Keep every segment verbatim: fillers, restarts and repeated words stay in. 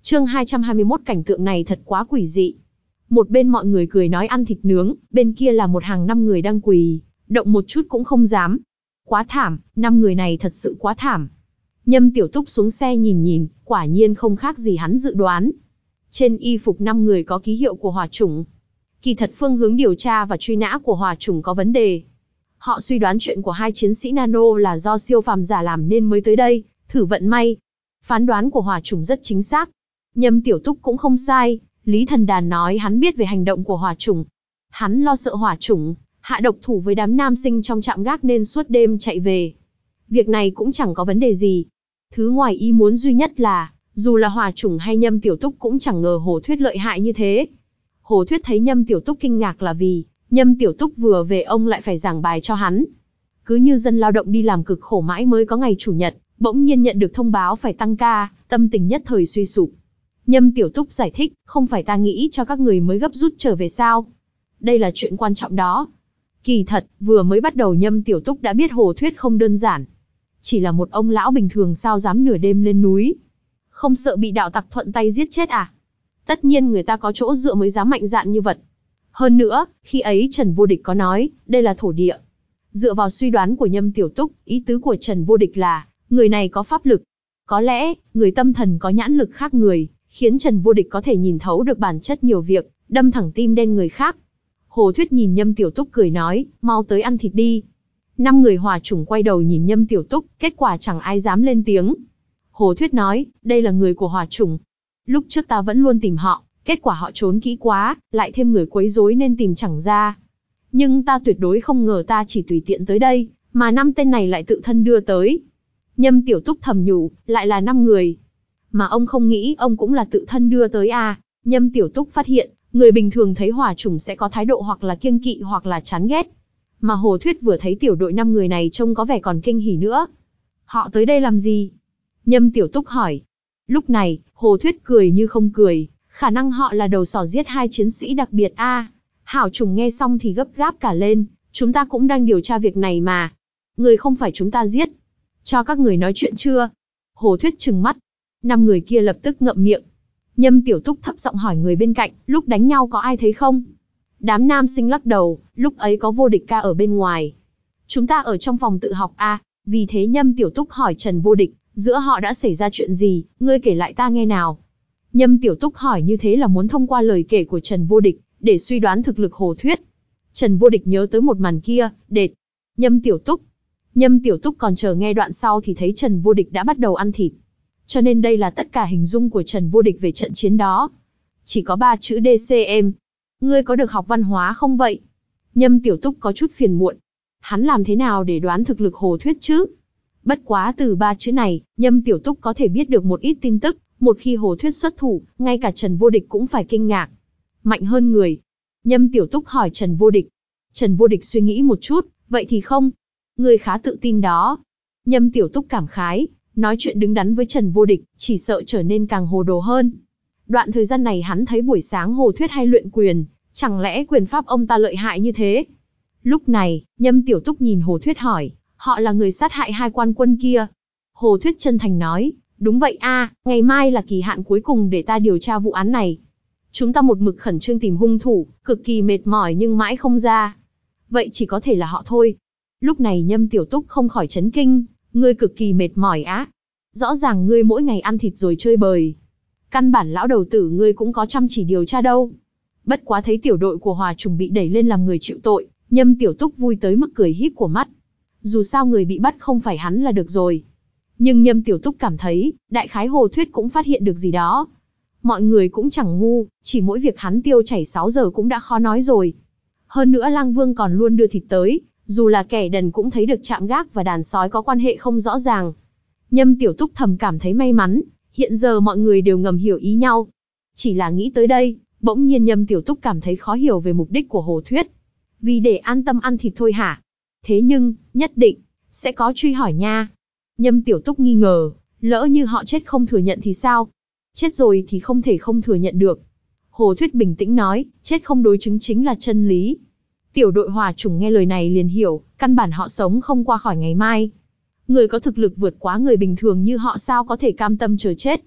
Chương hai trăm hai mươi mốt cảnh tượng này thật quá quỷ dị. Một bên mọi người cười nói ăn thịt nướng, bên kia là một hàng năm người đang quỳ, động một chút cũng không dám. Quá thảm, năm người này thật sự quá thảm. Nhâm Tiểu Túc xuống xe nhìn nhìn, quả nhiên không khác gì hắn dự đoán. Trên y phục năm người có ký hiệu của hỏa chủng. Kỳ thật phương hướng điều tra và truy nã của hỏa chủng có vấn đề. Họ suy đoán chuyện của hai chiến sĩ nano là do siêu phàm giả làm nên mới tới đây, thử vận may. Phán đoán của hỏa chủng rất chính xác. Nhâm Tiểu Túc cũng không sai, Lý Thần Đàn nói hắn biết về hành động của hỏa chủng. Hắn lo sợ hỏa chủng hạ độc thủ với đám nam sinh trong trạm gác nên suốt đêm chạy về. Việc này cũng chẳng có vấn đề gì. Thứ ngoài ý muốn duy nhất là, dù là hỏa chủng hay Nhâm Tiểu Túc cũng chẳng ngờ Hồ Thuyết lợi hại như thế. Hồ Thuyết thấy Nhâm Tiểu Túc kinh ngạc là vì, Nhâm Tiểu Túc vừa về ông lại phải giảng bài cho hắn. Cứ như dân lao động đi làm cực khổ mãi mới có ngày chủ nhật, bỗng nhiên nhận được thông báo phải tăng ca, tâm tình nhất thời suy sụp. Nhâm Tiểu Túc giải thích, không phải ta nghĩ cho các người mới gấp rút trở về sao? Đây là chuyện quan trọng đó. Kỳ thật, vừa mới bắt đầu Nhâm Tiểu Túc đã biết Hồ Thuyết không đơn giản. Chỉ là một ông lão bình thường sao dám nửa đêm lên núi? Không sợ bị đạo tặc thuận tay giết chết à? Tất nhiên người ta có chỗ dựa mới dám mạnh dạn như vậy. Hơn nữa, khi ấy Trần Vô Địch có nói, đây là thổ địa. Dựa vào suy đoán của Nhâm Tiểu Túc, ý tứ của Trần Vô Địch là, người này có pháp lực. Có lẽ, người tâm thần có nhãn lực khác người, khiến Trần Vô Địch có thể nhìn thấu được bản chất nhiều việc, đâm thẳng tim đen người khác. Hồ Thuyết nhìn Nhâm Tiểu Túc cười nói, mau tới ăn thịt đi. Năm người hỏa chủng quay đầu nhìn Nhâm Tiểu Túc, kết quả chẳng ai dám lên tiếng. Hồ Thuyết nói, đây là người của hỏa chủng. Lúc trước ta vẫn luôn tìm họ, kết quả họ trốn kỹ quá, lại thêm người quấy rối nên tìm chẳng ra. Nhưng ta tuyệt đối không ngờ ta chỉ tùy tiện tới đây, mà năm tên này lại tự thân đưa tới. Nhâm Tiểu Túc thầm nhủ, lại là năm người. Mà ông không nghĩ ông cũng là tự thân đưa tới à? Nhâm Tiểu Túc phát hiện, người bình thường thấy hỏa chủng sẽ có thái độ hoặc là kiêng kỵ hoặc là chán ghét. Mà Hồ Thuyết vừa thấy tiểu đội năm người này trông có vẻ còn kinh hỉ nữa. Họ tới đây làm gì? Nhâm Tiểu Túc hỏi. Lúc này, Hồ Thuyết cười như không cười, khả năng họ là đầu sỏ giết hai chiến sĩ đặc biệt a. À, Hảo Trùng nghe xong thì gấp gáp cả lên, chúng ta cũng đang điều tra việc này mà. Người không phải chúng ta giết. Cho các người nói chuyện chưa? Hồ Thuyết trừng mắt. Năm người kia lập tức ngậm miệng. Nhâm Tiểu Túc thấp giọng hỏi người bên cạnh, lúc đánh nhau có ai thấy không? Đám nam sinh lắc đầu, lúc ấy có Vô Địch ca ở bên ngoài. Chúng ta ở trong phòng tự học a. À, vì thế Nhâm Tiểu Túc hỏi Trần Vô Địch, giữa họ đã xảy ra chuyện gì, ngươi kể lại ta nghe nào. Nhâm Tiểu Túc hỏi như thế là muốn thông qua lời kể của Trần Vô Địch, để suy đoán thực lực Hồ Thuyết. Trần Vô Địch nhớ tới một màn kia, đệt. Nhâm Tiểu Túc. Nhâm Tiểu Túc còn chờ nghe đoạn sau thì thấy Trần Vô Địch đã bắt đầu ăn thịt. Cho nên đây là tất cả hình dung của Trần Vô Địch về trận chiến đó. Chỉ có ba chữ đê xê em. Ngươi có được học văn hóa không vậy? Nhâm Tiểu Túc có chút phiền muộn. Hắn làm thế nào để đoán thực lực Hồ Thuyết chứ? Bất quá từ ba chữ này, Nhâm Tiểu Túc có thể biết được một ít tin tức. Một khi Hồ Thuyết xuất thủ, ngay cả Trần Vô Địch cũng phải kinh ngạc. Mạnh hơn người. Nhâm Tiểu Túc hỏi Trần Vô Địch. Trần Vô Địch suy nghĩ một chút, vậy thì không. Ngươi khá tự tin đó. Nhâm Tiểu Túc cảm khái, nói chuyện đứng đắn với Trần Vô Địch, chỉ sợ trở nên càng hồ đồ hơn. Đoạn thời gian này hắn thấy buổi sáng Hồ Thuyết hay luyện quyền, chẳng lẽ quyền pháp ông ta lợi hại như thế? Lúc này, Nhâm Tiểu Túc nhìn Hồ Thuyết hỏi, họ là người sát hại hai quan quân kia. Hồ Thuyết chân thành nói, đúng vậy a, ngày mai là kỳ hạn cuối cùng để ta điều tra vụ án này. Chúng ta một mực khẩn trương tìm hung thủ, cực kỳ mệt mỏi nhưng mãi không ra. Vậy chỉ có thể là họ thôi. Lúc này Nhâm Tiểu Túc không khỏi chấn kinh, ngươi cực kỳ mệt mỏi á. Rõ ràng ngươi mỗi ngày ăn thịt rồi chơi bời. Căn bản lão đầu tử ngươi cũng có chăm chỉ điều tra đâu. Bất quá thấy tiểu đội của Hòa Trùng bị đẩy lên làm người chịu tội, Nhâm Tiểu Túc vui tới mức cười híp của mắt. Dù sao người bị bắt không phải hắn là được rồi. Nhưng Nhâm Tiểu Túc cảm thấy, đại khái Hồ Thuyết cũng phát hiện được gì đó. Mọi người cũng chẳng ngu, chỉ mỗi việc hắn tiêu chảy sáu giờ cũng đã khó nói rồi. Hơn nữa Lang Vương còn luôn đưa thịt tới, dù là kẻ đần cũng thấy được trạm gác và đàn sói có quan hệ không rõ ràng. Nhâm Tiểu Túc thầm cảm thấy may mắn, hiện giờ mọi người đều ngầm hiểu ý nhau. Chỉ là nghĩ tới đây, bỗng nhiên Nhâm Tiểu Túc cảm thấy khó hiểu về mục đích của Hồ Thuyết. Vì để an tâm ăn thịt thôi hả? Thế nhưng, nhất định, sẽ có truy hỏi nha. Nhâm Tiểu Túc nghi ngờ, lỡ như họ chết không thừa nhận thì sao? Chết rồi thì không thể không thừa nhận được. Hồ Thuyết bình tĩnh nói, chết không đối chứng chính là chân lý. Tiểu đội Hòa Trùng nghe lời này liền hiểu, căn bản họ sống không qua khỏi ngày mai. Người có thực lực vượt quá người bình thường như họ sao có thể cam tâm chờ chết.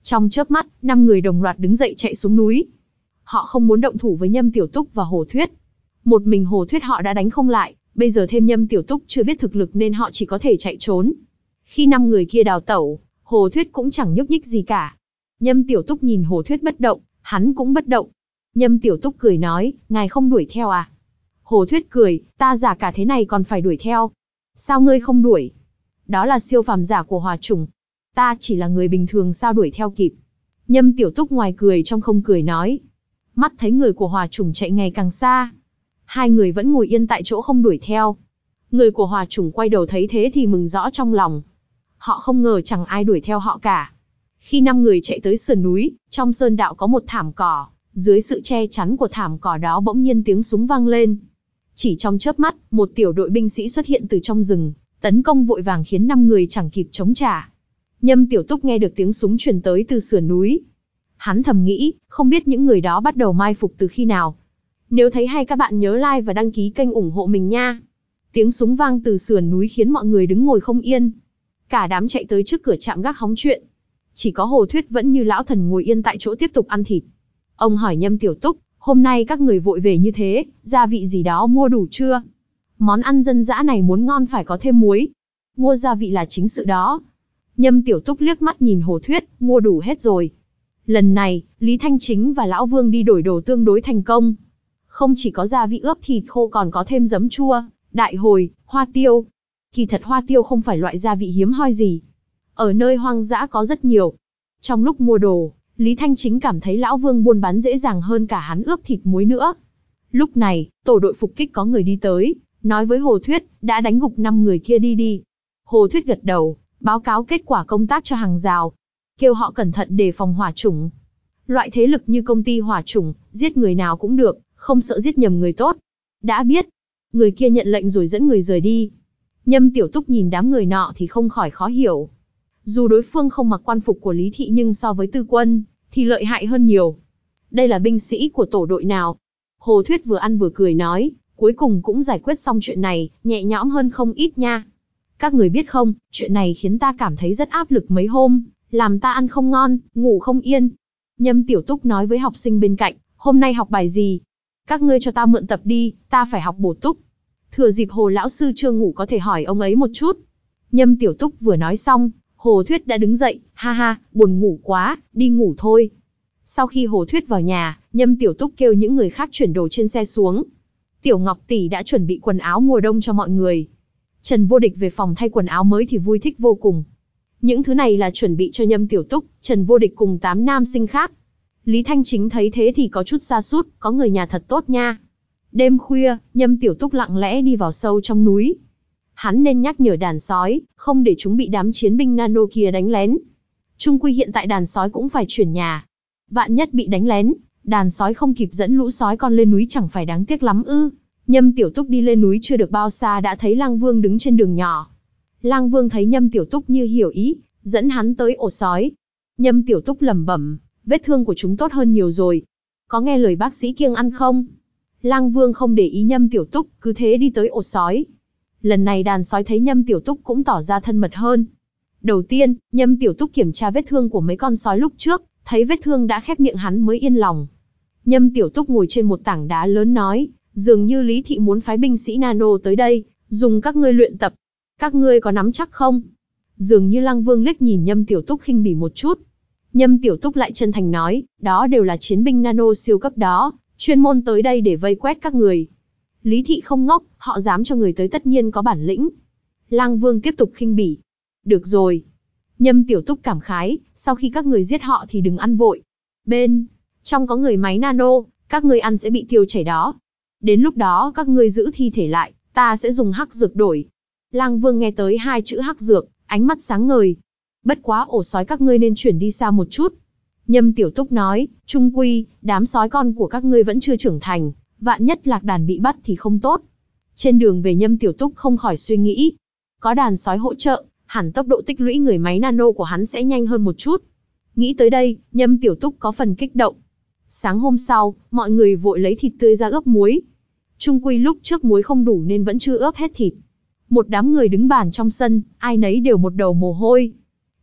Trong chớp mắt, năm người đồng loạt đứng dậy chạy xuống núi. Họ không muốn động thủ với Nhâm Tiểu Túc và Hồ Thuyết. Một mình Hồ Thuyết họ đã đánh không lại, bây giờ thêm Nhâm Tiểu Túc chưa biết thực lực nên họ chỉ có thể chạy trốn. Khi năm người kia đào tẩu, Hồ Thuyết cũng chẳng nhúc nhích gì cả. Nhâm Tiểu Túc nhìn Hồ Thuyết bất động, hắn cũng bất động. Nhâm Tiểu Túc cười nói, ngài không đuổi theo à? Hồ Thuyết cười, ta giả cả thế này còn phải đuổi theo. Sao ngươi không đuổi? Đó là siêu phàm giả của hỏa chủng. Ta chỉ là người bình thường sao đuổi theo kịp? Nhâm Tiểu Túc ngoài cười trong không cười nói. Mắt thấy người của hỏa chủng chạy ngày càng xa. Hai người vẫn ngồi yên tại chỗ không đuổi theo. Người của hỏa chủng quay đầu thấy thế thì mừng rõ trong lòng. Họ không ngờ chẳng ai đuổi theo họ cả. Khi năm người chạy tới sườn núi, trong sơn đạo có một thảm cỏ. Dưới sự che chắn của thảm cỏ đó bỗng nhiên tiếng súng vang lên. Chỉ trong chớp mắt, một tiểu đội binh sĩ xuất hiện từ trong rừng, tấn công vội vàng khiến năm người chẳng kịp chống trả. Nhâm Tiểu Túc nghe được tiếng súng truyền tới từ sườn núi. Hắn thầm nghĩ, không biết những người đó bắt đầu mai phục từ khi nào. Nếu thấy hay các bạn nhớ like và đăng ký kênh ủng hộ mình nha. Tiếng súng vang từ sườn núi khiến mọi người đứng ngồi không yên. Cả đám chạy tới trước cửa trạm gác hóng chuyện. Chỉ có Hồ Thuyết vẫn như lão thần ngồi yên tại chỗ tiếp tục ăn thịt. Ông hỏi Nhâm Tiểu Túc, hôm nay các người vội về như thế, gia vị gì đó mua đủ chưa? Món ăn dân dã này muốn ngon phải có thêm muối. Mua gia vị là chính sự đó. Nhâm Tiểu Túc liếc mắt nhìn Hồ Thuyết, mua đủ hết rồi. Lần này, Lý Thanh Chính và Lão Vương đi đổi đồ tương đối thành công. Không chỉ có gia vị ướp thịt khô còn có thêm giấm chua, đại hồi, hoa tiêu. Kỳ thật hoa tiêu không phải loại gia vị hiếm hoi gì. Ở nơi hoang dã có rất nhiều. Trong lúc mua đồ, Lý Thanh Chính cảm thấy Lão Vương buôn bán dễ dàng hơn cả hắn ướp thịt muối nữa. Lúc này, tổ đội phục kích có người đi tới, nói với Hồ Thuyết, đã đánh gục năm người kia đi đi. Hồ Thuyết gật đầu, báo cáo kết quả công tác cho hàng rào. Kêu họ cẩn thận đề phòng hỏa chủng. Loại thế lực như công ty hỏa chủng, giết người nào cũng được, không sợ giết nhầm người tốt. Đã biết. Người kia nhận lệnh rồi dẫn người rời đi. Nhâm Tiểu Túc nhìn đám người nọ thì không khỏi khó hiểu. Dù đối phương không mặc quan phục của Lý Thị nhưng so với tư quân, thì lợi hại hơn nhiều. Đây là binh sĩ của tổ đội nào? Hồ Thuyết vừa ăn vừa cười nói, cuối cùng cũng giải quyết xong chuyện này, nhẹ nhõm hơn không ít nha. Các người biết không, chuyện này khiến ta cảm thấy rất áp lực mấy hôm, làm ta ăn không ngon, ngủ không yên. Nhâm Tiểu Túc nói với học sinh bên cạnh, hôm nay học bài gì? Các ngươi cho ta mượn tập đi, ta phải học bổ túc. Thừa dịp Hồ lão sư chưa ngủ có thể hỏi ông ấy một chút. Nhâm Tiểu Túc vừa nói xong, Hồ Thuyết đã đứng dậy, ha ha, buồn ngủ quá, đi ngủ thôi. Sau khi Hồ Thuyết vào nhà, Nhâm Tiểu Túc kêu những người khác chuyển đồ trên xe xuống. Tiểu Ngọc tỷ đã chuẩn bị quần áo mùa đông cho mọi người. Trần Vô Địch về phòng thay quần áo mới thì vui thích vô cùng. Những thứ này là chuẩn bị cho Nhâm Tiểu Túc, Trần Vô Địch cùng tám nam sinh khác. Lý Thanh Chính thấy thế thì có chút sa sút, có người nhà thật tốt nha. Đêm khuya, Nhâm Tiểu Túc lặng lẽ đi vào sâu trong núi. Hắn nên nhắc nhở đàn sói, không để chúng bị đám chiến binh nano kia đánh lén. Chung quy hiện tại đàn sói cũng phải chuyển nhà. Vạn nhất bị đánh lén, đàn sói không kịp dẫn lũ sói con lên núi chẳng phải đáng tiếc lắm ư? Nhâm Tiểu Túc đi lên núi chưa được bao xa đã thấy Lang Vương đứng trên đường nhỏ. Lang Vương thấy Nhâm Tiểu Túc như hiểu ý, dẫn hắn tới ổ sói. Nhâm Tiểu Túc lẩm bẩm, vết thương của chúng tốt hơn nhiều rồi. Có nghe lời bác sĩ kiêng ăn không? Lang Vương không để ý Nhâm Tiểu Túc, cứ thế đi tới ổ sói. Lần này đàn sói thấy Nhâm Tiểu Túc cũng tỏ ra thân mật hơn. Đầu tiên, Nhâm Tiểu Túc kiểm tra vết thương của mấy con sói lúc trước, thấy vết thương đã khép miệng hắn mới yên lòng. Nhâm Tiểu Túc ngồi trên một tảng đá lớn nói, dường như Lý Thị muốn phái binh sĩ nano tới đây, dùng các ngươi luyện tập. Các ngươi có nắm chắc không? Dường như Lăng Vương liếc nhìn Nhâm Tiểu Túc khinh bỉ một chút. Nhâm Tiểu Túc lại chân thành nói, đó đều là chiến binh nano siêu cấp đó, chuyên môn tới đây để vây quét các người. Lý Thị không ngốc, họ dám cho người tới tất nhiên có bản lĩnh. Lăng Vương tiếp tục khinh bỉ. Được rồi. Nhâm Tiểu Túc cảm khái, sau khi các người giết họ thì đừng ăn vội. Bên trong có người máy nano, các ngươi ăn sẽ bị tiêu chảy đó. Đến lúc đó các ngươi giữ thi thể lại, ta sẽ dùng hắc dược đổi. Lăng Vương nghe tới hai chữ hắc dược, ánh mắt sáng ngời. Bất quá ổ sói các ngươi nên chuyển đi xa một chút. Nhâm Tiểu Túc nói, trung quy, đám sói con của các ngươi vẫn chưa trưởng thành, vạn nhất lạc đàn bị bắt thì không tốt. Trên đường về Nhâm Tiểu Túc không khỏi suy nghĩ. Có đàn sói hỗ trợ, hẳn tốc độ tích lũy người máy nano của hắn sẽ nhanh hơn một chút. Nghĩ tới đây, Nhâm Tiểu Túc có phần kích động. Sáng hôm sau, mọi người vội lấy thịt tươi ra ướp muối. Trung quy lúc trước muối không đủ nên vẫn chưa ướp hết thịt. Một đám người đứng bàn trong sân, ai nấy đều một đầu mồ hôi.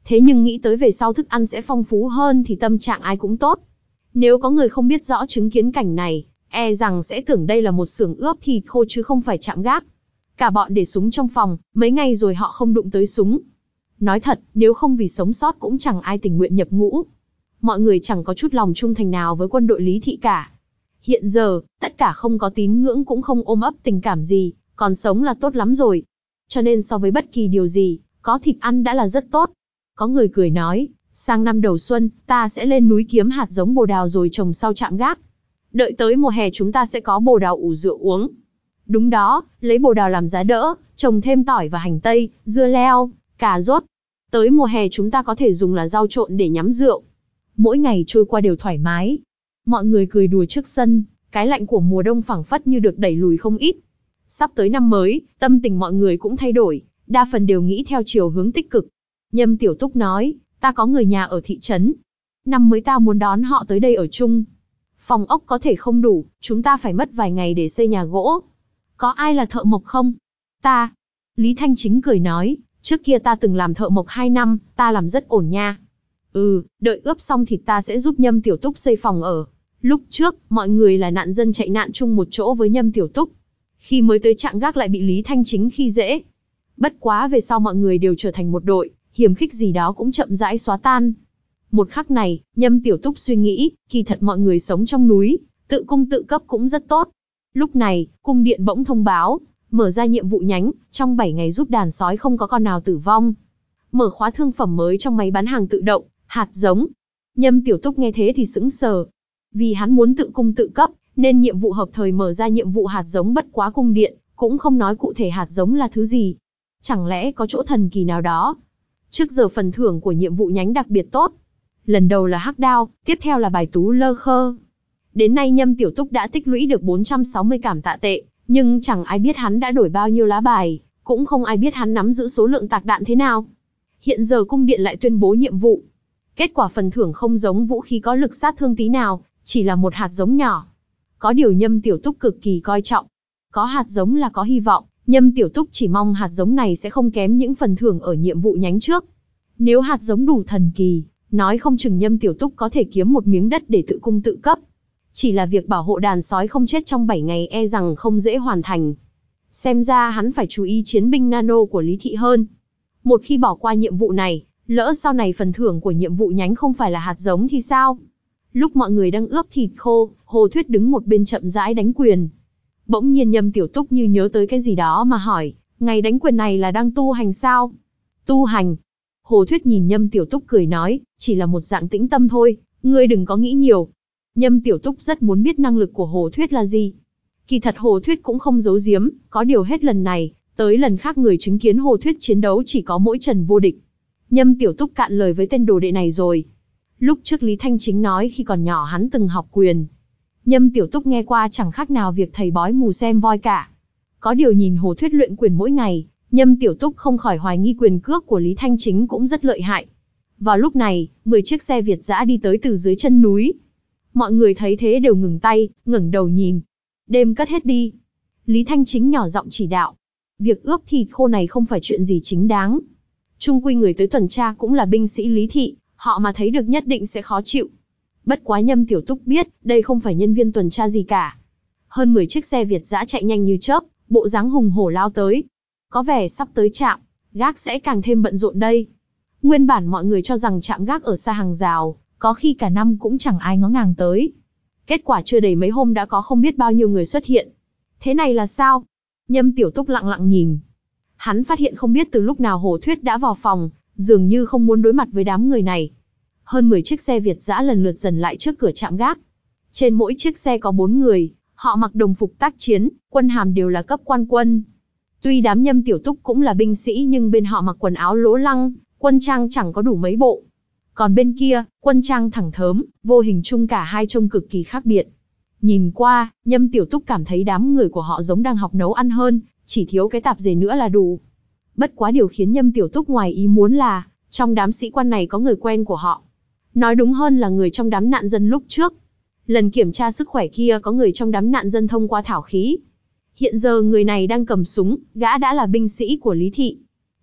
Thế nhưng nghĩ tới về sau thức ăn sẽ phong phú hơn thì tâm trạng ai cũng tốt. Nếu có người không biết rõ chứng kiến cảnh này, e rằng sẽ tưởng đây là một xưởng ướp thịt khô chứ không phải trạm gác. Cả bọn để súng trong phòng, mấy ngày rồi họ không đụng tới súng. Nói thật, nếu không vì sống sót cũng chẳng ai tình nguyện nhập ngũ. Mọi người chẳng có chút lòng trung thành nào với quân đội Lý Thị cả. Hiện giờ, tất cả không có tín ngưỡng cũng không ôm ấp tình cảm gì, còn sống là tốt lắm rồi. Cho nên so với bất kỳ điều gì, có thịt ăn đã là rất tốt. Có người cười nói, sang năm đầu xuân, ta sẽ lên núi kiếm hạt giống bồ đào rồi trồng sau trạm gác. Đợi tới mùa hè chúng ta sẽ có bồ đào ủ rượu uống. Đúng đó, lấy bồ đào làm giá đỡ, trồng thêm tỏi và hành tây, dưa leo, cà rốt. Tới mùa hè chúng ta có thể dùng là rau trộn để nhắm rượu. Mỗi ngày trôi qua đều thoải mái. Mọi người cười đùa trước sân, cái lạnh của mùa đông phảng phất như được đẩy lùi không ít. Sắp tới năm mới, tâm tình mọi người cũng thay đổi, đa phần đều nghĩ theo chiều hướng tích cực. Nhâm Tiểu Túc nói, ta có người nhà ở thị trấn. Năm mới ta muốn đón họ tới đây ở chung. Phòng ốc có thể không đủ, chúng ta phải mất vài ngày để xây nhà gỗ. Có ai là thợ mộc không? Ta. Lý Thanh Chính cười nói, trước kia ta từng làm thợ mộc hai năm, ta làm rất ổn nha. Ừ, đợi ướp xong thịt ta sẽ giúp Nhâm Tiểu Túc xây phòng ở. Lúc trước, mọi người là nạn dân chạy nạn chung một chỗ với Nhâm Tiểu Túc. Khi mới tới trạm gác lại bị Lý Thanh Chính khi dễ. Bất quá về sau mọi người đều trở thành một đội, hiềm khích gì đó cũng chậm rãi xóa tan. Một khắc này, Nhâm Tiểu Túc suy nghĩ, kỳ thật mọi người sống trong núi, tự cung tự cấp cũng rất tốt. Lúc này, cung điện bỗng thông báo, mở ra nhiệm vụ nhánh, trong bảy ngày giúp đàn sói không có con nào tử vong. Mở khóa thương phẩm mới trong máy bán hàng tự động, hạt giống. Nhâm Tiểu Túc nghe thế thì sững sờ. Vì hắn muốn tự cung tự cấp, nên nhiệm vụ hợp thời mở ra nhiệm vụ hạt giống bất quá cung điện, cũng không nói cụ thể hạt giống là thứ gì. Chẳng lẽ có chỗ thần kỳ nào đó? Trước giờ phần thưởng của nhiệm vụ nhánh đặc biệt tốt. Lần đầu là hắc đao, tiếp theo là bài tú lơ khơ. Đến nay Nhâm Tiểu Túc đã tích lũy được bốn trăm sáu mươi cảm tạ tệ, nhưng chẳng ai biết hắn đã đổi bao nhiêu lá bài, cũng không ai biết hắn nắm giữ số lượng tạc đạn thế nào. Hiện giờ cung điện lại tuyên bố nhiệm vụ. Kết quả phần thưởng không giống vũ khí có lực sát thương tí nào, chỉ là một hạt giống nhỏ. Có điều Nhâm Tiểu Túc cực kỳ coi trọng. Có hạt giống là có hy vọng, Nhâm Tiểu Túc chỉ mong hạt giống này sẽ không kém những phần thưởng ở nhiệm vụ nhánh trước. Nếu hạt giống đủ thần kỳ, nói không chừng Nhâm Tiểu Túc có thể kiếm một miếng đất để tự cung tự cấp. Chỉ là việc bảo hộ đàn sói không chết trong bảy ngày e rằng không dễ hoàn thành. Xem ra hắn phải chú ý chiến binh nano của Lý Thị hơn. Một khi bỏ qua nhiệm vụ này, lỡ sau này phần thưởng của nhiệm vụ nhánh không phải là hạt giống thì sao? Lúc mọi người đang ướp thịt khô, Hồ Thuyết đứng một bên chậm rãi đánh quyền. Bỗng nhiên Nhâm Tiểu Túc như nhớ tới cái gì đó mà hỏi, ngày đánh quyền này là đang tu hành sao? Tu hành. Hồ Thuyết nhìn Nhâm Tiểu Túc cười nói, chỉ là một dạng tĩnh tâm thôi, ngươi đừng có nghĩ nhiều. Nhâm Tiểu Túc rất muốn biết năng lực của Hồ Thuyết là gì. Kỳ thật Hồ Thuyết cũng không giấu giếm, có điều hết lần này, tới lần khác người chứng kiến Hồ Thuyết chiến đấu chỉ có mỗi Trần Vô Địch. Nhâm Tiểu Túc cạn lời với tên đồ đệ này rồi. Lúc trước Lý Thanh Chính nói khi còn nhỏ hắn từng học quyền. Nhâm Tiểu Túc nghe qua chẳng khác nào việc thầy bói mù xem voi cả. Có điều nhìn Hồ Thuyết luyện quyền mỗi ngày, Nhâm Tiểu Túc không khỏi hoài nghi quyền cước của Lý Thanh Chính cũng rất lợi hại. Vào lúc này, mười chiếc xe Việt dã đi tới từ dưới chân núi. Mọi người thấy thế đều ngừng tay, ngẩng đầu nhìn. Đêm cất hết đi. Lý Thanh Chính nhỏ giọng chỉ đạo. Việc ướp thịt khô này không phải chuyện gì chính đáng. Chung quy người tới tuần tra cũng là binh sĩ Lý Thị, họ mà thấy được nhất định sẽ khó chịu. Bất quá Nhâm Tiểu Túc biết, đây không phải nhân viên tuần tra gì cả. Hơn mười chiếc xe Việt dã chạy nhanh như chớp, bộ dáng hùng hổ lao tới. Có vẻ sắp tới trạm, gác sẽ càng thêm bận rộn đây. Nguyên bản mọi người cho rằng trạm gác ở xa hàng rào, có khi cả năm cũng chẳng ai ngó ngàng tới. Kết quả chưa đầy mấy hôm đã có không biết bao nhiêu người xuất hiện. Thế này là sao? Nhâm Tiểu Túc lặng lặng nhìn. Hắn phát hiện không biết từ lúc nào Hồ Thuyết đã vào phòng, dường như không muốn đối mặt với đám người này. Hơn mười chiếc xe Việt dã lần lượt dần lại trước cửa trạm gác. Trên mỗi chiếc xe có bốn người, họ mặc đồng phục tác chiến, quân hàm đều là cấp quan quân. Tuy đám Nhâm Tiểu Túc cũng là binh sĩ nhưng bên họ mặc quần áo lỗ lăng, quân trang chẳng có đủ mấy bộ. Còn bên kia, quân trang thẳng thớm, vô hình chung cả hai trông cực kỳ khác biệt. Nhìn qua, Nhâm Tiểu Túc cảm thấy đám người của họ giống đang học nấu ăn hơn, chỉ thiếu cái tạp dề nữa là đủ. Bất quá điều khiến Nhâm Tiểu Túc ngoài ý muốn là, trong đám sĩ quan này có người quen của họ. Nói đúng hơn là người trong đám nạn dân lúc trước. Lần kiểm tra sức khỏe kia có người trong đám nạn dân thông qua thảo khí. Hiện giờ người này đang cầm súng, gã đã là binh sĩ của Lý Thị.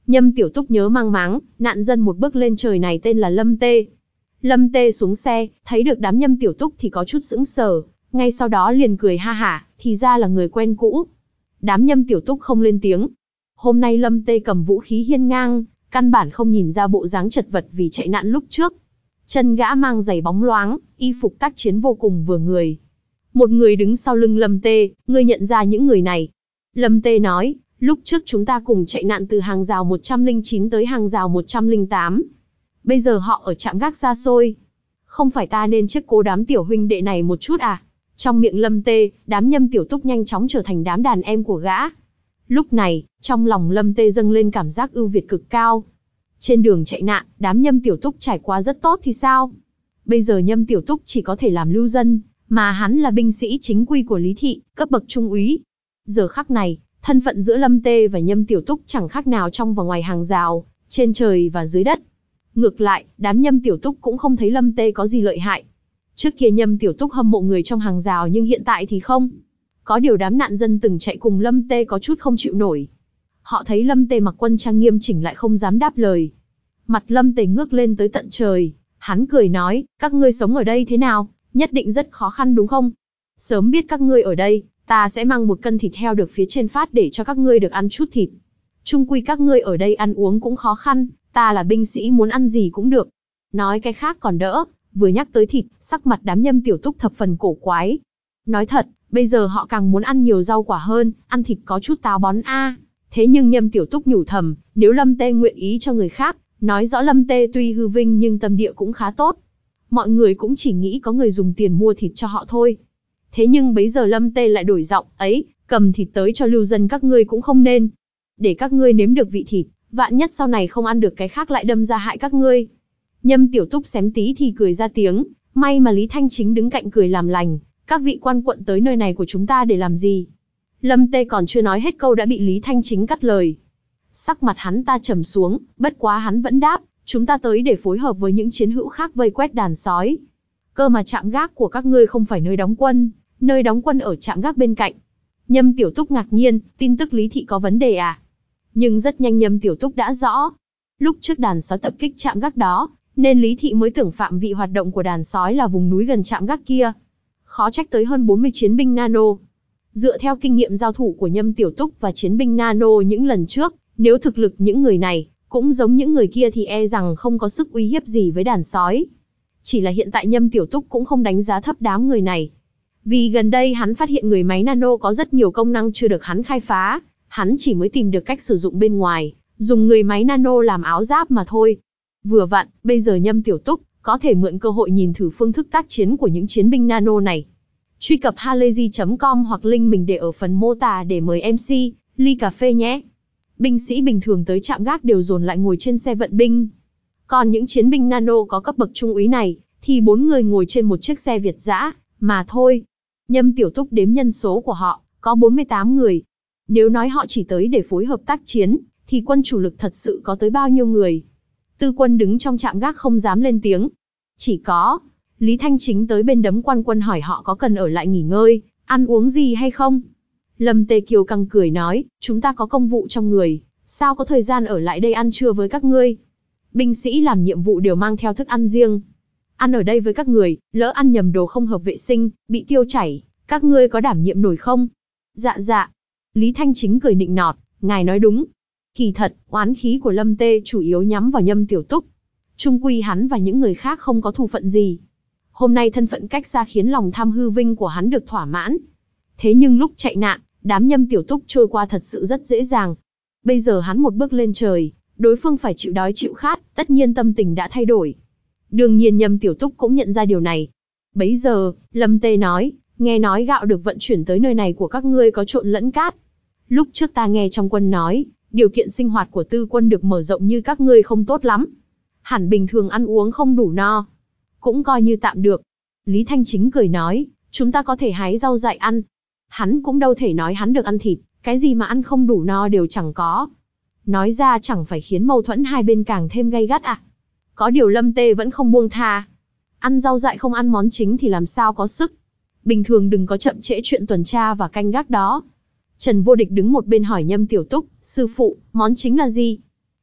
Nhâm Tiểu Túc nhớ mang máng, nạn dân một bước lên trời này tên là Lâm Tê. Lâm Tê xuống xe, thấy được đám Nhâm Tiểu Túc thì có chút sững sờ, ngay sau đó liền cười ha hả, thì ra là người quen cũ. Đám Nhâm Tiểu Túc không lên tiếng. Hôm nay Lâm Tê cầm vũ khí hiên ngang, căn bản không nhìn ra bộ dáng chật vật vì chạy nạn lúc trước. Chân gã mang giày bóng loáng, y phục tác chiến vô cùng vừa người. Một người đứng sau lưng Lâm Tê, ngươi nhận ra những người này. Lâm Tê nói, lúc trước chúng ta cùng chạy nạn từ hàng rào một trăm lẻ chín tới hàng rào một trăm lẻ tám. Bây giờ họ ở trạm gác xa xôi. Không phải ta nên chiếc cố đám tiểu huynh đệ này một chút à? Trong miệng Lâm Tê, đám Nhâm Tiểu Túc nhanh chóng trở thành đám đàn em của gã. Lúc này, trong lòng Lâm Tê dâng lên cảm giác ưu việt cực cao. Trên đường chạy nạn, đám Nhâm Tiểu Túc trải qua rất tốt thì sao? Bây giờ Nhâm Tiểu Túc chỉ có thể làm lưu dân, mà hắn là binh sĩ chính quy của Lý Thị, cấp bậc trung úy. Giờ khắc này, thân phận giữa Lâm Tê và Nhâm Tiểu Túc chẳng khác nào trong và ngoài hàng rào, trên trời và dưới đất. Ngược lại, đám Nhâm Tiểu Túc cũng không thấy Lâm Tê có gì lợi hại. Trước kia Nhâm Tiểu Túc hâm mộ người trong hàng rào nhưng hiện tại thì không. Có điều đám nạn dân từng chạy cùng Lâm Tê có chút không chịu nổi. Họ thấy Lâm Tê mặc quân trang nghiêm chỉnh lại không dám đáp lời. Mặt Lâm Tê ngước lên tới tận trời, hắn cười nói, các ngươi sống ở đây thế nào, nhất định rất khó khăn đúng không? Sớm biết các ngươi ở đây, ta sẽ mang một cân thịt heo được phía trên phát để cho các ngươi được ăn chút thịt. Chung quy các ngươi ở đây ăn uống cũng khó khăn, ta là binh sĩ muốn ăn gì cũng được. Nói cái khác còn đỡ, vừa nhắc tới thịt, sắc mặt đám Nhâm Tiểu Túc thập phần cổ quái. Nói thật, bây giờ họ càng muốn ăn nhiều rau quả hơn, ăn thịt có chút táo bón a. Thế nhưng Nhâm Tiểu Túc nhủ thầm, nếu Lâm Tê nguyện ý cho người khác, nói rõ Lâm Tê tuy hư vinh nhưng tâm địa cũng khá tốt. Mọi người cũng chỉ nghĩ có người dùng tiền mua thịt cho họ thôi. Thế nhưng bấy giờ Lâm Tê lại đổi giọng, ấy, cầm thịt tới cho lưu dân các ngươi cũng không nên. Để các ngươi nếm được vị thịt, vạn nhất sau này không ăn được cái khác lại đâm ra hại các ngươi. Nhâm Tiểu Túc xém tí thì cười ra tiếng, may mà Lý Thanh Chính đứng cạnh cười làm lành, các vị quan quận tới nơi này của chúng ta để làm gì? Lâm Tê còn chưa nói hết câu đã bị Lý Thanh Chính cắt lời. Sắc mặt hắn ta trầm xuống, bất quá hắn vẫn đáp, chúng ta tới để phối hợp với những chiến hữu khác vây quét đàn sói. Cơ mà trạm gác của các ngươi không phải nơi đóng quân, nơi đóng quân ở trạm gác bên cạnh. Nhâm Tiểu Túc ngạc nhiên, tin tức Lý Thị có vấn đề à? Nhưng rất nhanh Nhâm Tiểu Túc đã rõ. Lúc trước đàn sói tập kích trạm gác đó, nên Lý Thị mới tưởng phạm vị hoạt động của đàn sói là vùng núi gần trạm gác kia. Khó trách tới hơn bốn mươi chiến binh nano. Dựa theo kinh nghiệm giao thủ của Nhâm Tiểu Túc và chiến binh nano những lần trước, nếu thực lực những người này cũng giống những người kia thì e rằng không có sức uy hiếp gì với đàn sói. Chỉ là hiện tại Nhâm Tiểu Túc cũng không đánh giá thấp đám người này. Vì gần đây hắn phát hiện người máy nano có rất nhiều công năng chưa được hắn khai phá, hắn chỉ mới tìm được cách sử dụng bên ngoài, dùng người máy nano làm áo giáp mà thôi. Vừa vặn, bây giờ Nhâm Tiểu Túc có thể mượn cơ hội nhìn thử phương thức tác chiến của những chiến binh nano này. Truy cập halayzi chấm com hoặc link mình để ở phần mô tả để mời em xê, ly cà phê nhé. Binh sĩ bình thường tới trạm gác đều dồn lại ngồi trên xe vận binh. Còn những chiến binh nano có cấp bậc trung úy này, thì bốn người ngồi trên một chiếc xe Việt dã, mà thôi. Nhâm Tiểu Túc đếm nhân số của họ, có bốn mươi tám người. Nếu nói họ chỉ tới để phối hợp tác chiến, thì quân chủ lực thật sự có tới bao nhiêu người? Tư Quân đứng trong trạm gác không dám lên tiếng. Chỉ có Lý Thanh Chính tới bên đấm quan quân hỏi họ có cần ở lại nghỉ ngơi, ăn uống gì hay không. Lâm Tê Kiều căng cười nói, chúng ta có công vụ trong người, sao có thời gian ở lại đây ăn trưa với các ngươi. Binh sĩ làm nhiệm vụ đều mang theo thức ăn riêng. Ăn ở đây với các người, lỡ ăn nhầm đồ không hợp vệ sinh, bị tiêu chảy, các ngươi có đảm nhiệm nổi không? Dạ dạ. Lý Thanh Chính cười nịnh nọt, ngài nói đúng. Kỳ thật, oán khí của Lâm Tê chủ yếu nhắm vào Nhâm Tiểu Túc. Chung quy hắn và những người khác không có thù phận gì. Hôm nay thân phận cách xa khiến lòng tham hư vinh của hắn được thỏa mãn. Thế nhưng lúc chạy nạn, đám Nhâm Tiểu Túc trôi qua thật sự rất dễ dàng. Bây giờ hắn một bước lên trời, đối phương phải chịu đói chịu khát, tất nhiên tâm tình đã thay đổi. Đương nhiên Nhâm Tiểu Túc cũng nhận ra điều này. Bấy giờ, Lâm Tê nói, nghe nói gạo được vận chuyển tới nơi này của các ngươi có trộn lẫn cát. Lúc trước ta nghe trong quân nói, điều kiện sinh hoạt của Tư Quân được mở rộng như các ngươi không tốt lắm. Hẳn bình thường ăn uống không đủ no. Cũng coi như tạm được. Lý Thanh Chính cười nói, chúng ta có thể hái rau dại ăn. Hắn cũng đâu thể nói hắn được ăn thịt, cái gì mà ăn không đủ no đều chẳng có. Nói ra chẳng phải khiến mâu thuẫn hai bên càng thêm gay gắt à. Có điều Lâm Tê vẫn không buông tha. Ăn rau dại không ăn món chính thì làm sao có sức. Bình thường đừng có chậm trễ chuyện tuần tra và canh gác đó. Trần Vô Địch đứng một bên hỏi Nhâm Tiểu Túc, sư phụ, món chính là gì?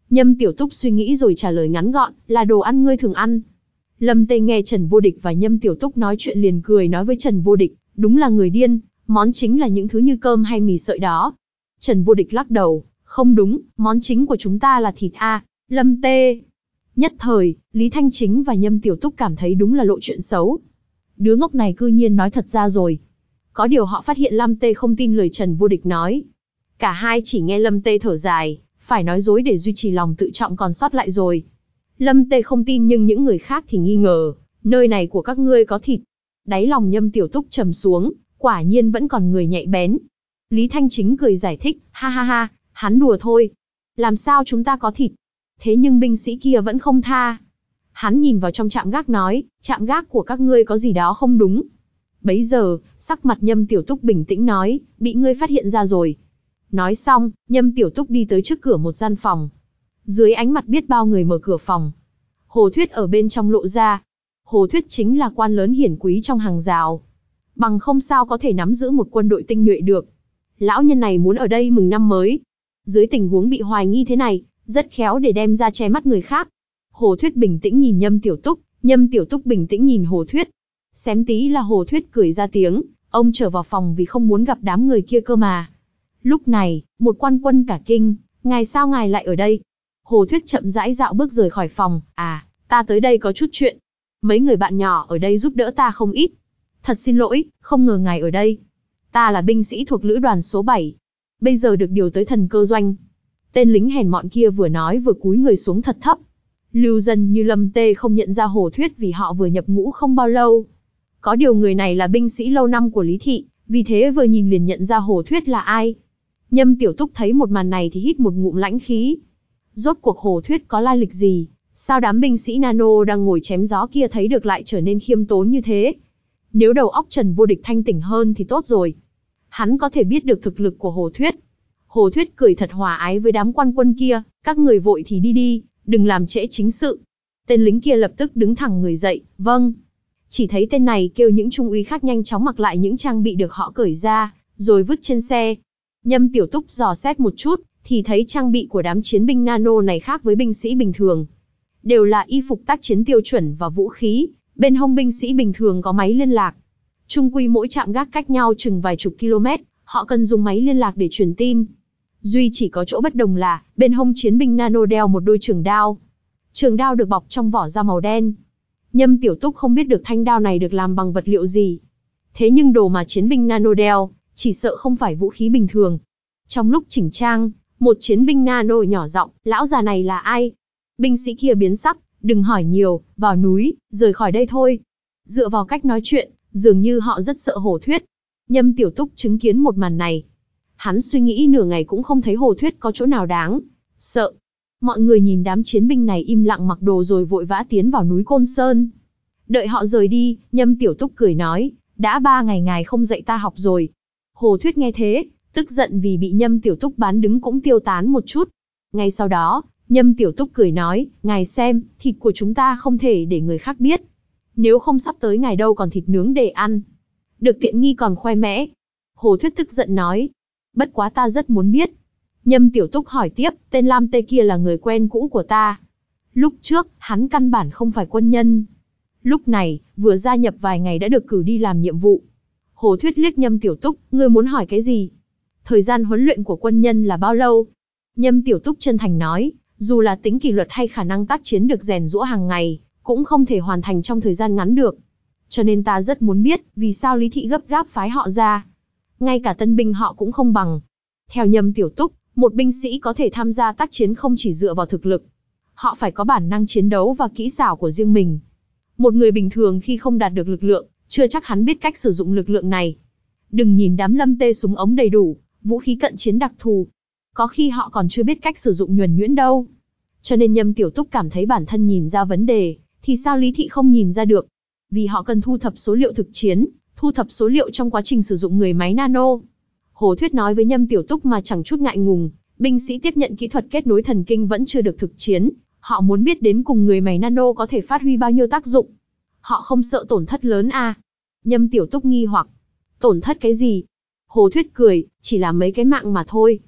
Nhâm Tiểu Túc suy nghĩ rồi trả lời ngắn gọn, là đồ ăn ngươi thường ăn. Lâm Tê nghe Trần Vô Địch và Nhâm Tiểu Túc nói chuyện liền cười nói với Trần Vô Địch, đúng là người điên, món chính là những thứ như cơm hay mì sợi đó. Trần Vô Địch lắc đầu, không đúng, món chính của chúng ta là thịt a. Lâm Tê. Nhất thời, Lý Thanh Chính và Nhâm Tiểu Túc cảm thấy đúng là lộ chuyện xấu. Đứa ngốc này cư nhiên nói thật ra rồi. Có điều họ phát hiện Lâm Tê không tin lời Trần Vô Địch nói. Cả hai chỉ nghe Lâm Tê thở dài, phải nói dối để duy trì lòng tự trọng còn sót lại rồi. Lâm Tê không tin nhưng những người khác thì nghi ngờ, nơi này của các ngươi có thịt. Đáy lòng Nhâm Tiểu Túc trầm xuống, quả nhiên vẫn còn người nhạy bén. Lý Thanh Chính cười giải thích, ha ha ha, hắn đùa thôi. Làm sao chúng ta có thịt? Thế nhưng binh sĩ kia vẫn không tha. Hắn nhìn vào trong trạm gác nói, trạm gác của các ngươi có gì đó không đúng. Bấy giờ, sắc mặt Nhâm Tiểu Túc bình tĩnh nói, bị ngươi phát hiện ra rồi. Nói xong, Nhâm Tiểu Túc đi tới trước cửa một gian phòng. Dưới ánh mặt biết bao người mở cửa phòng. Hồ Thuyết ở bên trong lộ ra. Hồ Thuyết chính là quan lớn hiển quý trong hàng rào. Bằng không sao có thể nắm giữ một quân đội tinh nhuệ được. Lão nhân này muốn ở đây mừng năm mới. Dưới tình huống bị hoài nghi thế này, rất khéo để đem ra che mắt người khác. Hồ Thuyết bình tĩnh nhìn Nhâm Tiểu Túc, Nhâm Tiểu Túc bình tĩnh nhìn Hồ Thuyết. Xém tí là Hồ Thuyết cười ra tiếng, ông trở vào phòng vì không muốn gặp đám người kia cơ mà. Lúc này, một quan quân cả kinh, ngài sao ngài lại ở đây? Hồ Thuyết chậm rãi dạo bước rời khỏi phòng, à, ta tới đây có chút chuyện. Mấy người bạn nhỏ ở đây giúp đỡ ta không ít. Thật xin lỗi, không ngờ ngài ở đây. Ta là binh sĩ thuộc lữ đoàn số bảy. Bây giờ được điều tới thần cơ doanh. Tên lính hèn mọn kia vừa nói vừa cúi người xuống thật thấp. Lưu dân như Lâm Tê không nhận ra Hồ Thuyết vì họ vừa nhập ngũ không bao lâu. Có điều người này là binh sĩ lâu năm của Lý Thị, vì thế vừa nhìn liền nhận ra Hồ Thuyết là ai. Nhâm Tiểu Túc thấy một màn này thì hít một ngụm lãnh khí. Rốt cuộc Hồ Thuyết có lai lịch gì? Sao đám binh sĩ nano đang ngồi chém gió kia thấy được lại trở nên khiêm tốn như thế? Nếu đầu óc Trần Vô Địch thanh tỉnh hơn thì tốt rồi. Hắn có thể biết được thực lực của Hồ Thuyết. Hồ Thuyết cười thật hòa ái với đám quan quân kia, các người vội thì đi đi, đừng làm trễ chính sự. Tên lính kia lập tức đứng thẳng người dậy, vâng. Chỉ thấy tên này kêu những trung úy khác nhanh chóng mặc lại những trang bị được họ cởi ra, rồi vứt trên xe. Nhâm Tiểu Túc dò xét một chút, thì thấy trang bị của đám chiến binh nano này khác với binh sĩ bình thường. Đều là y phục tác chiến tiêu chuẩn và vũ khí, bên hông binh sĩ bình thường có máy liên lạc. Chung quy mỗi trạm gác cách nhau chừng vài chục km, họ cần dùng máy liên lạc để truyền tin. Duy chỉ có chỗ bất đồng là, bên hông chiến binh nano đeo một đôi trường đao. Trường đao được bọc trong vỏ da màu đen. Nhâm Tiểu Túc không biết được thanh đao này được làm bằng vật liệu gì. Thế nhưng đồ mà chiến binh nano đeo, chỉ sợ không phải vũ khí bình thường. Trong lúc chỉnh trang, một chiến binh nano nhỏ giọng, lão già này là ai? Binh sĩ kia biến sắc, đừng hỏi nhiều, vào núi, rời khỏi đây thôi. Dựa vào cách nói chuyện, dường như họ rất sợ Hồ Thuyết. Nhâm Tiểu Túc chứng kiến một màn này. Hắn suy nghĩ nửa ngày cũng không thấy Hồ Thuyết có chỗ nào đáng sợ. Mọi người nhìn đám chiến binh này im lặng mặc đồ rồi vội vã tiến vào núi Côn Sơn. Đợi họ rời đi, Nhâm Tiểu Túc cười nói, đã ba ngày ngài không dạy ta học rồi. Hồ Thuyết nghe thế, tức giận vì bị Nhâm Tiểu Túc bán đứng cũng tiêu tán một chút. Ngay sau đó, Nhâm Tiểu Túc cười nói, ngài xem, thịt của chúng ta không thể để người khác biết. Nếu không sắp tới ngài đâu còn thịt nướng để ăn. Được tiện nghi còn khoe mẽ. Hồ Thuyết tức giận nói, bất quá ta rất muốn biết. Nhâm Tiểu Túc hỏi tiếp, tên Lam Tê kia là người quen cũ của ta. Lúc trước, hắn căn bản không phải quân nhân. Lúc này, vừa gia nhập vài ngày đã được cử đi làm nhiệm vụ. Hồ Thuyết liếc Nhâm Tiểu Túc, ngươi muốn hỏi cái gì? Thời gian huấn luyện của quân nhân là bao lâu? Nhâm Tiểu Túc chân thành nói, dù là tính kỷ luật hay khả năng tác chiến được rèn giũa hàng ngày, cũng không thể hoàn thành trong thời gian ngắn được. Cho nên ta rất muốn biết, vì sao Lý Thị gấp gáp phái họ ra. Ngay cả tân binh họ cũng không bằng. Theo Nhâm Tiểu Túc, một binh sĩ có thể tham gia tác chiến không chỉ dựa vào thực lực. Họ phải có bản năng chiến đấu và kỹ xảo của riêng mình. Một người bình thường khi không đạt được lực lượng, chưa chắc hắn biết cách sử dụng lực lượng này. Đừng nhìn đám Lâm Tê súng ống đầy đủ, vũ khí cận chiến đặc thù. Có khi họ còn chưa biết cách sử dụng nhuần nhuyễn đâu. Cho nên Nhâm Tiểu Túc cảm thấy bản thân nhìn ra vấn đề, thì sao Lý Thị không nhìn ra được? Vì họ cần thu thập số liệu thực chiến, thu thập số liệu trong quá trình sử dụng người máy nano. Hồ Thuyết nói với Nhâm Tiểu Túc mà chẳng chút ngại ngùng, binh sĩ tiếp nhận kỹ thuật kết nối thần kinh vẫn chưa được thực chiến, họ muốn biết đến cùng người máy nano có thể phát huy bao nhiêu tác dụng. Họ không sợ tổn thất lớn à? Nhâm Tiểu Túc nghi hoặc, tổn thất cái gì? Hồ Thuyết cười, chỉ là mấy cái mạng mà thôi.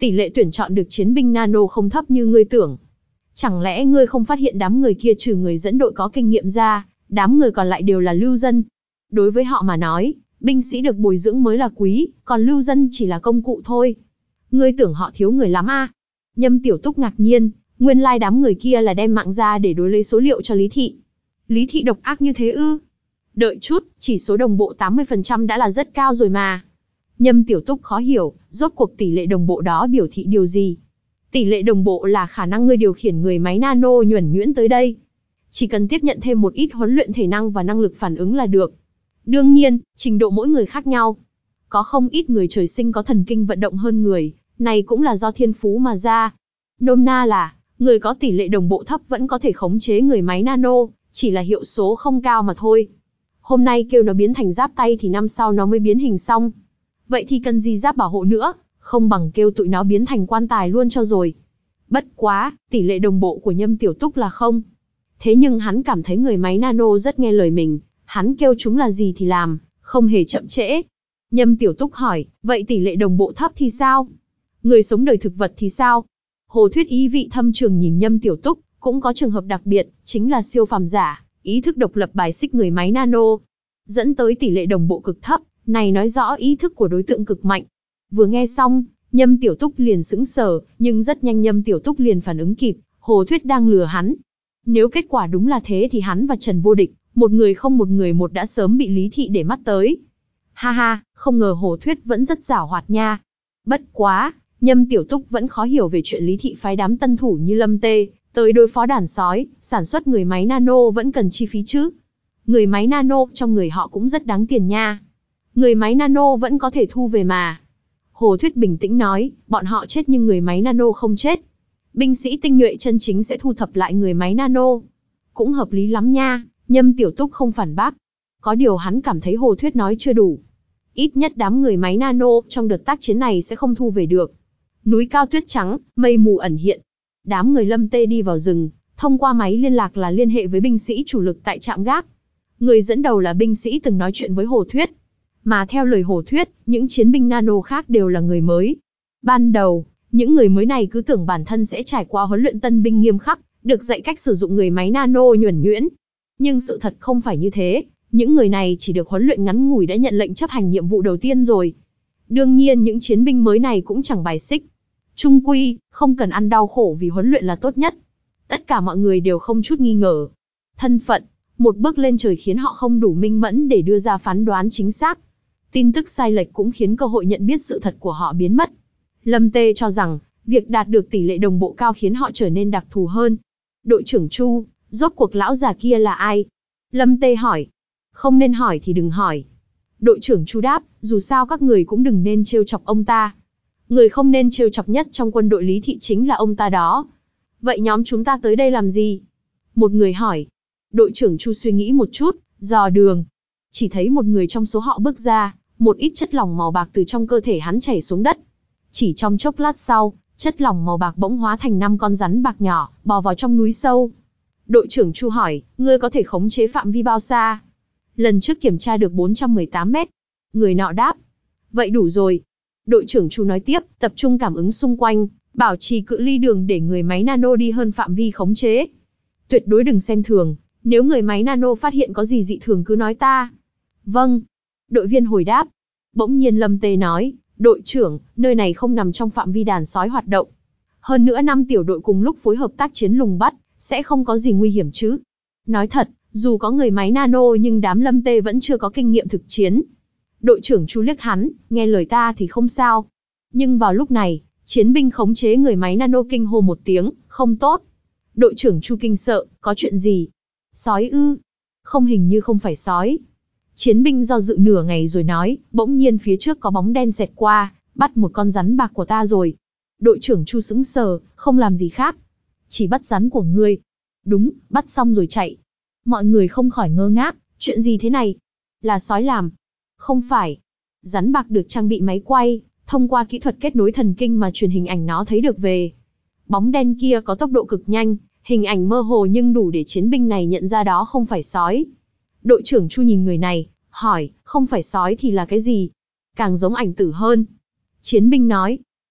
Tỷ lệ tuyển chọn được chiến binh nano không thấp như ngươi tưởng. Chẳng lẽ ngươi không phát hiện đám người kia trừ người dẫn đội có kinh nghiệm ra, đám người còn lại đều là lưu dân? Đối với họ mà nói, binh sĩ được bồi dưỡng mới là quý, còn lưu dân chỉ là công cụ thôi. Ngươi tưởng họ thiếu người lắm à? Nhâm Tiểu Túc ngạc nhiên, nguyên lai đám người kia là đem mạng ra để đối lấy số liệu cho Lý Thị. Lý Thị độc ác như thế ư? Đợi chút, chỉ số đồng bộ tám mươi phần trăm đã là rất cao rồi mà. Nhâm Tiểu Túc khó hiểu, rốt cuộc tỷ lệ đồng bộ đó biểu thị điều gì? Tỷ lệ đồng bộ là khả năng ngươi điều khiển người máy nano nhuần nhuyễn tới đây. Chỉ cần tiếp nhận thêm một ít huấn luyện thể năng và năng lực phản ứng là được. Đương nhiên, trình độ mỗi người khác nhau. Có không ít người trời sinh có thần kinh vận động hơn người, này cũng là do thiên phú mà ra. Nôm na là, người có tỷ lệ đồng bộ thấp vẫn có thể khống chế người máy nano, chỉ là hiệu số không cao mà thôi. Hôm nay kêu nó biến thành giáp tay thì năm sau nó mới biến hình xong. Vậy thì cần gì giáp bảo hộ nữa, không bằng kêu tụi nó biến thành quan tài luôn cho rồi. Bất quá, tỷ lệ đồng bộ của Nhâm Tiểu Túc là không. Thế nhưng hắn cảm thấy người máy nano rất nghe lời mình, hắn kêu chúng là gì thì làm, không hề chậm trễ. Nhâm Tiểu Túc hỏi, vậy tỷ lệ đồng bộ thấp thì sao? Người sống đời thực vật thì sao? Hồ Thuyết ý vị thâm trường nhìn Nhâm Tiểu Túc, cũng có trường hợp đặc biệt, chính là siêu phàm giả, ý thức độc lập bài xích người máy nano, dẫn tới tỷ lệ đồng bộ cực thấp, này nói rõ ý thức của đối tượng cực mạnh. Vừa nghe xong, Nhâm Tiểu Túc liền sững sờ, nhưng rất nhanh Nhâm Tiểu Túc liền phản ứng kịp, Hồ Thuyết đang lừa hắn. Nếu kết quả đúng là thế thì hắn và Trần Vô Địch, một người không một người một đã sớm bị Lý Thị để mắt tới. Ha ha, không ngờ Hồ Thuyết vẫn rất giảo hoạt nha. Bất quá, Nhâm Tiểu Túc vẫn khó hiểu về chuyện Lý Thị phái đám tân thủ như Lâm Tê tới đối phó đàn sói, sản xuất người máy nano vẫn cần chi phí chứ. Người máy nano trong người họ cũng rất đáng tiền nha. Người máy nano vẫn có thể thu về mà. Hồ Thuyết bình tĩnh nói, bọn họ chết nhưng người máy nano không chết. Binh sĩ tinh nhuệ chân chính sẽ thu thập lại người máy nano. Cũng hợp lý lắm nha, Nhâm Tiểu Túc không phản bác. Có điều hắn cảm thấy Hồ Thuyết nói chưa đủ. Ít nhất đám người máy nano trong đợt tác chiến này sẽ không thu về được. Núi cao tuyết trắng, mây mù ẩn hiện. Đám người Lâm Tê đi vào rừng, thông qua máy liên lạc là liên hệ với binh sĩ chủ lực tại trạm gác. Người dẫn đầu là binh sĩ từng nói chuyện với Hồ Thuyết. Mà theo lời Hồ Thuyết, những chiến binh nano khác đều là người mới. Ban đầu, những người mới này cứ tưởng bản thân sẽ trải qua huấn luyện tân binh nghiêm khắc, được dạy cách sử dụng người máy nano nhuần nhuyễn. Nhưng sự thật không phải như thế, những người này chỉ được huấn luyện ngắn ngủi đã nhận lệnh chấp hành nhiệm vụ đầu tiên rồi. Đương nhiên những chiến binh mới này cũng chẳng bài xích. Chung quy, không cần ăn đau khổ vì huấn luyện là tốt nhất. Tất cả mọi người đều không chút nghi ngờ. Thân phận, một bước lên trời khiến họ không đủ minh mẫn để đưa ra phán đoán chính xác. Tin tức sai lệch cũng khiến cơ hội nhận biết sự thật của họ biến mất. Lâm Tê cho rằng, việc đạt được tỷ lệ đồng bộ cao khiến họ trở nên đặc thù hơn. Đội trưởng Chu, rốt cuộc lão già kia là ai? Lâm Tê hỏi. Không nên hỏi thì đừng hỏi. Đội trưởng Chu đáp, dù sao các người cũng đừng nên trêu chọc ông ta. Người không nên trêu chọc nhất trong quân đội Lý Thị chính là ông ta đó. Vậy nhóm chúng ta tới đây làm gì? Một người hỏi. Đội trưởng Chu suy nghĩ một chút, dò đường. Chỉ thấy một người trong số họ bước ra, một ít chất lỏng màu bạc từ trong cơ thể hắn chảy xuống đất. Chỉ trong chốc lát sau, chất lỏng màu bạc bỗng hóa thành năm con rắn bạc nhỏ, bò vào trong núi sâu. Đội trưởng Chu hỏi, ngươi có thể khống chế phạm vi bao xa? Lần trước kiểm tra được bốn trăm mười tám mét. Người nọ đáp. Vậy đủ rồi. Đội trưởng Chu nói tiếp, tập trung cảm ứng xung quanh, bảo trì cự ly đường để người máy nano đi hơn phạm vi khống chế. Tuyệt đối đừng xem thường, nếu người máy nano phát hiện có gì dị thường cứ nói ta. Vâng. Đội viên hồi đáp. Bỗng nhiên Lâm Tê nói, đội trưởng, nơi này không nằm trong phạm vi đàn sói hoạt động. Hơn nữa năm tiểu đội cùng lúc phối hợp tác chiến lùng bắt, sẽ không có gì nguy hiểm chứ. Nói thật, dù có người máy nano nhưng đám Lâm Tê vẫn chưa có kinh nghiệm thực chiến. Đội trưởng Chu liếc hắn, nghe lời ta thì không sao. Nhưng vào lúc này, chiến binh khống chế người máy nano kinh hô một tiếng, không tốt. Đội trưởng Chu kinh sợ, có chuyện gì? Sói ư? Không, hình như không phải sói. Chiến binh do dự nửa ngày rồi nói, bỗng nhiên phía trước có bóng đen xẹt qua, bắt một con rắn bạc của ta rồi. Đội trưởng Chu sững sờ, không làm gì khác. Chỉ bắt rắn của ngươi. Đúng, bắt xong rồi chạy. Mọi người không khỏi ngơ ngác, chuyện gì thế này? Là sói làm? Không phải. Rắn bạc được trang bị máy quay, thông qua kỹ thuật kết nối thần kinh mà truyền hình ảnh nó thấy được về. Bóng đen kia có tốc độ cực nhanh, hình ảnh mơ hồ nhưng đủ để chiến binh này nhận ra đó không phải sói. Đội trưởng Chu nhìn người này, hỏi, không phải sói thì là cái gì? Càng giống ảnh tử hơn. Chiến binh nói,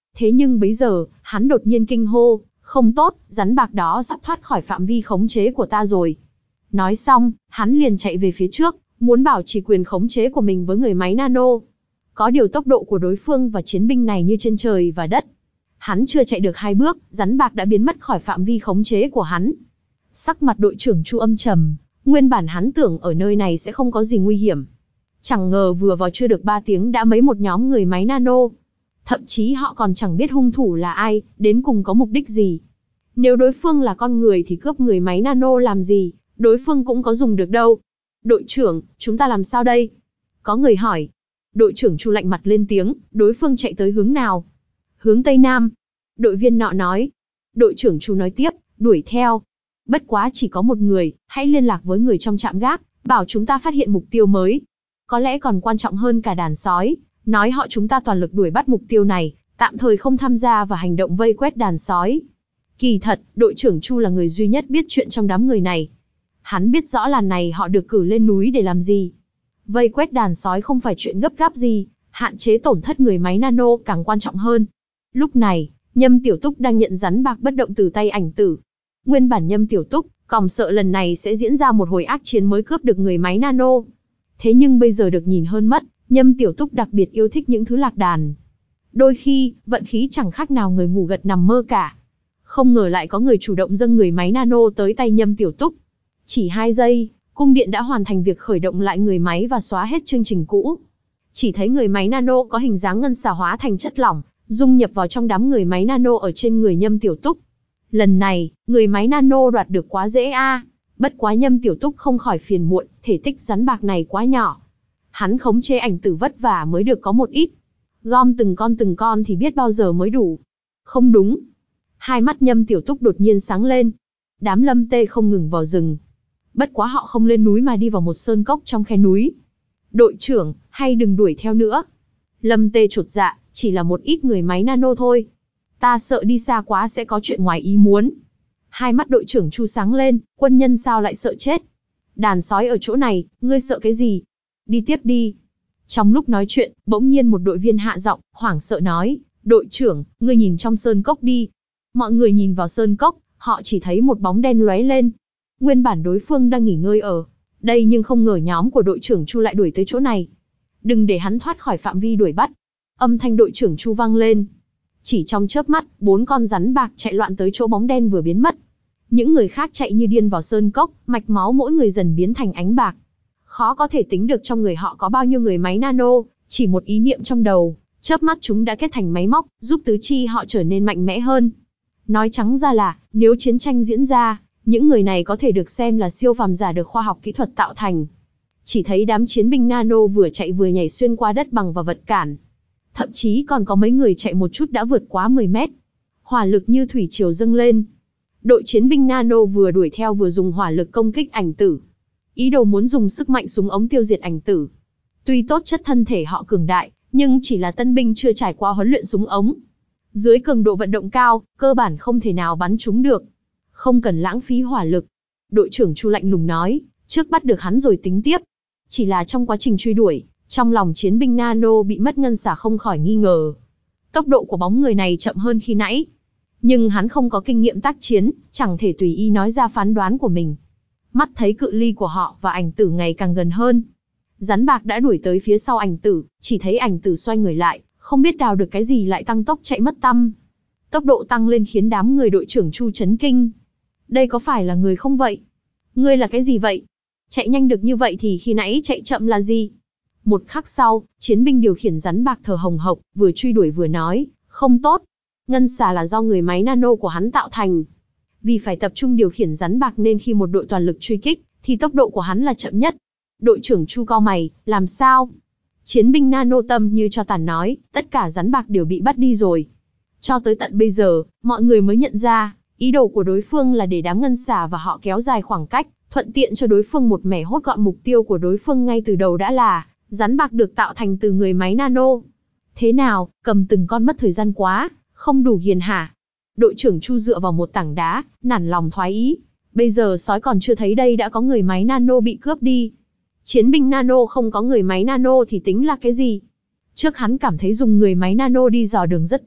Thế nhưng bấy giờ, hắn đột nhiên kinh hô, không tốt, rắn bạc đó sắp thoát khỏi phạm vi khống chế của ta rồi. Nói xong, hắn liền chạy về phía trước, muốn bảo trì quyền khống chế của mình với người máy nano. Có điều tốc độ của đối phương và chiến binh này như trên trời và đất. Hắn chưa chạy được hai bước, rắn bạc đã biến mất khỏi phạm vi khống chế của hắn. Sắc mặt đội trưởng Chu âm trầm, nguyên bản hắn tưởng ở nơi này sẽ không có gì nguy hiểm. Chẳng ngờ vừa vào chưa được ba tiếng đã mấy một nhóm người máy nano. Thậm chí họ còn chẳng biết hung thủ là ai, đến cùng có mục đích gì. Nếu đối phương là con người thì cướp người máy nano làm gì, đối phương cũng có dùng được đâu. Đội trưởng, chúng ta làm sao đây? Có người hỏi. Đội trưởng Chu lạnh mặt lên tiếng, đối phương chạy tới hướng nào? Hướng Tây Nam. Đội viên nọ nói. Đội trưởng Chu nói tiếp, đuổi theo. Bất quá chỉ có một người, hãy liên lạc với người trong trạm gác, bảo chúng ta phát hiện mục tiêu mới. Có lẽ còn quan trọng hơn cả đàn sói, nói họ chúng ta toàn lực đuổi bắt mục tiêu này, tạm thời không tham gia vào hành động vây quét đàn sói. Kỳ thật, đội trưởng Chu là người duy nhất biết chuyện trong đám người này. Hắn biết rõ là này họ được cử lên núi để làm gì. Vây quét đàn sói không phải chuyện gấp gáp gì, hạn chế tổn thất người máy nano càng quan trọng hơn. Lúc này, Nhâm Tiểu Túc đang nhận rắn bạc bất động từ tay Ảnh Tử. Nguyên bản Nhâm Tiểu Túc còn sợ lần này sẽ diễn ra một hồi ác chiến mới cướp được người máy nano. Thế nhưng bây giờ được nhìn hơn mất, Nhâm Tiểu Túc đặc biệt yêu thích những thứ lạc đàn. Đôi khi, vận khí chẳng khác nào người ngủ gật nằm mơ cả. Không ngờ lại có người chủ động dâng người máy nano tới tay Nhâm Tiểu Túc. Chỉ hai giây, cung điện đã hoàn thành việc khởi động lại người máy và xóa hết chương trình cũ. Chỉ thấy người máy nano có hình dáng ngân xà hóa thành chất lỏng, dung nhập vào trong đám người máy nano ở trên người Nhâm Tiểu Túc. Lần này, người máy nano đoạt được quá dễ a. À. Bất quá Nhâm Tiểu Túc không khỏi phiền muộn, thể tích rắn bạc này quá nhỏ. Hắn khống chế Ảnh Tử vất vả mới được có một ít. Gom từng con từng con thì biết bao giờ mới đủ. Không đúng. Hai mắt Nhâm Tiểu Túc đột nhiên sáng lên. Đám Lâm Tê không ngừng vào rừng. Bất quá họ không lên núi mà đi vào một sơn cốc trong khe núi. Đội trưởng, hay đừng đuổi theo nữa. Lâm Tê chột dạ, chỉ là một ít người máy nano thôi. Ta sợ đi xa quá sẽ có chuyện ngoài ý muốn. Hai mắt đội trưởng Chu sáng lên, quân nhân sao lại sợ chết? Đàn sói ở chỗ này, ngươi sợ cái gì? Đi tiếp đi. Trong lúc nói chuyện, bỗng nhiên một đội viên hạ giọng, hoảng sợ nói, đội trưởng, ngươi nhìn trong sơn cốc đi. Mọi người nhìn vào sơn cốc, họ chỉ thấy một bóng đen lóe lên. Nguyên bản đối phương đang nghỉ ngơi ở đây nhưng không ngờ nhóm của đội trưởng Chu lại đuổi tới chỗ này. Đừng để hắn thoát khỏi phạm vi đuổi bắt. Âm thanh đội trưởng Chu vang lên. Chỉ trong chớp mắt, bốn con rắn bạc chạy loạn tới chỗ bóng đen vừa biến mất. Những người khác chạy như điên vào sơn cốc, mạch máu mỗi người dần biến thành ánh bạc. Khó có thể tính được trong người họ có bao nhiêu người máy nano, chỉ một ý niệm trong đầu, chớp mắt chúng đã kết thành máy móc, giúp tứ chi họ trở nên mạnh mẽ hơn. Nói trắng ra là, nếu chiến tranh diễn ra, những người này có thể được xem là siêu phàm giả được khoa học kỹ thuật tạo thành. Chỉ thấy đám chiến binh nano vừa chạy vừa nhảy xuyên qua đất bằng và vật cản. Thậm chí còn có mấy người chạy một chút đã vượt quá mười mét. Hỏa lực như thủy triều dâng lên. Đội chiến binh nano vừa đuổi theo vừa dùng hỏa lực công kích Ảnh Tử. Ý đồ muốn dùng sức mạnh súng ống tiêu diệt Ảnh Tử. Tuy tốt chất thân thể họ cường đại, nhưng chỉ là tân binh chưa trải qua huấn luyện súng ống. Dưới cường độ vận động cao, cơ bản không thể nào bắn trúng được. Không cần lãng phí hỏa lực. Đội trưởng Chu lạnh lùng nói, trước bắt được hắn rồi tính tiếp. Chỉ là trong quá trình truy đuổi, trong lòng chiến binh nano bị mất ngân xả không khỏi nghi ngờ. Tốc độ của bóng người này chậm hơn khi nãy. Nhưng hắn không có kinh nghiệm tác chiến, chẳng thể tùy ý nói ra phán đoán của mình. Mắt thấy cự ly của họ và Ảnh Tử ngày càng gần hơn. Rắn bạc đã đuổi tới phía sau Ảnh Tử, chỉ thấy Ảnh Tử xoay người lại, không biết đào được cái gì lại tăng tốc chạy mất tăm. Tốc độ tăng lên khiến đám người đội trưởng Chu chấn kinh. Đây có phải là người không vậy? Ngươi là cái gì vậy? Chạy nhanh được như vậy thì khi nãy chạy chậm là gì? Một khắc sau, chiến binh điều khiển rắn bạc thở hồng hộc, vừa truy đuổi vừa nói, không tốt. Ngân xà là do người máy nano của hắn tạo thành. Vì phải tập trung điều khiển rắn bạc nên khi một đội toàn lực truy kích, thì tốc độ của hắn là chậm nhất. Đội trưởng Chu cau mày, làm sao? Chiến binh nano tâm như cho tàn nói, tất cả rắn bạc đều bị bắt đi rồi. Cho tới tận bây giờ, mọi người mới nhận ra, ý đồ của đối phương là để đám ngân xà và họ kéo dài khoảng cách, thuận tiện cho đối phương một mẻ hốt gọn. Mục tiêu của đối phương ngay từ đầu đã là, rắn bạc được tạo thành từ người máy nano. Thế nào, cầm từng con mất thời gian quá, không đủ hiền hả? Đội trưởng Chu dựa vào một tảng đá, nản lòng thoái ý. Bây giờ sói còn chưa thấy đây đã có người máy nano bị cướp đi. Chiến binh nano không có người máy nano thì tính là cái gì? Trước hắn cảm thấy dùng người máy nano đi dò đường rất tiện,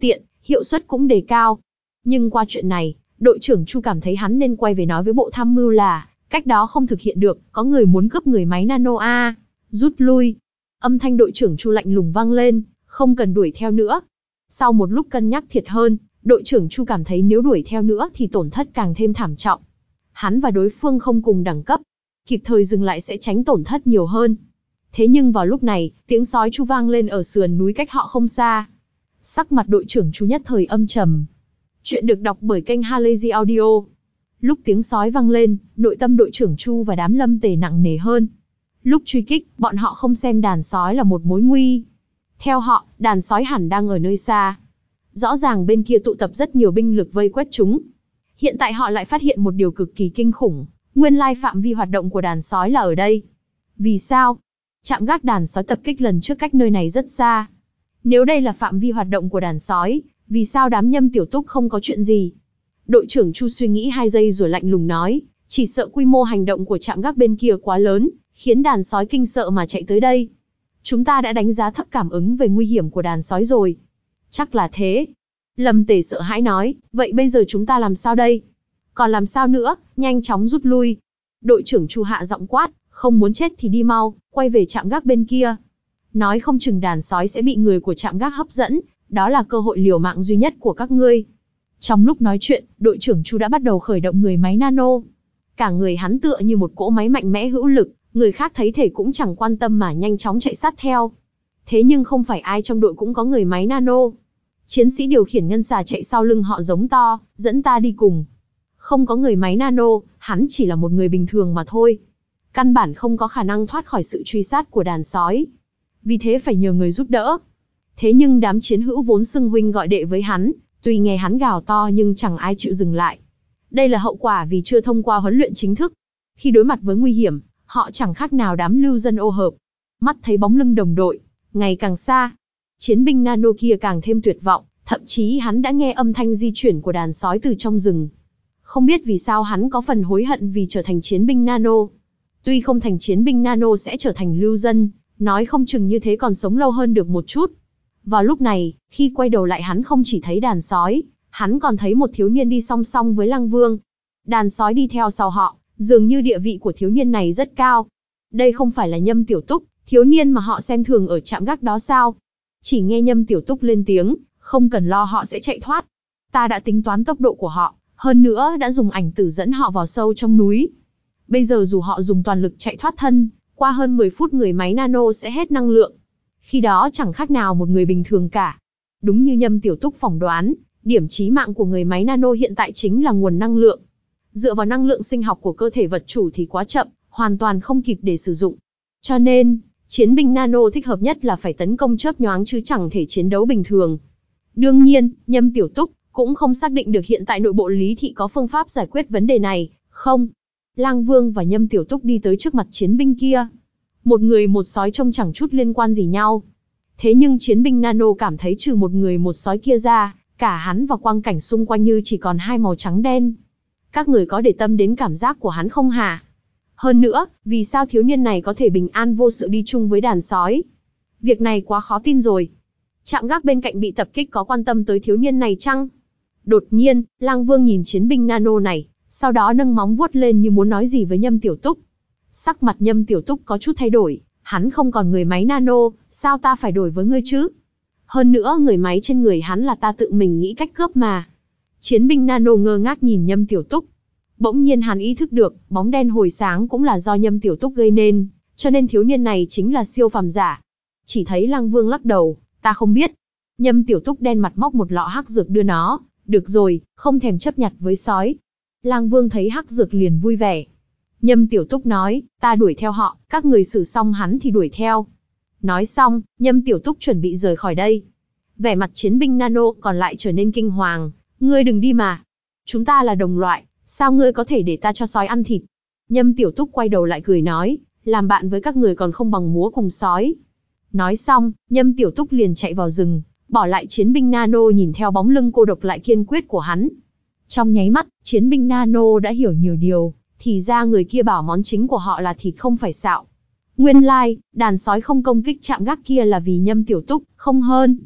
hiệu suất cũng đề cao. Nhưng qua chuyện này, đội trưởng Chu cảm thấy hắn nên quay về nói với bộ tham mưu là, cách đó không thực hiện được, có người muốn cướp người máy nano a, rút lui. Âm thanh đội trưởng Chu lạnh lùng vang lên, không cần đuổi theo nữa. Sau một lúc cân nhắc thiệt hơn, đội trưởng Chu cảm thấy nếu đuổi theo nữa thì tổn thất càng thêm thảm trọng. Hắn và đối phương không cùng đẳng cấp, kịp thời dừng lại sẽ tránh tổn thất nhiều hơn. Thế nhưng vào lúc này, tiếng sói chu vang lên ở sườn núi cách họ không xa. Sắc mặt đội trưởng Chu nhất thời âm trầm. Chuyện được đọc bởi kênh Halazy Audio. Lúc tiếng sói vang lên, nội tâm đội trưởng Chu và đám Lâm Tề nặng nề hơn. Lúc truy kích, bọn họ không xem đàn sói là một mối nguy. Theo họ, đàn sói hẳn đang ở nơi xa. Rõ ràng bên kia tụ tập rất nhiều binh lực vây quét chúng. Hiện tại họ lại phát hiện một điều cực kỳ kinh khủng. Nguyên lai phạm vi hoạt động của đàn sói là ở đây. Vì sao? Trạm gác đàn sói tập kích lần trước cách nơi này rất xa. Nếu đây là phạm vi hoạt động của đàn sói, vì sao đám Nhâm Tiểu Túc không có chuyện gì? Đội trưởng Chu suy nghĩ hai giây rồi lạnh lùng nói, chỉ sợ quy mô hành động của trạm gác bên kia quá lớn, khiến đàn sói kinh sợ mà chạy tới đây. Chúng ta đã đánh giá thấp cảm ứng về nguy hiểm của đàn sói rồi. Chắc là thế. Lâm Tề sợ hãi nói, vậy bây giờ chúng ta làm sao đây? Còn làm sao nữa, nhanh chóng rút lui. Đội trưởng Chu hạ giọng quát, không muốn chết thì đi mau, quay về trạm gác bên kia. Nói không chừng đàn sói sẽ bị người của trạm gác hấp dẫn, đó là cơ hội liều mạng duy nhất của các ngươi. Trong lúc nói chuyện, đội trưởng Chu đã bắt đầu khởi động người máy nano. Cả người hắn tựa như một cỗ máy mạnh mẽ hữu lực, người khác thấy thể cũng chẳng quan tâm mà nhanh chóng chạy sát theo. Thế nhưng không phải ai trong đội cũng có người máy nano. Chiến sĩ điều khiển ngân xà chạy sau lưng họ giống to, dẫn ta đi cùng. Không có người máy nano, hắn chỉ là một người bình thường mà thôi. Căn bản không có khả năng thoát khỏi sự truy sát của đàn sói. Vì thế phải nhờ người giúp đỡ. Thế nhưng đám chiến hữu vốn xưng huynh gọi đệ với hắn, tuy nghe hắn gào to nhưng chẳng ai chịu dừng lại. Đây là hậu quả vì chưa thông qua huấn luyện chính thức. Khi đối mặt với nguy hiểm, họ chẳng khác nào đám lưu dân ô hợp. Mắt thấy bóng lưng đồng đội, ngày càng xa. Chiến binh nano kia càng thêm tuyệt vọng, thậm chí hắn đã nghe âm thanh di chuyển của đàn sói từ trong rừng. Không biết vì sao hắn có phần hối hận vì trở thành chiến binh nano. Tuy không thành chiến binh nano sẽ trở thành lưu dân, nói không chừng như thế còn sống lâu hơn được một chút. Vào lúc này, khi quay đầu lại hắn không chỉ thấy đàn sói, hắn còn thấy một thiếu niên đi song song với Lăng Vương. Đàn sói đi theo sau họ, dường như địa vị của thiếu niên này rất cao. Đây không phải là Nhâm Tiểu Túc, thiếu niên mà họ xem thường ở trạm gác đó sao? Chỉ nghe Nhâm Tiểu Túc lên tiếng, không cần lo họ sẽ chạy thoát. Ta đã tính toán tốc độ của họ, hơn nữa đã dùng ảnh tử dẫn họ vào sâu trong núi. Bây giờ dù họ dùng toàn lực chạy thoát thân, qua hơn mười phút người máy nano sẽ hết năng lượng. Khi đó chẳng khác nào một người bình thường cả. Đúng như Nhâm Tiểu Túc phỏng đoán, điểm chí mạng của người máy nano hiện tại chính là nguồn năng lượng. Dựa vào năng lượng sinh học của cơ thể vật chủ thì quá chậm, hoàn toàn không kịp để sử dụng. Cho nên, chiến binh nano thích hợp nhất là phải tấn công chớp nhoáng chứ chẳng thể chiến đấu bình thường. Đương nhiên, Nhâm Tiểu Túc cũng không xác định được hiện tại nội bộ Lý Thị có phương pháp giải quyết vấn đề này, không. Lang Vương và Nhâm Tiểu Túc đi tới trước mặt chiến binh kia. Một người một sói trông chẳng chút liên quan gì nhau. Thế nhưng chiến binh nano cảm thấy trừ một người một sói kia ra, cả hắn và quang cảnh xung quanh như chỉ còn hai màu trắng đen. Các người có để tâm đến cảm giác của hắn không hả? Hơn nữa, vì sao thiếu niên này có thể bình an vô sự đi chung với đàn sói? Việc này quá khó tin rồi. Trạm gác bên cạnh bị tập kích có quan tâm tới thiếu niên này chăng? Đột nhiên, Lang Vương nhìn chiến binh nano này, sau đó nâng móng vuốt lên như muốn nói gì với Nhâm Tiểu Túc. Sắc mặt Nhâm Tiểu Túc có chút thay đổi, hắn không còn người máy nano, sao ta phải đổi với ngươi chứ? Hơn nữa người máy trên người hắn là ta tự mình nghĩ cách cướp mà. Chiến binh nano ngơ ngác nhìn Nhâm Tiểu Túc. Bỗng nhiên hắn ý thức được, bóng đen hồi sáng cũng là do Nhâm Tiểu Túc gây nên, cho nên thiếu niên này chính là siêu phàm giả. Chỉ thấy Lang Vương lắc đầu, ta không biết. Nhâm Tiểu Túc đen mặt móc một lọ hắc dược đưa nó, được rồi, không thèm chấp nhặt với sói. Lang Vương thấy hắc dược liền vui vẻ. Nhâm Tiểu Túc nói, ta đuổi theo họ, các người xử xong hắn thì đuổi theo. Nói xong, Nhâm Tiểu Túc chuẩn bị rời khỏi đây. Vẻ mặt chiến binh nano còn lại trở nên kinh hoàng, ngươi đừng đi mà. Chúng ta là đồng loại, sao ngươi có thể để ta cho sói ăn thịt? Nhâm Tiểu Túc quay đầu lại cười nói, làm bạn với các người còn không bằng múa cùng sói. Nói xong, Nhâm Tiểu Túc liền chạy vào rừng, bỏ lại chiến binh nano nhìn theo bóng lưng cô độc lại kiên quyết của hắn. Trong nháy mắt, chiến binh nano đã hiểu nhiều điều, thì ra người kia bảo món chính của họ là thịt không phải xạo. Nguyên lai, like, đàn sói không công kích trạm gác kia là vì Nhâm Tiểu Túc, không hơn.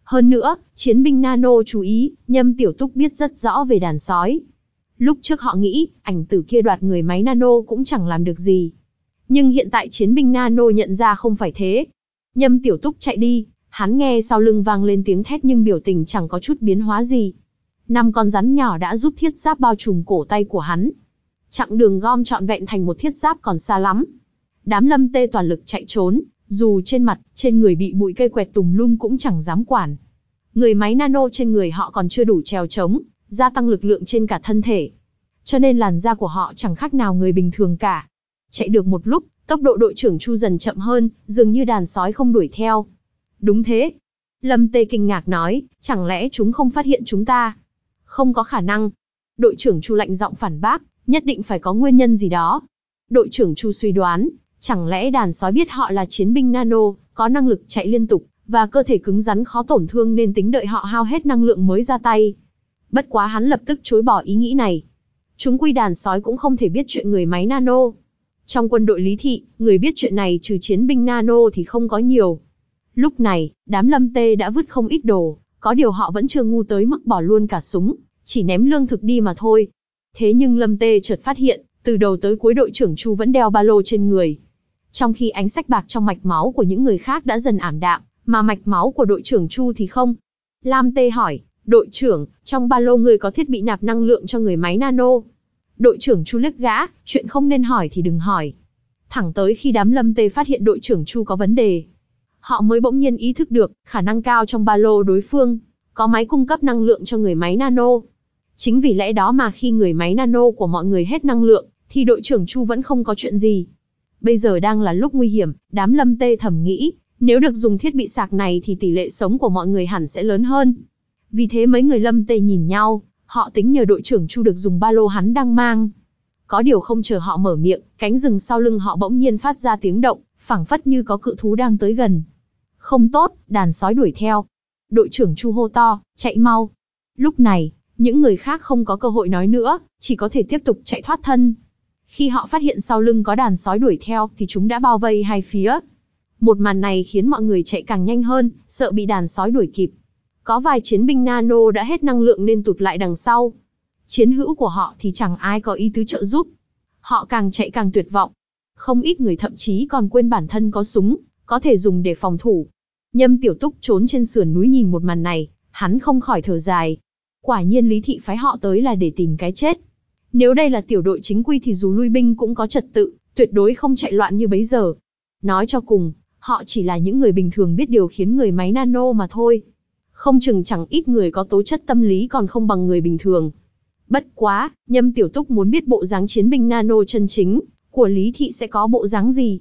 Hơn nữa, chiến binh nano chú ý, Nhâm Tiểu Túc biết rất rõ về đàn sói. Lúc trước họ nghĩ, ảnh tử kia đoạt người máy nano cũng chẳng làm được gì. Nhưng hiện tại chiến binh nano nhận ra không phải thế. Nhâm Tiểu Túc chạy đi, hắn nghe sau lưng vang lên tiếng thét nhưng biểu tình chẳng có chút biến hóa gì. Năm con rắn nhỏ đã giúp thiết giáp bao trùm cổ tay của hắn. Chặng đường gom trọn vẹn thành một thiết giáp còn xa lắm. Đám Lâm Tê toàn lực chạy trốn, dù trên mặt, trên người bị bụi cây quẹt tùm lum cũng chẳng dám quản. Người máy nano trên người họ còn chưa đủ trèo trống, gia tăng lực lượng trên cả thân thể. Cho nên làn da của họ chẳng khác nào người bình thường cả. Chạy được một lúc, tốc độ đội trưởng Chu dần chậm hơn, dường như đàn sói không đuổi theo. Đúng thế. Lâm Tê kinh ngạc nói, chẳng lẽ chúng không phát hiện chúng ta? Không có khả năng. Đội trưởng Chu lạnh giọng phản bác, nhất định phải có nguyên nhân gì đó. Đội trưởng Chu suy đoán, chẳng lẽ đàn sói biết họ là chiến binh nano, có năng lực chạy liên tục, và cơ thể cứng rắn khó tổn thương nên tính đợi họ hao hết năng lượng mới ra tay. Bất quá hắn lập tức chối bỏ ý nghĩ này. Chúng quy đàn sói cũng không thể biết chuyện người máy nano. Trong quân đội Lý Thị, người biết chuyện này trừ chiến binh nano thì không có nhiều. Lúc này, đám Lâm Tê đã vứt không ít đồ, có điều họ vẫn chưa ngu tới mức bỏ luôn cả súng, chỉ ném lương thực đi mà thôi. Thế nhưng Lâm Tê chợt phát hiện, từ đầu tới cuối đội trưởng Chu vẫn đeo ba lô trên người. Trong khi ánh sách bạc trong mạch máu của những người khác đã dần ảm đạm, mà mạch máu của đội trưởng Chu thì không. Lam Tê hỏi, đội trưởng, trong ba lô người có thiết bị nạp năng lượng cho người máy nano? Đội trưởng Chu liếc gã, chuyện không nên hỏi thì đừng hỏi. Thẳng tới khi đám Lâm Tê phát hiện đội trưởng Chu có vấn đề, họ mới bỗng nhiên ý thức được, khả năng cao trong ba lô đối phương có máy cung cấp năng lượng cho người máy nano. Chính vì lẽ đó mà khi người máy nano của mọi người hết năng lượng, thì đội trưởng Chu vẫn không có chuyện gì. Bây giờ đang là lúc nguy hiểm, đám Lâm Tê thầm nghĩ, nếu được dùng thiết bị sạc này thì tỷ lệ sống của mọi người hẳn sẽ lớn hơn. Vì thế mấy người Lâm Tê nhìn nhau, họ tính nhờ đội trưởng Chu được dùng ba lô hắn đang mang. Có điều không chờ họ mở miệng, cánh rừng sau lưng họ bỗng nhiên phát ra tiếng động, phảng phất như có cự thú đang tới gần. Không tốt, đàn sói đuổi theo. Đội trưởng Chu hô to, chạy mau. Lúc này, những người khác không có cơ hội nói nữa, chỉ có thể tiếp tục chạy thoát thân. Khi họ phát hiện sau lưng có đàn sói đuổi theo, thì chúng đã bao vây hai phía. Một màn này khiến mọi người chạy càng nhanh hơn, sợ bị đàn sói đuổi kịp. Có vài chiến binh nano đã hết năng lượng nên tụt lại đằng sau. Chiến hữu của họ thì chẳng ai có ý tứ trợ giúp. Họ càng chạy càng tuyệt vọng. Không ít người thậm chí còn quên bản thân có súng, có thể dùng để phòng thủ. Nhâm Tiểu Túc trốn trên sườn núi nhìn một màn này, hắn không khỏi thở dài. Quả nhiên Lý Thị phái họ tới là để tìm cái chết. Nếu đây là tiểu đội chính quy thì dù lui binh cũng có trật tự, tuyệt đối không chạy loạn như bấy giờ. Nói cho cùng, họ chỉ là những người bình thường biết điều khiển người máy nano mà thôi. Không chừng chẳng ít người có tố chất tâm lý còn không bằng người bình thường. Bất quá, Nhâm Tiểu Túc muốn biết bộ dáng chiến binh nano chân chính của Lý Thị sẽ có bộ dáng gì.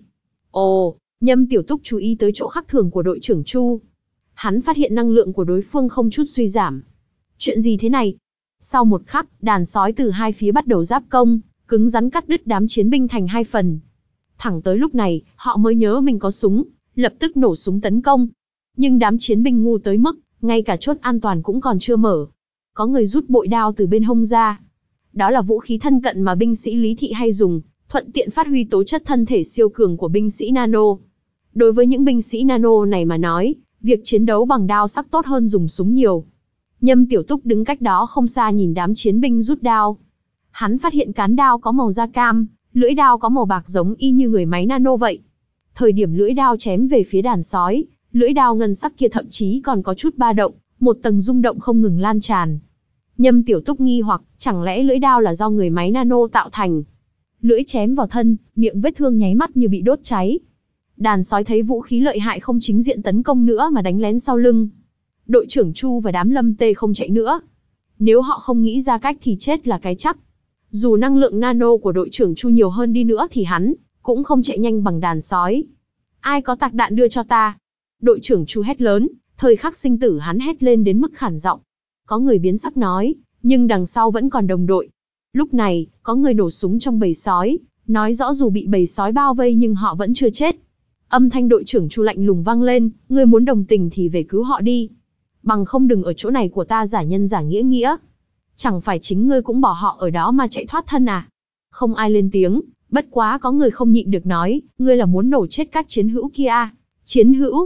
Ồ, Nhâm Tiểu Túc chú ý tới chỗ khác thường của đội trưởng Chu. Hắn phát hiện năng lượng của đối phương không chút suy giảm. Chuyện gì thế này? Sau một khắc, đàn sói từ hai phía bắt đầu giáp công, cứng rắn cắt đứt đám chiến binh thành hai phần. Thẳng tới lúc này, họ mới nhớ mình có súng, lập tức nổ súng tấn công. Nhưng đám chiến binh ngu tới mức, ngay cả chốt an toàn cũng còn chưa mở. Có người rút bội đao từ bên hông ra. Đó là vũ khí thân cận mà binh sĩ Lý Thị hay dùng, thuận tiện phát huy tố chất thân thể siêu cường của binh sĩ nano. Đối với những binh sĩ nano này mà nói, việc chiến đấu bằng đao sắc tốt hơn dùng súng nhiều. Nhâm Tiểu Túc đứng cách đó không xa nhìn đám chiến binh rút đao. Hắn phát hiện cán đao có màu da cam, lưỡi đao có màu bạc giống y như người máy nano vậy. Thời điểm lưỡi đao chém về phía đàn sói, lưỡi đao ngân sắc kia thậm chí còn có chút ba động, một tầng rung động không ngừng lan tràn. Nhâm Tiểu Túc nghi hoặc, chẳng lẽ lưỡi đao là do người máy nano tạo thành? Lưỡi chém vào thân, miệng vết thương nháy mắt như bị đốt cháy. Đàn sói thấy vũ khí lợi hại không chính diện tấn công nữa mà đánh lén sau lưng. Đội trưởng Chu và đám Lâm Tê không chạy nữa. Nếu họ không nghĩ ra cách thì chết là cái chắc. Dù năng lượng nano của đội trưởng Chu nhiều hơn đi nữa thì hắn cũng không chạy nhanh bằng đàn sói. Ai có tạc đạn đưa cho ta? Đội trưởng Chu hét lớn, thời khắc sinh tử hắn hét lên đến mức khản giọng. Có người biến sắc nói, nhưng đằng sau vẫn còn đồng đội. Lúc này, có người nổ súng trong bầy sói, nói rõ dù bị bầy sói bao vây nhưng họ vẫn chưa chết. Âm thanh đội trưởng Chu lạnh lùng vang lên, ngươi muốn đồng tình thì về cứu họ đi. Bằng không đừng ở chỗ này của ta giả nhân giả nghĩa nghĩa. Chẳng phải chính ngươi cũng bỏ họ ở đó mà chạy thoát thân à? Không ai lên tiếng, bất quá có người không nhịn được nói, ngươi là muốn nổ chết các chiến hữu kia à? Chiến hữu?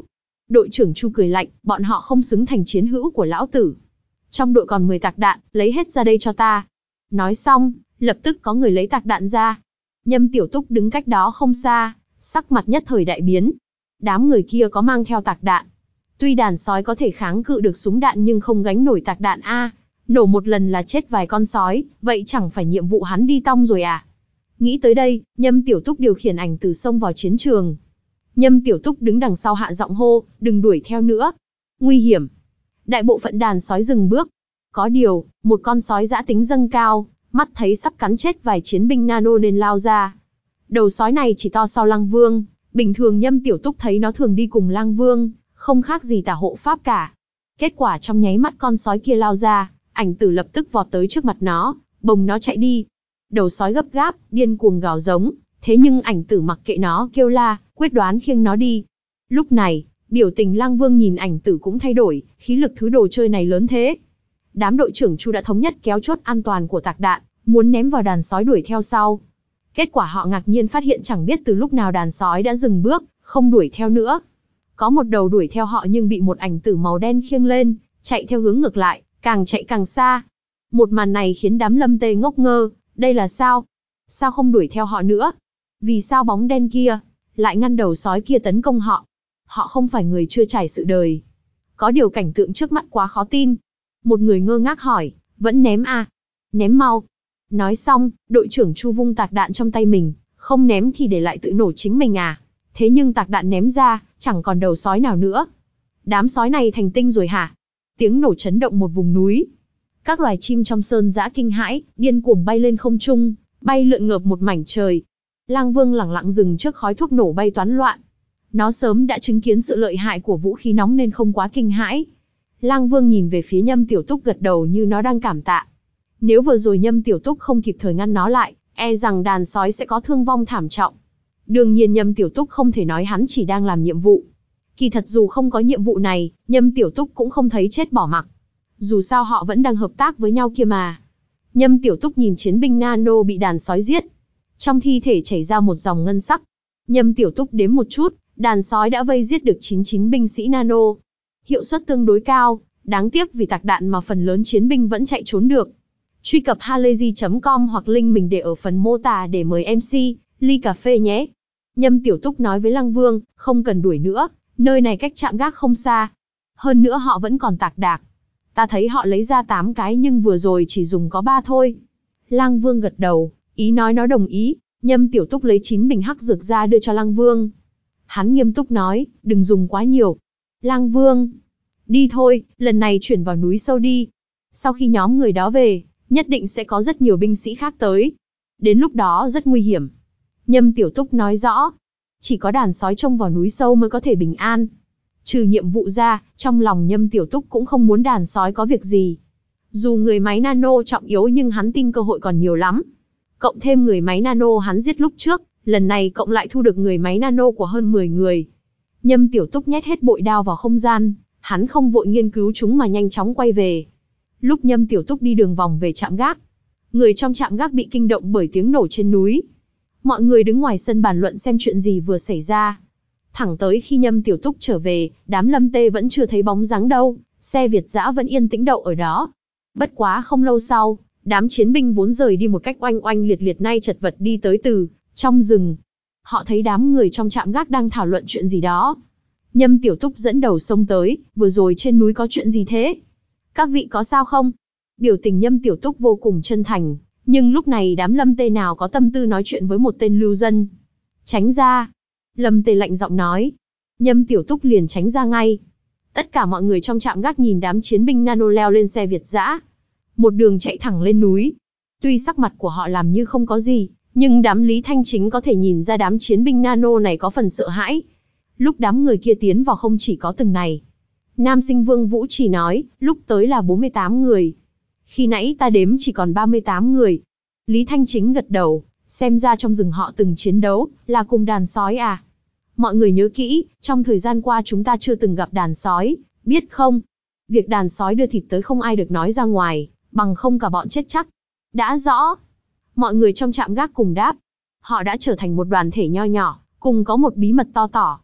Đội trưởng Chu cười lạnh, bọn họ không xứng thành chiến hữu của lão tử. Trong đội còn mười tạc đạn, lấy hết ra đây cho ta. Nói xong, lập tức có người lấy tạc đạn ra. Nhâm Tiểu Túc đứng cách đó không xa, sắc mặt nhất thời đại biến. Đám người kia có mang theo tạc đạn. Tuy đàn sói có thể kháng cự được súng đạn nhưng không gánh nổi tạc đạn a. Nổ một lần là chết vài con sói, vậy chẳng phải nhiệm vụ hắn đi tong rồi à? Nghĩ tới đây, Nhâm Tiểu Túc điều khiển ảnh tử xông vào chiến trường. Nhâm Tiểu Túc đứng đằng sau hạ giọng hô, đừng đuổi theo nữa. Nguy hiểm. Đại bộ phận đàn sói dừng bước. Có điều, một con sói dã tính dâng cao, mắt thấy sắp cắn chết vài chiến binh nano nên lao ra. Đầu sói này chỉ to sau Lăng Vương, bình thường Nhâm Tiểu Túc thấy nó thường đi cùng Lăng Vương, không khác gì tả hộ pháp cả. Kết quả trong nháy mắt con sói kia lao ra, ảnh tử lập tức vọt tới trước mặt nó, bồng nó chạy đi. Đầu sói gấp gáp, điên cuồng gào giống, thế nhưng ảnh tử mặc kệ nó kêu la, quyết đoán khiêng nó đi. Lúc này, biểu tình Lăng Vương nhìn ảnh tử cũng thay đổi, khí lực thứ đồ chơi này lớn thế. Đám đội trưởng Chu đã thống nhất kéo chốt an toàn của tạc đạn, muốn ném vào đàn sói đuổi theo sau. Kết quả họ ngạc nhiên phát hiện chẳng biết từ lúc nào đàn sói đã dừng bước, không đuổi theo nữa. Có một đầu đuổi theo họ nhưng bị một ảnh tử màu đen khiêng lên, chạy theo hướng ngược lại, càng chạy càng xa. Một màn này khiến đám Lâm Tê ngốc ngơ, đây là sao? Sao không đuổi theo họ nữa? Vì sao bóng đen kia lại ngăn đầu sói kia tấn công họ? Họ không phải người chưa trải sự đời. Có điều cảnh tượng trước mắt quá khó tin. Một người ngơ ngác hỏi, vẫn ném à? Ném mau. Nói xong, đội trưởng Chu vung tạc đạn trong tay mình, không ném thì để lại tự nổ chính mình à? Thế nhưng tạc đạn ném ra, chẳng còn đầu sói nào nữa. Đám sói này thành tinh rồi hả? Tiếng nổ chấn động một vùng núi. Các loài chim trong sơn dã kinh hãi, điên cuồng bay lên không trung, bay lượn ngợp một mảnh trời. Lang Vương lẳng lặng dừng trước khói thuốc nổ bay toán loạn. Nó sớm đã chứng kiến sự lợi hại của vũ khí nóng nên không quá kinh hãi. Lang Vương nhìn về phía Nhâm Tiểu Túc gật đầu như nó đang cảm tạ. Nếu vừa rồi Nhâm Tiểu Túc không kịp thời ngăn nó lại, e rằng đàn sói sẽ có thương vong thảm trọng. Đương nhiên Nhâm Tiểu Túc không thể nói hắn chỉ đang làm nhiệm vụ. Kỳ thật dù không có nhiệm vụ này, Nhâm Tiểu Túc cũng không thấy chết bỏ mặc. Dù sao họ vẫn đang hợp tác với nhau kia mà. Nhâm Tiểu Túc nhìn chiến binh nano bị đàn sói giết. Trong thi thể chảy ra một dòng ngân sắc. Nhâm Tiểu Túc đếm một chút, đàn sói đã vây giết được chín mươi chín binh sĩ nano. Hiệu suất tương đối cao, đáng tiếc vì tạc đạn mà phần lớn chiến binh vẫn chạy trốn được. Truy cập halayzi chấm com hoặc link mình để ở phần mô tả để mời em xê, ly cà phê nhé. Nhâm Tiểu Túc nói với Lăng Vương, không cần đuổi nữa, nơi này cách trạm gác không xa. Hơn nữa họ vẫn còn tạc đạc. Ta thấy họ lấy ra tám cái nhưng vừa rồi chỉ dùng có ba thôi. Lăng Vương gật đầu, ý nói nó đồng ý. Nhâm Tiểu Túc lấy chín bình hắc dược ra đưa cho Lăng Vương. Hắn nghiêm túc nói, đừng dùng quá nhiều. Lăng Vương, đi thôi, lần này chuyển vào núi sâu đi. Sau khi nhóm người đó về, nhất định sẽ có rất nhiều binh sĩ khác tới. Đến lúc đó rất nguy hiểm. Nhâm Tiểu Túc nói rõ, chỉ có đàn sói trông vào núi sâu mới có thể bình an. Trừ nhiệm vụ ra, trong lòng Nhâm Tiểu Túc cũng không muốn đàn sói có việc gì. Dù người máy nano trọng yếu nhưng hắn tin cơ hội còn nhiều lắm. Cộng thêm người máy nano hắn giết lúc trước, lần này cộng lại thu được người máy nano của hơn mười người. Nhâm Tiểu Túc nhét hết bội đao vào không gian, hắn không vội nghiên cứu chúng mà nhanh chóng quay về. Lúc Nhâm Tiểu Túc đi đường vòng về trạm gác, người trong trạm gác bị kinh động bởi tiếng nổ trên núi. Mọi người đứng ngoài sân bàn luận xem chuyện gì vừa xảy ra. Thẳng tới khi Nhâm Tiểu Túc trở về, đám Lâm Tê vẫn chưa thấy bóng dáng đâu, xe Việt dã vẫn yên tĩnh đậu ở đó. Bất quá không lâu sau, đám chiến binh vốn rời đi một cách oanh oanh liệt liệt nay chật vật đi tới từ trong rừng. Họ thấy đám người trong trạm gác đang thảo luận chuyện gì đó. Nhâm Tiểu Túc dẫn đầu xông tới, vừa rồi trên núi có chuyện gì thế? Các vị có sao không? Biểu tình Nhâm Tiểu Túc vô cùng chân thành, nhưng lúc này đám Lâm Tê nào có tâm tư nói chuyện với một tên lưu dân. Tránh ra. Lâm Tê lạnh giọng nói. Nhâm Tiểu Túc liền tránh ra ngay. Tất cả mọi người trong trạm gác nhìn đám chiến binh nano leo lên xe Việt dã, một đường chạy thẳng lên núi. Tuy sắc mặt của họ làm như không có gì, nhưng đám Lý Thanh Chính có thể nhìn ra đám chiến binh nano này có phần sợ hãi. Lúc đám người kia tiến vào không chỉ có từng này. Nam Sinh Vương Vũ chỉ nói, lúc tới là bốn mươi tám người. Khi nãy ta đếm chỉ còn ba mươi tám người. Lý Thanh Chính gật đầu, xem ra trong rừng họ từng chiến đấu, là cùng đàn sói à. Mọi người nhớ kỹ, trong thời gian qua chúng ta chưa từng gặp đàn sói, biết không? Việc đàn sói đưa thịt tới không ai được nói ra ngoài, bằng không cả bọn chết chắc. Đã rõ. Mọi người trong trạm gác cùng đáp. Họ đã trở thành một đoàn thể nho nhỏ, cùng có một bí mật to tỏ.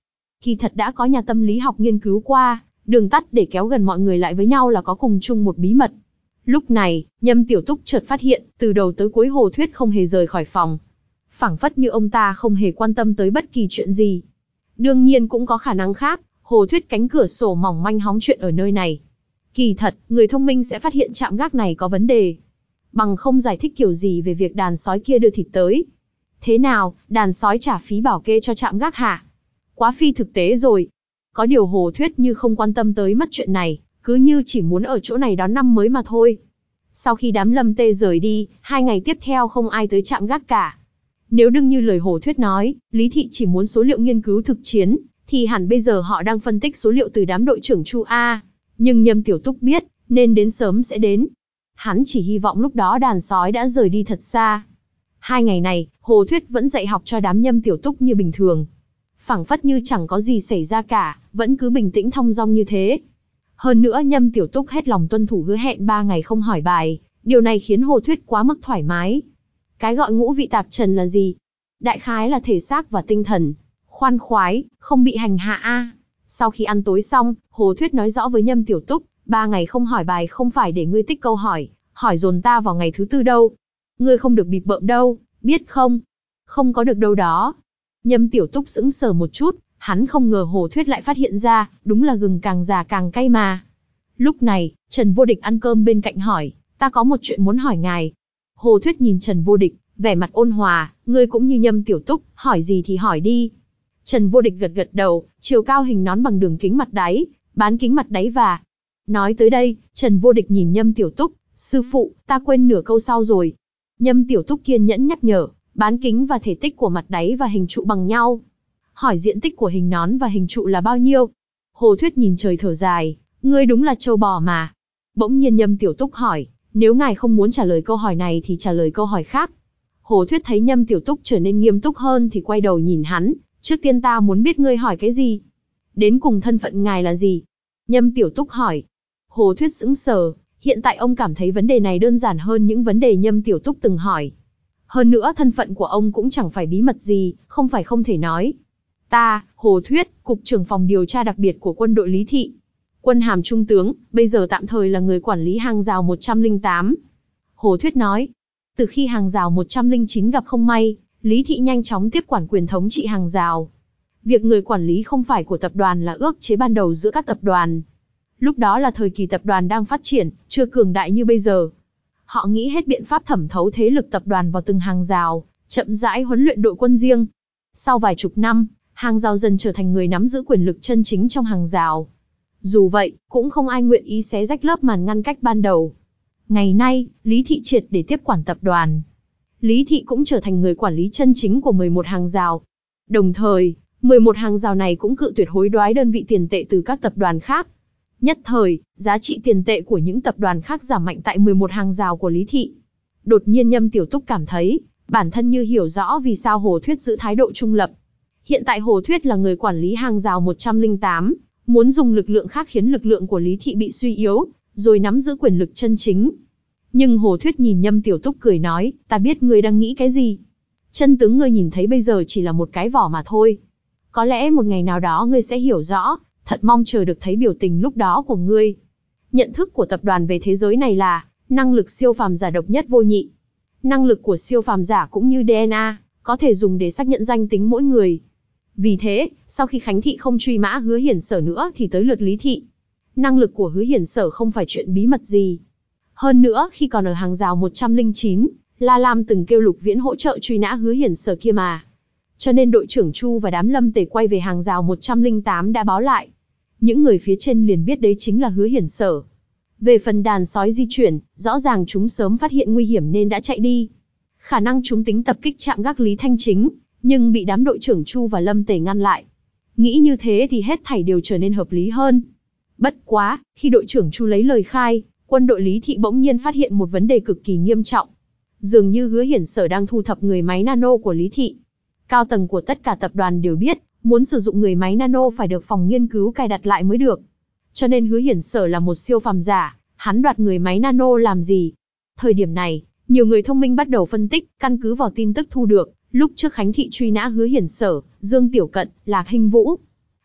Kỳ thật đã có nhà tâm lý học nghiên cứu qua, đường tắt để kéo gần mọi người lại với nhau là có cùng chung một bí mật. Lúc này, Nhâm Tiểu Túc chợt phát hiện, từ đầu tới cuối Hồ Thuyết không hề rời khỏi phòng. Phảng phất như ông ta không hề quan tâm tới bất kỳ chuyện gì. Đương nhiên cũng có khả năng khác, Hồ Thuyết cánh cửa sổ mỏng manh hóng chuyện ở nơi này. Kỳ thật, người thông minh sẽ phát hiện trạm gác này có vấn đề. Bằng không giải thích kiểu gì về việc đàn sói kia đưa thịt tới. Thế nào, đàn sói trả phí bảo kê cho trạm gác hả? Quá phi thực tế rồi. Có điều Hồ Thuyết như không quan tâm tới mất chuyện này, cứ như chỉ muốn ở chỗ này đón năm mới mà thôi. Sau khi đám Lâm Tê rời đi, hai ngày tiếp theo không ai tới trạm gác cả. Nếu đừng như lời Hồ Thuyết nói, Lý Thị chỉ muốn số liệu nghiên cứu thực chiến, thì hẳn bây giờ họ đang phân tích số liệu từ đám đội trưởng Chu A. Nhưng Nhâm Tiểu Túc biết, nên đến sớm sẽ đến. Hắn chỉ hy vọng lúc đó đàn sói đã rời đi thật xa. Hai ngày này, Hồ Thuyết vẫn dạy học cho đám Nhâm Tiểu Túc như bình thường. Phảng phất như chẳng có gì xảy ra cả, vẫn cứ bình tĩnh thong dong như thế. Hơn nữa Nhâm Tiểu Túc hết lòng tuân thủ hứa hẹn ba ngày không hỏi bài, điều này khiến Hồ Thuyết quá mức thoải mái. Cái gọi ngũ vị tạp trần là gì? Đại khái là thể xác và tinh thần, khoan khoái, không bị hành hạ a. Sau khi ăn tối xong, Hồ Thuyết nói rõ với Nhâm Tiểu Túc, ba ngày không hỏi bài không phải để ngươi tích câu hỏi, hỏi dồn ta vào ngày thứ tư đâu. Ngươi không được bịp bợm đâu, biết không? Không có được đâu đó. Nhâm Tiểu Túc sững sờ một chút, hắn không ngờ Hồ Thuyết lại phát hiện ra, đúng là gừng càng già càng cay mà. Lúc này, Trần Vô Địch ăn cơm bên cạnh hỏi, ta có một chuyện muốn hỏi ngài. Hồ Thuyết nhìn Trần Vô Địch, vẻ mặt ôn hòa, ngươi cũng như Nhâm Tiểu Túc, hỏi gì thì hỏi đi. Trần Vô Địch gật gật đầu, chiều cao hình nón bằng đường kính mặt đáy, bán kính mặt đáy và... Nói tới đây, Trần Vô Địch nhìn Nhâm Tiểu Túc, sư phụ, ta quên nửa câu sau rồi. Nhâm Tiểu Túc kiên nhẫn nhắc nhở, bán kính và thể tích của mặt đáy và hình trụ bằng nhau. Hỏi diện tích của hình nón và hình trụ là bao nhiêu? Hồ Thuyết nhìn trời thở dài, ngươi đúng là trâu bò mà. Bỗng nhiên Nhâm Tiểu Túc hỏi, nếu ngài không muốn trả lời câu hỏi này thì trả lời câu hỏi khác. Hồ Thuyết thấy Nhâm Tiểu Túc trở nên nghiêm túc hơn thì quay đầu nhìn hắn, trước tiên ta muốn biết ngươi hỏi cái gì? Đến cùng thân phận ngài là gì? Nhâm Tiểu Túc hỏi. Hồ Thuyết sững sờ, hiện tại ông cảm thấy vấn đề này đơn giản hơn những vấn đề Nhâm Tiểu Túc từng hỏi. Hơn nữa thân phận của ông cũng chẳng phải bí mật gì, không phải không thể nói. Ta, Hồ Thuyết, Cục trưởng phòng điều tra đặc biệt của quân đội Lý Thị. Quân hàm trung tướng, bây giờ tạm thời là người quản lý hàng rào một trăm lẻ tám. Hồ Thuyết nói, từ khi hàng rào một trăm lẻ chín gặp không may, Lý Thị nhanh chóng tiếp quản quyền thống trị hàng rào. Việc người quản lý không phải của tập đoàn là ước chế ban đầu giữa các tập đoàn. Lúc đó là thời kỳ tập đoàn đang phát triển, chưa cường đại như bây giờ. Họ nghĩ hết biện pháp thẩm thấu thế lực tập đoàn vào từng hàng rào, chậm rãi huấn luyện đội quân riêng. Sau vài chục năm, hàng rào dần trở thành người nắm giữ quyền lực chân chính trong hàng rào. Dù vậy, cũng không ai nguyện ý xé rách lớp màn ngăn cách ban đầu. Ngày nay, Lý Thị triệt để tiếp quản tập đoàn. Lý Thị cũng trở thành người quản lý chân chính của mười một hàng rào. Đồng thời, mười một hàng rào này cũng cự tuyệt hối đoái đơn vị tiền tệ từ các tập đoàn khác. Nhất thời, giá trị tiền tệ của những tập đoàn khác giảm mạnh tại mười một hàng rào của Lý Thị. Đột nhiên Nhâm Tiểu Túc cảm thấy, bản thân như hiểu rõ vì sao Hồ Thuyết giữ thái độ trung lập. Hiện tại Hồ Thuyết là người quản lý hàng rào một trăm lẻ tám, muốn dùng lực lượng khác khiến lực lượng của Lý Thị bị suy yếu, rồi nắm giữ quyền lực chân chính. Nhưng Hồ Thuyết nhìn Nhâm Tiểu Túc cười nói, ta biết ngươi đang nghĩ cái gì. Chân tướng ngươi nhìn thấy bây giờ chỉ là một cái vỏ mà thôi. Có lẽ một ngày nào đó ngươi sẽ hiểu rõ, thật mong chờ được thấy biểu tình lúc đó của ngươi. Nhận thức của tập đoàn về thế giới này là, năng lực siêu phàm giả độc nhất vô nhị. Năng lực của siêu phàm giả cũng như đê en a, có thể dùng để xác nhận danh tính mỗi người. Vì thế, sau khi Khánh Thị không truy mã Hứa Hiển Sở nữa thì tới lượt Lý Thị. Năng lực của Hứa Hiển Sở không phải chuyện bí mật gì. Hơn nữa, khi còn ở hàng rào một trăm lẻ chín, La Lam từng kêu Lục Viễn hỗ trợ truy nã Hứa Hiển Sở kia mà. Cho nên đội trưởng Chu và đám Lâm Tề quay về hàng rào một trăm lẻ tám đã báo lại. Những người phía trên liền biết đấy chính là Hứa Hiển Sở. Về phần đàn sói di chuyển, rõ ràng chúng sớm phát hiện nguy hiểm nên đã chạy đi. Khả năng chúng tính tập kích trạm gác Lý Thanh Chính, nhưng bị đám đội trưởng Chu và Lâm Tề ngăn lại. Nghĩ như thế thì hết thảy đều trở nên hợp lý hơn. Bất quá, khi đội trưởng Chu lấy lời khai, quân đội Lý Thị bỗng nhiên phát hiện một vấn đề cực kỳ nghiêm trọng. Dường như Hứa Hiển Sở đang thu thập người máy nano của Lý Thị. Cao tầng của tất cả tập đoàn đều biết, muốn sử dụng người máy nano phải được phòng nghiên cứu cài đặt lại mới được. Cho nên Hứa Hiển Sở là một siêu phàm giả, hắn đoạt người máy nano làm gì? Thời điểm này, nhiều người thông minh bắt đầu phân tích, căn cứ vào tin tức thu được, lúc trước Khánh Thị truy nã Hứa Hiển Sở, Dương Tiểu Cận, Lạc Hinh Vũ.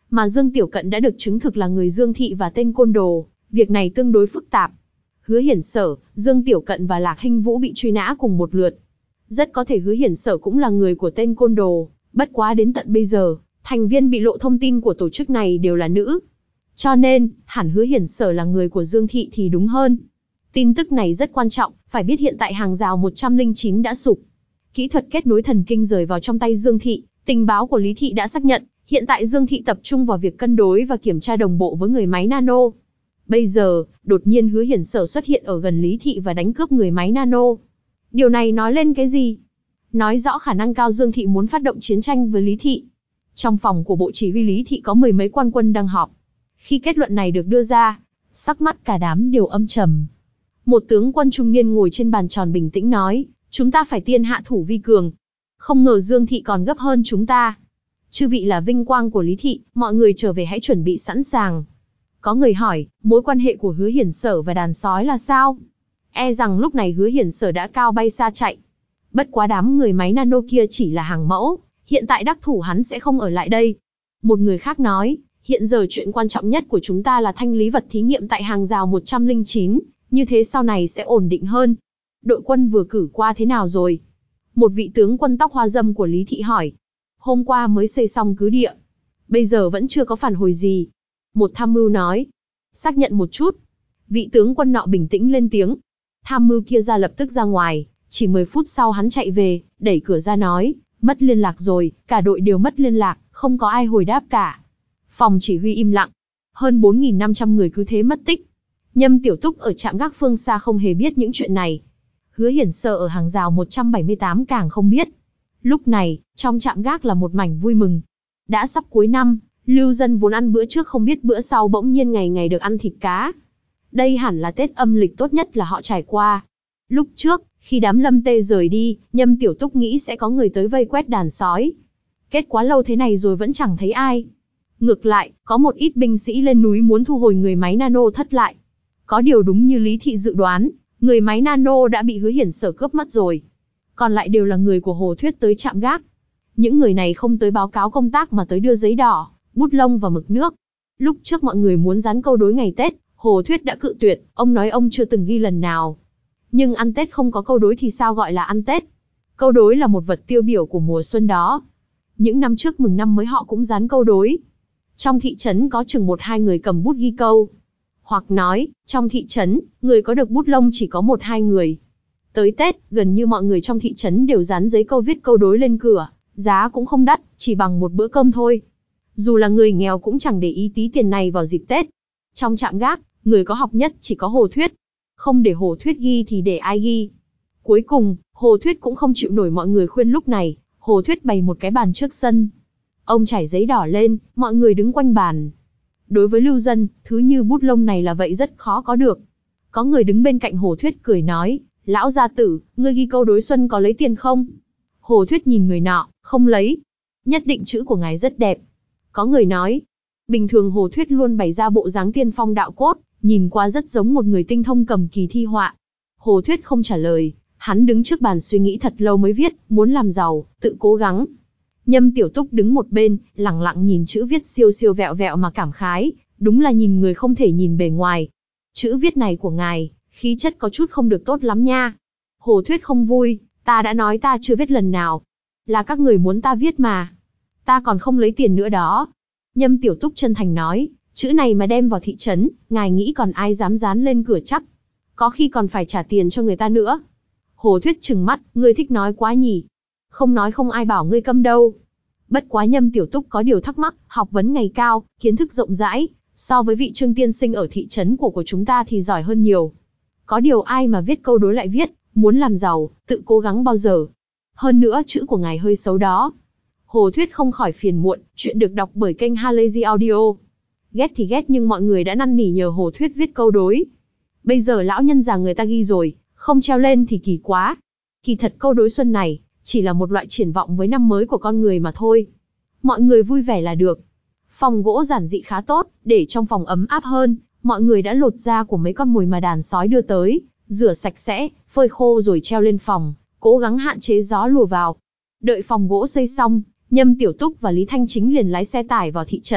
Mà Dương Tiểu Cận đã được chứng thực là người Dương thị và tên côn đồ, việc này tương đối phức tạp. Hứa Hiển Sở, Dương Tiểu Cận và Lạc Hinh Vũ bị truy nã cùng một lượt. Rất có thể Hứa Hiển Sở cũng là người của tên côn đồ, bất quá đến tận bây giờ, thành viên bị lộ thông tin của tổ chức này đều là nữ. Cho nên, hẳn Hứa Hiển Sở là người của Dương thị thì đúng hơn. Tin tức này rất quan trọng, phải biết hiện tại hàng rào một trăm lẻ chín đã sụp. Kỹ thuật kết nối thần kinh rời vào trong tay Dương thị, tình báo của Lý thị đã xác nhận, hiện tại Dương thị tập trung vào việc cân đối và kiểm tra đồng bộ với người máy nano. Bây giờ, đột nhiên Hứa Hiển Sở xuất hiện ở gần Lý thị và đánh cướp người máy nano. Điều này nói lên cái gì? Nói rõ khả năng cao Dương thị muốn phát động chiến tranh với Lý thị. Trong phòng của bộ chỉ huy Lý thị có mười mấy quan quân đang họp. Khi kết luận này được đưa ra, sắc mắt cả đám đều âm trầm. Một tướng quân trung niên ngồi trên bàn tròn bình tĩnh nói, chúng ta phải tiên hạ thủ vi cường. Không ngờ Dương thị còn gấp hơn chúng ta. Chư vị là vinh quang của Lý thị, mọi người trở về hãy chuẩn bị sẵn sàng. Có người hỏi, mối quan hệ của Hứa Hiển Sở và đàn sói là sao? E rằng lúc này Hứa Hiển Sở đã cao bay xa chạy. Bất quá đám người máy nano kia chỉ là hàng mẫu, hiện tại đắc thủ hắn sẽ không ở lại đây. Một người khác nói, hiện giờ chuyện quan trọng nhất của chúng ta là thanh lý vật thí nghiệm tại hàng rào một trăm lẻ chín, như thế sau này sẽ ổn định hơn. Đội quân vừa cử qua thế nào rồi? Một vị tướng quân tóc hoa râm của Lý thị hỏi. Hôm qua mới xây xong cứ địa. Bây giờ vẫn chưa có phản hồi gì. Một tham mưu nói. Xác nhận một chút. Vị tướng quân nọ bình tĩnh lên tiếng. Tham mưu kia ra lập tức ra ngoài. Chỉ mười phút sau hắn chạy về, đẩy cửa ra nói. Mất liên lạc rồi, cả đội đều mất liên lạc, không có ai hồi đáp cả. Phòng chỉ huy im lặng. Hơn bốn nghìn năm trăm người cứ thế mất tích. Nhâm Tiểu Túc ở trạm gác phương xa không hề biết những chuyện này. Hứa Hiển Sở ở hàng rào một trăm bảy mươi tám càng không biết. Lúc này, trong trạm gác là một mảnh vui mừng. Đã sắp cuối năm, lưu dân vốn ăn bữa trước không biết bữa sau bỗng nhiên ngày ngày được ăn thịt cá. Đây hẳn là Tết âm lịch tốt nhất là họ trải qua. Lúc trước, khi đám Lâm Tê rời đi, Nhâm Tiểu Túc nghĩ sẽ có người tới vây quét đàn sói. Kết quá lâu thế này rồi vẫn chẳng thấy ai. Ngược lại, có một ít binh sĩ lên núi muốn thu hồi người máy nano thất lại. Có điều đúng như Lý thị dự đoán, người máy nano đã bị Hứa Hiển Sở cướp mất rồi. Còn lại đều là người của Hồ Thuyết tới trạm gác. Những người này không tới báo cáo công tác mà tới đưa giấy đỏ, bút lông và mực nước. Lúc trước mọi người muốn dán câu đối ngày Tết, Hồ Thuyết đã cự tuyệt, ông nói ông chưa từng ghi lần nào. Nhưng ăn Tết không có câu đối thì sao gọi là ăn Tết? Câu đối là một vật tiêu biểu của mùa xuân đó. Những năm trước mừng năm mới họ cũng dán câu đối. Trong thị trấn có chừng một hai người cầm bút ghi câu. Hoặc nói, trong thị trấn, người có được bút lông chỉ có một hai người. Tới Tết, gần như mọi người trong thị trấn đều dán giấy câu viết câu đối lên cửa, giá cũng không đắt, chỉ bằng một bữa cơm thôi. Dù là người nghèo cũng chẳng để ý tí tiền này vào dịp Tết. Trong trạm gác, người có học nhất chỉ có Hồ Thuyết. Không để Hồ Thuyết ghi thì để ai ghi. Cuối cùng, Hồ Thuyết cũng không chịu nổi mọi người khuyên lúc này, Hồ Thuyết bày một cái bàn trước sân. Ông trải giấy đỏ lên, mọi người đứng quanh bàn. Đối với lưu dân, thứ như bút lông này là vậy rất khó có được. Có người đứng bên cạnh Hồ Thuyết cười nói, lão gia tử, ngươi ghi câu đối xuân có lấy tiền không? Hồ Thuyết nhìn người nọ, không lấy. Nhất định chữ của ngài rất đẹp. Có người nói, bình thường Hồ Thuyết luôn bày ra bộ dáng tiên phong đạo cốt, nhìn qua rất giống một người tinh thông cầm kỳ thi họa. Hồ Thuyết không trả lời, hắn đứng trước bàn suy nghĩ thật lâu mới viết, muốn làm giàu, tự cố gắng. Nhâm Tiểu Túc đứng một bên, lặng lặng nhìn chữ viết siêu siêu vẹo vẹo mà cảm khái, đúng là nhìn người không thể nhìn bề ngoài. Chữ viết này của ngài, khí chất có chút không được tốt lắm nha. Hồ Thuyết không vui, ta đã nói ta chưa viết lần nào. Là các người muốn ta viết mà. Ta còn không lấy tiền nữa đó. Nhâm Tiểu Túc chân thành nói, chữ này mà đem vào thị trấn, ngài nghĩ còn ai dám dán lên cửa chắc. Có khi còn phải trả tiền cho người ta nữa. Hồ Thuyết trừng mắt, ngươi thích nói quá nhỉ. Không nói không ai bảo ngươi câm đâu. Bất quá Nhâm Tiểu Túc có điều thắc mắc, học vấn ngày cao, kiến thức rộng rãi, so với vị Trương tiên sinh ở thị trấn của của chúng ta thì giỏi hơn nhiều. Có điều ai mà viết câu đối lại viết, muốn làm giàu, tự cố gắng bao giờ. Hơn nữa chữ của ngài hơi xấu đó. Hồ Thuyết không khỏi phiền muộn, chuyện được đọc bởi kênh Halazy Audio. Ghét thì ghét nhưng mọi người đã năn nỉ nhờ Hồ Thuyết viết câu đối. Bây giờ lão nhân già người ta ghi rồi, không treo lên thì kỳ quá. Kỳ thật câu đối xuân này, chỉ là một loại triển vọng với năm mới của con người mà thôi. Mọi người vui vẻ là được. Phòng gỗ giản dị khá tốt, để trong phòng ấm áp hơn, mọi người đã lột da của mấy con mồi mà đàn sói đưa tới, rửa sạch sẽ, phơi khô rồi treo lên phòng, cố gắng hạn chế gió lùa vào. Đợi phòng gỗ xây xong, Nhâm Tiểu Túc và Lý Thanh Chính liền lái xe tải vào thị trấn,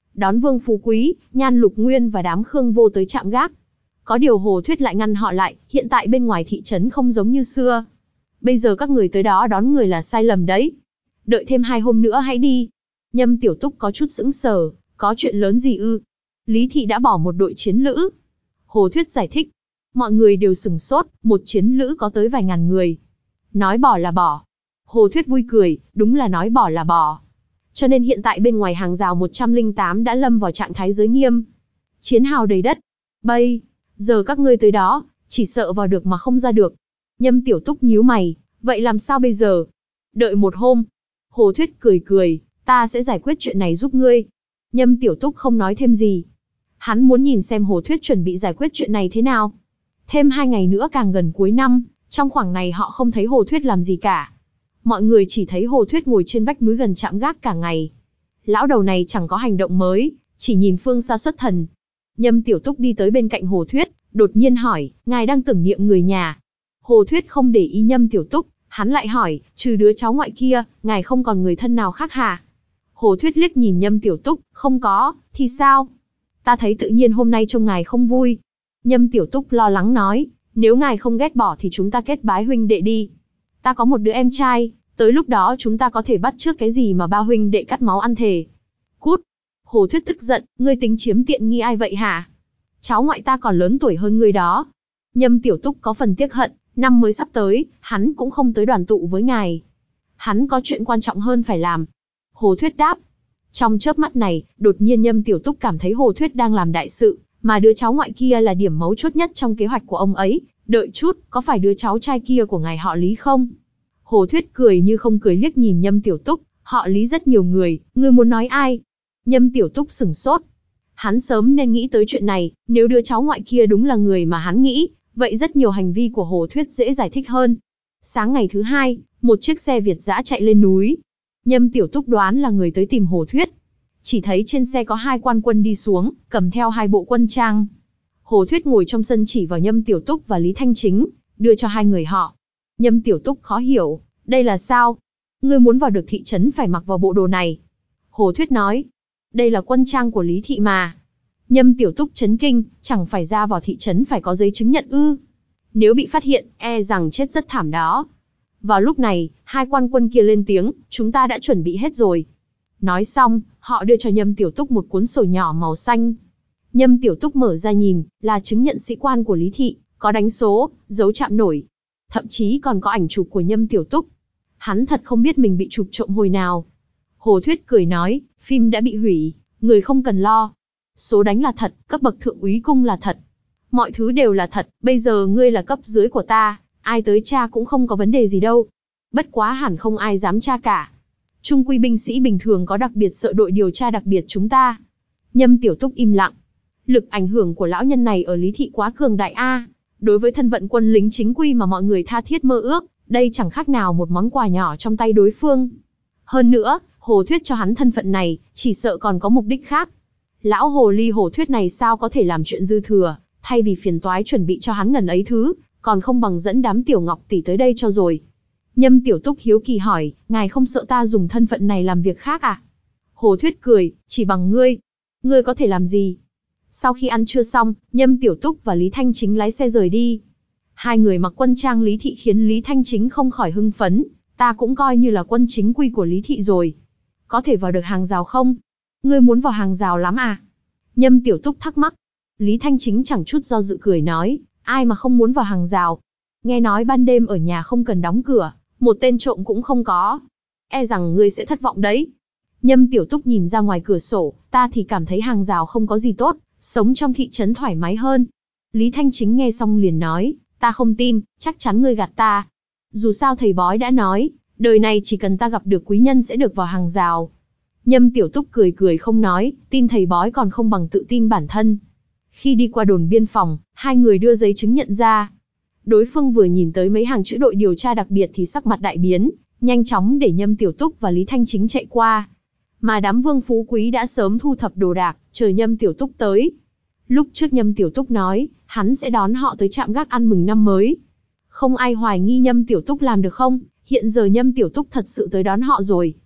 đón Vương Phú Quý, Nhan Lục Nguyên và đám Khương Vô tới chạm gác. Có điều Hồ Thuyết lại ngăn họ lại, hiện tại bên ngoài thị trấn không giống như xưa. Bây giờ các người tới đó đón người là sai lầm đấy. Đợi thêm hai hôm nữa hãy đi. Nhâm Tiểu Túc có chút sững sờ, có chuyện lớn gì ư? Lý thị đã bỏ một đội chiến lữ. Hồ Thuyết giải thích. Mọi người đều sửng sốt, một chiến lữ có tới vài ngàn người. Nói bỏ là bỏ. Hồ Thuyết vui cười, đúng là nói bỏ là bỏ. Cho nên hiện tại bên ngoài hàng rào một trăm lẻ tám đã lâm vào trạng thái giới nghiêm. Chiến hào đầy đất. Bây giờ các ngươi tới đó, chỉ sợ vào được mà không ra được. Nhâm Tiểu Túc nhíu mày, vậy làm sao bây giờ? Đợi một hôm. Hồ Thuyết cười cười, ta sẽ giải quyết chuyện này giúp ngươi. Nhâm Tiểu Túc không nói thêm gì. Hắn muốn nhìn xem Hồ Thuyết chuẩn bị giải quyết chuyện này thế nào. Thêm hai ngày nữa càng gần cuối năm, trong khoảng này họ không thấy Hồ Thuyết làm gì cả. Mọi người chỉ thấy Hồ Thuyết ngồi trên vách núi gần trạm gác cả ngày. Lão đầu này chẳng có hành động mới, chỉ nhìn phương xa xuất thần. Nhâm Tiểu Túc đi tới bên cạnh Hồ Thuyết, đột nhiên hỏi, ngài đang tưởng niệm người nhà. Hồ Thuyết không để ý Nhâm Tiểu Túc, hắn lại hỏi, trừ đứa cháu ngoại kia, ngài không còn người thân nào khác hả? Hồ Thuyết liếc nhìn Nhâm Tiểu Túc, không có, thì sao? Ta thấy tự nhiên hôm nay trông ngài không vui. Nhâm Tiểu Túc lo lắng nói, nếu ngài không ghét bỏ thì chúng ta kết bái huynh đệ đi. Ta có một đứa em trai, tới lúc đó chúng ta có thể bắt chước cái gì mà ba huynh đệ cắt máu ăn thề. Cút! Hồ Thuyết tức giận, ngươi tính chiếm tiện nghi ai vậy hả? Cháu ngoại ta còn lớn tuổi hơn ngươi đó. Nhâm Tiểu Túc có phần tiếc hận, năm mới sắp tới, hắn cũng không tới đoàn tụ với ngài. Hắn có chuyện quan trọng hơn phải làm. Hồ Thuyết đáp. Trong chớp mắt này, đột nhiên Nhâm Tiểu Túc cảm thấy Hồ Thuyết đang làm đại sự, mà đứa cháu ngoại kia là điểm mấu chốt nhất trong kế hoạch của ông ấy. Đợi chút, có phải đứa cháu trai kia của ngài họ Lý không? Hồ Thuyết cười như không cười liếc nhìn Nhâm Tiểu Túc, họ Lý rất nhiều người, ngươi muốn nói ai? Nhâm Tiểu Túc sửng sốt. Hắn sớm nên nghĩ tới chuyện này, nếu đứa cháu ngoại kia đúng là người mà hắn nghĩ, vậy rất nhiều hành vi của Hồ Thuyết dễ giải thích hơn. Sáng ngày thứ hai, một chiếc xe Việt dã chạy lên núi. Nhâm Tiểu Túc đoán là người tới tìm Hồ Thuyết. Chỉ thấy trên xe có hai quan quân đi xuống, cầm theo hai bộ quân trang. Hồ Thuyết ngồi trong sân chỉ vào Nhâm Tiểu Túc và Lý Thanh Chính, đưa cho hai người họ. Nhâm Tiểu Túc khó hiểu, đây là sao? Ngươi muốn vào được thị trấn phải mặc vào bộ đồ này. Hồ Thuyết nói, đây là quân trang của Lý thị mà. Nhâm Tiểu Túc chấn kinh, chẳng phải ra vào thị trấn phải có giấy chứng nhận ư? Nếu bị phát hiện, e rằng chết rất thảm đó. Vào lúc này, hai quan quân kia lên tiếng, chúng ta đã chuẩn bị hết rồi. Nói xong, họ đưa cho Nhâm Tiểu Túc một cuốn sổ nhỏ màu xanh. Nhâm Tiểu Túc mở ra nhìn, là chứng nhận sĩ quan của Lý thị, có đánh số, dấu chạm nổi. Thậm chí còn có ảnh chụp của Nhâm Tiểu Túc. Hắn thật không biết mình bị chụp trộm hồi nào. Hồ Thuyết cười nói, phim đã bị hủy, người không cần lo. Số đánh là thật, cấp bậc thượng úy cung là thật. Mọi thứ đều là thật, bây giờ ngươi là cấp dưới của ta, ai tới tra cũng không có vấn đề gì đâu. Bất quá hẳn không ai dám tra cả. Trung quy binh sĩ bình thường có đặc biệt sợ đội điều tra đặc biệt chúng ta. Nhâm Tiểu Túc im lặng. Lực ảnh hưởng của lão nhân này ở Lý thị quá cường đại a. Đối với thân phận quân lính chính quy mà mọi người tha thiết mơ ước, đây chẳng khác nào một món quà nhỏ trong tay đối phương. Hơn nữa, Hồ Thuyết cho hắn thân phận này, chỉ sợ còn có mục đích khác. Lão hồ ly Hồ Thuyết này sao có thể làm chuyện dư thừa, thay vì phiền toái chuẩn bị cho hắn ngần ấy thứ, còn không bằng dẫn đám Tiểu Ngọc tỷ tới đây cho rồi. Nhâm Tiểu Túc hiếu kỳ hỏi, ngài không sợ ta dùng thân phận này làm việc khác à? Hồ Thuyết cười, chỉ bằng ngươi. Ngươi có thể làm gì? Sau khi ăn trưa xong, Nhâm Tiểu Túc và Lý Thanh Chính lái xe rời đi. Hai người mặc quân trang Lý thị khiến Lý Thanh Chính không khỏi hưng phấn, ta cũng coi như là quân chính quy của Lý thị rồi. Có thể vào được hàng rào không? Ngươi muốn vào hàng rào lắm à? Nhâm Tiểu Túc thắc mắc. Lý Thanh Chính chẳng chút do dự cười nói, ai mà không muốn vào hàng rào? Nghe nói ban đêm ở nhà không cần đóng cửa, một tên trộm cũng không có. E rằng ngươi sẽ thất vọng đấy. Nhâm Tiểu Túc nhìn ra ngoài cửa sổ, ta thì cảm thấy hàng rào không có gì tốt, sống trong thị trấn thoải mái hơn. Lý Thanh Chính nghe xong liền nói, ta không tin, chắc chắn ngươi gạt ta. Dù sao thầy bói đã nói, đời này chỉ cần ta gặp được quý nhân sẽ được vào hàng rào. Nhâm Tiểu Túc cười cười không nói, tin thầy bói còn không bằng tự tin bản thân. Khi đi qua đồn biên phòng, hai người đưa giấy chứng nhận ra. Đối phương vừa nhìn tới mấy hàng chữ đội điều tra đặc biệt thì sắc mặt đại biến, nhanh chóng để Nhâm Tiểu Túc và Lý Thanh Chính chạy qua. Mà đám Vương Phú Quý đã sớm thu thập đồ đạc, chờ Nhâm Tiểu Túc tới. Lúc trước Nhâm Tiểu Túc nói, hắn sẽ đón họ tới trạm gác ăn mừng năm mới. Không ai hoài nghi Nhâm Tiểu Túc làm được không, hiện giờ Nhâm Tiểu Túc thật sự tới đón họ rồi.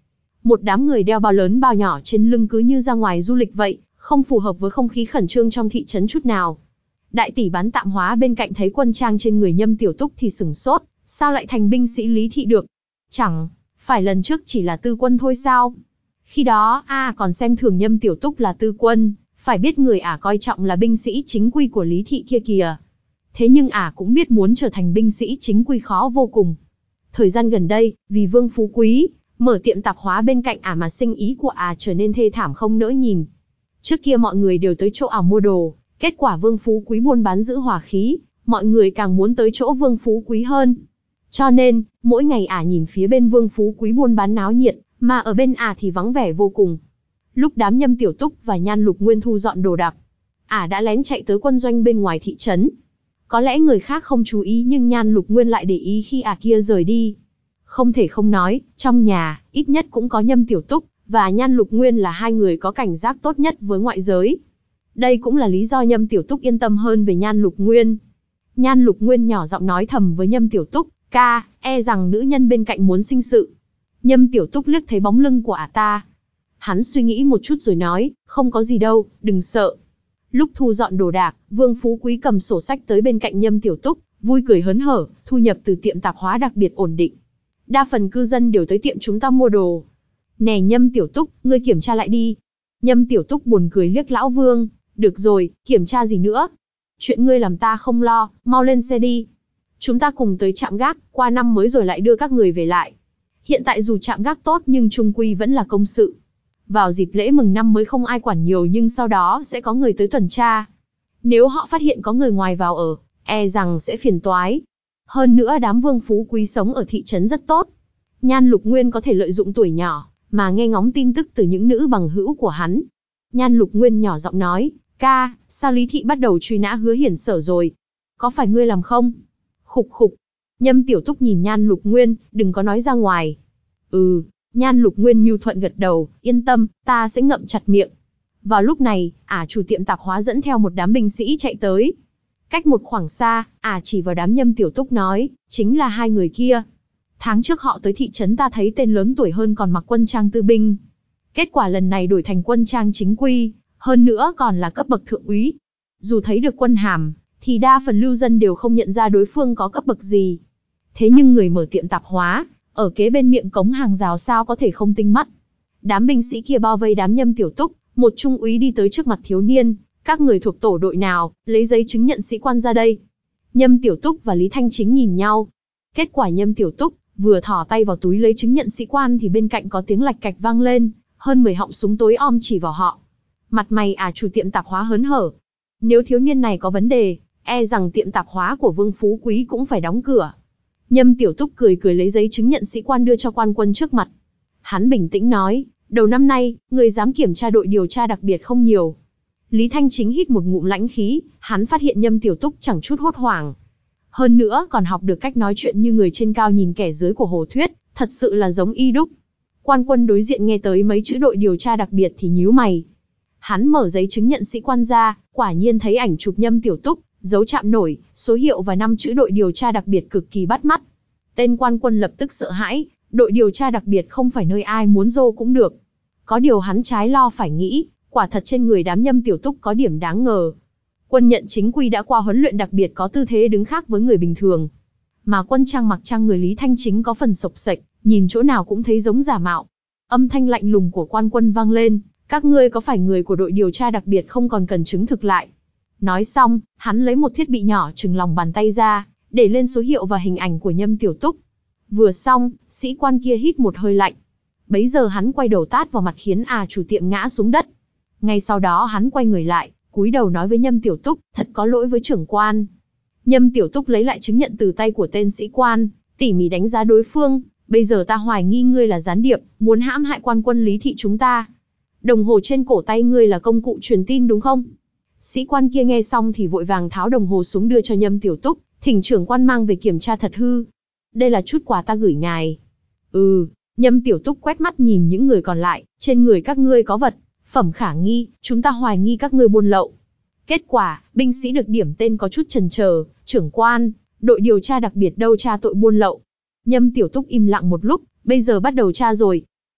Một đám người đeo bao lớn bao nhỏ trên lưng cứ như ra ngoài du lịch vậy, không phù hợp với không khí khẩn trương trong thị trấn chút nào. Đại tỷ bán tạm hóa bên cạnh thấy quân trang trên người Nhâm Tiểu Túc thì sửng sốt, sao lại thành binh sĩ Lý Thị được? Chẳng phải lần trước chỉ là tư quân thôi sao? Khi đó, a à, còn xem thường Nhâm Tiểu Túc là tư quân, phải biết người ả à coi trọng là binh sĩ chính quy của Lý Thị kia kìa. Thế nhưng ả à cũng biết muốn trở thành binh sĩ chính quy khó vô cùng. Thời gian gần đây, vì Vương Phú Quý mở tiệm tạp hóa bên cạnh ả à mà sinh ý của ả à trở nên thê thảm không nỡ nhìn. Trước kia mọi người đều tới chỗ ả à mua đồ, kết quả Vương Phú Quý buôn bán giữ hòa khí, mọi người càng muốn tới chỗ Vương Phú Quý hơn. Cho nên, mỗi ngày ả à nhìn phía bên Vương Phú Quý buôn bán náo nhiệt, mà ở bên ả à thì vắng vẻ vô cùng. Lúc đám Nhâm Tiểu Túc và Nhan Lục Nguyên thu dọn đồ đạc, ả à đã lén chạy tới quân doanh bên ngoài thị trấn. Có lẽ người khác không chú ý nhưng Nhan Lục Nguyên lại để ý khi ả à kia rời đi. Không thể không nói, trong nhà, ít nhất cũng có Nhâm Tiểu Túc và Nhan Lục Nguyên là hai người có cảnh giác tốt nhất với ngoại giới. Đây cũng là lý do Nhâm Tiểu Túc yên tâm hơn về Nhan Lục Nguyên. Nhan Lục Nguyên nhỏ giọng nói thầm với Nhâm Tiểu Túc, ca, e rằng nữ nhân bên cạnh muốn sinh sự. Nhâm Tiểu Túc liếc thấy bóng lưng của ả ta. Hắn suy nghĩ một chút rồi nói, không có gì đâu, đừng sợ. Lúc thu dọn đồ đạc, Vương Phú Quý cầm sổ sách tới bên cạnh Nhâm Tiểu Túc, vui cười hớn hở, thu nhập từ tiệm tạp hóa đặc biệt ổn định. Đa phần cư dân đều tới tiệm chúng ta mua đồ. Nè Nhâm Tiểu Túc, ngươi kiểm tra lại đi. Nhâm Tiểu Túc buồn cười liếc lão Vương, được rồi, kiểm tra gì nữa? Chuyện ngươi làm ta không lo, mau lên xe đi. Chúng ta cùng tới trạm gác, qua năm mới rồi lại đưa các người về lại. Hiện tại dù trạm gác tốt nhưng chung quy vẫn là công sự. Vào dịp lễ mừng năm mới không ai quản nhiều nhưng sau đó sẽ có người tới tuần tra. Nếu họ phát hiện có người ngoài vào ở, e rằng sẽ phiền toái. Hơn nữa đám Vương Phú Quý sống ở thị trấn rất tốt. Nhan Lục Nguyên có thể lợi dụng tuổi nhỏ, mà nghe ngóng tin tức từ những nữ bằng hữu của hắn. Nhan Lục Nguyên nhỏ giọng nói, ca, sao Lý Thị bắt đầu truy nã Hứa Hiển Sở rồi? Có phải ngươi làm không? Khục khục. Nhâm Tiểu Túc nhìn Nhan Lục Nguyên, đừng có nói ra ngoài. Ừ, Nhan Lục Nguyên nhu thuận gật đầu, yên tâm, ta sẽ ngậm chặt miệng. Vào lúc này, ả chủ tiệm tạp hóa dẫn theo một đám binh sĩ chạy tới. Cách một khoảng xa, ả chỉ vào đám Nhâm Tiểu Túc nói, chính là hai người kia. Tháng trước họ tới thị trấn ta thấy tên lớn tuổi hơn còn mặc quân trang tư binh. Kết quả lần này đổi thành quân trang chính quy, hơn nữa còn là cấp bậc thượng úy. Dù thấy được quân hàm, thì đa phần lưu dân đều không nhận ra đối phương có cấp bậc gì. Thế nhưng người mở tiệm tạp hóa, ở kế bên miệng cống hàng rào sao có thể không tinh mắt. Đám binh sĩ kia bao vây đám Nhâm Tiểu Túc, một trung úy đi tới trước mặt thiếu niên, các người thuộc tổ đội nào, lấy giấy chứng nhận sĩ quan ra đây. Nhâm Tiểu Túc và Lý Thanh Chính nhìn nhau. Kết quả Nhâm Tiểu Túc vừa thò tay vào túi lấy chứng nhận sĩ quan thì bên cạnh có tiếng lạch cạch vang lên, hơn mười họng súng tối om chỉ vào họ. Mặt mày à chủ tiệm tạp hóa hớn hở. Nếu thiếu niên này có vấn đề, e rằng tiệm tạp hóa của Vương Phú Quý cũng phải đóng cửa. Nhâm Tiểu Túc cười cười lấy giấy chứng nhận sĩ quan đưa cho quan quân trước mặt. Hắn bình tĩnh nói, đầu năm nay, người dám kiểm tra đội điều tra đặc biệt không nhiều. Lý Thanh Chính hít một ngụm lãnh khí, hắn phát hiện Nhâm Tiểu Túc chẳng chút hốt hoảng. Hơn nữa còn học được cách nói chuyện như người trên cao nhìn kẻ dưới của Hồ Thuyết, thật sự là giống y đúc. Quan quân đối diện nghe tới mấy chữ đội điều tra đặc biệt thì nhíu mày. Hắn mở giấy chứng nhận sĩ quan ra, quả nhiên thấy ảnh chụp Nhâm Tiểu Túc, dấu chạm nổi, số hiệu và năm chữ đội điều tra đặc biệt cực kỳ bắt mắt. Tên quan quân lập tức sợ hãi, đội điều tra đặc biệt không phải nơi ai muốn dô cũng được. Có điều hắn trái lo phải nghĩ, quả thật trên người đám Nhâm Tiểu Túc có điểm đáng ngờ. Quân nhận chính quy đã qua huấn luyện đặc biệt có tư thế đứng khác với người bình thường. Mà quân trang mặc trang người Lý Thanh Chính có phần sộc sệch, nhìn chỗ nào cũng thấy giống giả mạo. Âm thanh lạnh lùng của quan quân vang lên, các ngươi có phải người của đội điều tra đặc biệt không còn cần chứng thực lại. Nói xong, hắn lấy một thiết bị nhỏ chừng lòng bàn tay ra, để lên số hiệu và hình ảnh của Nhâm Tiểu Túc. Vừa xong, sĩ quan kia hít một hơi lạnh. Bấy giờ hắn quay đầu tát vào mặt khiến à chủ tiệm ngã xuống đất. Ngay sau đó hắn quay người lại, cúi đầu nói với Nhâm Tiểu Túc, thật có lỗi với trưởng quan. Nhâm Tiểu Túc lấy lại chứng nhận từ tay của tên sĩ quan, tỉ mỉ đánh giá đối phương. Bây giờ ta hoài nghi ngươi là gián điệp, muốn hãm hại quan quân Lý Thị chúng ta. Đồng hồ trên cổ tay ngươi là công cụ truyền tin đúng không? Sĩ quan kia nghe xong thì vội vàng tháo đồng hồ xuống đưa cho Nhâm Tiểu Túc, thỉnh trưởng quan mang về kiểm tra thật hư. Đây là chút quà ta gửi ngài. Ừ, Nhâm Tiểu Túc quét mắt nhìn những người còn lại, trên người các ngươi có vật phẩm khả nghi, chúng ta hoài nghi các ngươi buôn lậu. Kết quả, binh sĩ được điểm tên có chút chần chờ, trưởng quan, đội điều tra đặc biệt đâu tra tội buôn lậu. Nhâm Tiểu Túc im lặng một lúc, bây giờ bắt đầu tra rồi.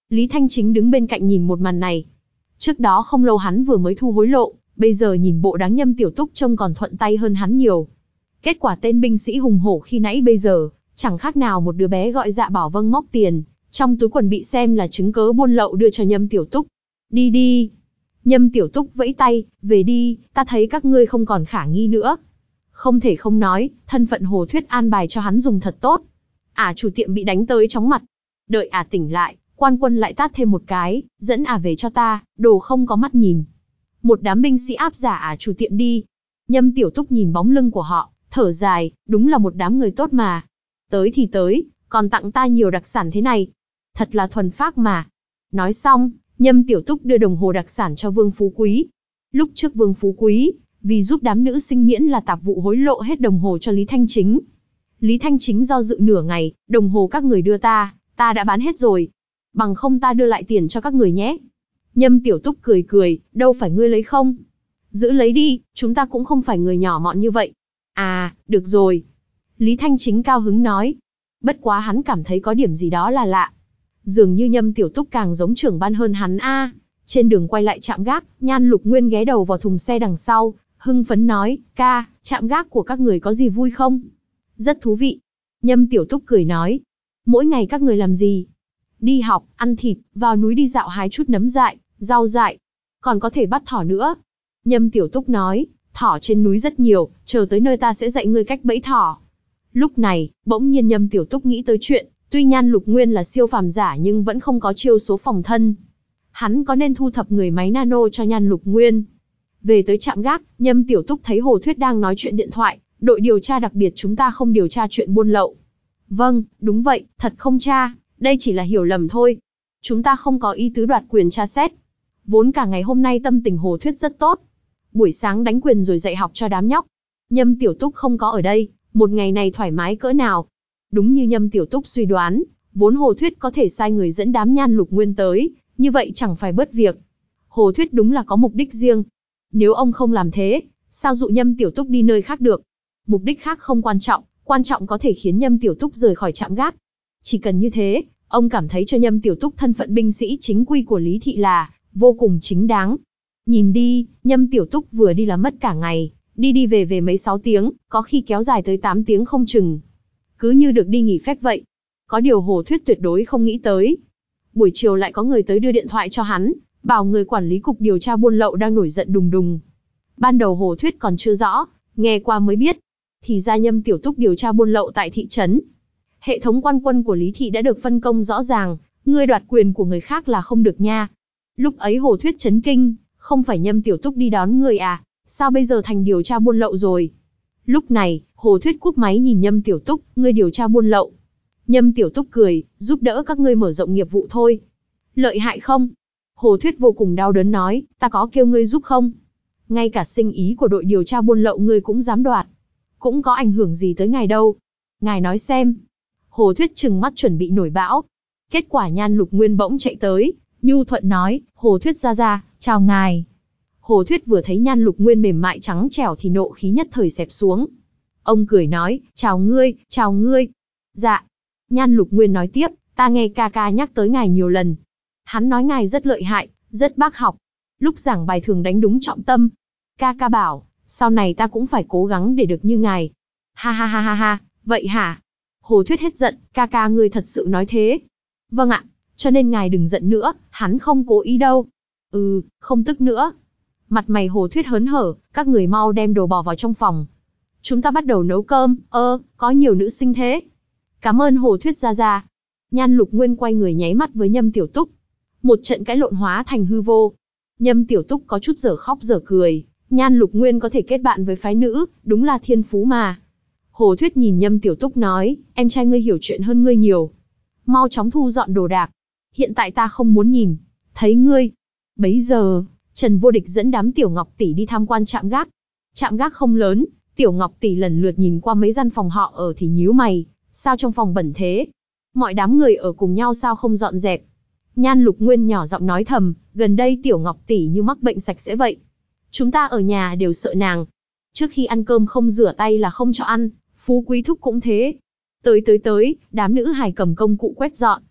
Lý Thanh Chính đứng bên cạnh nhìn một màn này. Trước đó không lâu hắn vừa mới thu hối lộ, bây giờ nhìn bộ đáng Nhâm Tiểu Túc trông còn thuận tay hơn hắn nhiều. Kết quả tên binh sĩ hùng hổ khi nãy bây giờ, chẳng khác nào một đứa bé gọi Dạ Bảo Vâng móc tiền, trong túi quần bị xem là chứng cớ buôn lậu đưa cho Nhâm Tiểu Túc. Đi đi. Nhâm Tiểu Túc vẫy tay, về đi, ta thấy các ngươi không còn khả nghi nữa. Không thể không nói, thân phận Hồ Thuyết an bài cho hắn dùng thật tốt. Ả chủ tiệm bị đánh tới chóng mặt. Đợi Ả tỉnh lại, quan quân lại tát thêm một cái, dẫn Ả về cho ta, đồ không có mắt nhìn. Một đám binh sĩ áp giả Ả chủ tiệm đi. Nhâm Tiểu Túc nhìn bóng lưng của họ, thở dài, đúng là một đám người tốt mà. Tới thì tới, còn tặng ta nhiều đặc sản thế này. Thật là thuần phác mà. Nói xong, Nhâm Tiểu Túc đưa đồng hồ đặc sản cho Vương Phú Quý. Lúc trước Vương Phú Quý, vì giúp đám nữ sinh miễn là tạp vụ hối lộ hết đồng hồ cho Lý Thanh Chính. Lý Thanh Chính do dự nửa ngày, đồng hồ các người đưa ta, ta đã bán hết rồi. Bằng không ta đưa lại tiền cho các người nhé. Nhâm Tiểu Túc cười cười, đâu phải ngươi lấy không? Giữ lấy đi, chúng ta cũng không phải người nhỏ mọn như vậy. À, được rồi. Lý Thanh Chính cao hứng nói. Bất quá hắn cảm thấy có điểm gì đó là lạ. Dường như Nhâm Tiểu Túc càng giống trưởng ban hơn hắn a. À. Trên đường quay lại trạm gác, Nhan Lục Nguyên ghé đầu vào thùng xe đằng sau, hưng phấn nói, ca, trạm gác của các người có gì vui không? Rất thú vị. Nhâm Tiểu Túc cười nói. Mỗi ngày các người làm gì? Đi học, ăn thịt, vào núi đi dạo hái chút nấm dại, rau dại. Còn có thể bắt thỏ nữa. Nhâm Tiểu Túc nói, thỏ trên núi rất nhiều, chờ tới nơi ta sẽ dạy ngươi cách bẫy thỏ. Lúc này, bỗng nhiên Nhâm Tiểu Túc nghĩ tới chuyện, tuy Nhan Lục Nguyên là siêu phàm giả nhưng vẫn không có chiêu số phòng thân. Hắn có nên thu thập người máy nano cho Nhan Lục Nguyên? Về tới trạm gác, Nhâm Tiểu Túc thấy Hồ Thuyết đang nói chuyện điện thoại, đội điều tra đặc biệt chúng ta không điều tra chuyện buôn lậu. Vâng, đúng vậy, thật không tra, đây chỉ là hiểu lầm thôi. Chúng ta không có ý tứ đoạt quyền tra xét. Vốn cả ngày hôm nay tâm tình Hồ Thuyết rất tốt. Buổi sáng đánh quyền rồi dạy học cho đám nhóc. Nhâm Tiểu Túc không có ở đây, một ngày này thoải mái cỡ nào. Đúng như Nhâm Tiểu Túc suy đoán, vốn Hồ Thuyết có thể sai người dẫn đám Nhan Lục Nguyên tới, như vậy chẳng phải bớt việc. Hồ Thuyết đúng là có mục đích riêng. Nếu ông không làm thế, sao dụ Nhâm Tiểu Túc đi nơi khác được? Mục đích khác không quan trọng, quan trọng có thể khiến Nhâm Tiểu Túc rời khỏi trạm gác. Chỉ cần như thế, ông cảm thấy cho Nhâm Tiểu Túc thân phận binh sĩ chính quy của Lý Thị là vô cùng chính đáng. Nhìn đi, Nhâm Tiểu Túc vừa đi là mất cả ngày, đi đi về về mấy sáu tiếng, có khi kéo dài tới tám tiếng không chừng. Cứ như được đi nghỉ phép vậy. Có điều Hồ Thuyết tuyệt đối không nghĩ tới. Buổi chiều lại có người tới đưa điện thoại cho hắn, bảo người quản lý cục điều tra buôn lậu đang nổi giận đùng đùng. Ban đầu Hồ Thuyết còn chưa rõ, nghe qua mới biết. Thì ra Nhâm Tiểu Túc điều tra buôn lậu tại thị trấn. Hệ thống quan quân của Lý Thị đã được phân công rõ ràng, ngươi đoạt quyền của người khác là không được nha. Lúc ấy Hồ Thuyết chấn kinh, không phải Nhâm Tiểu Túc đi đón người à, sao bây giờ thành điều tra buôn lậu rồi? Lúc này, Hồ Thuyết cúp máy nhìn Nhâm Tiểu Túc, ngươi điều tra buôn lậu. Nhâm Tiểu Túc cười, giúp đỡ các ngươi mở rộng nghiệp vụ thôi. Lợi hại không? Hồ Thuyết vô cùng đau đớn nói, ta có kêu ngươi giúp không? Ngay cả sinh ý của đội điều tra buôn lậu ngươi cũng dám đoạt. Cũng có ảnh hưởng gì tới ngài đâu. Ngài nói xem. Hồ Thuyết trừng mắt chuẩn bị nổi bão. Kết quả Nhan Lục Nguyên bỗng chạy tới, nhu thuận nói, Hồ Thuyết ra ra, chào ngài. Hồ Thuyết vừa thấy Nhan Lục Nguyên mềm mại trắng trẻo thì nộ khí nhất thời xẹp xuống. Ông cười nói, chào ngươi, chào ngươi. Dạ. Nhan Lục Nguyên nói tiếp, ta nghe ca ca nhắc tới ngài nhiều lần. Hắn nói ngài rất lợi hại, rất bác học. Lúc giảng bài thường đánh đúng trọng tâm. Ca ca bảo, sau này ta cũng phải cố gắng để được như ngài. Ha ha ha ha ha, vậy hả? Hồ Thuyết hết giận, ca ca ngươi thật sự nói thế. Vâng ạ, cho nên ngài đừng giận nữa, hắn không cố ý đâu. Ừ, không tức nữa. Mặt mày Hồ Thuyết hớn hở, các người mau đem đồ bỏ vào trong phòng. Chúng ta bắt đầu nấu cơm, ơ, có nhiều nữ sinh thế. Cảm ơn Hồ Thuyết ra ra. Nhan Lục Nguyên quay người nháy mắt với Nhâm Tiểu Túc. Một trận cãi lộn hóa thành hư vô. Nhâm Tiểu Túc có chút dở khóc dở cười. Nhan Lục Nguyên có thể kết bạn với phái nữ, đúng là thiên phú mà. Hồ Thuyết nhìn Nhâm Tiểu Túc nói, em trai ngươi hiểu chuyện hơn ngươi nhiều. Mau chóng thu dọn đồ đạc. Hiện tại ta không muốn nhìn, thấy ngươi. Bấy giờ, Trần Vô Địch dẫn đám Tiểu Ngọc tỷ đi tham quan trạm gác. Trạm gác không lớn, Tiểu Ngọc tỷ lần lượt nhìn qua mấy gian phòng họ ở thì nhíu mày, sao trong phòng bẩn thế? Mọi đám người ở cùng nhau sao không dọn dẹp? Nhan Lục Nguyên nhỏ giọng nói thầm, gần đây Tiểu Ngọc tỷ như mắc bệnh sạch sẽ vậy. Chúng ta ở nhà đều sợ nàng. Trước khi ăn cơm không rửa tay là không cho ăn, Phú Quý Thúc cũng thế. Tới tới tới, đám nữ hài cầm công cụ quét dọn.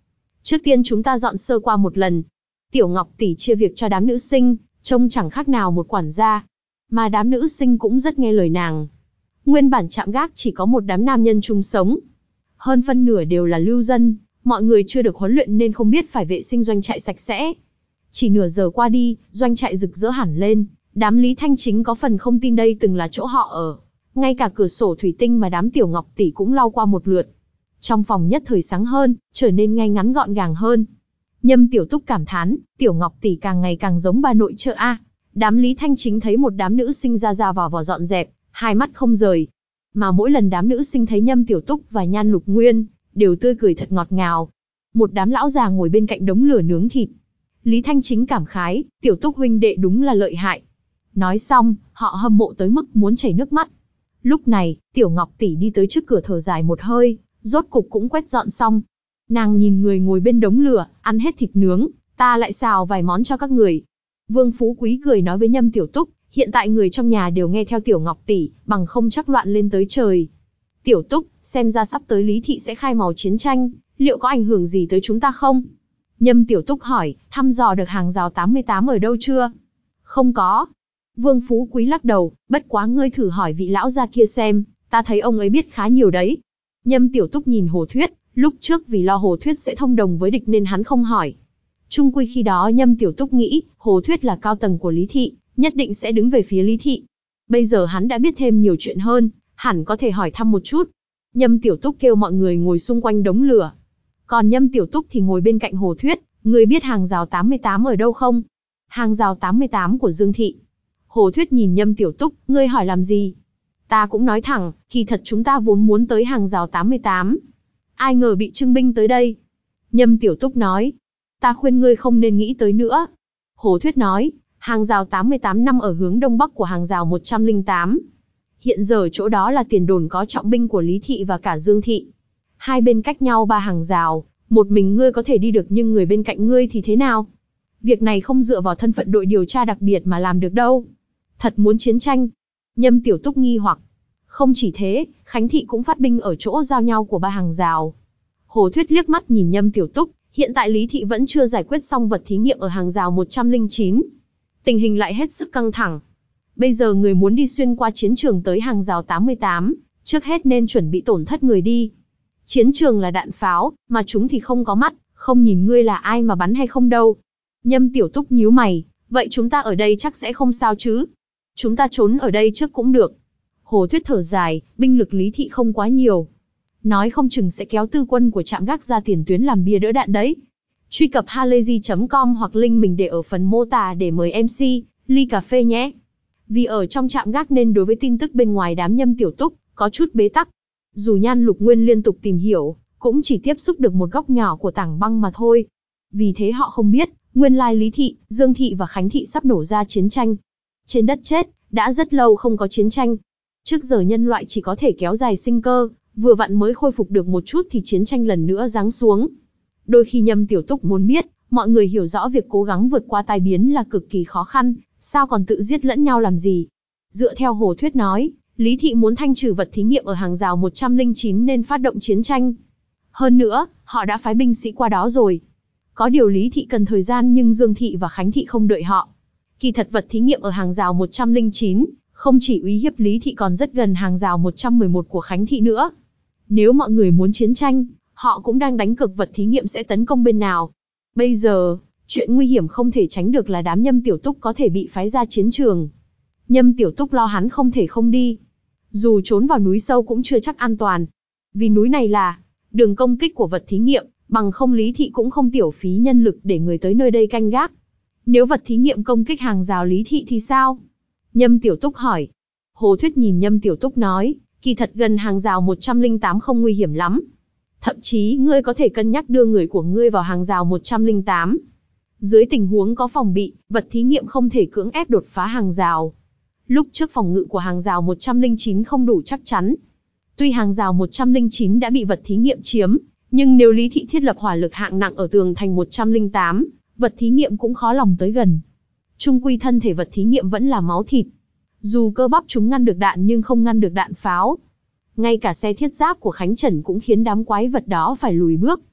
Trước tiên chúng ta dọn sơ qua một lần. Tiểu Ngọc tỷ chia việc cho đám nữ sinh, trông chẳng khác nào một quản gia. Mà đám nữ sinh cũng rất nghe lời nàng. Nguyên bản trạm gác chỉ có một đám nam nhân chung sống. Hơn phân nửa đều là lưu dân, mọi người chưa được huấn luyện nên không biết phải vệ sinh doanh trại sạch sẽ. Chỉ nửa giờ qua đi, doanh trại rực rỡ hẳn lên, đám Lý Thanh Chính có phần không tin đây từng là chỗ họ ở. Ngay cả cửa sổ thủy tinh mà đám Tiểu Ngọc tỷ cũng lau qua một lượt. Trong phòng nhất thời sáng hơn, trở nên ngay ngắn gọn gàng hơn. Nhâm Tiểu Túc cảm thán, Tiểu Ngọc tỷ càng ngày càng giống bà nội trợ a. Đám Lý Thanh Chính thấy một đám nữ sinh ra ra vào vào dọn dẹp, hai mắt không rời. Mà mỗi lần đám nữ sinh thấy Nhâm Tiểu Túc và Nhan Lục Nguyên, đều tươi cười thật ngọt ngào. Một đám lão già ngồi bên cạnh đống lửa nướng thịt. Lý Thanh Chính cảm khái, Tiểu Túc huynh đệ đúng là lợi hại. Nói xong, họ hâm mộ tới mức muốn chảy nước mắt. Lúc này, Tiểu Ngọc tỷ đi tới trước cửa thở dài một hơi, rốt cục cũng quét dọn xong. Nàng nhìn người ngồi bên đống lửa, ăn hết thịt nướng, ta lại xào vài món cho các người. Vương Phú Quý cười nói với Nhâm Tiểu Túc, hiện tại người trong nhà đều nghe theo Tiểu Ngọc tỷ, bằng không chắc loạn lên tới trời. Tiểu Túc, xem ra sắp tới Lý Thị sẽ khai mào chiến tranh, liệu có ảnh hưởng gì tới chúng ta không? Nhâm Tiểu Túc hỏi, thăm dò được hàng rào tám mươi tám ở đâu chưa? Không có. Vương Phú Quý lắc đầu, bất quá ngươi thử hỏi vị lão gia kia xem, ta thấy ông ấy biết khá nhiều đấy. Nhâm Tiểu Túc nhìn Hồ Thuyết, lúc trước vì lo Hồ Thuyết sẽ thông đồng với địch nên hắn không hỏi. Chung quy khi đó Nhâm Tiểu Túc nghĩ, Hồ Thuyết là cao tầng của Lý Thị, nhất định sẽ đứng về phía Lý Thị. Bây giờ hắn đã biết thêm nhiều chuyện hơn, hẳn có thể hỏi thăm một chút. Nhâm Tiểu Túc kêu mọi người ngồi xung quanh đống lửa. Còn Nhâm Tiểu Túc thì ngồi bên cạnh Hồ Thuyết, người biết hàng rào tám mươi tám ở đâu không? Hàng rào tám mươi tám của Dương Thị. Hồ Thuyết nhìn Nhâm Tiểu Túc, ngươi hỏi làm gì? Ta cũng nói thẳng, kỳ thật chúng ta vốn muốn tới hàng rào tám mươi tám. Ai ngờ bị trưng binh tới đây. Nhâm Tiểu Túc nói, ta khuyên ngươi không nên nghĩ tới nữa. Hồ Thuyết nói, hàng rào tám mươi tám nằm ở hướng đông bắc của hàng rào một trăm lẻ tám. Hiện giờ chỗ đó là tiền đồn có trọng binh của Lý Thị và cả Dương Thị. Hai bên cách nhau ba hàng rào, một mình ngươi có thể đi được nhưng người bên cạnh ngươi thì thế nào? Việc này không dựa vào thân phận đội điều tra đặc biệt mà làm được đâu. Thật muốn chiến tranh. Nhâm Tiểu Túc nghi hoặc. Không chỉ thế, Khánh Thị cũng phát binh ở chỗ giao nhau của ba hàng rào. Hồ Thuyết liếc mắt nhìn Nhâm Tiểu Túc, hiện tại Lý Thị vẫn chưa giải quyết xong vật thí nghiệm ở hàng rào một trăm lẻ chín. Tình hình lại hết sức căng thẳng. Bây giờ người muốn đi xuyên qua chiến trường tới hàng rào tám mươi tám, trước hết nên chuẩn bị tổn thất người đi. Chiến trường là đạn pháo, mà chúng thì không có mắt, không nhìn ngươi là ai mà bắn hay không đâu. Nhâm Tiểu Túc nhíu mày, vậy chúng ta ở đây chắc sẽ không sao chứ? Chúng ta trốn ở đây trước cũng được. Hồ Thuyết thở dài, binh lực Lý Thị không quá nhiều. Nói không chừng sẽ kéo tư quân của trạm gác ra tiền tuyến làm bia đỡ đạn đấy. Truy cập halayzi chấm com hoặc link mình để ở phần mô tả để mời em xê, ly cà phê nhé. Vì ở trong trạm gác nên đối với tin tức bên ngoài đám Nhâm Tiểu Túc, có chút bế tắc. Dù Nhan Lục Nguyên liên tục tìm hiểu, cũng chỉ tiếp xúc được một góc nhỏ của tảng băng mà thôi. Vì thế họ không biết, nguyên lai Lý Thị, Dương Thị và Khánh Thị sắp nổ ra chiến tranh. Trên đất chết, đã rất lâu không có chiến tranh. Trước giờ nhân loại chỉ có thể kéo dài sinh cơ, vừa vặn mới khôi phục được một chút thì chiến tranh lần nữa giáng xuống. Đôi khi Nhâm Tiểu Túc muốn biết, mọi người hiểu rõ việc cố gắng vượt qua tai biến là cực kỳ khó khăn, sao còn tự giết lẫn nhau làm gì? Dựa theo Hồ Thuyết nói, Lý Thị muốn thanh trừ vật thí nghiệm ở hàng rào một trăm lẻ chín nên phát động chiến tranh. Hơn nữa, họ đã phái binh sĩ qua đó rồi. Có điều Lý Thị cần thời gian nhưng Dương Thị và Khánh Thị không đợi họ. Kỳ thật vật thí nghiệm ở hàng rào một trăm lẻ chín, không chỉ uy hiếp Lý Thị còn rất gần hàng rào một trăm mười một của Khánh Thị nữa. Nếu mọi người muốn chiến tranh, họ cũng đang đánh cược vật thí nghiệm sẽ tấn công bên nào. Bây giờ, chuyện nguy hiểm không thể tránh được là đám Nhâm Tiểu Túc có thể bị phái ra chiến trường. Nhâm Tiểu Túc lo hắn không thể không đi. Dù trốn vào núi sâu cũng chưa chắc an toàn. Vì núi này là đường công kích của vật thí nghiệm, bằng không Lý Thị cũng không tiểu phí nhân lực để người tới nơi đây canh gác. Nếu vật thí nghiệm công kích hàng rào Lý Thị thì sao? Nhâm Tiểu Túc hỏi. Hồ Thuyết nhìn Nhâm Tiểu Túc nói, kỳ thật gần hàng rào một trăm lẻ tám không nguy hiểm lắm. Thậm chí ngươi có thể cân nhắc đưa người của ngươi vào hàng rào một trăm lẻ tám. Dưới tình huống có phòng bị, vật thí nghiệm không thể cưỡng ép đột phá hàng rào. Lúc trước phòng ngự của hàng rào một trăm lẻ chín không đủ chắc chắn. Tuy hàng rào một trăm lẻ chín đã bị vật thí nghiệm chiếm, nhưng nếu Lý Thị thiết lập hỏa lực hạng nặng ở tường thành một trăm lẻ tám, vật thí nghiệm cũng khó lòng tới gần. Chung quy thân thể vật thí nghiệm vẫn là máu thịt. Dù cơ bắp chúng ngăn được đạn nhưng không ngăn được đạn pháo. Ngay cả xe thiết giáp của Khánh Trần cũng khiến đám quái vật đó phải lùi bước.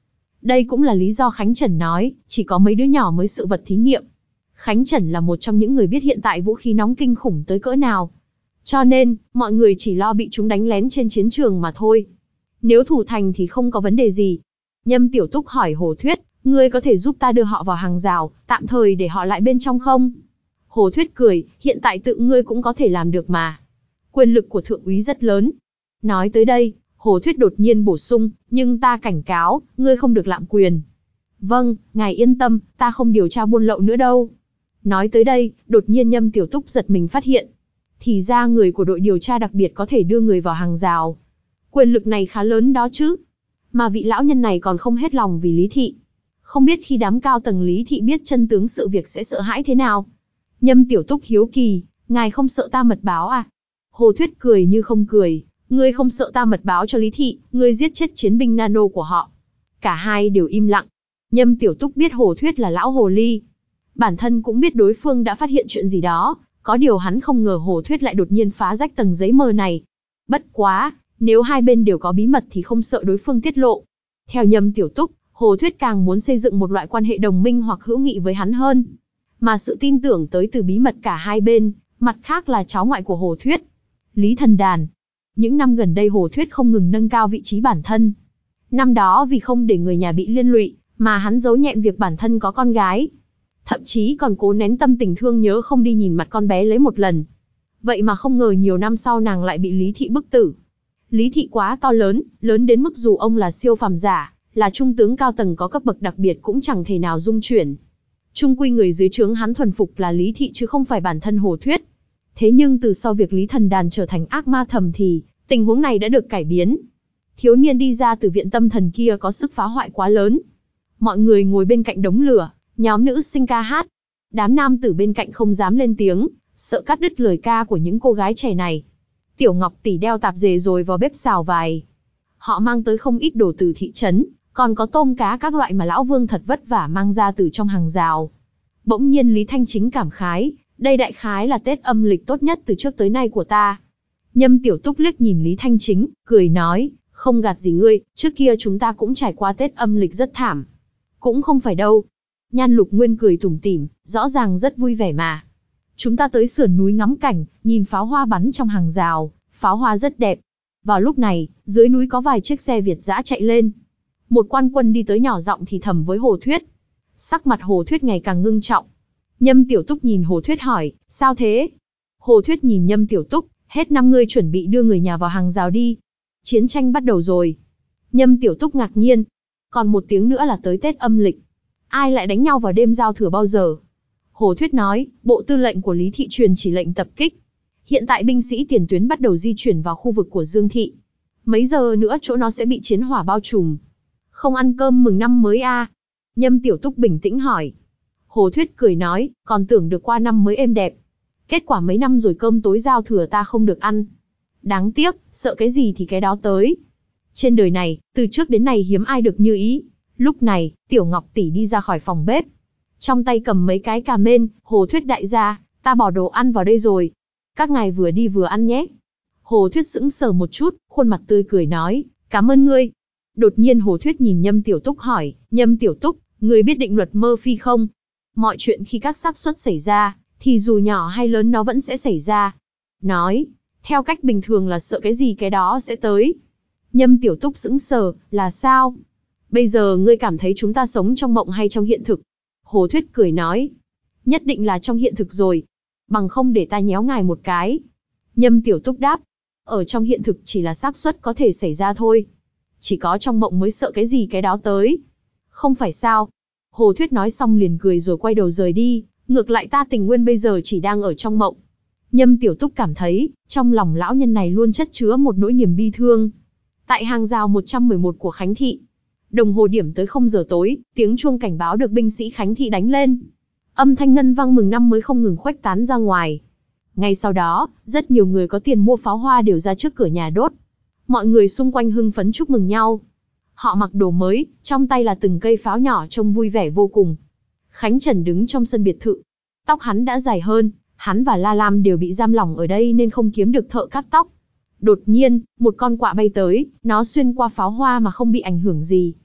Đây cũng là lý do Khánh Trần nói, chỉ có mấy đứa nhỏ mới sự vật thí nghiệm. Khánh Trần là một trong những người biết hiện tại vũ khí nóng kinh khủng tới cỡ nào. Cho nên, mọi người chỉ lo bị chúng đánh lén trên chiến trường mà thôi. Nếu thủ thành thì không có vấn đề gì. Nhâm Tiểu Túc hỏi Hồ Thuyết, ngươi có thể giúp ta đưa họ vào hàng rào, tạm thời để họ lại bên trong không? Hồ Thuyết cười, hiện tại tự ngươi cũng có thể làm được mà. Quyền lực của thượng úy rất lớn. Nói tới đây, Hồ Thuyết đột nhiên bổ sung, nhưng ta cảnh cáo, ngươi không được lạm quyền. Vâng, ngài yên tâm, ta không điều tra buôn lậu nữa đâu. Nói tới đây, đột nhiên Nhâm Tiểu Túc giật mình phát hiện. Thì ra người của đội điều tra đặc biệt có thể đưa người vào hàng rào. Quyền lực này khá lớn đó chứ. Mà vị lão nhân này còn không hết lòng vì Lý Thị. Không biết khi đám cao tầng Lý Thị biết chân tướng sự việc sẽ sợ hãi thế nào. Nhâm Tiểu Túc hiếu kỳ, ngài không sợ ta mật báo à? Hồ Thuyết cười như không cười, ngươi không sợ ta mật báo cho Lý Thị, ngươi giết chết chiến binh nano của họ. Cả hai đều im lặng. Nhâm Tiểu Túc biết Hồ Thuyết là lão hồ ly. Bản thân cũng biết đối phương đã phát hiện chuyện gì đó, có điều hắn không ngờ Hồ Thuyết lại đột nhiên phá rách tầng giấy mờ này. Bất quá, nếu hai bên đều có bí mật thì không sợ đối phương tiết lộ. Theo Nhâm Tiểu Túc, Hồ Thuyết càng muốn xây dựng một loại quan hệ đồng minh hoặc hữu nghị với hắn hơn. Mà sự tin tưởng tới từ bí mật cả hai bên, mặt khác là cháu ngoại của Hồ Thuyết, Lý Thần Đàn. Những năm gần đây Hồ Thuyết không ngừng nâng cao vị trí bản thân. Năm đó vì không để người nhà bị liên lụy, mà hắn giấu nhẹm việc bản thân có con gái. Thậm chí còn cố nén tâm tình thương nhớ không đi nhìn mặt con bé lấy một lần. Vậy mà không ngờ nhiều năm sau nàng lại bị Lý Thị bức tử. Lý Thị quá to lớn, lớn đến mức dù ông là siêu phàm giả, là trung tướng cao tầng có cấp bậc đặc biệt cũng chẳng thể nào dung chuyển. Chung quy người dưới trướng hắn thuần phục là Lý Thị chứ không phải bản thân Hồ Thuyết. Thế nhưng từ sau việc Lý Thần Đàn trở thành ác ma thầm thì, tình huống này đã được cải biến. Thiếu niên đi ra từ viện tâm thần kia có sức phá hoại quá lớn. Mọi người ngồi bên cạnh đống lửa, nhóm nữ sinh ca hát. Đám nam tử bên cạnh không dám lên tiếng, sợ cắt đứt lời ca của những cô gái trẻ này. Tiểu Ngọc tỷ đeo tạp dề rồi vào bếp xào vài. Họ mang tới không ít đồ từ thị trấn, còn có tôm cá các loại mà lão Vương thật vất vả mang ra từ trong hàng rào. Bỗng nhiên Lý Thanh Chính cảm khái, đây đại khái là Tết âm lịch tốt nhất từ trước tới nay của ta. Nhâm Tiểu Túc liếc nhìn Lý Thanh Chính, cười nói, không gạt gì ngươi, trước kia chúng ta cũng trải qua Tết âm lịch rất thảm. Cũng không phải đâu. Nhan Lục Nguyên cười tủm tỉm, rõ ràng rất vui vẻ mà. Chúng ta tới sườn núi ngắm cảnh, nhìn pháo hoa bắn trong hàng rào, pháo hoa rất đẹp. Vào lúc này, dưới núi có vài chiếc xe Việt dã chạy lên. Một quan quân đi tới nhỏ giọng thì thầm với Hồ Thuyết. Sắc mặt Hồ Thuyết ngày càng ngưng trọng. Nhâm Tiểu Túc nhìn Hồ Thuyết hỏi, sao thế? Hồ Thuyết nhìn Nhâm Tiểu Túc, hết năm ngươi chuẩn bị đưa người nhà vào hàng rào đi. Chiến tranh bắt đầu rồi. Nhâm Tiểu Túc ngạc nhiên. Còn một tiếng nữa là tới Tết âm lịch. Ai lại đánh nhau vào đêm giao thừa bao giờ? Hồ Thuyết nói, Bộ Tư lệnh của Lý Thị truyền chỉ lệnh tập kích. Hiện tại binh sĩ tiền tuyến bắt đầu di chuyển vào khu vực của Dương Thị. Mấy giờ nữa chỗ nó sẽ bị chiến hỏa bao trùm. Không ăn cơm mừng năm mới à? Nhâm Tiểu Túc bình tĩnh hỏi. Hồ Thuyết cười nói, còn tưởng được qua năm mới êm đẹp. Kết quả mấy năm rồi cơm tối giao thừa ta không được ăn. Đáng tiếc, sợ cái gì thì cái đó tới. Trên đời này, từ trước đến nay hiếm ai được như ý. Lúc này, Tiểu Ngọc tỷ đi ra khỏi phòng bếp. Trong tay cầm mấy cái cà mên, Hồ Thuyết đại gia, ta bỏ đồ ăn vào đây rồi. Các ngài vừa đi vừa ăn nhé. Hồ Thuyết sững sờ một chút, khuôn mặt tươi cười nói, cảm ơn ngươi. Đột nhiên Hồ Thuyết nhìn Nhâm Tiểu Túc hỏi, Nhâm Tiểu Túc, ngươi biết định luật Murphy không? Mọi chuyện khi các xác suất xảy ra, thì dù nhỏ hay lớn nó vẫn sẽ xảy ra. Nói, theo cách bình thường là sợ cái gì cái đó sẽ tới. Nhâm Tiểu Túc sững sờ, là sao? Bây giờ ngươi cảm thấy chúng ta sống trong mộng hay trong hiện thực? Hồ Thuyết cười nói, nhất định là trong hiện thực rồi. Bằng không để ta nhéo ngài một cái. Nhâm Tiểu Túc đáp, ở trong hiện thực chỉ là xác suất có thể xảy ra thôi. Chỉ có trong mộng mới sợ cái gì cái đó tới. Không phải sao? Hồ Thuyết nói xong liền cười rồi quay đầu rời đi. Ngược lại ta tình nguyên bây giờ chỉ đang ở trong mộng. Nhâm Tiểu Túc cảm thấy, trong lòng lão nhân này luôn chất chứa một nỗi niềm bi thương. Tại hàng rào một trăm mười một của Khánh Thị, đồng hồ điểm tới không giờ tối, tiếng chuông cảnh báo được binh sĩ Khánh Thị đánh lên. Âm thanh ngân vang mừng năm mới không ngừng khuếch tán ra ngoài. Ngay sau đó, rất nhiều người có tiền mua pháo hoa đều ra trước cửa nhà đốt. Mọi người xung quanh hưng phấn chúc mừng nhau. Họ mặc đồ mới, trong tay là từng cây pháo nhỏ trông vui vẻ vô cùng. Khánh Trần đứng trong sân biệt thự. Tóc hắn đã dài hơn, hắn và La Lam đều bị giam lỏng ở đây nên không kiếm được thợ cắt tóc. Đột nhiên, một con quạ bay tới, nó xuyên qua pháo hoa mà không bị ảnh hưởng gì.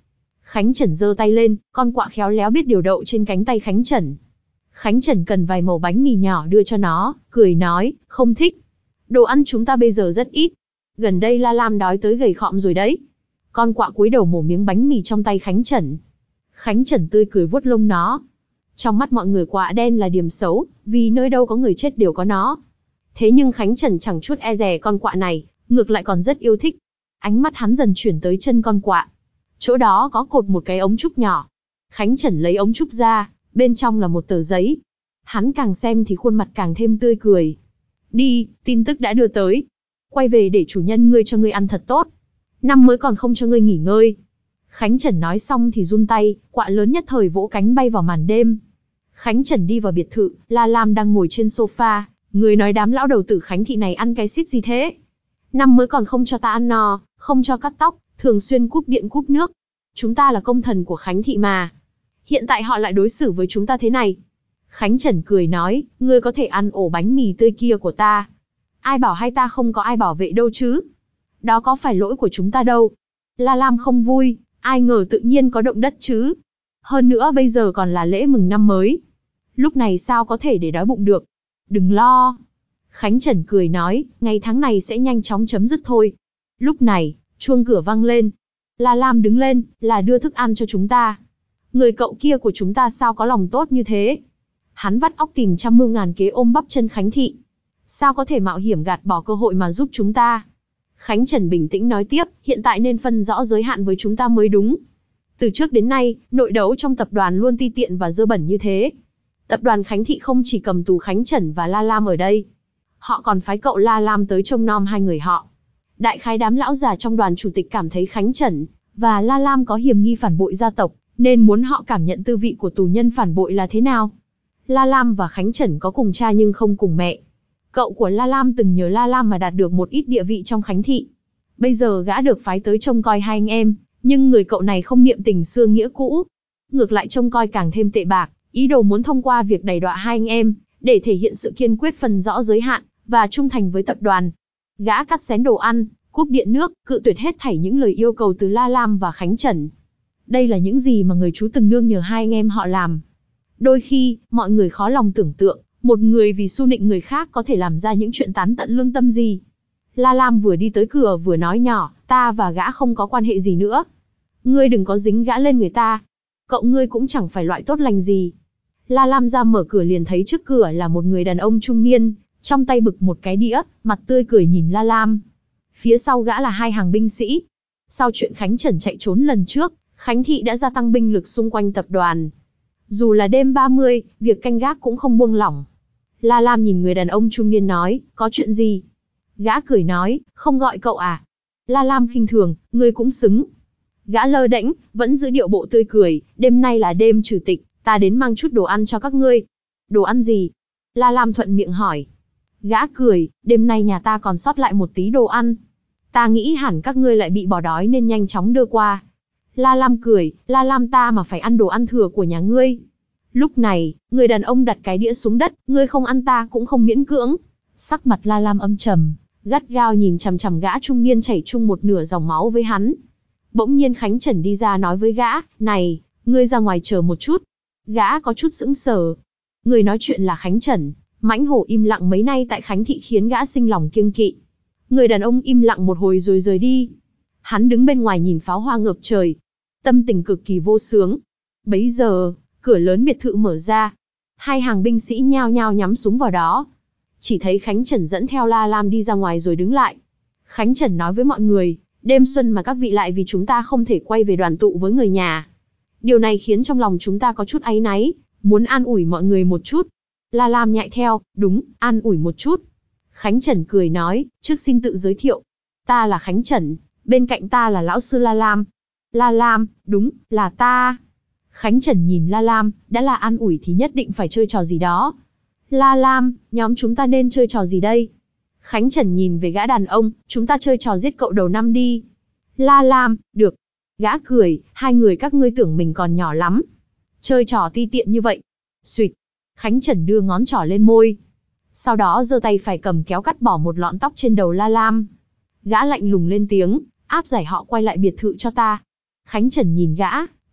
Khánh Trần giơ tay lên, con quạ khéo léo biết điều đậu trên cánh tay Khánh Trần. Khánh Trần cần vài mẩu bánh mì nhỏ đưa cho nó, cười nói, không thích. Đồ ăn chúng ta bây giờ rất ít. Gần đây La Lam đói tới gầy khọm rồi đấy. Con quạ cúi đầu mổ miếng bánh mì trong tay Khánh Trần. Khánh Trần tươi cười vuốt lông nó. Trong mắt mọi người quạ đen là điểm xấu, vì nơi đâu có người chết đều có nó. Thế nhưng Khánh Trần chẳng chút e dè con quạ này, ngược lại còn rất yêu thích. Ánh mắt hắn dần chuyển tới chân con quạ. Chỗ đó có cột một cái ống trúc nhỏ. Khánh Trần lấy ống trúc ra, bên trong là một tờ giấy. Hắn càng xem thì khuôn mặt càng thêm tươi cười. Đi, tin tức đã đưa tới. Quay về để chủ nhân ngươi cho ngươi ăn thật tốt. Năm mới còn không cho ngươi nghỉ ngơi. Khánh Trần nói xong thì run tay, quạ lớn nhất thời vỗ cánh bay vào màn đêm. Khánh Trần đi vào biệt thự, La Lam đang ngồi trên sofa. Người nói đám lão đầu tử Khánh thị này ăn cái xít gì thế? Năm mới còn không cho ta ăn no, không cho cắt tóc, thường xuyên cúp điện cúp nước. Chúng ta là công thần của Khánh thị mà. Hiện tại họ lại đối xử với chúng ta thế này. Khánh Trần cười nói, ngươi có thể ăn ổ bánh mì tươi kia của ta. Ai bảo hai ta không có ai bảo vệ đâu chứ? Đó có phải lỗi của chúng ta đâu. La Lam không vui, ai ngờ tự nhiên có động đất chứ. Hơn nữa bây giờ còn là lễ mừng năm mới. Lúc này sao có thể để đói bụng được. Đừng lo. Khánh Trần cười nói, ngày tháng này sẽ nhanh chóng chấm dứt thôi. Lúc này, chuông cửa vang lên. La Lam đứng lên, là đưa thức ăn cho chúng ta. Người cậu kia của chúng ta sao có lòng tốt như thế? Hắn vắt óc tìm trăm mưu ngàn kế ôm bắp chân Khánh thị. Sao có thể mạo hiểm gạt bỏ cơ hội mà giúp chúng ta? Khánh Trần bình tĩnh nói tiếp, hiện tại nên phân rõ giới hạn với chúng ta mới đúng. Từ trước đến nay, nội đấu trong tập đoàn luôn ti tiện và dơ bẩn như thế. Tập đoàn Khánh thị không chỉ cầm tù Khánh Trần và La Lam ở đây. Họ còn phái cậu La Lam tới trông nom hai người họ. Đại khái đám lão già trong đoàn chủ tịch cảm thấy Khánh Trần và La Lam có hiểm nghi phản bội gia tộc, nên muốn họ cảm nhận tư vị của tù nhân phản bội là thế nào. La Lam và Khánh Trần có cùng cha nhưng không cùng mẹ. Cậu của La Lam từng nhờ La Lam mà đạt được một ít địa vị trong Khánh thị. Bây giờ gã được phái tới trông coi hai anh em, nhưng người cậu này không niệm tình xưa nghĩa cũ. Ngược lại trông coi càng thêm tệ bạc, ý đồ muốn thông qua việc đày đọa hai anh em, để thể hiện sự kiên quyết phân rõ giới hạn, và trung thành với tập đoàn. Gã cắt xén đồ ăn, cúp điện nước, cự tuyệt hết thảy những lời yêu cầu từ La Lam và Khánh Trần. Đây là những gì mà người chú từng nương nhờ hai anh em họ làm. Đôi khi, mọi người khó lòng tưởng tượng, một người vì xu nịnh người khác có thể làm ra những chuyện tán tận lương tâm gì. La Lam vừa đi tới cửa vừa nói nhỏ, ta và gã không có quan hệ gì nữa. Ngươi đừng có dính gã lên người ta. Cậu ngươi cũng chẳng phải loại tốt lành gì. La Lam ra mở cửa liền thấy trước cửa là một người đàn ông trung niên, trong tay bực một cái đĩa, mặt tươi cười nhìn La Lam. Phía sau gã là hai hàng binh sĩ. Sau chuyện Khánh Trần chạy trốn lần trước, Khánh thị đã gia tăng binh lực xung quanh tập đoàn. Dù là đêm ba mươi, việc canh gác cũng không buông lỏng. La Lam nhìn người đàn ông trung niên nói, có chuyện gì? Gã cười nói, không gọi cậu à? La Lam khinh thường, ngươi cũng xứng. Gã lơ đễnh, vẫn giữ điệu bộ tươi cười, đêm nay là đêm trừ tịch, ta đến mang chút đồ ăn cho các ngươi. Đồ ăn gì? La Lam thuận miệng hỏi. Gã cười, đêm nay nhà ta còn sót lại một tí đồ ăn. Ta nghĩ hẳn các ngươi lại bị bỏ đói nên nhanh chóng đưa qua. La Lam cười, La Lam ta mà phải ăn đồ ăn thừa của nhà ngươi. Lúc này, người đàn ông đặt cái đĩa xuống đất, ngươi không ăn ta cũng không miễn cưỡng. Sắc mặt La Lam âm trầm, gắt gao nhìn chằm chằm gã trung niên chảy chung một nửa dòng máu với hắn. Bỗng nhiên Khánh Trần đi ra nói với gã, này, ngươi ra ngoài chờ một chút. Gã có chút sững sờ. Người nói chuyện là Khánh Trần, mãnh hổ im lặng mấy nay tại Khánh thị khiến gã sinh lòng kiêng kỵ. Người đàn ông im lặng một hồi rồi rời đi. Hắn đứng bên ngoài nhìn pháo hoa ngập trời, tâm tình cực kỳ vô sướng. Bấy giờ, cửa lớn biệt thự mở ra. Hai hàng binh sĩ nhao nhao nhắm súng vào đó. Chỉ thấy Khánh Trần dẫn theo La Lam đi ra ngoài rồi đứng lại. Khánh Trần nói với mọi người, đêm xuân mà các vị lại vì chúng ta không thể quay về đoàn tụ với người nhà. Điều này khiến trong lòng chúng ta có chút áy náy, muốn an ủi mọi người một chút. La Lam nhại theo, đúng, an ủi một chút. Khánh Trần cười nói, trước xin tự giới thiệu. Ta là Khánh Trần, bên cạnh ta là lão sư La Lam. La Lam, đúng, là ta. Khánh Trần nhìn La Lam, đã là an ủi thì nhất định phải chơi trò gì đó. La Lam, nhóm chúng ta nên chơi trò gì đây? Khánh Trần nhìn về gã đàn ông, chúng ta chơi trò giết cậu đầu năm đi. La Lam, được. Gã cười, hai người các ngươi tưởng mình còn nhỏ lắm. Chơi trò ti tiện như vậy. Xuyệt. Khánh Trần đưa ngón trỏ lên môi. Sau đó giơ tay phải cầm kéo cắt bỏ một lọn tóc trên đầu La Lam. Gã lạnh lùng lên tiếng, áp giải họ quay lại biệt thự cho ta. Khánh Trần nhìn gã,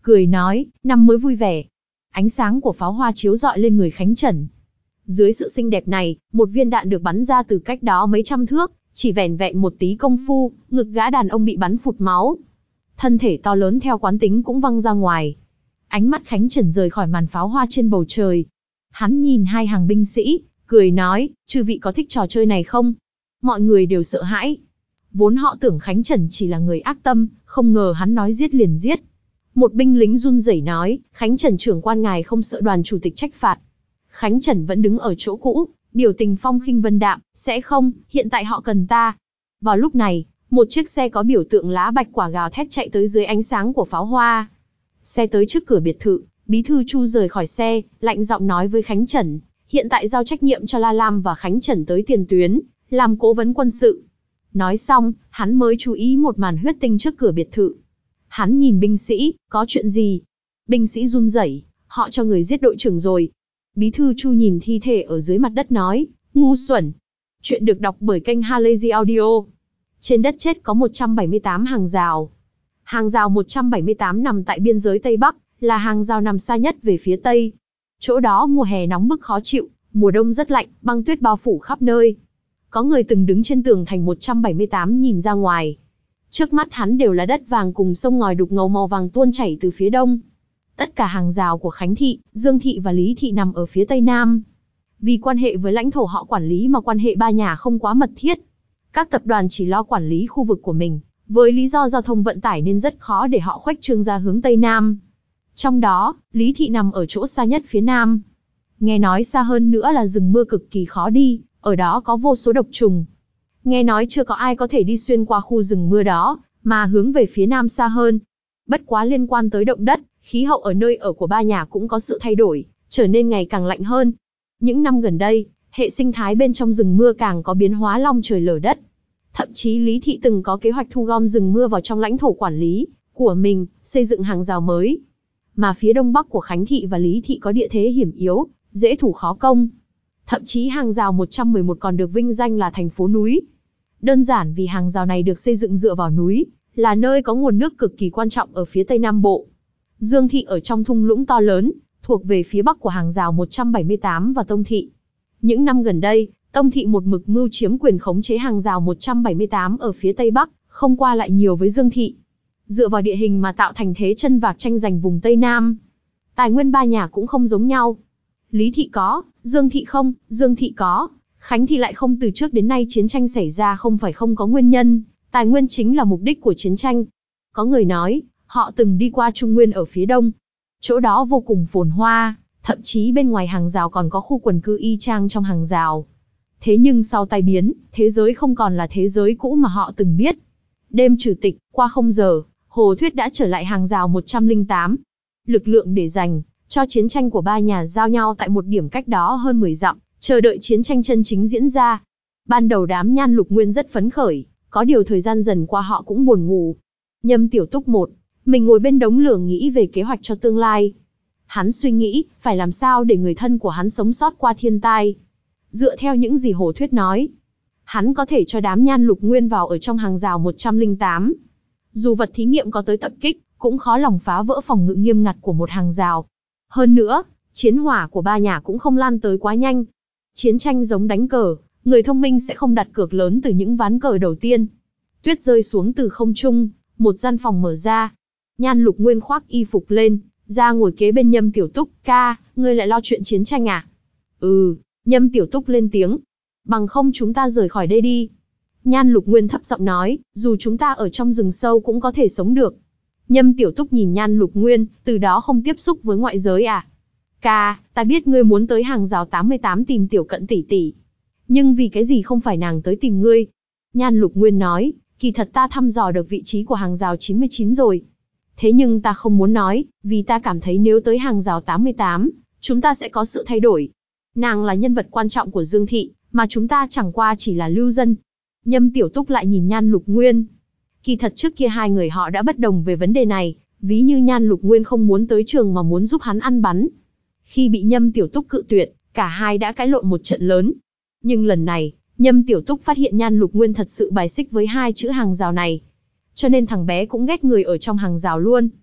cười nói, năm mới vui vẻ. Ánh sáng của pháo hoa chiếu rọi lên người Khánh Trần. Dưới sự xinh đẹp này, một viên đạn được bắn ra từ cách đó mấy trăm thước, chỉ vẻn vẹn một tí công phu, ngực gã đàn ông bị bắn phụt máu. Thân thể to lớn theo quán tính cũng văng ra ngoài. Ánh mắt Khánh Trần rời khỏi màn pháo hoa trên bầu trời. Hắn nhìn hai hàng binh sĩ, cười nói, chư vị có thích trò chơi này không? Mọi người đều sợ hãi. Vốn họ tưởng Khánh Trần chỉ là người ác tâm, không ngờ hắn nói giết liền giết. Một binh lính run rẩy nói, Khánh Trần trưởng quan ngài không sợ đoàn chủ tịch trách phạt. Khánh Trần vẫn đứng ở chỗ cũ, biểu tình phong khinh vân đạm, sẽ không, hiện tại họ cần ta. Vào lúc này, một chiếc xe có biểu tượng lá bạch quả gào thét chạy tới dưới ánh sáng của pháo hoa. Xe tới trước cửa biệt thự, bí thư Chu rời khỏi xe, lạnh giọng nói với Khánh Trần, hiện tại giao trách nhiệm cho La Lam và Khánh Trần tới tiền tuyến, làm cố vấn quân sự. Nói xong, hắn mới chú ý một màn huyết tinh trước cửa biệt thự. Hắn nhìn binh sĩ, có chuyện gì? Binh sĩ run rẩy, họ cho người giết đội trưởng rồi. Bí thư Chu nhìn thi thể ở dưới mặt đất nói, ngu xuẩn. Chuyện được đọc bởi kênh Halazy Audio. Trên đất chết có một trăm bảy mươi tám hàng rào. Hàng rào một trăm bảy mươi tám nằm tại biên giới Tây Bắc, là hàng rào nằm xa nhất về phía Tây. Chỗ đó mùa hè nóng bức khó chịu, mùa đông rất lạnh, băng tuyết bao phủ khắp nơi. Có người từng đứng trên tường thành một trăm bảy mươi tám nhìn ra ngoài. Trước mắt hắn đều là đất vàng cùng sông ngòi đục ngầu màu vàng tuôn chảy từ phía đông. Tất cả hàng rào của Khánh Thị, Dương Thị và Lý Thị nằm ở phía Tây Nam. Vì quan hệ với lãnh thổ họ quản lý mà quan hệ ba nhà không quá mật thiết. Các tập đoàn chỉ lo quản lý khu vực của mình, với lý do giao thông vận tải nên rất khó để họ khuếch trương ra hướng Tây Nam. Trong đó, Lý Thị nằm ở chỗ xa nhất phía Nam. Nghe nói xa hơn nữa là rừng mưa cực kỳ khó đi, ở đó có vô số độc trùng. Nghe nói chưa có ai có thể đi xuyên qua khu rừng mưa đó, mà hướng về phía Nam xa hơn. Bất quá liên quan tới động đất, khí hậu ở nơi ở của ba nhà cũng có sự thay đổi, trở nên ngày càng lạnh hơn. Những năm gần đây, hệ sinh thái bên trong rừng mưa càng có biến hóa long trời lở đất. Thậm chí Lý Thị từng có kế hoạch thu gom rừng mưa vào trong lãnh thổ quản lý của mình, xây dựng hàng rào mới. Mà phía đông bắc của Khánh Thị và Lý Thị có địa thế hiểm yếu, dễ thủ khó công. Thậm chí hàng rào một trăm mười một còn được vinh danh là thành phố núi. Đơn giản vì hàng rào này được xây dựng dựa vào núi, là nơi có nguồn nước cực kỳ quan trọng ở phía Tây Nam Bộ. Dương Thị ở trong thung lũng to lớn, thuộc về phía bắc của hàng rào một trăm bảy mươi tám và Tông Thị. Những năm gần đây, Tông Thị một mực mưu chiếm quyền khống chế hàng rào một trăm bảy mươi tám ở phía Tây Bắc, không qua lại nhiều với Dương Thị. Dựa vào địa hình mà tạo thành thế chân vạc tranh giành vùng Tây Nam. Tài nguyên ba nhà cũng không giống nhau. Lý Thị có, Dương Thị không, Dương Thị có, Khánh Thị lại không. Từ trước đến nay chiến tranh xảy ra không phải không có nguyên nhân, tài nguyên chính là mục đích của chiến tranh. Có người nói, họ từng đi qua Trung Nguyên ở phía đông. Chỗ đó vô cùng phồn hoa, thậm chí bên ngoài hàng rào còn có khu quần cư y chang trong hàng rào. Thế nhưng sau tai biến, thế giới không còn là thế giới cũ mà họ từng biết. Đêm trừ tịch, qua không giờ, Hồ Thuyết đã trở lại hàng rào một trăm lẻ tám. Lực lượng để dành cho chiến tranh của ba nhà giao nhau tại một điểm cách đó hơn mười dặm, chờ đợi chiến tranh chân chính diễn ra. Ban đầu đám Nhan Lục Nguyên rất phấn khởi, có điều thời gian dần qua họ cũng buồn ngủ. Nhâm Tiểu Túc một, mình ngồi bên đống lửa nghĩ về kế hoạch cho tương lai. Hắn suy nghĩ, phải làm sao để người thân của hắn sống sót qua thiên tai. Dựa theo những gì Hồ Thuyết nói, hắn có thể cho đám Nhan Lục Nguyên vào ở trong hàng rào một trăm lẻ tám. Dù vật thí nghiệm có tới tập kích, cũng khó lòng phá vỡ phòng ngự nghiêm ngặt của một hàng rào. Hơn nữa, chiến hỏa của ba nhà cũng không lan tới quá nhanh. Chiến tranh giống đánh cờ, người thông minh sẽ không đặt cược lớn từ những ván cờ đầu tiên. Tuyết rơi xuống từ không trung, một gian phòng mở ra. Nhan Lục Nguyên khoác y phục lên, ra ngồi kế bên Nhâm Tiểu Túc. Ca, ngươi lại lo chuyện chiến tranh à? Ừ, Nhâm Tiểu Túc lên tiếng. Bằng không chúng ta rời khỏi đây đi. Nhan Lục Nguyên thấp giọng nói, dù chúng ta ở trong rừng sâu cũng có thể sống được. Nhâm Tiểu Túc nhìn Nhan Lục Nguyên, từ đó không tiếp xúc với ngoại giới à? Ca, ta biết ngươi muốn tới hàng rào tám mươi tám tìm Tiểu Cận tỷ tỷ. Nhưng vì cái gì không phải nàng tới tìm ngươi? Nhan Lục Nguyên nói, kỳ thật ta thăm dò được vị trí của hàng rào chín mươi chín rồi. Thế nhưng ta không muốn nói, vì ta cảm thấy nếu tới hàng rào tám mươi tám, chúng ta sẽ có sự thay đổi. Nàng là nhân vật quan trọng của Dương Thị, mà chúng ta chẳng qua chỉ là lưu dân. Nhâm Tiểu Túc lại nhìn Nhan Lục Nguyên. Kỳ thật trước kia hai người họ đã bất đồng về vấn đề này, ví như Nhan Lục Nguyên không muốn tới trường mà muốn giúp hắn ăn bắn. Khi bị Nhâm Tiểu Túc cự tuyệt, cả hai đã cãi lộn một trận lớn. Nhưng lần này, Nhâm Tiểu Túc phát hiện Nhan Lục Nguyên thật sự bài xích với hai chữ hàng rào này. Cho nên thằng bé cũng ghét người ở trong hàng rào luôn.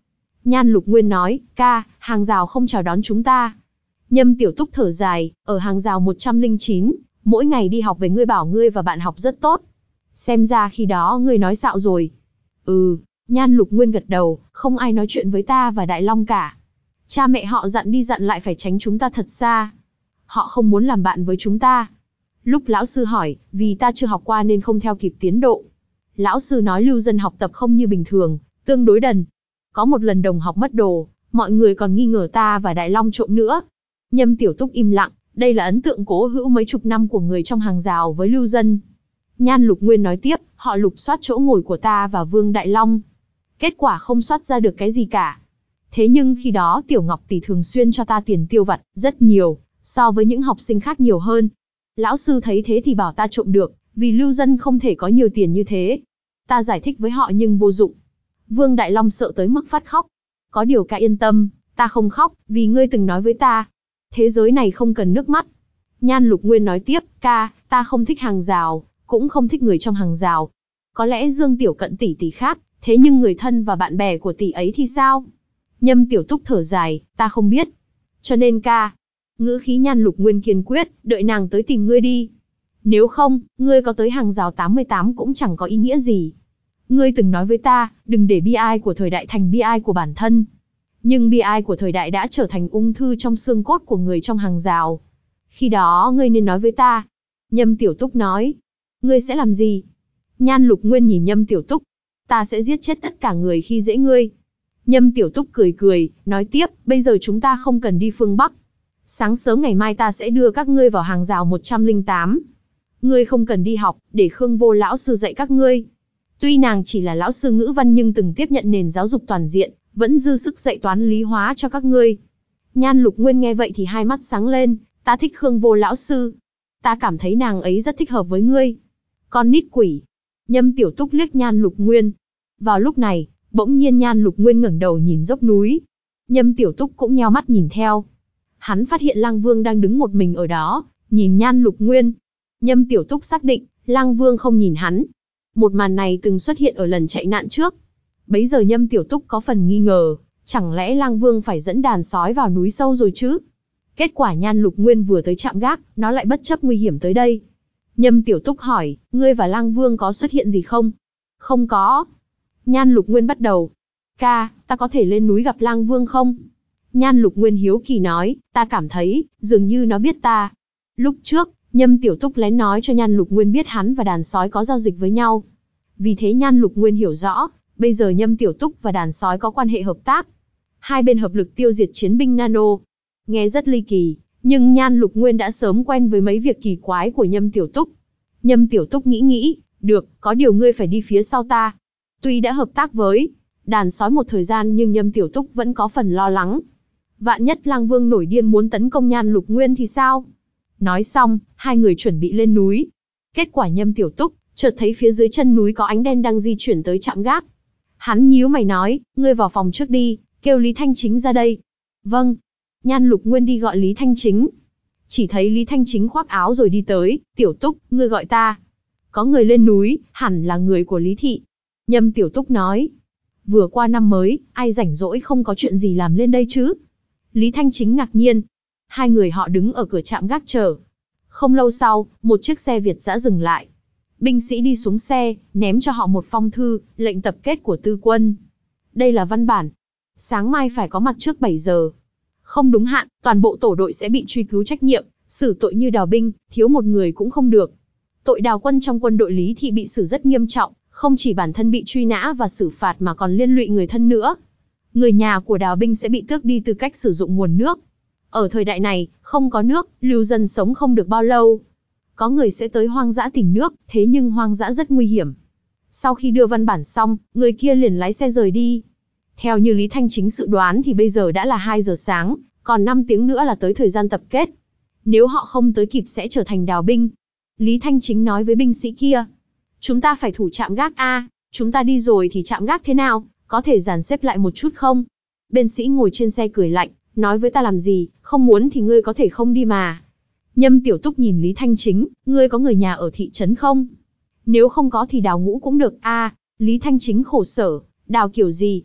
Nhan Lục Nguyên nói, ca, hàng rào không chào đón chúng ta. Nhâm Tiểu Túc thở dài, ở hàng rào một trăm lẻ chín, mỗi ngày đi học về ngươi bảo ngươi và bạn học rất tốt. Xem ra khi đó ngươi nói xạo rồi. Ừ, Nhan Lục Nguyên gật đầu, không ai nói chuyện với ta và Đại Long cả. Cha mẹ họ dặn đi dặn lại phải tránh chúng ta thật xa. Họ không muốn làm bạn với chúng ta. Lúc lão sư hỏi, vì ta chưa học qua nên không theo kịp tiến độ. Lão sư nói lưu dân học tập không như bình thường, tương đối đần. Có một lần đồng học mất đồ, mọi người còn nghi ngờ ta và Đại Long trộm nữa. Nhâm Tiểu Túc im lặng, đây là ấn tượng cố hữu mấy chục năm của người trong hàng rào với lưu dân. Nhan Lục Nguyên nói tiếp, họ lục soát chỗ ngồi của ta và Vương Đại Long. Kết quả không soát ra được cái gì cả. Thế nhưng khi đó Tiểu Ngọc tỷ thường xuyên cho ta tiền tiêu vặt, rất nhiều, so với những học sinh khác nhiều hơn. Lão sư thấy thế thì bảo ta trộm được, vì lưu dân không thể có nhiều tiền như thế. Ta giải thích với họ nhưng vô dụng. Vương Đại Long sợ tới mức phát khóc. Có điều ca yên tâm, ta không khóc, vì ngươi từng nói với ta. Thế giới này không cần nước mắt. Nhan Lục Nguyên nói tiếp, ca, ta không thích hàng rào, cũng không thích người trong hàng rào. Có lẽ Dương Tiểu Cận tỷ tỷ khác, thế nhưng người thân và bạn bè của tỷ ấy thì sao? Nhâm Tiểu Túc thở dài, ta không biết. Cho nên ca, ngữ khí Nhan Lục Nguyên kiên quyết, đợi nàng tới tìm ngươi đi. Nếu không, ngươi có tới hàng rào tám mươi tám cũng chẳng có ý nghĩa gì. Ngươi từng nói với ta, đừng để bi ai của thời đại thành bi ai của bản thân. Nhưng bi ai của thời đại đã trở thành ung thư trong xương cốt của người trong hàng rào. Khi đó ngươi nên nói với ta. Nhâm Tiểu Túc nói. Ngươi sẽ làm gì? Nhan Lục Nguyên nhìn Nhâm Tiểu Túc. Ta sẽ giết chết tất cả người khi dễ ngươi. Nhâm Tiểu Túc cười cười, nói tiếp, bây giờ chúng ta không cần đi phương Bắc. Sáng sớm ngày mai ta sẽ đưa các ngươi vào hàng rào một trăm lẻ tám. Ngươi không cần đi học, để Khương Vô lão sư dạy các ngươi. Tuy nàng chỉ là lão sư ngữ văn nhưng từng tiếp nhận nền giáo dục toàn diện, vẫn dư sức dạy toán lý hóa cho các ngươi. Nhan Lục Nguyên nghe vậy thì hai mắt sáng lên, ta thích Khương Vô lão sư. Ta cảm thấy nàng ấy rất thích hợp với ngươi. Con nít quỷ. Nhâm Tiểu Túc liếc Nhan Lục Nguyên. Vào lúc này, bỗng nhiên Nhan Lục Nguyên ngẩng đầu nhìn dốc núi. Nhâm Tiểu Túc cũng nheo mắt nhìn theo. Hắn phát hiện Lang Vương đang đứng một mình ở đó, nhìn Nhan Lục Nguyên. Nhâm Tiểu Túc xác định, Lang Vương không nhìn hắn. Một màn này từng xuất hiện ở lần chạy nạn trước. Bấy giờ Nhâm Tiểu Túc có phần nghi ngờ, chẳng lẽ Lang Vương phải dẫn đàn sói vào núi sâu rồi chứ? Kết quả Nhan Lục Nguyên vừa tới trạm gác, nó lại bất chấp nguy hiểm tới đây. Nhâm Tiểu Túc hỏi, ngươi và Lang Vương có xuất hiện gì không? Không có. Nhan Lục Nguyên bắt đầu. Ca, ta có thể lên núi gặp Lang Vương không? Nhan Lục Nguyên hiếu kỳ nói, ta cảm thấy, dường như nó biết ta. Lúc trước, Nhâm Tiểu Túc lén nói cho Nhan Lục Nguyên biết hắn và đàn sói có giao dịch với nhau. Vì thế Nhan Lục Nguyên hiểu rõ, bây giờ Nhâm Tiểu Túc và đàn sói có quan hệ hợp tác. Hai bên hợp lực tiêu diệt chiến binh nano. Nghe rất ly kỳ, nhưng Nhan Lục Nguyên đã sớm quen với mấy việc kỳ quái của Nhâm Tiểu Túc. Nhâm Tiểu Túc nghĩ nghĩ, được, có điều ngươi phải đi phía sau ta. Tuy đã hợp tác với đàn sói một thời gian nhưng Nhâm Tiểu Túc vẫn có phần lo lắng. Vạn nhất Lang Vương nổi điên muốn tấn công Nhan Lục Nguyên thì sao? Nói xong, hai người chuẩn bị lên núi. Kết quả Nhâm Tiểu Túc chợt thấy phía dưới chân núi có ánh đen đang di chuyển tới trạm gác. Hắn nhíu mày nói, ngươi vào phòng trước đi, kêu Lý Thanh Chính ra đây. Vâng. Nhan Lục Nguyên đi gọi Lý Thanh Chính. Chỉ thấy Lý Thanh Chính khoác áo rồi đi tới, Tiểu Túc, ngươi gọi ta. Có người lên núi, hẳn là người của Lý Thị. Nhâm Tiểu Túc nói. Vừa qua năm mới, ai rảnh rỗi không có chuyện gì làm lên đây chứ? Lý Thanh Chính ngạc nhiên. Hai người họ đứng ở cửa trạm gác chờ. Không lâu sau, một chiếc xe Việt dã dừng lại. Binh sĩ đi xuống xe, ném cho họ một phong thư, lệnh tập kết của tư quân. Đây là văn bản. Sáng mai phải có mặt trước bảy giờ. Không đúng hạn, toàn bộ tổ đội sẽ bị truy cứu trách nhiệm, xử tội như đào binh, thiếu một người cũng không được. Tội đào quân trong quân đội Lý Thị bị xử rất nghiêm trọng, không chỉ bản thân bị truy nã và xử phạt mà còn liên lụy người thân nữa. Người nhà của đào binh sẽ bị tước đi tư cách sử dụng nguồn nước. Ở thời đại này, không có nước, lưu dân sống không được bao lâu. Có người sẽ tới hoang dã tìm nước, thế nhưng hoang dã rất nguy hiểm. Sau khi đưa văn bản xong, người kia liền lái xe rời đi. Theo như Lý Thanh Chính dự đoán thì bây giờ đã là hai giờ sáng, còn năm tiếng nữa là tới thời gian tập kết. Nếu họ không tới kịp sẽ trở thành đào binh. Lý Thanh Chính nói với binh sĩ kia. Chúng ta phải thủ trạm gác a, chúng ta đi rồi thì trạm gác thế nào, có thể dàn xếp lại một chút không? Bên sĩ ngồi trên xe cười lạnh, nói với ta làm gì, không muốn thì ngươi có thể không đi mà. Nhâm Tiểu Túc nhìn Lý Thanh Chính, ngươi có người nhà ở thị trấn không? Nếu không có thì đào ngũ cũng được a. Lý Thanh Chính khổ sở, đào kiểu gì?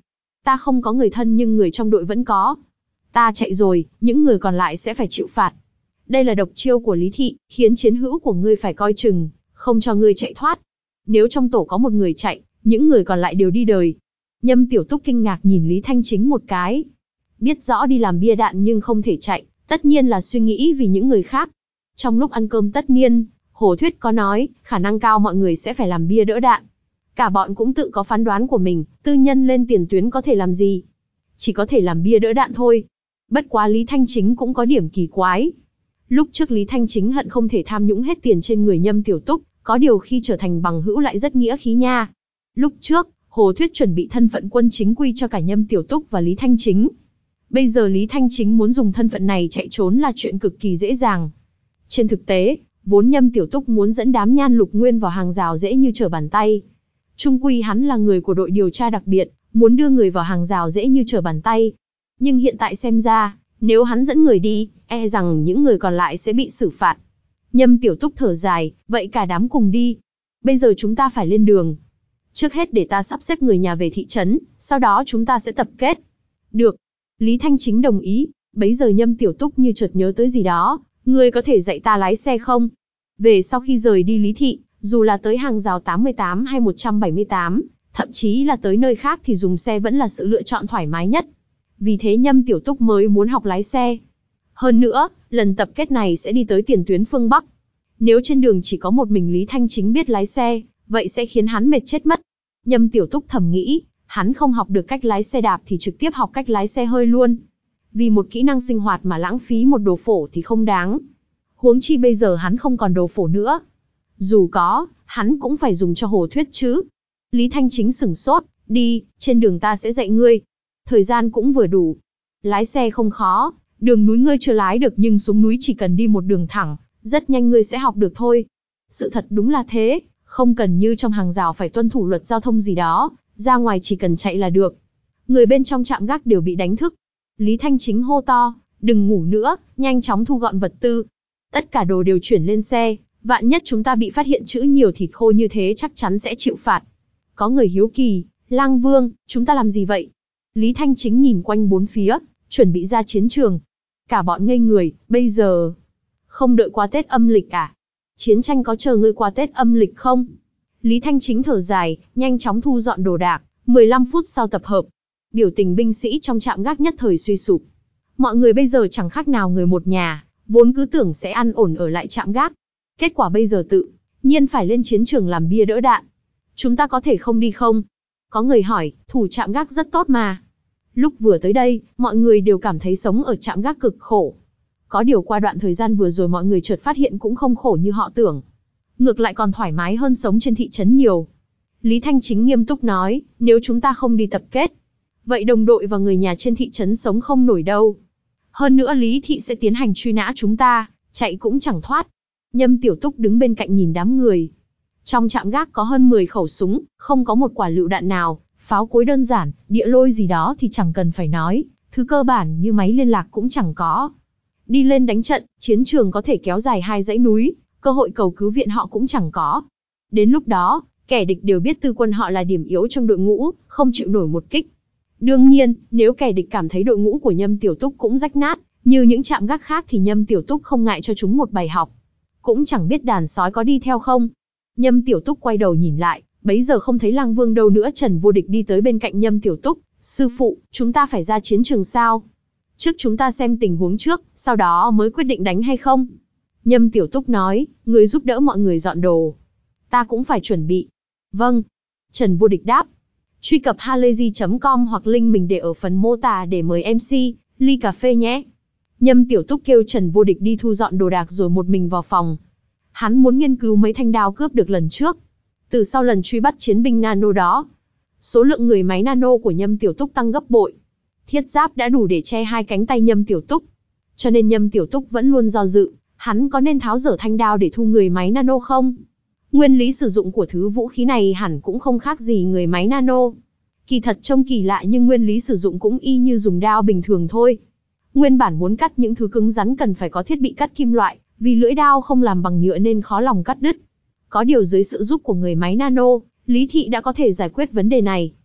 Ta không có người thân nhưng người trong đội vẫn có. Ta chạy rồi, những người còn lại sẽ phải chịu phạt. Đây là độc chiêu của Lý Thị, khiến chiến hữu của ngươi phải coi chừng, không cho ngươi chạy thoát. Nếu trong tổ có một người chạy, những người còn lại đều đi đời. Nhâm Tiểu Túc kinh ngạc nhìn Lý Thanh Chính một cái. Biết rõ đi làm bia đạn nhưng không thể chạy, tất nhiên là suy nghĩ vì những người khác. Trong lúc ăn cơm tất niên, Hồ Thuyết có nói, khả năng cao mọi người sẽ phải làm bia đỡ đạn. Cả bọn cũng tự có phán đoán của mình, tư nhân lên tiền tuyến có thể làm gì? Chỉ có thể làm bia đỡ đạn thôi. Bất quá Lý Thanh Chính cũng có điểm kỳ quái. Lúc trước Lý Thanh Chính hận không thể tham nhũng hết tiền trên người Nhâm Tiểu Túc, có điều khi trở thành bằng hữu lại rất nghĩa khí nha. Lúc trước, Hồ Thuyết chuẩn bị thân phận quân chính quy cho cả Nhâm Tiểu Túc và Lý Thanh Chính. Bây giờ Lý Thanh Chính muốn dùng thân phận này chạy trốn là chuyện cực kỳ dễ dàng. Trên thực tế, vốn Nhâm Tiểu Túc muốn dẫn đám Nhan Lục Nguyên vào hàng rào dễ như trở bàn tay. Chung quy hắn là người của đội điều tra đặc biệt, muốn đưa người vào hàng rào dễ như trở bàn tay. Nhưng hiện tại xem ra, nếu hắn dẫn người đi, e rằng những người còn lại sẽ bị xử phạt. Nhâm Tiểu Túc thở dài, vậy cả đám cùng đi. Bây giờ chúng ta phải lên đường. Trước hết để ta sắp xếp người nhà về thị trấn, sau đó chúng ta sẽ tập kết. Được. Lý Thanh Chính đồng ý. Bấy giờ Nhâm Tiểu Túc như chợt nhớ tới gì đó. Ngươi có thể dạy ta lái xe không? Về sau khi rời đi Lý Thị, dù là tới hàng rào tám mươi tám hay một trăm bảy mươi tám, thậm chí là tới nơi khác thì dùng xe vẫn là sự lựa chọn thoải mái nhất. Vì thế Nhâm Tiểu Túc mới muốn học lái xe. Hơn nữa, lần tập kết này sẽ đi tới tiền tuyến phương Bắc. Nếu trên đường chỉ có một mình Lý Thanh Chính biết lái xe, vậy sẽ khiến hắn mệt chết mất. Nhâm Tiểu Túc thầm nghĩ, hắn không học được cách lái xe đạp thì trực tiếp học cách lái xe hơi luôn. Vì một kỹ năng sinh hoạt mà lãng phí một đồ phổ thì không đáng. Huống chi bây giờ hắn không còn đồ phổ nữa. Dù có, hắn cũng phải dùng cho Hồ Thuyết chứ. Lý Thanh Chính sửng sốt, đi, trên đường ta sẽ dạy ngươi. Thời gian cũng vừa đủ. Lái xe không khó, đường núi ngươi chưa lái được nhưng xuống núi chỉ cần đi một đường thẳng, rất nhanh ngươi sẽ học được thôi. Sự thật đúng là thế, không cần như trong hàng rào phải tuân thủ luật giao thông gì đó, ra ngoài chỉ cần chạy là được. Người bên trong trạm gác đều bị đánh thức. Lý Thanh Chính hô to, đừng ngủ nữa, nhanh chóng thu gọn vật tư. Tất cả đồ đều chuyển lên xe, vạn nhất chúng ta bị phát hiện trữ nhiều thịt khô như thế chắc chắn sẽ chịu phạt. Có người hiếu kỳ, Lang Vương, chúng ta làm gì vậy? Lý Thanh Chính nhìn quanh bốn phía, chuẩn bị ra chiến trường. Cả bọn ngây người, bây giờ không đợi qua Tết âm lịch à? Chiến tranh có chờ ngươi qua Tết âm lịch không? Lý Thanh Chính thở dài, nhanh chóng thu dọn đồ đạc, mười lăm phút sau tập hợp. Biểu tình binh sĩ trong trạm gác nhất thời suy sụp. Mọi người bây giờ chẳng khác nào người một nhà, vốn cứ tưởng sẽ ăn ổn ở lại trạm gác. Kết quả bây giờ tự nhiên phải lên chiến trường làm bia đỡ đạn. Chúng ta có thể không đi không? Có người hỏi, thủ trạm gác rất tốt mà. Lúc vừa tới đây, mọi người đều cảm thấy sống ở trạm gác cực khổ. Có điều qua đoạn thời gian vừa rồi mọi người chợt phát hiện cũng không khổ như họ tưởng. Ngược lại còn thoải mái hơn sống trên thị trấn nhiều. Lý Thanh Chính nghiêm túc nói, nếu chúng ta không đi tập kết, vậy đồng đội và người nhà trên thị trấn sống không nổi đâu. Hơn nữa Lý Thị sẽ tiến hành truy nã chúng ta, chạy cũng chẳng thoát. Nhâm Tiểu Túc đứng bên cạnh nhìn đám người. Trong trạm gác có hơn mười khẩu súng, không có một quả lựu đạn nào, pháo cối đơn giản, địa lôi gì đó thì chẳng cần phải nói, thứ cơ bản như máy liên lạc cũng chẳng có. Đi lên đánh trận, chiến trường có thể kéo dài hai dãy núi, cơ hội cầu cứu viện họ cũng chẳng có. Đến lúc đó, kẻ địch đều biết tư quân họ là điểm yếu trong đội ngũ, không chịu nổi một kích. Đương nhiên, nếu kẻ địch cảm thấy đội ngũ của Nhâm Tiểu Túc cũng rách nát, như những trạm gác khác thì Nhâm Tiểu Túc không ngại cho chúng một bài học. Cũng chẳng biết đàn sói có đi theo không. Nhâm Tiểu Túc quay đầu nhìn lại, bấy giờ không thấy Lang Vương đâu nữa. Trần Vô Địch đi tới bên cạnh Nhâm Tiểu Túc, sư phụ, chúng ta phải ra chiến trường sao? Trước chúng ta xem tình huống trước, sau đó mới quyết định đánh hay không? Nhâm Tiểu Túc nói, người giúp đỡ mọi người dọn đồ. Ta cũng phải chuẩn bị. Vâng. Trần Vô Địch đáp. Truy cập halayzi chấm com hoặc link mình để ở phần mô tả để mời em xê, ly cà phê nhé. Nhâm Tiểu Túc kêu Trần Vô Địch đi thu dọn đồ đạc rồi một mình vào phòng. Hắn muốn nghiên cứu mấy thanh đao cướp được lần trước. Từ sau lần truy bắt chiến binh nano đó, số lượng người máy nano của Nhâm Tiểu Túc tăng gấp bội. Thiết giáp đã đủ để che hai cánh tay Nhâm Tiểu Túc. Cho nên Nhâm Tiểu Túc vẫn luôn do dự, hắn có nên tháo dỡ thanh đao để thu người máy nano không? Nguyên lý sử dụng của thứ vũ khí này hẳn cũng không khác gì người máy nano. Kỳ thật trông kỳ lạ nhưng nguyên lý sử dụng cũng y như dùng đao bình thường thôi. Nguyên bản muốn cắt những thứ cứng rắn cần phải có thiết bị cắt kim loại, vì lưỡi đao không làm bằng nhựa nên khó lòng cắt đứt. Có điều dưới sự giúp của người máy nano, Lý Thị đã có thể giải quyết vấn đề này.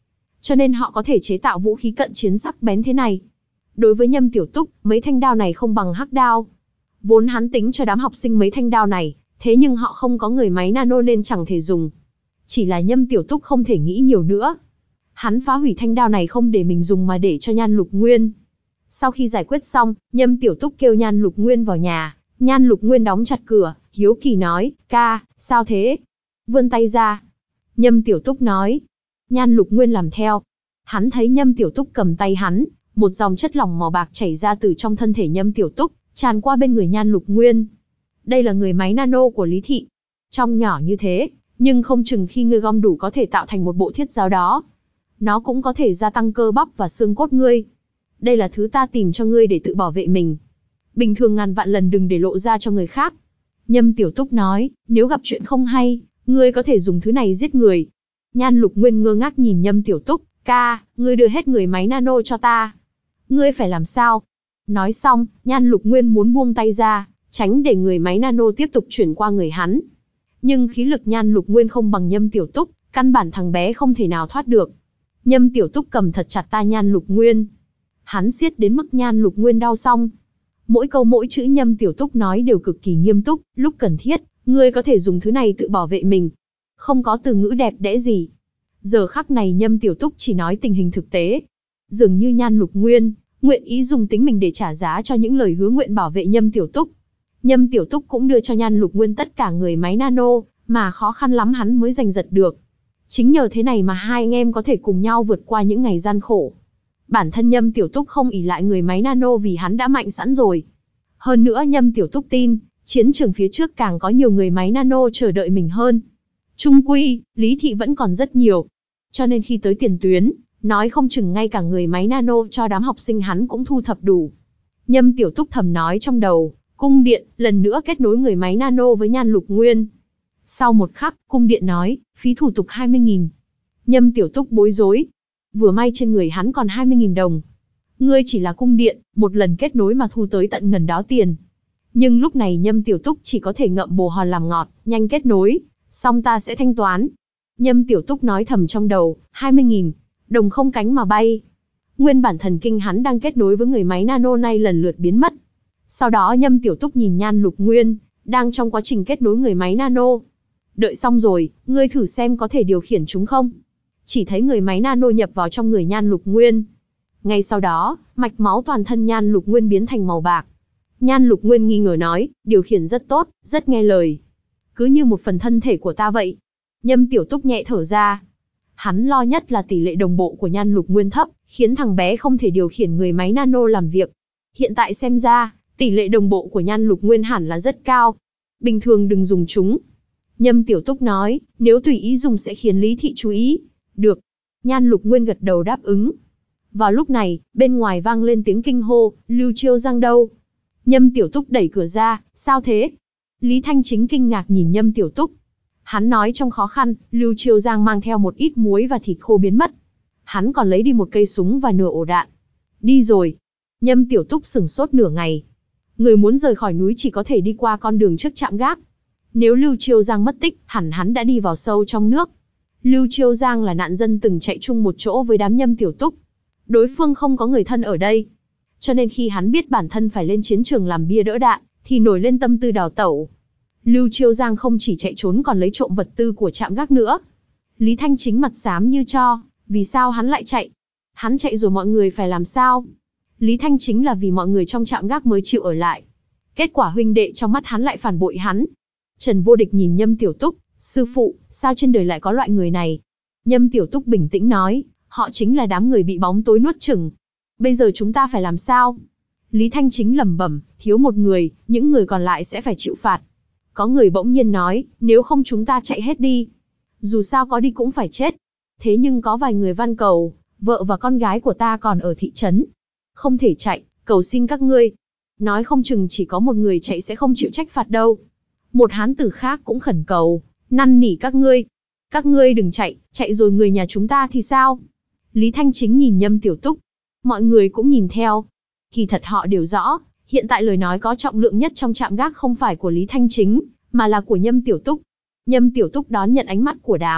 cho nên họ có thể chế tạo vũ khí cận chiến sắc bén thế này. Đối với Nhâm Tiểu Túc, mấy thanh đao này không bằng hắc đao. Vốn hắn tính cho đám học sinh mấy thanh đao này, thế nhưng họ không có người máy nano nên chẳng thể dùng. Chỉ là Nhâm Tiểu Túc không thể nghĩ nhiều nữa. Hắn phá hủy thanh đao này không để mình dùng mà để cho Nhan Lục Nguyên. Sau khi giải quyết xong, Nhâm Tiểu Túc kêu Nhan Lục Nguyên vào nhà. Nhan Lục Nguyên đóng chặt cửa, hiếu kỳ nói, ca, sao thế? Vươn tay ra. Nhâm Tiểu Túc nói. Nhan Lục Nguyên làm theo. Hắn thấy Nhâm Tiểu Túc cầm tay hắn, một dòng chất lỏng màu bạc chảy ra từ trong thân thể Nhâm Tiểu Túc, tràn qua bên người Nhan Lục Nguyên. Đây là người máy nano của Lý Thị. Trong nhỏ như thế, nhưng không chừng khi ngươi gom đủ có thể tạo thành một bộ thiết giáo đó. Nó cũng có thể gia tăng cơ bắp và xương cốt ngươi. Đây là thứ ta tìm cho ngươi để tự bảo vệ mình. Bình thường ngàn vạn lần đừng để lộ ra cho người khác. Nhâm Tiểu Túc nói, nếu gặp chuyện không hay, ngươi có thể dùng thứ này giết người. Nhan Lục Nguyên ngơ ngác nhìn Nhâm Tiểu Túc, ca, ngươi đưa hết người máy nano cho ta. Ngươi phải làm sao? Nói xong, Nhan Lục Nguyên muốn buông tay ra, tránh để người máy nano tiếp tục chuyển qua người hắn. Nhưng khí lực Nhan Lục Nguyên không bằng Nhâm Tiểu Túc, căn bản thằng bé không thể nào thoát được. Nhâm Tiểu Túc cầm thật chặt tay Nhan Lục Nguyên. Hắn siết đến mức Nhan Lục Nguyên đau xong. Mỗi câu mỗi chữ Nhâm Tiểu Túc nói đều cực kỳ nghiêm túc, lúc cần thiết, ngươi có thể dùng thứ này tự bảo vệ mình. Không có từ ngữ đẹp đẽ gì. Giờ khắc này Nhâm Tiểu Túc chỉ nói tình hình thực tế. Dường như Nhan Lục Nguyên nguyện ý dùng tính mình để trả giá cho những lời hứa nguyện bảo vệ Nhâm Tiểu Túc. Nhâm Tiểu Túc cũng đưa cho Nhan Lục Nguyên tất cả người máy nano, mà khó khăn lắm hắn mới giành giật được. Chính nhờ thế này mà hai anh em có thể cùng nhau vượt qua những ngày gian khổ. Bản thân Nhâm Tiểu Túc không ỷ lại người máy nano vì hắn đã mạnh sẵn rồi. Hơn nữa Nhâm Tiểu Túc tin, chiến trường phía trước càng có nhiều người máy nano chờ đợi mình hơn. Chung quy, Lý Thị vẫn còn rất nhiều. Cho nên khi tới tiền tuyến, nói không chừng ngay cả người máy nano cho đám học sinh hắn cũng thu thập đủ. Nhâm Tiểu Túc thầm nói trong đầu, cung điện, lần nữa kết nối người máy nano với Nhan Lục Nguyên. Sau một khắc, cung điện nói, phí thủ tục hai mươi nghìn. Nhâm Tiểu Túc bối rối. Vừa may trên người hắn còn hai mươi nghìn đồng. Ngươi chỉ là cung điện, một lần kết nối mà thu tới tận ngần đó tiền. Nhưng lúc này Nhâm Tiểu Túc chỉ có thể ngậm bồ hòn làm ngọt, nhanh kết nối, xong ta sẽ thanh toán. Nhâm Tiểu Túc nói thầm trong đầu, hai mươi nghìn, đồng không cánh mà bay. Nguyên bản thần kinh hắn đang kết nối với người máy nano này lần lượt biến mất. Sau đó Nhâm Tiểu Túc nhìn Nhan Lục Nguyên, đang trong quá trình kết nối người máy nano. Đợi xong rồi, ngươi thử xem có thể điều khiển chúng không? Chỉ thấy người máy nano nhập vào trong người Nhan Lục Nguyên. Ngay sau đó, mạch máu toàn thân Nhan Lục Nguyên biến thành màu bạc. Nhan Lục Nguyên nghi ngờ nói, điều khiển rất tốt, rất nghe lời. Cứ như một phần thân thể của ta vậy. Nhâm Tiểu Túc nhẹ thở ra. Hắn lo nhất là tỷ lệ đồng bộ của Nhan Lục Nguyên thấp, khiến thằng bé không thể điều khiển người máy nano làm việc. Hiện tại xem ra, tỷ lệ đồng bộ của Nhan Lục Nguyên hẳn là rất cao. Bình thường đừng dùng chúng. Nhâm Tiểu Túc nói, nếu tùy ý dùng sẽ khiến Lý Thị chú ý. Được. Nhan Lục Nguyên gật đầu đáp ứng. Vào lúc này, bên ngoài vang lên tiếng kinh hô, Lưu Chiêu Giang đâu? Nhâm Tiểu Túc đẩy cửa ra, sao thế? Lý Thanh Chính kinh ngạc nhìn Nhâm Tiểu Túc. Hắn nói trong khó khăn, Lưu Chiêu Giang mang theo một ít muối và thịt khô biến mất. Hắn còn lấy đi một cây súng và nửa ổ đạn. Đi rồi. Nhâm Tiểu Túc sửng sốt nửa ngày. Người muốn rời khỏi núi chỉ có thể đi qua con đường trước trạm gác. Nếu Lưu Chiêu Giang mất tích, hẳn hắn đã đi vào sâu trong nước. Lưu Chiêu Giang là nạn dân từng chạy chung một chỗ với đám Nhâm Tiểu Túc. Đối phương không có người thân ở đây. Cho nên khi hắn biết bản thân phải lên chiến trường làm bia đỡ đạn, thì nổi lên tâm tư đào tẩu. Lưu Chiêu Giang không chỉ chạy trốn còn lấy trộm vật tư của trạm gác nữa. Lý Thanh Chính mặt xám như tro, vì sao hắn lại chạy? Hắn chạy rồi mọi người phải làm sao? Lý Thanh Chính là vì mọi người trong trạm gác mới chịu ở lại. Kết quả huynh đệ trong mắt hắn lại phản bội hắn. Trần Vô Địch nhìn Nhâm Tiểu Túc, sư phụ, sao trên đời lại có loại người này? Nhâm Tiểu Túc bình tĩnh nói, họ chính là đám người bị bóng tối nuốt chửng. Bây giờ chúng ta phải làm sao? Lý Thanh Chính lẩm bẩm, thiếu một người, những người còn lại sẽ phải chịu phạt. Có người bỗng nhiên nói, nếu không chúng ta chạy hết đi. Dù sao có đi cũng phải chết. Thế nhưng có vài người van cầu, vợ và con gái của ta còn ở thị trấn. Không thể chạy, cầu xin các ngươi. Nói không chừng chỉ có một người chạy sẽ không chịu trách phạt đâu. Một hán tử khác cũng khẩn cầu, năn nỉ các ngươi. Các ngươi đừng chạy, chạy rồi người nhà chúng ta thì sao? Lý Thanh Chính nhìn Nhâm Tiểu Túc. Mọi người cũng nhìn theo. Kỳ thật họ đều rõ, hiện tại lời nói có trọng lượng nhất trong trạm gác không phải của Lý Thanh Chính, mà là của Nhâm Tiểu Túc. Nhâm Tiểu Túc đón nhận ánh mắt của đám,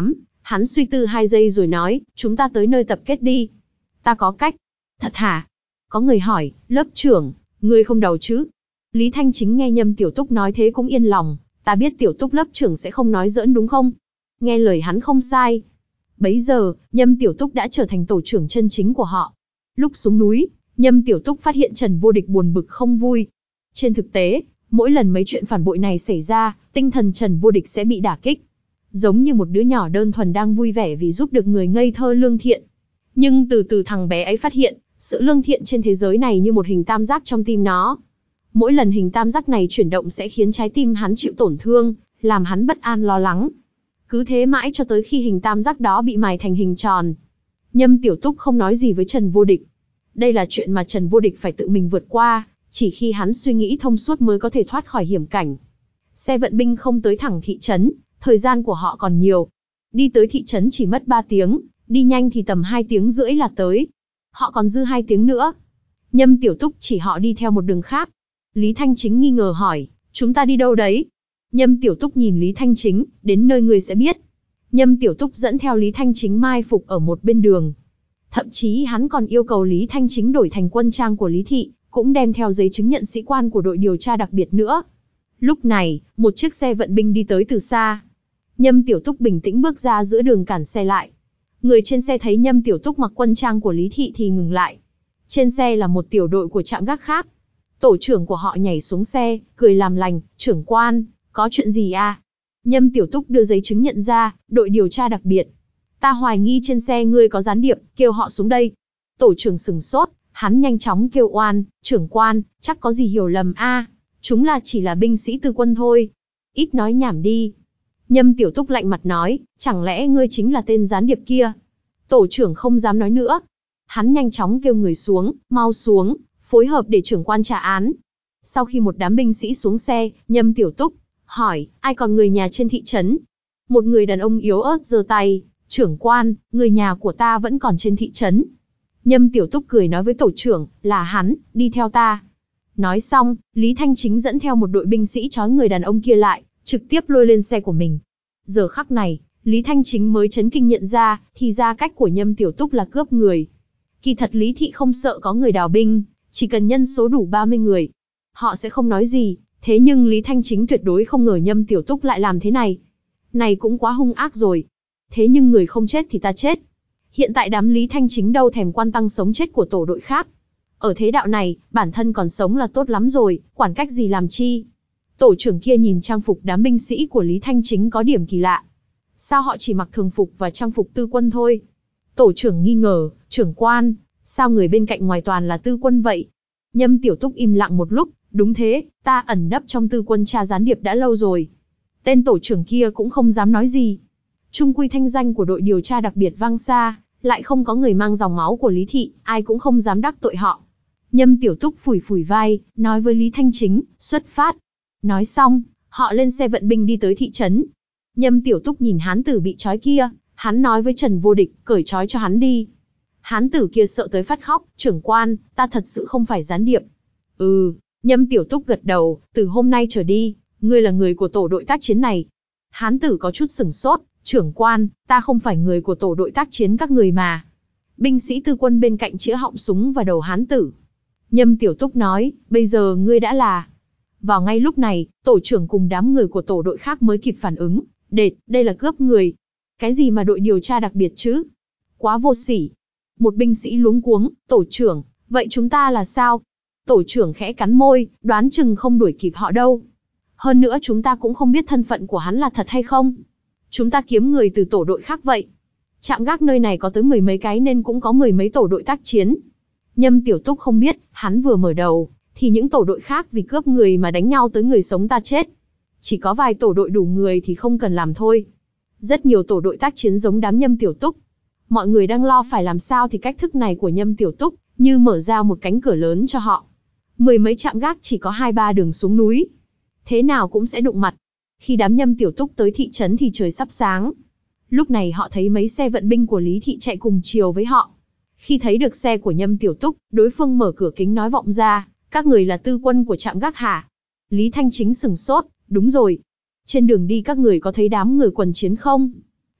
Hắn suy tư hai giây rồi nói, chúng ta tới nơi tập kết đi. Ta có cách. Thật hả? Có người hỏi, lớp trưởng, ngươi không đầu chứ? Lý Thanh Chính nghe Nhâm Tiểu Túc nói thế cũng yên lòng, ta biết Tiểu Túc lớp trưởng sẽ không nói giỡn đúng không? Nghe lời hắn không sai. Bấy giờ, Nhâm Tiểu Túc đã trở thành tổ trưởng chân chính của họ. Lúc xuống núi, Nhâm Tiểu Túc phát hiện Trần Vô Địch buồn bực không vui. Trên thực tế, mỗi lần mấy chuyện phản bội này xảy ra, tinh thần Trần Vô Địch sẽ bị đả kích. Giống như một đứa nhỏ đơn thuần đang vui vẻ vì giúp được người ngây thơ lương thiện. Nhưng từ từ thằng bé ấy phát hiện, sự lương thiện trên thế giới này như một hình tam giác trong tim nó. Mỗi lần hình tam giác này chuyển động sẽ khiến trái tim hắn chịu tổn thương, làm hắn bất an lo lắng. Cứ thế mãi cho tới khi hình tam giác đó bị mài thành hình tròn. Nhâm Tiểu Túc không nói gì với Trần Vô Địch. Đây là chuyện mà Trần Vô Địch phải tự mình vượt qua, chỉ khi hắn suy nghĩ thông suốt mới có thể thoát khỏi hiểm cảnh. Xe vận binh không tới thẳng thị trấn, thời gian của họ còn nhiều. Đi tới thị trấn chỉ mất ba tiếng, đi nhanh thì tầm hai tiếng rưỡi là tới. Họ còn dư hai tiếng nữa. Nhâm Tiểu Túc chỉ họ đi theo một đường khác. Lý Thanh Chính nghi ngờ hỏi, chúng ta đi đâu đấy? Nhâm Tiểu Túc nhìn Lý Thanh Chính, đến nơi người sẽ biết. Nhâm Tiểu Túc dẫn theo Lý Thanh Chính mai phục ở một bên đường. Thậm chí hắn còn yêu cầu Lý Thanh Chính đổi thành quân trang của Lý Thị, cũng đem theo giấy chứng nhận sĩ quan của đội điều tra đặc biệt nữa. Lúc này, một chiếc xe vận binh đi tới từ xa. Nhâm Tiểu Túc bình tĩnh bước ra giữa đường cản xe lại. Người trên xe thấy Nhâm Tiểu Túc mặc quân trang của Lý Thị thì ngừng lại. Trên xe là một tiểu đội của trạm gác khác. Tổ trưởng của họ nhảy xuống xe, cười làm lành, trưởng quan, có chuyện gì à? Nhâm Tiểu Túc đưa giấy chứng nhận ra, đội điều tra đặc biệt. Ta hoài nghi trên xe ngươi có gián điệp, kêu họ xuống đây. Tổ trưởng sừng sốt, hắn nhanh chóng kêu oan, trưởng quan, chắc có gì hiểu lầm a, à? Chúng là chỉ là binh sĩ tư quân thôi. Ít nói nhảm đi. Nhâm Tiểu Túc lạnh mặt nói, chẳng lẽ ngươi chính là tên gián điệp kia? Tổ trưởng không dám nói nữa. Hắn nhanh chóng kêu người xuống, mau xuống, phối hợp để trưởng quan trả án. Sau khi một đám binh sĩ xuống xe, Nhâm Tiểu Túc hỏi, ai còn người nhà trên thị trấn? Một người đàn ông yếu ớt giơ tay, trưởng quan, người nhà của ta vẫn còn trên thị trấn. Nhâm Tiểu Túc cười nói với tổ trưởng, là hắn, đi theo ta. Nói xong, Lý Thanh Chính dẫn theo một đội binh sĩ trói người đàn ông kia lại, trực tiếp lôi lên xe của mình. Giờ khắc này, Lý Thanh Chính mới chấn kinh nhận ra, thì ra cách của Nhâm Tiểu Túc là cướp người. Kỳ thật Lý Thị không sợ có người đào binh, chỉ cần nhân số đủ ba mươi người. Họ sẽ không nói gì, thế nhưng Lý Thanh Chính tuyệt đối không ngờ Nhâm Tiểu Túc lại làm thế này. Này cũng quá hung ác rồi. Thế nhưng người không chết thì ta chết. Hiện tại đám Lý Thanh Chính đâu thèm quan tâm sống chết của tổ đội khác. Ở thế đạo này, bản thân còn sống là tốt lắm rồi, quản cách gì làm chi. Tổ trưởng kia nhìn trang phục đám binh sĩ của Lý Thanh Chính có điểm kỳ lạ. Sao họ chỉ mặc thường phục và trang phục tư quân thôi? Tổ trưởng nghi ngờ, trưởng quan, sao người bên cạnh ngoài toàn là tư quân vậy? Nhâm Tiểu Túc im lặng một lúc, đúng thế, ta ẩn nấp trong tư quân tra gián điệp đã lâu rồi. Tên tổ trưởng kia cũng không dám nói gì. Chung quy thanh danh của đội điều tra đặc biệt vang xa, lại không có người mang dòng máu của Lý Thị, ai cũng không dám đắc tội họ. Nhâm Tiểu Túc phủi phủi vai, nói với Lý Thanh Chính, xuất phát. Nói xong, họ lên xe vận binh đi tới thị trấn. Nhâm Tiểu Túc nhìn hán tử bị trói kia, hắn nói với Trần Vô Địch, cởi trói cho hắn đi. Hán tử kia sợ tới phát khóc, trưởng quan, ta thật sự không phải gián điệp. Ừ, Nhâm Tiểu Túc gật đầu, từ hôm nay trở đi, ngươi là người của tổ đội tác chiến này. Hán tử có chút sửng sốt, trưởng quan, ta không phải người của tổ đội tác chiến các người mà. Binh sĩ tư quân bên cạnh chĩa họng súng vào đầu hán tử. Nhâm Tiểu Túc nói, bây giờ ngươi đã là. Vào ngay lúc này, tổ trưởng cùng đám người của tổ đội khác mới kịp phản ứng. Đệt, đây là cướp người. Cái gì mà đội điều tra đặc biệt chứ? Quá vô sỉ. Một binh sĩ luống cuống, tổ trưởng, vậy chúng ta là sao? Tổ trưởng khẽ cắn môi, đoán chừng không đuổi kịp họ đâu. Hơn nữa chúng ta cũng không biết thân phận của hắn là thật hay không. Chúng ta kiếm người từ tổ đội khác vậy. Trạm gác nơi này có tới mười mấy cái nên cũng có mười mấy tổ đội tác chiến. Nhâm Tiểu Túc không biết, hắn vừa mở đầu, thì những tổ đội khác vì cướp người mà đánh nhau tới người sống ta chết. Chỉ có vài tổ đội đủ người thì không cần làm thôi. Rất nhiều tổ đội tác chiến giống đám Nhâm Tiểu Túc. Mọi người đang lo phải làm sao thì cách thức này của Nhâm Tiểu Túc như mở ra một cánh cửa lớn cho họ. Mười mấy trạm gác chỉ có hai ba đường xuống núi. Thế nào cũng sẽ đụng mặt. Khi đám Nhâm Tiểu Túc tới thị trấn thì trời sắp sáng. Lúc này họ thấy mấy xe vận binh của Lý Thị chạy cùng chiều với họ. Khi thấy được xe của Nhâm Tiểu Túc, đối phương mở cửa kính nói vọng ra, các người là tư quân của trạm gác hả? Lý Thanh Chính sửng sốt, đúng rồi. Trên đường đi các người có thấy đám người quần chiến không?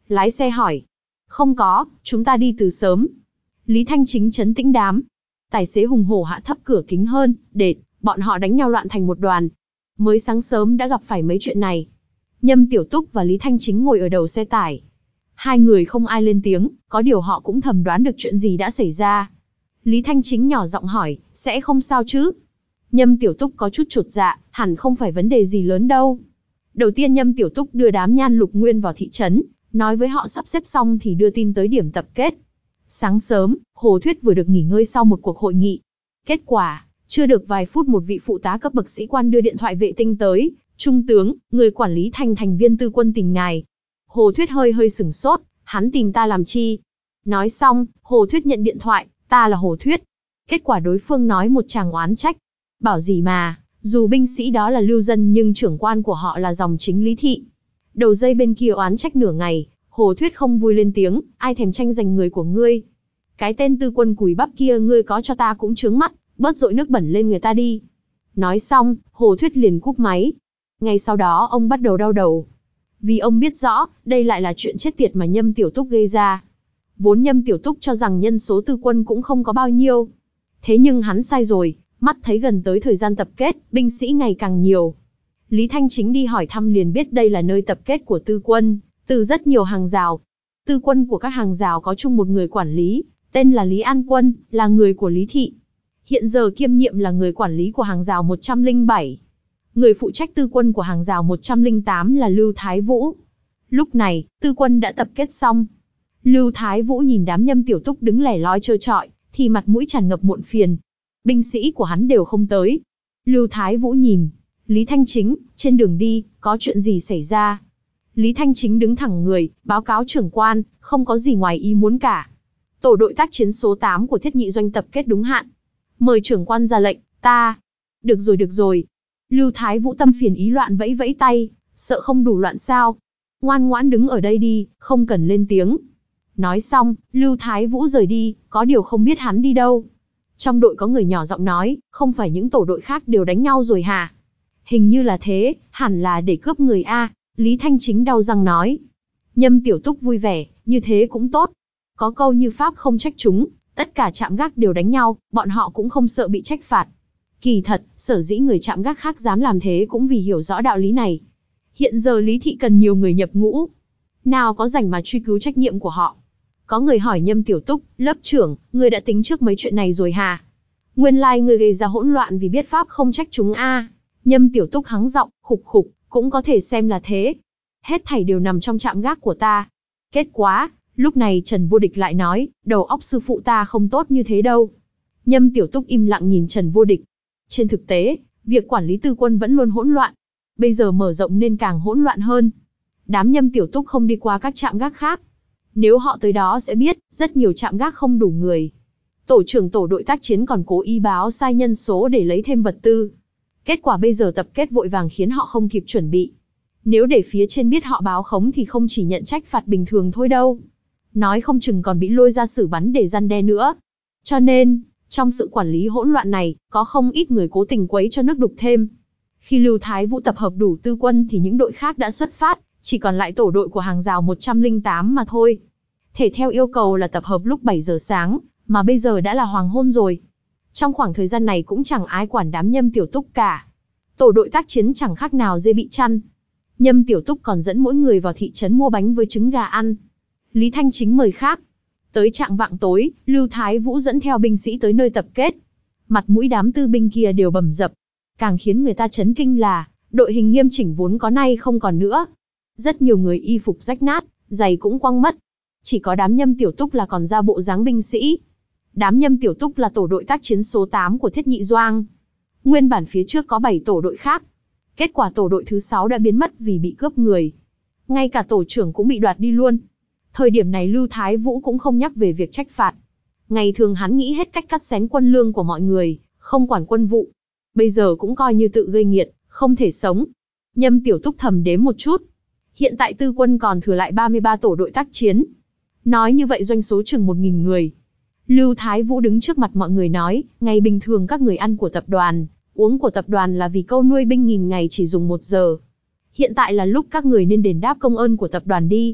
Lái xe hỏi. Không có, chúng ta đi từ sớm. Lý Thanh Chính trấn tĩnh đám. Tài xế hùng hổ hạ thấp cửa kính hơn, đệt, bọn họ đánh nhau loạn thành một đoàn. Mới sáng sớm đã gặp phải mấy chuyện này. Nhâm Tiểu Túc và Lý Thanh Chính ngồi ở đầu xe tải. Hai người không ai lên tiếng, có điều họ cũng thầm đoán được chuyện gì đã xảy ra. Lý Thanh Chính nhỏ giọng hỏi, sẽ không sao chứ? Nhâm Tiểu Túc có chút chột dạ, hẳn không phải vấn đề gì lớn đâu. Đầu tiên Nhâm Tiểu Túc đưa đám Nhan Lục Nguyên vào thị trấn, nói với họ sắp xếp xong thì đưa tin tới điểm tập kết. Sáng sớm, Hồ Thuyết vừa được nghỉ ngơi sau một cuộc hội nghị. Kết quả, chưa được vài phút một vị phụ tá cấp bậc sĩ quan đưa điện thoại vệ tinh tới. Trung tướng, người quản lý thành thành viên tư quân tìm ngài. Hồ Thuyết hơi hơi sửng sốt, hắn tìm ta làm chi? Nói xong, Hồ Thuyết nhận điện thoại, ta là Hồ Thuyết. Kết quả đối phương nói một tràng oán trách. Bảo gì mà, dù binh sĩ đó là lưu dân nhưng trưởng quan của họ là dòng chính Lý Thị. Đầu dây bên kia oán trách nửa ngày, Hồ Thuyết không vui lên tiếng, ai thèm tranh giành người của ngươi. Cái tên tư quân cùi bắp kia ngươi có cho ta cũng chướng mắt, bớt dội nước bẩn lên người ta đi. Nói xong, Hồ Thuyết liền cúp máy. Ngay sau đó ông bắt đầu đau đầu. Vì ông biết rõ, đây lại là chuyện chết tiệt mà Nhâm Tiểu Túc gây ra. Vốn Nhâm Tiểu Túc cho rằng nhân số tư quân cũng không có bao nhiêu. Thế nhưng hắn sai rồi, mắt thấy gần tới thời gian tập kết, binh sĩ ngày càng nhiều. Lý Thanh Chính đi hỏi thăm liền biết đây là nơi tập kết của tư quân, từ rất nhiều hàng rào. Tư quân của các hàng rào có chung một người quản lý, tên là Lý An Quân, là người của Lý Thị. Hiện giờ kiêm nhiệm là người quản lý của hàng rào một trăm lẻ bảy. Người phụ trách tư quân của hàng rào một trăm lẻ tám là Lưu Thái Vũ. Lúc này, tư quân đã tập kết xong. Lưu Thái Vũ nhìn đám Nhâm Tiểu Túc đứng lẻ loi trơ trọi, thì mặt mũi tràn ngập muộn phiền. Binh sĩ của hắn đều không tới. Lưu Thái Vũ nhìn, Lý Thanh Chính, trên đường đi, có chuyện gì xảy ra? Lý Thanh Chính đứng thẳng người, báo cáo trưởng quan, không có gì ngoài ý muốn cả. Tổ đội tác chiến số tám của Thiết Nhị Doanh tập kết đúng hạn. Mời trưởng quan ra lệnh, ta. Được rồi được rồi. Lưu Thái Vũ tâm phiền ý loạn vẫy vẫy tay, sợ không đủ loạn sao? Ngoan ngoãn đứng ở đây đi, không cần lên tiếng. Nói xong, Lưu Thái Vũ rời đi, có điều không biết hắn đi đâu. Trong đội có người nhỏ giọng nói, không phải những tổ đội khác đều đánh nhau rồi hả? Hình như là thế, hẳn là để cướp người a. Lý Thanh Chính đau răng nói. Nhâm Tiểu Túc vui vẻ, như thế cũng tốt. Có câu như pháp không trách chúng, tất cả trạm gác đều đánh nhau, bọn họ cũng không sợ bị trách phạt. Kỳ thật, sở dĩ người trạm gác khác dám làm thế cũng vì hiểu rõ đạo lý này. Hiện giờ Lý Thị cần nhiều người nhập ngũ. Nào có rảnh mà truy cứu trách nhiệm của họ. Có người hỏi Nhâm Tiểu Túc, lớp trưởng, ngươi đã tính trước mấy chuyện này rồi hả? Nguyên lai like ngươi gây ra hỗn loạn vì biết pháp không trách chúng a. Nhâm Tiểu Túc hắng giọng, khục khục, cũng có thể xem là thế. Hết thảy đều nằm trong trạm gác của ta. Kết quả, lúc này Trần Vô Địch lại nói, đầu óc sư phụ ta không tốt như thế đâu. Nhâm Tiểu Túc im lặng nhìn Trần Vô Địch. Trên thực tế, việc quản lý tư quân vẫn luôn hỗn loạn. Bây giờ mở rộng nên càng hỗn loạn hơn. Đám Nhâm Tiểu Túc không đi qua các trạm gác khác. Nếu họ tới đó sẽ biết, rất nhiều trạm gác không đủ người. Tổ trưởng tổ đội tác chiến còn cố ý báo sai nhân số để lấy thêm vật tư. Kết quả bây giờ tập kết vội vàng khiến họ không kịp chuẩn bị. Nếu để phía trên biết họ báo khống thì không chỉ nhận trách phạt bình thường thôi đâu. Nói không chừng còn bị lôi ra xử bắn để răn đe nữa. Cho nên, trong sự quản lý hỗn loạn này, có không ít người cố tình quấy cho nước đục thêm. Khi Lưu Thái Vũ tập hợp đủ tư quân thì những đội khác đã xuất phát, chỉ còn lại tổ đội của hàng rào một trăm lẻ tám mà thôi. Thể theo yêu cầu là tập hợp lúc bảy giờ sáng, mà bây giờ đã là hoàng hôn rồi. Trong khoảng thời gian này cũng chẳng ai quản đám Nhâm Tiểu Túc cả. Tổ đội tác chiến chẳng khác nào dê bị chăn. Nhâm Tiểu Túc còn dẫn mỗi người vào thị trấn mua bánh với trứng gà ăn. Lý Thanh Chính mời khác. Tới trạng vạng tối, Lưu Thái Vũ dẫn theo binh sĩ tới nơi tập kết. Mặt mũi đám tư binh kia đều bầm dập. Càng khiến người ta chấn kinh là, đội hình nghiêm chỉnh vốn có nay không còn nữa. Rất nhiều người y phục rách nát, giày cũng quăng mất. Chỉ có đám Nhâm Tiểu Túc là còn ra bộ dáng binh sĩ. Đám Nhâm Tiểu Túc là tổ đội tác chiến số tám của Thiết Nhị Doanh. Nguyên bản phía trước có bảy tổ đội khác. Kết quả tổ đội thứ sáu đã biến mất vì bị cướp người. Ngay cả tổ trưởng cũng bị đoạt đi luôn. Thời điểm này Lưu Thái Vũ cũng không nhắc về việc trách phạt. Ngày thường hắn nghĩ hết cách cắt xén quân lương của mọi người, không quản quân vụ. Bây giờ cũng coi như tự gây nghiệt, không thể sống. Nhâm Tiểu Túc thầm đếm một chút. Hiện tại tư quân còn thừa lại ba mươi ba tổ đội tác chiến. Nói như vậy doanh số chừng một nghìn người. Lưu Thái Vũ đứng trước mặt mọi người nói, ngày bình thường các người ăn của tập đoàn, uống của tập đoàn là vì câu nuôi binh nghìn ngày chỉ dùng một giờ. Hiện tại là lúc các người nên đền đáp công ơn của tập đoàn đi.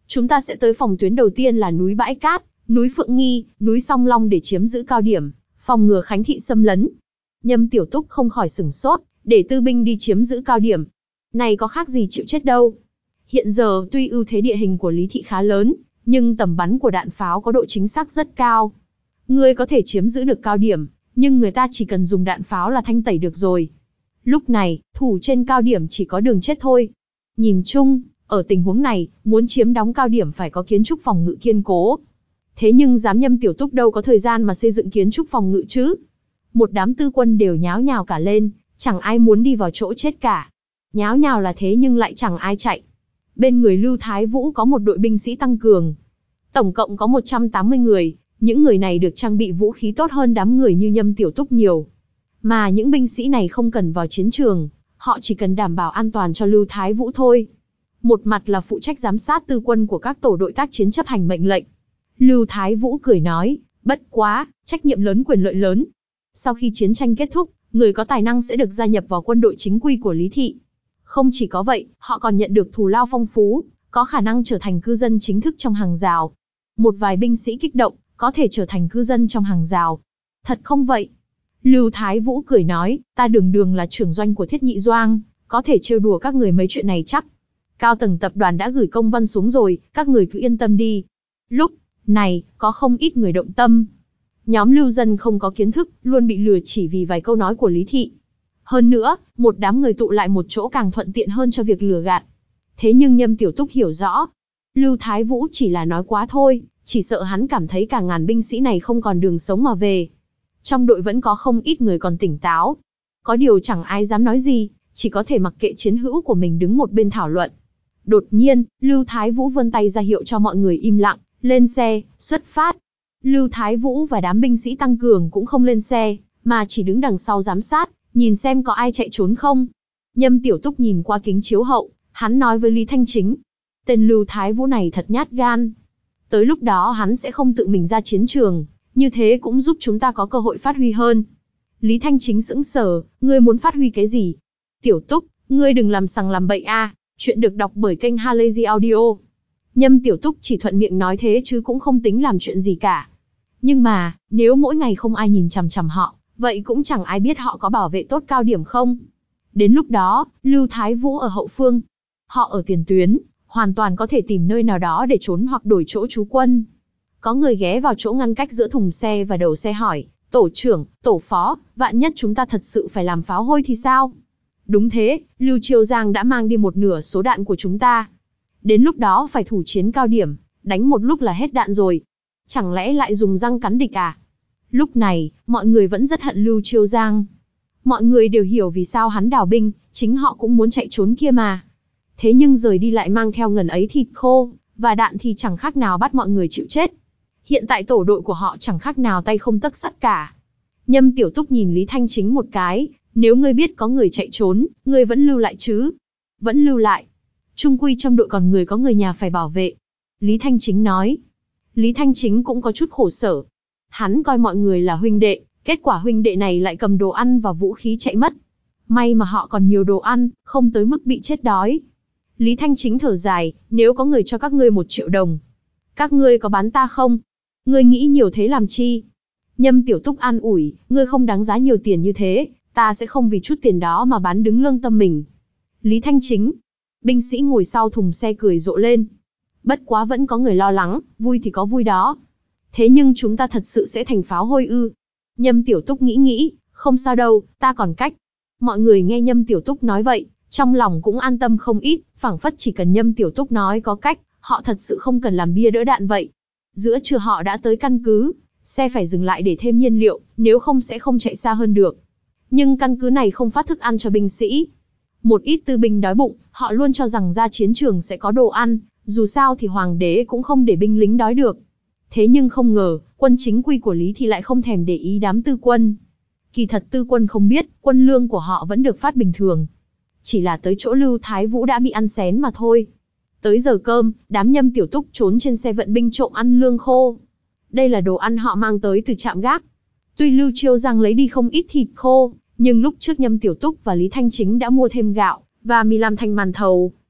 Chúng ta sẽ tới phòng tuyến đầu tiên là núi Bãi Cát, núi Phượng Nghi, núi Song Long để chiếm giữ cao điểm, phòng ngừa Khánh thị xâm lấn. Nhâm Tiểu Túc không khỏi sửng sốt, để tư binh đi chiếm giữ cao điểm. Này có khác gì chịu chết đâu. Hiện giờ tuy ưu thế địa hình của Lý thị khá lớn, nhưng tầm bắn của đạn pháo có độ chính xác rất cao. Ngươi có thể chiếm giữ được cao điểm, nhưng người ta chỉ cần dùng đạn pháo là thanh tẩy được rồi. Lúc này, thủ trên cao điểm chỉ có đường chết thôi. Nhìn chung, ở tình huống này, muốn chiếm đóng cao điểm phải có kiến trúc phòng ngự kiên cố. Thế nhưng giám Nhâm Tiểu Túc đâu có thời gian mà xây dựng kiến trúc phòng ngự chứ. Một đám tư quân đều nháo nhào cả lên, chẳng ai muốn đi vào chỗ chết cả. Nháo nhào là thế nhưng lại chẳng ai chạy. Bên người Lưu Thái Vũ có một đội binh sĩ tăng cường. Tổng cộng có một trăm tám mươi người, những người này được trang bị vũ khí tốt hơn đám người như Nhâm Tiểu Túc nhiều. Mà những binh sĩ này không cần vào chiến trường, họ chỉ cần đảm bảo an toàn cho Lưu Thái Vũ thôi. Một mặt là phụ trách giám sát tư quân của các tổ đội tác chiến chấp hành mệnh lệnh. Lưu Thái Vũ cười nói, bất quá, trách nhiệm lớn quyền lợi lớn. Sau khi chiến tranh kết thúc, người có tài năng sẽ được gia nhập vào quân đội chính quy của Lý thị. Không chỉ có vậy, họ còn nhận được thù lao phong phú, có khả năng trở thành cư dân chính thức trong hàng rào. Một vài binh sĩ kích động, có thể trở thành cư dân trong hàng rào. Thật không vậy? Lưu Thái Vũ cười nói, ta đường đường là trưởng doanh của Thiết Nhị Doang, có thể trêu đùa các người mấy chuyện này chắc. Cao tầng tập đoàn đã gửi công văn xuống rồi, các người cứ yên tâm đi. Lúc này, có không ít người động tâm. Nhóm lưu dân không có kiến thức, luôn bị lừa chỉ vì vài câu nói của Lý thị. Hơn nữa, một đám người tụ lại một chỗ càng thuận tiện hơn cho việc lừa gạt. Thế nhưng Nhâm Tiểu Túc hiểu rõ, Lưu Thái Vũ chỉ là nói quá thôi, chỉ sợ hắn cảm thấy cả ngàn binh sĩ này không còn đường sống mà về. Trong đội vẫn có không ít người còn tỉnh táo. Có điều chẳng ai dám nói gì, chỉ có thể mặc kệ chiến hữu của mình đứng một bên thảo luận. Đột nhiên, Lưu Thái Vũ vươn tay ra hiệu cho mọi người im lặng, lên xe, xuất phát. Lưu Thái Vũ và đám binh sĩ tăng cường cũng không lên xe, mà chỉ đứng đằng sau giám sát, nhìn xem có ai chạy trốn không. Nhâm Tiểu Túc nhìn qua kính chiếu hậu, hắn nói với Lý Thanh Chính. Tên Lưu Thái Vũ này thật nhát gan. Tới lúc đó hắn sẽ không tự mình ra chiến trường, như thế cũng giúp chúng ta có cơ hội phát huy hơn. Lý Thanh Chính sững sờ, ngươi muốn phát huy cái gì? Tiểu Túc, ngươi đừng làm sằng làm bậy a. Chuyện được đọc bởi kênh Halazy Audio. Nhâm Tiểu Túc chỉ thuận miệng nói thế chứ cũng không tính làm chuyện gì cả. Nhưng mà, nếu mỗi ngày không ai nhìn chằm chằm họ, vậy cũng chẳng ai biết họ có bảo vệ tốt cao điểm không. Đến lúc đó, Lưu Thái Vũ ở hậu phương, họ ở tiền tuyến, hoàn toàn có thể tìm nơi nào đó để trốn hoặc đổi chỗ trú quân. Có người ghé vào chỗ ngăn cách giữa thùng xe và đầu xe hỏi, tổ trưởng, tổ phó, vạn nhất chúng ta thật sự phải làm pháo hôi thì sao? Đúng thế, Lưu Chiêu Giang đã mang đi một nửa số đạn của chúng ta. Đến lúc đó phải thủ chiến cao điểm, đánh một lúc là hết đạn rồi. Chẳng lẽ lại dùng răng cắn địch à? Lúc này, mọi người vẫn rất hận Lưu Chiêu Giang. Mọi người đều hiểu vì sao hắn đào binh, chính họ cũng muốn chạy trốn kia mà. Thế nhưng rời đi lại mang theo ngần ấy thịt khô, và đạn thì chẳng khác nào bắt mọi người chịu chết. Hiện tại tổ đội của họ chẳng khác nào tay không tấc sắt cả. Nhâm Tiểu Túc nhìn Lý Thanh Chính một cái, nếu ngươi biết có người chạy trốn, ngươi vẫn lưu lại chứ? Vẫn lưu lại. Chung quy trong đội còn người có người nhà phải bảo vệ. Lý Thanh Chính nói. Lý Thanh Chính cũng có chút khổ sở. Hắn coi mọi người là huynh đệ, kết quả huynh đệ này lại cầm đồ ăn và vũ khí chạy mất. May mà họ còn nhiều đồ ăn, không tới mức bị chết đói. Lý Thanh Chính thở dài, nếu có người cho các ngươi một triệu đồng, các ngươi có bán ta không? Ngươi nghĩ nhiều thế làm chi? Nhâm Tiểu Túc an ủi, ngươi không đáng giá nhiều tiền như thế, ta sẽ không vì chút tiền đó mà bán đứng lương tâm mình. Lý Thanh Chính, binh sĩ ngồi sau thùng xe cười rộ lên. Bất quá vẫn có người lo lắng, vui thì có vui đó. Thế nhưng chúng ta thật sự sẽ thành pháo hôi ư? Nhâm Tiểu Túc nghĩ nghĩ, không sao đâu, ta còn cách. Mọi người nghe Nhâm Tiểu Túc nói vậy, trong lòng cũng an tâm không ít, phảng phất chỉ cần Nhâm Tiểu Túc nói có cách, họ thật sự không cần làm bia đỡ đạn vậy. Giữa trưa họ đã tới căn cứ, xe phải dừng lại để thêm nhiên liệu, nếu không sẽ không chạy xa hơn được. Nhưng căn cứ này không phát thức ăn cho binh sĩ. Một ít tư binh đói bụng, họ luôn cho rằng ra chiến trường sẽ có đồ ăn, dù sao thì hoàng đế cũng không để binh lính đói được. Thế nhưng không ngờ, quân chính quy của Lý thì lại không thèm để ý đám tư quân. Kỳ thật tư quân không biết, quân lương của họ vẫn được phát bình thường. Chỉ là tới chỗ Lưu Thái Vũ đã bị ăn xén mà thôi. Tới giờ cơm, đám Nhâm Tiểu Túc trốn trên xe vận binh trộm ăn lương khô. Đây là đồ ăn họ mang tới từ trạm gác. Tuy Lưu Chiêu Giang lấy đi không ít thịt khô, nhưng lúc trước Nhâm Tiểu Túc và Lý Thanh Chính đã mua thêm gạo và mì làm thành màn thầu.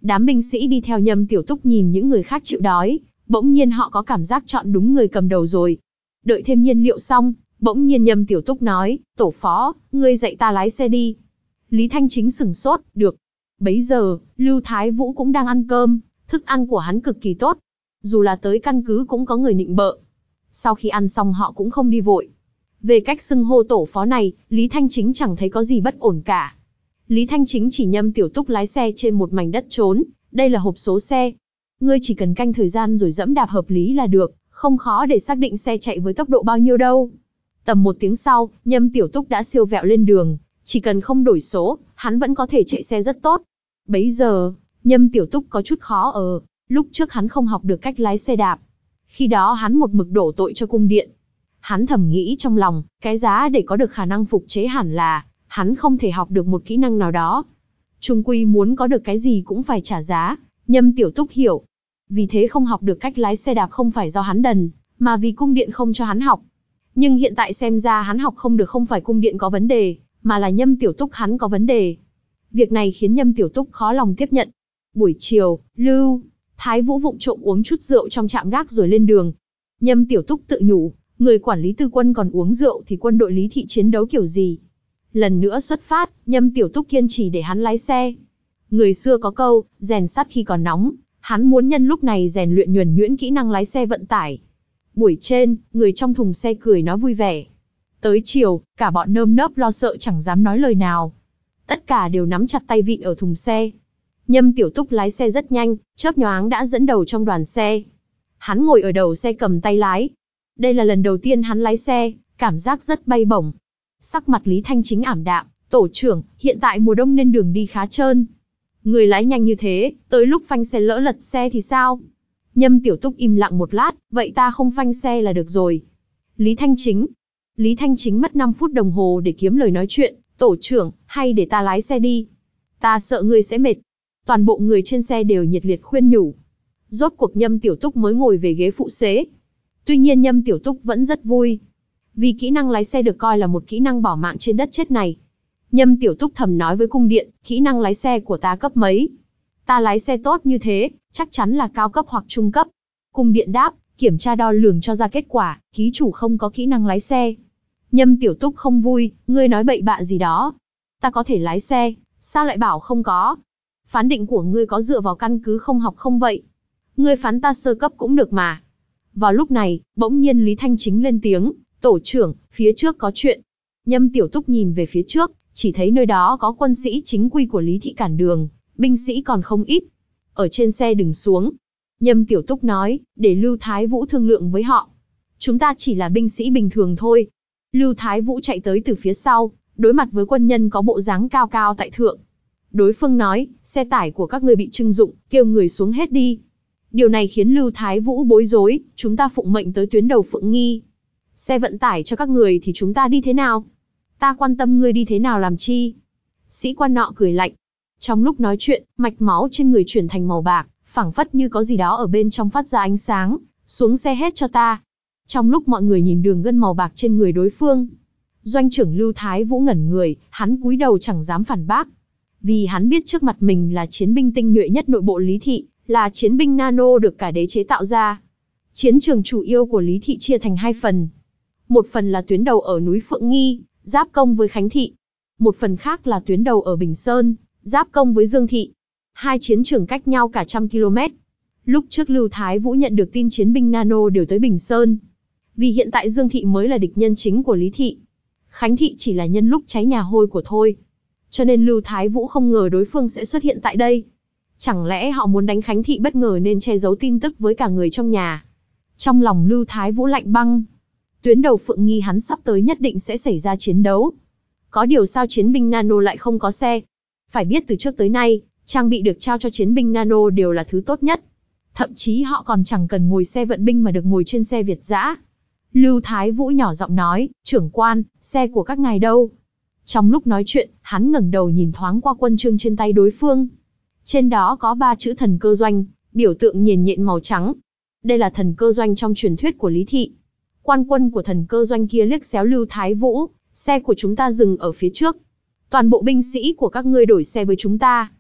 Đám binh sĩ đi theo Nhâm Tiểu Túc nhìn những người khác chịu đói, bỗng nhiên họ có cảm giác chọn đúng người cầm đầu rồi. Đợi thêm nhiên liệu xong, bỗng nhiên Nhâm Tiểu Túc nói, tổ phó, ngươi dạy ta lái xe đi. Lý Thanh Chính sửng sốt, được. Bấy giờ, Lưu Thái Vũ cũng đang ăn cơm, thức ăn của hắn cực kỳ tốt. Dù là tới căn cứ cũng có người nịnh bợ. Sau khi ăn xong họ cũng không đi vội. Về cách xưng hô tổ phó này, Lý Thanh Chính chẳng thấy có gì bất ổn cả. Lý Thanh Chính chỉ Nhâm Tiểu Túc lái xe trên một mảnh đất trốn, đây là hộp số xe. Ngươi chỉ cần canh thời gian rồi dẫm đạp hợp lý là được, không khó để xác định xe chạy với tốc độ bao nhiêu đâu. Tầm một tiếng sau, Nhâm Tiểu Túc đã siêu vẹo lên đường, chỉ cần không đổi số, hắn vẫn có thể chạy xe rất tốt. Bấy giờ, Nhâm Tiểu Túc có chút khó ở, lúc trước hắn không học được cách lái xe đạp. Khi đó hắn một mực đổ tội cho cung điện. Hắn thầm nghĩ trong lòng, cái giá để có được khả năng phục chế hẳn là, hắn không thể học được một kỹ năng nào đó. Chung quy muốn có được cái gì cũng phải trả giá, Nhâm Tiểu Túc hiểu. Vì thế không học được cách lái xe đạp không phải do hắn đần, mà vì cung điện không cho hắn học. Nhưng hiện tại xem ra hắn học không được không phải cung điện có vấn đề, mà là Nhâm Tiểu Túc hắn có vấn đề. Việc này khiến Nhâm Tiểu Túc khó lòng tiếp nhận. Buổi chiều, Lưu Thái Vũ vụng trộm uống chút rượu trong trạm gác rồi lên đường. Nhâm Tiểu Túc tự nhủ, người quản lý tư quân còn uống rượu thì quân đội Lý Thị chiến đấu kiểu gì? Lần nữa xuất phát, Nhâm Tiểu Túc kiên trì để hắn lái xe. Người xưa có câu, rèn sắt khi còn nóng, hắn muốn nhân lúc này rèn luyện nhuần nhuyễn kỹ năng lái xe vận tải. Buổi trên, người trong thùng xe cười nói vui vẻ. Tới chiều, cả bọn nơm nớp lo sợ chẳng dám nói lời nào. Tất cả đều nắm chặt tay vịn ở thùng xe. Nhâm Tiểu Túc lái xe rất nhanh, chớp nhoáng đã dẫn đầu trong đoàn xe. Hắn ngồi ở đầu xe cầm tay lái. Đây là lần đầu tiên hắn lái xe, cảm giác rất bay bổng. Sắc mặt Lý Thanh Chính ảm đạm, tổ trưởng, hiện tại mùa đông nên đường đi khá trơn. Người lái nhanh như thế, tới lúc phanh xe lỡ lật xe thì sao? Nhâm Tiểu Túc im lặng một lát, vậy ta không phanh xe là được rồi. Lý Thanh Chính. Lý Thanh Chính mất năm phút đồng hồ để kiếm lời nói chuyện, tổ trưởng, hay để ta lái xe đi. Ta sợ ngươi sẽ mệt. Toàn bộ người trên xe đều nhiệt liệt khuyên nhủ. Rốt cuộc Nhâm Tiểu Túc mới ngồi về ghế phụ xế. Tuy nhiên Nhâm Tiểu Túc vẫn rất vui. Vì kỹ năng lái xe được coi là một kỹ năng bỏ mạng trên đất chết này. Nhâm Tiểu Túc thầm nói với cung điện, kỹ năng lái xe của ta cấp mấy? Ta lái xe tốt như thế, chắc chắn là cao cấp hoặc trung cấp. Cung điện đáp, kiểm tra đo lường cho ra kết quả, ký chủ không có kỹ năng lái xe. Nhâm Tiểu Túc không vui, ngươi nói bậy bạ gì đó. Ta có thể lái xe, sao lại bảo không có? Phán định của ngươi có dựa vào căn cứ không học không vậy? Ngươi phán ta sơ cấp cũng được mà. Vào lúc này, bỗng nhiên Lý Thanh Chính lên tiếng, tổ trưởng, phía trước có chuyện. Nhâm Tiểu Túc nhìn về phía trước, chỉ thấy nơi đó có quân sĩ chính quy của Lý Thị cản đường, binh sĩ còn không ít. Ở trên xe đừng xuống. Nhâm Tiểu Túc nói, để Lưu Thái Vũ thương lượng với họ. Chúng ta chỉ là binh sĩ bình thường thôi. Lưu Thái Vũ chạy tới từ phía sau, đối mặt với quân nhân có bộ dáng cao cao tại thượng. Đối phương nói, xe tải của các ngươi bị trưng dụng, kêu người xuống hết đi. Điều này khiến Lưu Thái Vũ bối rối, chúng ta phụng mệnh tới tuyến đầu Phượng Nghi. Xe vận tải cho các người thì chúng ta đi thế nào? Ta quan tâm ngươi đi thế nào làm chi? Sĩ quan nọ cười lạnh. Trong lúc nói chuyện, mạch máu trên người chuyển thành màu bạc, phảng phất như có gì đó ở bên trong phát ra ánh sáng, xuống xe hết cho ta. Trong lúc mọi người nhìn đường gân màu bạc trên người đối phương, doanh trưởng Lưu Thái Vũ ngẩn người, hắn cúi đầu chẳng dám phản bác. Vì hắn biết trước mặt mình là chiến binh tinh nhuệ nhất nội bộ Lý Thị, là chiến binh nano được cả đế chế tạo ra. Chiến trường chủ yếu của Lý Thị chia thành hai phần. Một phần là tuyến đầu ở núi Phượng Nghi, giáp công với Khánh Thị. Một phần khác là tuyến đầu ở Bình Sơn, giáp công với Dương Thị. Hai chiến trường cách nhau cả trăm km. Lúc trước Lưu Thái Vũ nhận được tin chiến binh nano đều tới Bình Sơn. Vì hiện tại Dương Thị mới là địch nhân chính của Lý Thị. Khánh Thị chỉ là nhân lúc cháy nhà hôi của thôi. Cho nên Lưu Thái Vũ không ngờ đối phương sẽ xuất hiện tại đây. Chẳng lẽ họ muốn đánh Khánh Thị bất ngờ nên che giấu tin tức với cả người trong nhà. Trong lòng Lưu Thái Vũ lạnh băng. Tuyến đầu Phượng Nghi hắn sắp tới nhất định sẽ xảy ra chiến đấu. Có điều sao chiến binh nano lại không có xe? Phải biết từ trước tới nay, trang bị được trao cho chiến binh nano đều là thứ tốt nhất. Thậm chí họ còn chẳng cần ngồi xe vận binh mà được ngồi trên xe Việt dã. Lưu Thái Vũ nhỏ giọng nói, trưởng quan, xe của các ngài đâu? Trong lúc nói chuyện, hắn ngẩng đầu nhìn thoáng qua quân chương trên tay đối phương. Trên đó có ba chữ thần cơ doanh, biểu tượng nhiền nhện màu trắng. Đây là thần cơ doanh trong truyền thuyết của Lý Thị. Quan quân của thần cơ doanh kia liếc xéo Lưu Thái Vũ, xe của chúng ta dừng ở phía trước. Toàn bộ binh sĩ của các ngươi đổi xe với chúng ta.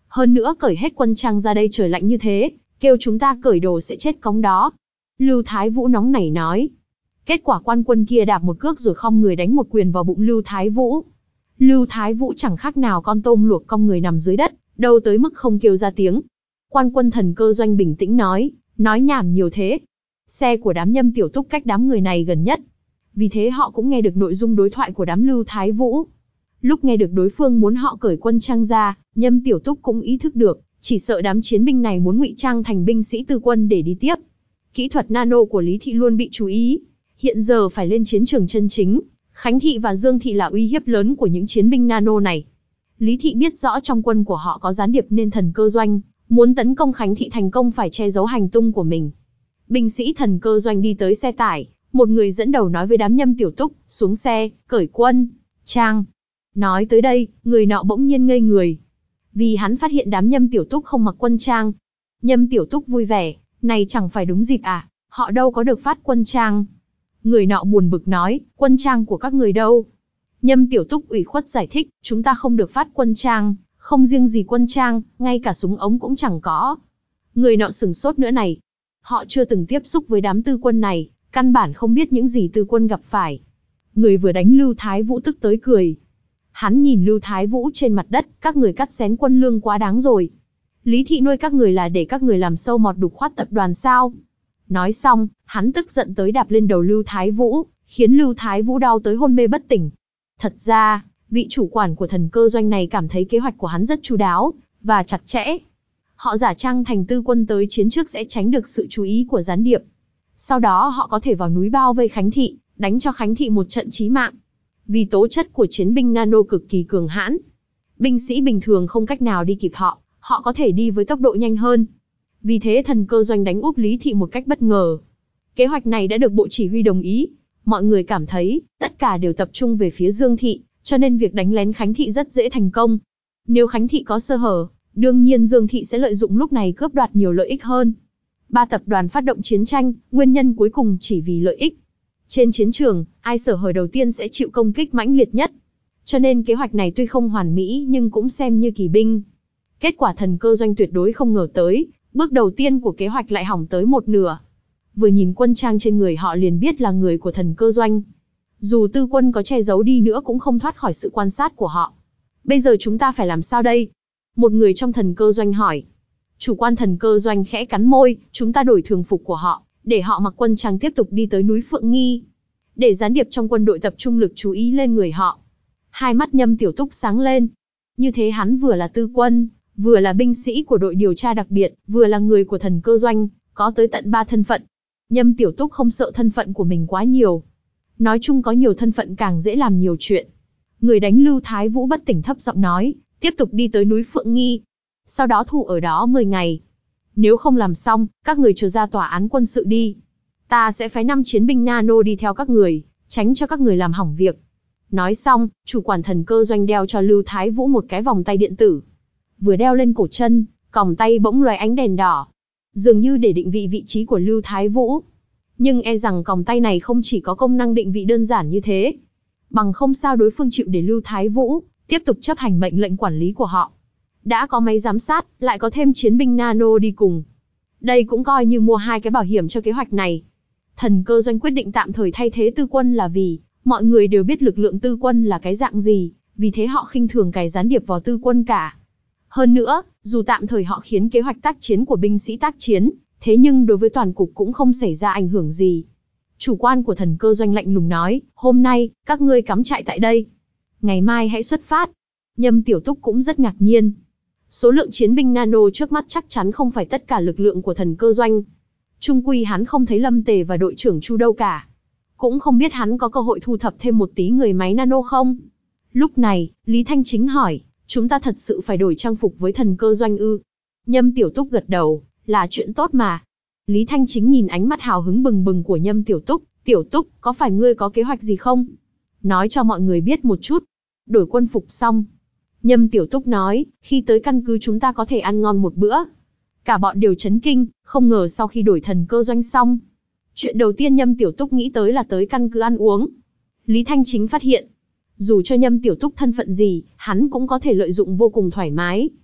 Hơn nữa cởi hết quân trang ra đây trời lạnh như thế, kêu chúng ta cởi đồ sẽ chết cóng đó. Lưu Thái Vũ nóng nảy nói. Kết quả quan quân kia đạp một cước rồi khom người đánh một quyền vào bụng Lưu Thái Vũ. Lưu Thái Vũ chẳng khác nào con tôm luộc cong người nằm dưới đất, đâu tới mức không kêu ra tiếng. Quan quân Thần Cơ Doanh bình tĩnh nói, nói nhảm nhiều thế. Xe của đám Nhâm Tiểu Túc cách đám người này gần nhất. Vì thế họ cũng nghe được nội dung đối thoại của đám Lưu Thái Vũ. Lúc nghe được đối phương muốn họ cởi quân trang ra, Nhâm Tiểu Túc cũng ý thức được, chỉ sợ đám chiến binh này muốn ngụy trang thành binh sĩ tư quân để đi tiếp. Kỹ thuật nano của Lý Thị luôn bị chú ý. Hiện giờ phải lên chiến trường chân chính, Khánh Thị và Dương Thị là uy hiếp lớn của những chiến binh nano này. Lý Thị biết rõ trong quân của họ có gián điệp nên Thần Cơ Doanh muốn tấn công Khánh Thị thành công phải che giấu hành tung của mình. Binh sĩ Thần Cơ Doanh đi tới xe tải, một người dẫn đầu nói với đám Nhâm Tiểu Túc, xuống xe, cởi quân trang. Nói tới đây, người nọ bỗng nhiên ngây người. Vì hắn phát hiện đám Nhâm Tiểu Túc không mặc quân trang. Nhâm Tiểu Túc vui vẻ, này chẳng phải đúng dịp à, họ đâu có được phát quân trang. Người nọ buồn bực nói, quân trang của các người đâu? Nhâm Tiểu Túc ủy khuất giải thích, chúng ta không được phát quân trang, không riêng gì quân trang, ngay cả súng ống cũng chẳng có. Người nọ sừng sốt nữa này. Họ chưa từng tiếp xúc với đám tư quân này, căn bản không biết những gì tư quân gặp phải. Người vừa đánh Lưu Thái Vũ tức tới cười. Hắn nhìn Lưu Thái Vũ trên mặt đất, các người cắt xén quân lương quá đáng rồi. Lý Thị nuôi các người là để các người làm sâu mọt đục khoát tập đoàn sao? Nói xong, hắn tức giận tới đạp lên đầu Lưu Thái Vũ, khiến Lưu Thái Vũ đau tới hôn mê bất tỉnh. Thật ra, vị chủ quản của Thần Cơ Doanh này cảm thấy kế hoạch của hắn rất chu đáo và chặt chẽ. Họ giả trang thành tư quân tới chiến trước sẽ tránh được sự chú ý của gián điệp. Sau đó họ có thể vào núi bao vây Khánh Thị, đánh cho Khánh Thị một trận chí mạng. Vì tố chất của chiến binh nano cực kỳ cường hãn, binh sĩ bình thường không cách nào đi kịp họ, họ có thể đi với tốc độ nhanh hơn. Vì thế Thần Cơ Doanh đánh úp Lý Thị một cách bất ngờ. Kế hoạch này đã được Bộ Chỉ huy đồng ý. Mọi người cảm thấy, tất cả đều tập trung về phía Dương Thị, cho nên việc đánh lén Khánh Thị rất dễ thành công. Nếu Khánh Thị có sơ hở, đương nhiên Dương Thị sẽ lợi dụng lúc này cướp đoạt nhiều lợi ích hơn. Ba tập đoàn phát động chiến tranh, nguyên nhân cuối cùng chỉ vì lợi ích. Trên chiến trường, ai sở hở đầu tiên sẽ chịu công kích mãnh liệt nhất. Cho nên kế hoạch này tuy không hoàn mỹ nhưng cũng xem như kỳ binh. Kết quả Thần Cơ Doanh tuyệt đối không ngờ tới, bước đầu tiên của kế hoạch lại hỏng tới một nửa. Vừa nhìn quân trang trên người họ liền biết là người của Thần Cơ Doanh. Dù tư quân có che giấu đi nữa cũng không thoát khỏi sự quan sát của họ. Bây giờ chúng ta phải làm sao đây? Một người trong Thần Cơ Doanh hỏi. Chủ quan Thần Cơ Doanh khẽ cắn môi, chúng ta đổi thường phục của họ, để họ mặc quân trang tiếp tục đi tới núi Phượng Nghi. Để gián điệp trong quân đội tập trung lực chú ý lên người họ. Hai mắt Nhâm Tiểu Túc sáng lên. Như thế hắn vừa là tư quân, vừa là binh sĩ của đội điều tra đặc biệt, vừa là người của Thần Cơ Doanh, có tới tận ba thân phận. Nhâm Tiểu Túc không sợ thân phận của mình quá nhiều. Nói chung có nhiều thân phận càng dễ làm nhiều chuyện. Người đánh Lưu Thái Vũ bất tỉnh thấp giọng nói, tiếp tục đi tới núi Phượng Nghi. Sau đó thủ ở đó mười ngày. Nếu không làm xong, các người chờ ra tòa án quân sự đi. Ta sẽ phái năm chiến binh nano đi theo các người, tránh cho các người làm hỏng việc. Nói xong, chủ quản Thần Cơ Doanh đeo cho Lưu Thái Vũ một cái vòng tay điện tử. Vừa đeo lên cổ chân, còng tay bỗng lóe ánh đèn đỏ. Dường như để định vị vị trí của Lưu Thái Vũ. Nhưng e rằng còng tay này không chỉ có công năng định vị đơn giản như thế. Bằng không sao đối phương chịu để Lưu Thái Vũ tiếp tục chấp hành mệnh lệnh quản lý của họ. Đã có máy giám sát, lại có thêm chiến binh nano đi cùng. Đây cũng coi như mua hai cái bảo hiểm cho kế hoạch này. Thần Cơ Doanh quyết định tạm thời thay thế tư quân là vì mọi người đều biết lực lượng tư quân là cái dạng gì, vì thế họ khinh thường cài gián điệp vào tư quân cả. Hơn nữa, dù tạm thời họ khiến kế hoạch tác chiến của binh sĩ tác chiến, thế nhưng đối với toàn cục cũng không xảy ra ảnh hưởng gì. Chủ quan của Thần Cơ Doanh lạnh lùng nói, hôm nay, các ngươi cắm trại tại đây. Ngày mai hãy xuất phát. Nhâm Tiểu Túc cũng rất ngạc nhiên. Số lượng chiến binh nano trước mắt chắc chắn không phải tất cả lực lượng của Thần Cơ Doanh. Trung quy hắn không thấy Lâm Tề và đội trưởng Chu đâu cả. Cũng không biết hắn có cơ hội thu thập thêm một tí người máy nano không. Lúc này, Lý Thanh Chính hỏi, chúng ta thật sự phải đổi trang phục với Thần Cơ Doanh ư? Nhâm Tiểu Túc gật đầu, là chuyện tốt mà. Lý Thanh Chính nhìn ánh mắt hào hứng bừng bừng của Nhâm Tiểu Túc, Tiểu Túc, có phải ngươi có kế hoạch gì không? Nói cho mọi người biết một chút. Đổi quân phục xong. Nhâm Tiểu Túc nói, khi tới căn cứ chúng ta có thể ăn ngon một bữa. Cả bọn đều chấn kinh, không ngờ sau khi đổi Thần Cơ Doanh xong. Chuyện đầu tiên Nhâm Tiểu Túc nghĩ tới là tới căn cứ ăn uống. Lý Thanh Chính phát hiện, dù cho Nhâm Tiểu Túc thân phận gì, hắn cũng có thể lợi dụng vô cùng thoải mái.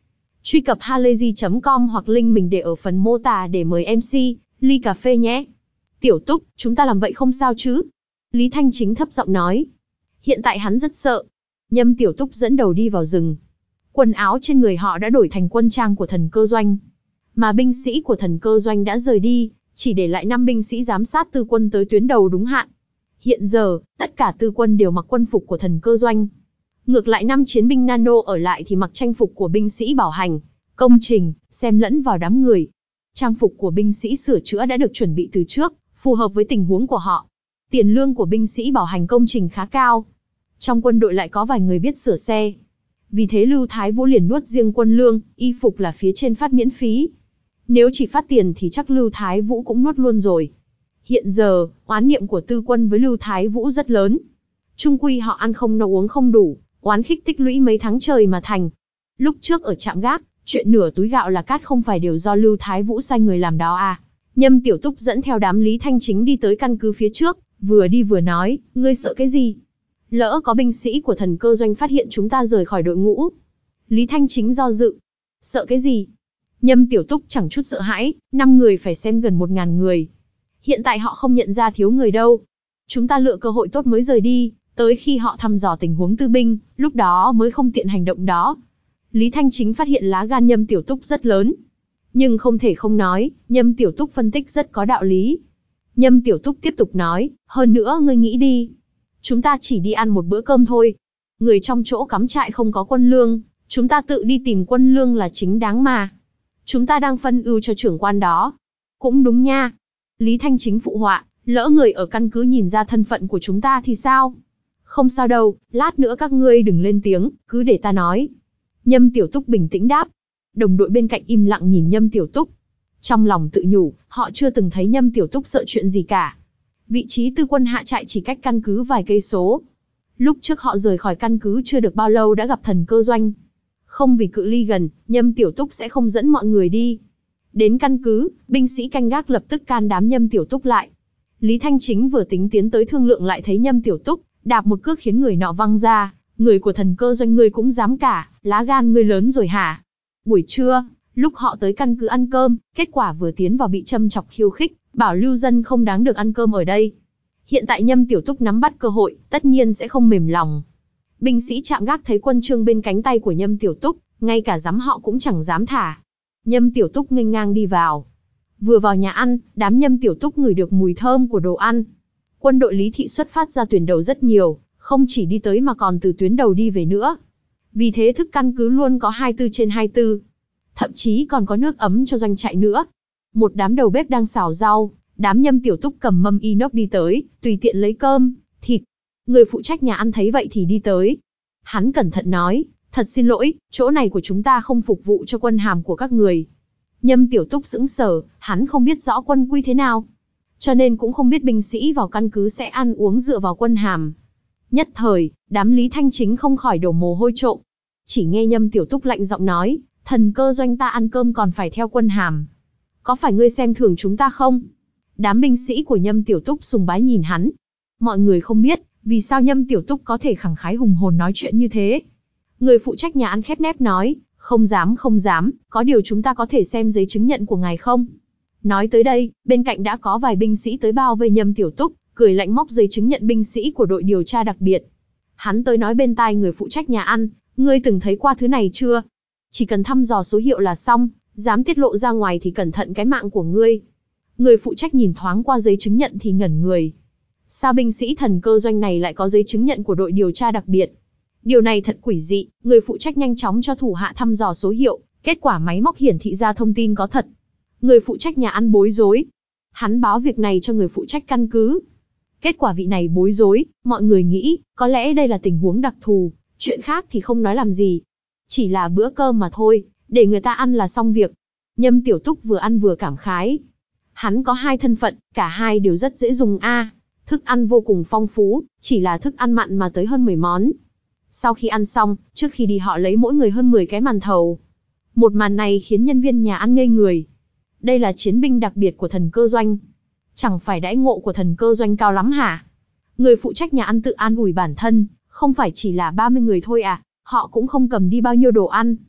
Truy cập halayzi chấm com hoặc link mình để ở phần mô tả để mời em xê, ly cà phê nhé. Tiểu Túc, chúng ta làm vậy không sao chứ? Lý Thanh Chính thấp giọng nói. Hiện tại hắn rất sợ. Nhâm Tiểu Túc dẫn đầu đi vào rừng. Quần áo trên người họ đã đổi thành quân trang của thần cơ doanh. Mà binh sĩ của thần cơ doanh đã rời đi, chỉ để lại năm binh sĩ giám sát tư quân tới tuyến đầu đúng hạn. Hiện giờ, tất cả tư quân đều mặc quân phục của thần cơ doanh. Ngược lại năm chiến binh nano ở lại thì mặc trang phục của binh sĩ bảo hành, công trình, xem lẫn vào đám người. Trang phục của binh sĩ sửa chữa đã được chuẩn bị từ trước, phù hợp với tình huống của họ. Tiền lương của binh sĩ bảo hành công trình khá cao. Trong quân đội lại có vài người biết sửa xe. Vì thế Lưu Thái Vũ liền nuốt riêng quân lương, y phục là phía trên phát miễn phí. Nếu chỉ phát tiền thì chắc Lưu Thái Vũ cũng nuốt luôn rồi. Hiện giờ, oán niệm của tư quân với Lưu Thái Vũ rất lớn. Chung quy họ ăn không no uống không đủ, oán khích tích lũy mấy tháng trời mà thành. Lúc trước ở trạm gác, chuyện nửa túi gạo là cát không phải đều do Lưu Thái Vũ sai người làm đó à. Nhâm Tiểu Túc dẫn theo đám Lý Thanh Chính đi tới căn cứ phía trước, vừa đi vừa nói, ngươi sợ cái gì? Lỡ có binh sĩ của thần cơ doanh phát hiện chúng ta rời khỏi đội ngũ. Lý Thanh Chính do dự. Sợ cái gì? Nhâm Tiểu Túc chẳng chút sợ hãi, năm người phải xem gần một ngàn người. Hiện tại họ không nhận ra thiếu người đâu. Chúng ta lựa cơ hội tốt mới rời đi, tới khi họ thăm dò tình huống tư binh, lúc đó mới không tiện hành động đó. Lý Thanh Chính phát hiện lá gan Nhâm Tiểu Túc rất lớn. Nhưng không thể không nói, Nhâm Tiểu Túc phân tích rất có đạo lý. Nhâm Tiểu Túc tiếp tục nói, hơn nữa ngươi nghĩ đi. Chúng ta chỉ đi ăn một bữa cơm thôi. Người trong chỗ cắm trại không có quân lương, chúng ta tự đi tìm quân lương là chính đáng mà. Chúng ta đang phân ưu cho trưởng quan đó. Cũng đúng nha. Lý Thanh Chính phụ họa, lỡ người ở căn cứ nhìn ra thân phận của chúng ta thì sao? Không sao đâu, lát nữa các ngươi đừng lên tiếng, cứ để ta nói. Nhâm Tiểu Túc bình tĩnh đáp. Đồng đội bên cạnh im lặng nhìn Nhâm Tiểu Túc. Trong lòng tự nhủ, họ chưa từng thấy Nhâm Tiểu Túc sợ chuyện gì cả. Vị trí tư quân hạ trại chỉ cách căn cứ vài cây số. Lúc trước họ rời khỏi căn cứ chưa được bao lâu đã gặp thần cơ doanh. Không vì cự ly gần, Nhâm Tiểu Túc sẽ không dẫn mọi người đi. Đến căn cứ, binh sĩ canh gác lập tức can đám Nhâm Tiểu Túc lại. Lý Thanh Chính vừa tính tiến tới thương lượng lại thấy Nhâm Tiểu Túc đạp một cước khiến người nọ văng ra. Người của thần cơ doanh ngươi cũng dám cả, lá gan ngươi lớn rồi hả? Buổi trưa, lúc họ tới căn cứ ăn cơm, kết quả vừa tiến vào bị châm chọc khiêu khích, bảo lưu dân không đáng được ăn cơm ở đây. Hiện tại Nhâm Tiểu Túc nắm bắt cơ hội, tất nhiên sẽ không mềm lòng. Binh sĩ trạm gác thấy quân chương bên cánh tay của Nhâm Tiểu Túc, ngay cả dám họ cũng chẳng dám thả. Nhâm Tiểu Túc nghênh ngang đi vào. Vừa vào nhà ăn, đám Nhâm Tiểu Túc ngửi được mùi thơm của đồ ăn. Quân đội Lý Thị xuất phát ra tuyến đầu rất nhiều, không chỉ đi tới mà còn từ tuyến đầu đi về nữa. Vì thế thức căn cứ luôn có hai mươi tư trên hai mươi tư. Thậm chí còn có nước ấm cho doanh trại nữa. Một đám đầu bếp đang xào rau, đám Nhâm Tiểu Túc cầm mâm inox đi tới, tùy tiện lấy cơm, thịt. Người phụ trách nhà ăn thấy vậy thì đi tới. Hắn cẩn thận nói, thật xin lỗi, chỗ này của chúng ta không phục vụ cho quân hàm của các người. Nhâm Tiểu Túc sững sờ, hắn không biết rõ quân quy thế nào. Cho nên cũng không biết binh sĩ vào căn cứ sẽ ăn uống dựa vào quân hàm. Nhất thời, đám Lý Thanh Chính không khỏi đổ mồ hôi trộm. Chỉ nghe Nhâm Tiểu Túc lạnh giọng nói, thần cơ doanh ta ăn cơm còn phải theo quân hàm. Có phải ngươi xem thường chúng ta không? Đám binh sĩ của Nhâm Tiểu Túc sùng bái nhìn hắn. Mọi người không biết, vì sao Nhâm Tiểu Túc có thể khẳng khái hùng hồn nói chuyện như thế. Người phụ trách nhà ăn khép nép nói, không dám không dám, có điều chúng ta có thể xem giấy chứng nhận của ngài không? Nói tới đây, bên cạnh đã có vài binh sĩ tới bao vây Nhâm Tiểu Túc, cười lạnh móc giấy chứng nhận binh sĩ của đội điều tra đặc biệt. Hắn tới nói bên tai người phụ trách nhà ăn, ngươi từng thấy qua thứ này chưa? Chỉ cần thăm dò số hiệu là xong, dám tiết lộ ra ngoài thì cẩn thận cái mạng của ngươi. Người phụ trách nhìn thoáng qua giấy chứng nhận thì ngẩn người. Sao binh sĩ thần cơ doanh này lại có giấy chứng nhận của đội điều tra đặc biệt? Điều này thật quỷ dị, người phụ trách nhanh chóng cho thủ hạ thăm dò số hiệu, kết quả máy móc hiển thị ra thông tin có thật. Người phụ trách nhà ăn bối rối. Hắn báo việc này cho người phụ trách căn cứ. Kết quả vị này bối rối, mọi người nghĩ, có lẽ đây là tình huống đặc thù, chuyện khác thì không nói làm gì. Chỉ là bữa cơm mà thôi, để người ta ăn là xong việc. Nhâm Tiểu Túc vừa ăn vừa cảm khái. Hắn có hai thân phận, cả hai đều rất dễ dùng a. À, thức ăn vô cùng phong phú, chỉ là thức ăn mặn mà tới hơn mười món. Sau khi ăn xong, trước khi đi họ lấy mỗi người hơn mười cái màn thầu. Một màn này khiến nhân viên nhà ăn ngây người. Đây là chiến binh đặc biệt của thần cơ doanh. Chẳng phải đãi ngộ của thần cơ doanh cao lắm hả? Người phụ trách nhà ăn tự an ủi bản thân, không phải chỉ là ba mươi người thôi à, họ cũng không cầm đi bao nhiêu đồ ăn.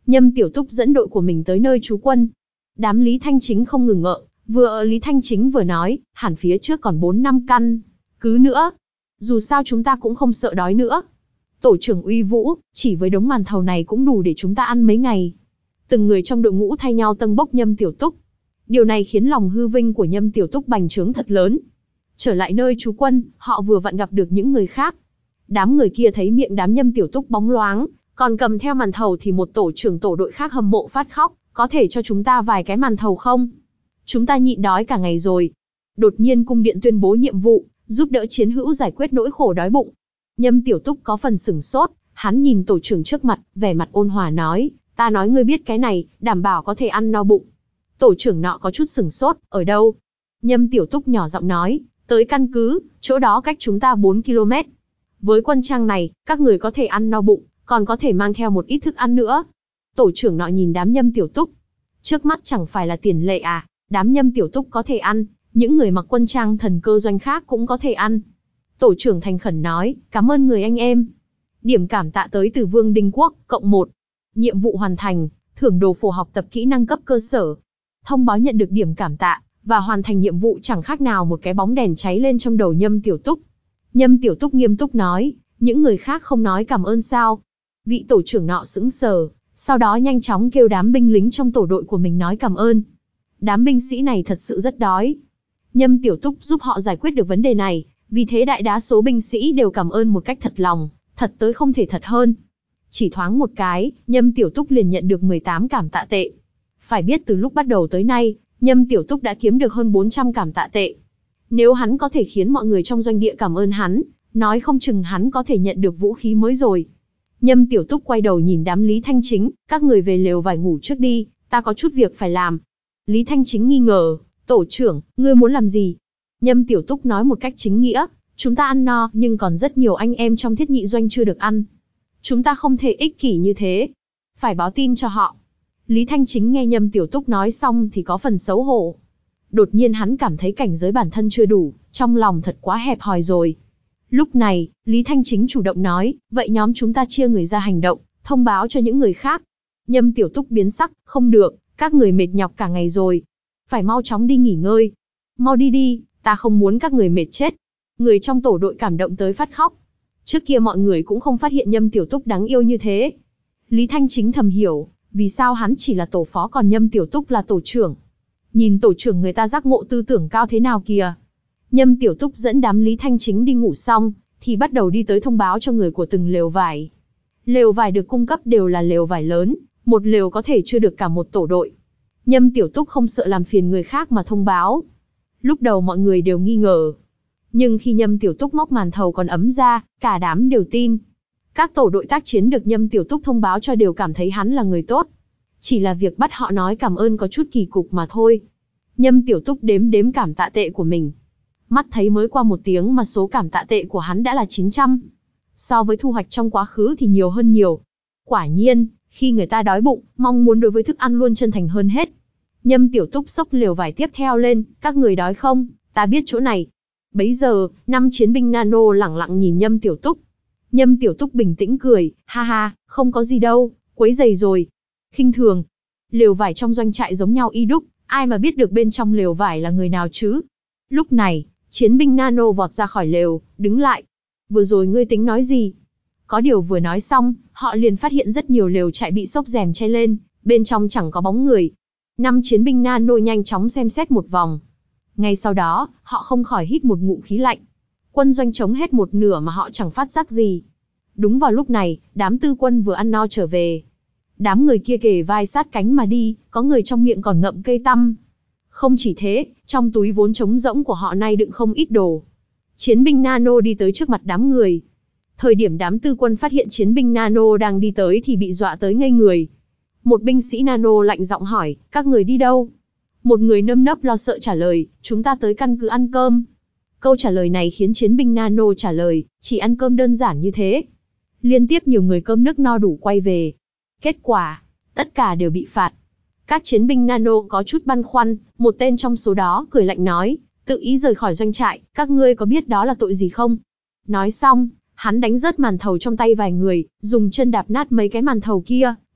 Nhâm Tiểu Túc dẫn đội của mình tới nơi trú quân. Đám Lý Thanh Chính không ngừng ngợ, vừa Lý Thanh Chính vừa nói, hẳn phía trước còn bốn năm căn. Cứ nữa. Dù sao chúng ta cũng không sợ đói nữa. Tổ trưởng uy vũ, chỉ với đống màn thầu này cũng đủ để chúng ta ăn mấy ngày. Từng người trong đội ngũ thay nhau tâng bốc Nhâm Tiểu Túc. Điều này khiến lòng hư vinh của Nhâm Tiểu Túc bành trướng thật lớn. Trở lại nơi trú quân, họ vừa vặn gặp được những người khác. Đám người kia thấy miệng đám Nhâm Tiểu Túc bóng loáng, còn cầm theo màn thầu thì một tổ trưởng tổ đội khác hâm mộ phát khóc, có thể cho chúng ta vài cái màn thầu không? Chúng ta nhịn đói cả ngày rồi. Đột nhiên cung điện tuyên bố nhiệm vụ, giúp đỡ chiến hữu giải quyết nỗi khổ đói bụng. Nhâm Tiểu Túc có phần sửng sốt, hắn nhìn tổ trưởng trước mặt, vẻ mặt ôn hòa nói, ta nói ngươi biết cái này, đảm bảo có thể ăn no bụng. Tổ trưởng nọ có chút sửng sốt, ở đâu? Nhâm Tiểu Túc nhỏ giọng nói, tới căn cứ, chỗ đó cách chúng ta bốn ki lô mét. Với quân trang này, các người có thể ăn no bụng, còn có thể mang theo một ít thức ăn nữa. Tổ trưởng nọ nhìn đám Nhâm Tiểu Túc. Trước mắt chẳng phải là tiền lệ à, đám Nhâm Tiểu Túc có thể ăn, những người mặc quân trang thần cơ doanh khác cũng có thể ăn. Tổ trưởng thành khẩn nói, cảm ơn người anh em. Điểm cảm tạ tới từ Vương Đinh Quốc, cộng một. Nhiệm vụ hoàn thành, thưởng đồ phổ học tập kỹ năng cấp cơ sở. Thông báo nhận được điểm cảm tạ, và hoàn thành nhiệm vụ chẳng khác nào một cái bóng đèn cháy lên trong đầu Nhâm Tiểu Túc. Nhâm Tiểu Túc nghiêm túc nói, những người khác không nói cảm ơn sao? Vị tổ trưởng nọ sững sờ, sau đó nhanh chóng kêu đám binh lính trong tổ đội của mình nói cảm ơn. Đám binh sĩ này thật sự rất đói. Nhâm Tiểu Túc giúp họ giải quyết được vấn đề này, vì thế đại đa số binh sĩ đều cảm ơn một cách thật lòng, thật tới không thể thật hơn. Chỉ thoáng một cái, Nhâm Tiểu Túc liền nhận được mười tám cảm tạ tệ. Phải biết từ lúc bắt đầu tới nay, Nhâm Tiểu Túc đã kiếm được hơn bốn trăm cảm tạ tệ. Nếu hắn có thể khiến mọi người trong doanh địa cảm ơn hắn, nói không chừng hắn có thể nhận được vũ khí mới rồi. Nhâm Tiểu Túc quay đầu nhìn đám Lý Thanh Chính, các người về lều vải ngủ trước đi, ta có chút việc phải làm. Lý Thanh Chính nghi ngờ, tổ trưởng, ngươi muốn làm gì? Nhâm Tiểu Túc nói một cách chính nghĩa, chúng ta ăn no nhưng còn rất nhiều anh em trong thiết nhị doanh chưa được ăn. Chúng ta không thể ích kỷ như thế. Phải báo tin cho họ. Lý Thanh Chính nghe Nhâm Tiểu Túc nói xong thì có phần xấu hổ. Đột nhiên hắn cảm thấy cảnh giới bản thân chưa đủ, trong lòng thật quá hẹp hòi rồi. Lúc này, Lý Thanh Chính chủ động nói, vậy nhóm chúng ta chia người ra hành động, thông báo cho những người khác. Nhâm Tiểu Túc biến sắc, không được, các người mệt nhọc cả ngày rồi. Phải mau chóng đi nghỉ ngơi. Mau đi đi, ta không muốn các người mệt chết. Người trong tổ đội cảm động tới phát khóc. Trước kia mọi người cũng không phát hiện Nhâm Tiểu Túc đáng yêu như thế. Lý Thanh Chính thầm hiểu, vì sao hắn chỉ là tổ phó còn Nhâm Tiểu Túc là tổ trưởng. Nhìn tổ trưởng người ta giác ngộ tư tưởng cao thế nào kìa. Nhâm Tiểu Túc dẫn đám Lý Thanh Chính đi ngủ xong, thì bắt đầu đi tới thông báo cho người của từng lều vải. Lều vải được cung cấp đều là lều vải lớn, một lều có thể chưa được cả một tổ đội. Nhâm Tiểu Túc không sợ làm phiền người khác mà thông báo. Lúc đầu mọi người đều nghi ngờ. Nhưng khi Nhâm Tiểu Túc móc màn thầu còn ấm ra, cả đám đều tin. Các tổ đội tác chiến được Nhâm Tiểu Túc thông báo cho đều cảm thấy hắn là người tốt. Chỉ là việc bắt họ nói cảm ơn có chút kỳ cục mà thôi. Nhâm Tiểu Túc đếm đếm cảm tạ tệ của mình. Mắt thấy mới qua một tiếng mà số cảm tạ tệ của hắn đã là chín trăm. So với thu hoạch trong quá khứ thì nhiều hơn nhiều. Quả nhiên, khi người ta đói bụng, mong muốn đối với thức ăn luôn chân thành hơn hết. Nhâm Tiểu Túc xốc lều vải tiếp theo lên, các người đói không? Ta biết chỗ này. Bấy giờ, năm chiến binh nano lẳng lặng nhìn Nhâm Tiểu Túc. Nhâm Tiểu Túc bình tĩnh cười, ha ha, không có gì đâu, quấy rầy rồi. Khinh thường. Lều vải trong doanh trại giống nhau y đúc, ai mà biết được bên trong lều vải là người nào chứ? Lúc này, chiến binh nano vọt ra khỏi lều, đứng lại. Vừa rồi ngươi tính nói gì? Có điều vừa nói xong, họ liền phát hiện rất nhiều lều trại bị xốc rèm che lên, bên trong chẳng có bóng người. Năm chiến binh nano nhanh chóng xem xét một vòng. Ngay sau đó, họ không khỏi hít một ngụm khí lạnh. Quân doanh trống hết một nửa mà họ chẳng phát giác gì. Đúng vào lúc này, đám tư quân vừa ăn no trở về. Đám người kia kề vai sát cánh mà đi, có người trong miệng còn ngậm cây tăm. Không chỉ thế, trong túi vốn trống rỗng của họ nay đựng không ít đồ. Chiến binh nano đi tới trước mặt đám người. Thời điểm đám tư quân phát hiện chiến binh nano đang đi tới thì bị dọa tới ngây người. Một binh sĩ nano lạnh giọng hỏi, các người đi đâu? Một người nơm nớp lo sợ trả lời, chúng ta tới căn cứ ăn cơm. Câu trả lời này khiến chiến binh nano trả lời, chỉ ăn cơm đơn giản như thế. Liên tiếp nhiều người cơm nước no đủ quay về. Kết quả, tất cả đều bị phạt. Các chiến binh nano có chút băn khoăn, một tên trong số đó cười lạnh nói, tự ý rời khỏi doanh trại, các ngươi có biết đó là tội gì không? Nói xong, hắn đánh rớt màn thầu trong tay vài người, dùng chân đạp nát mấy cái màn thầu kia,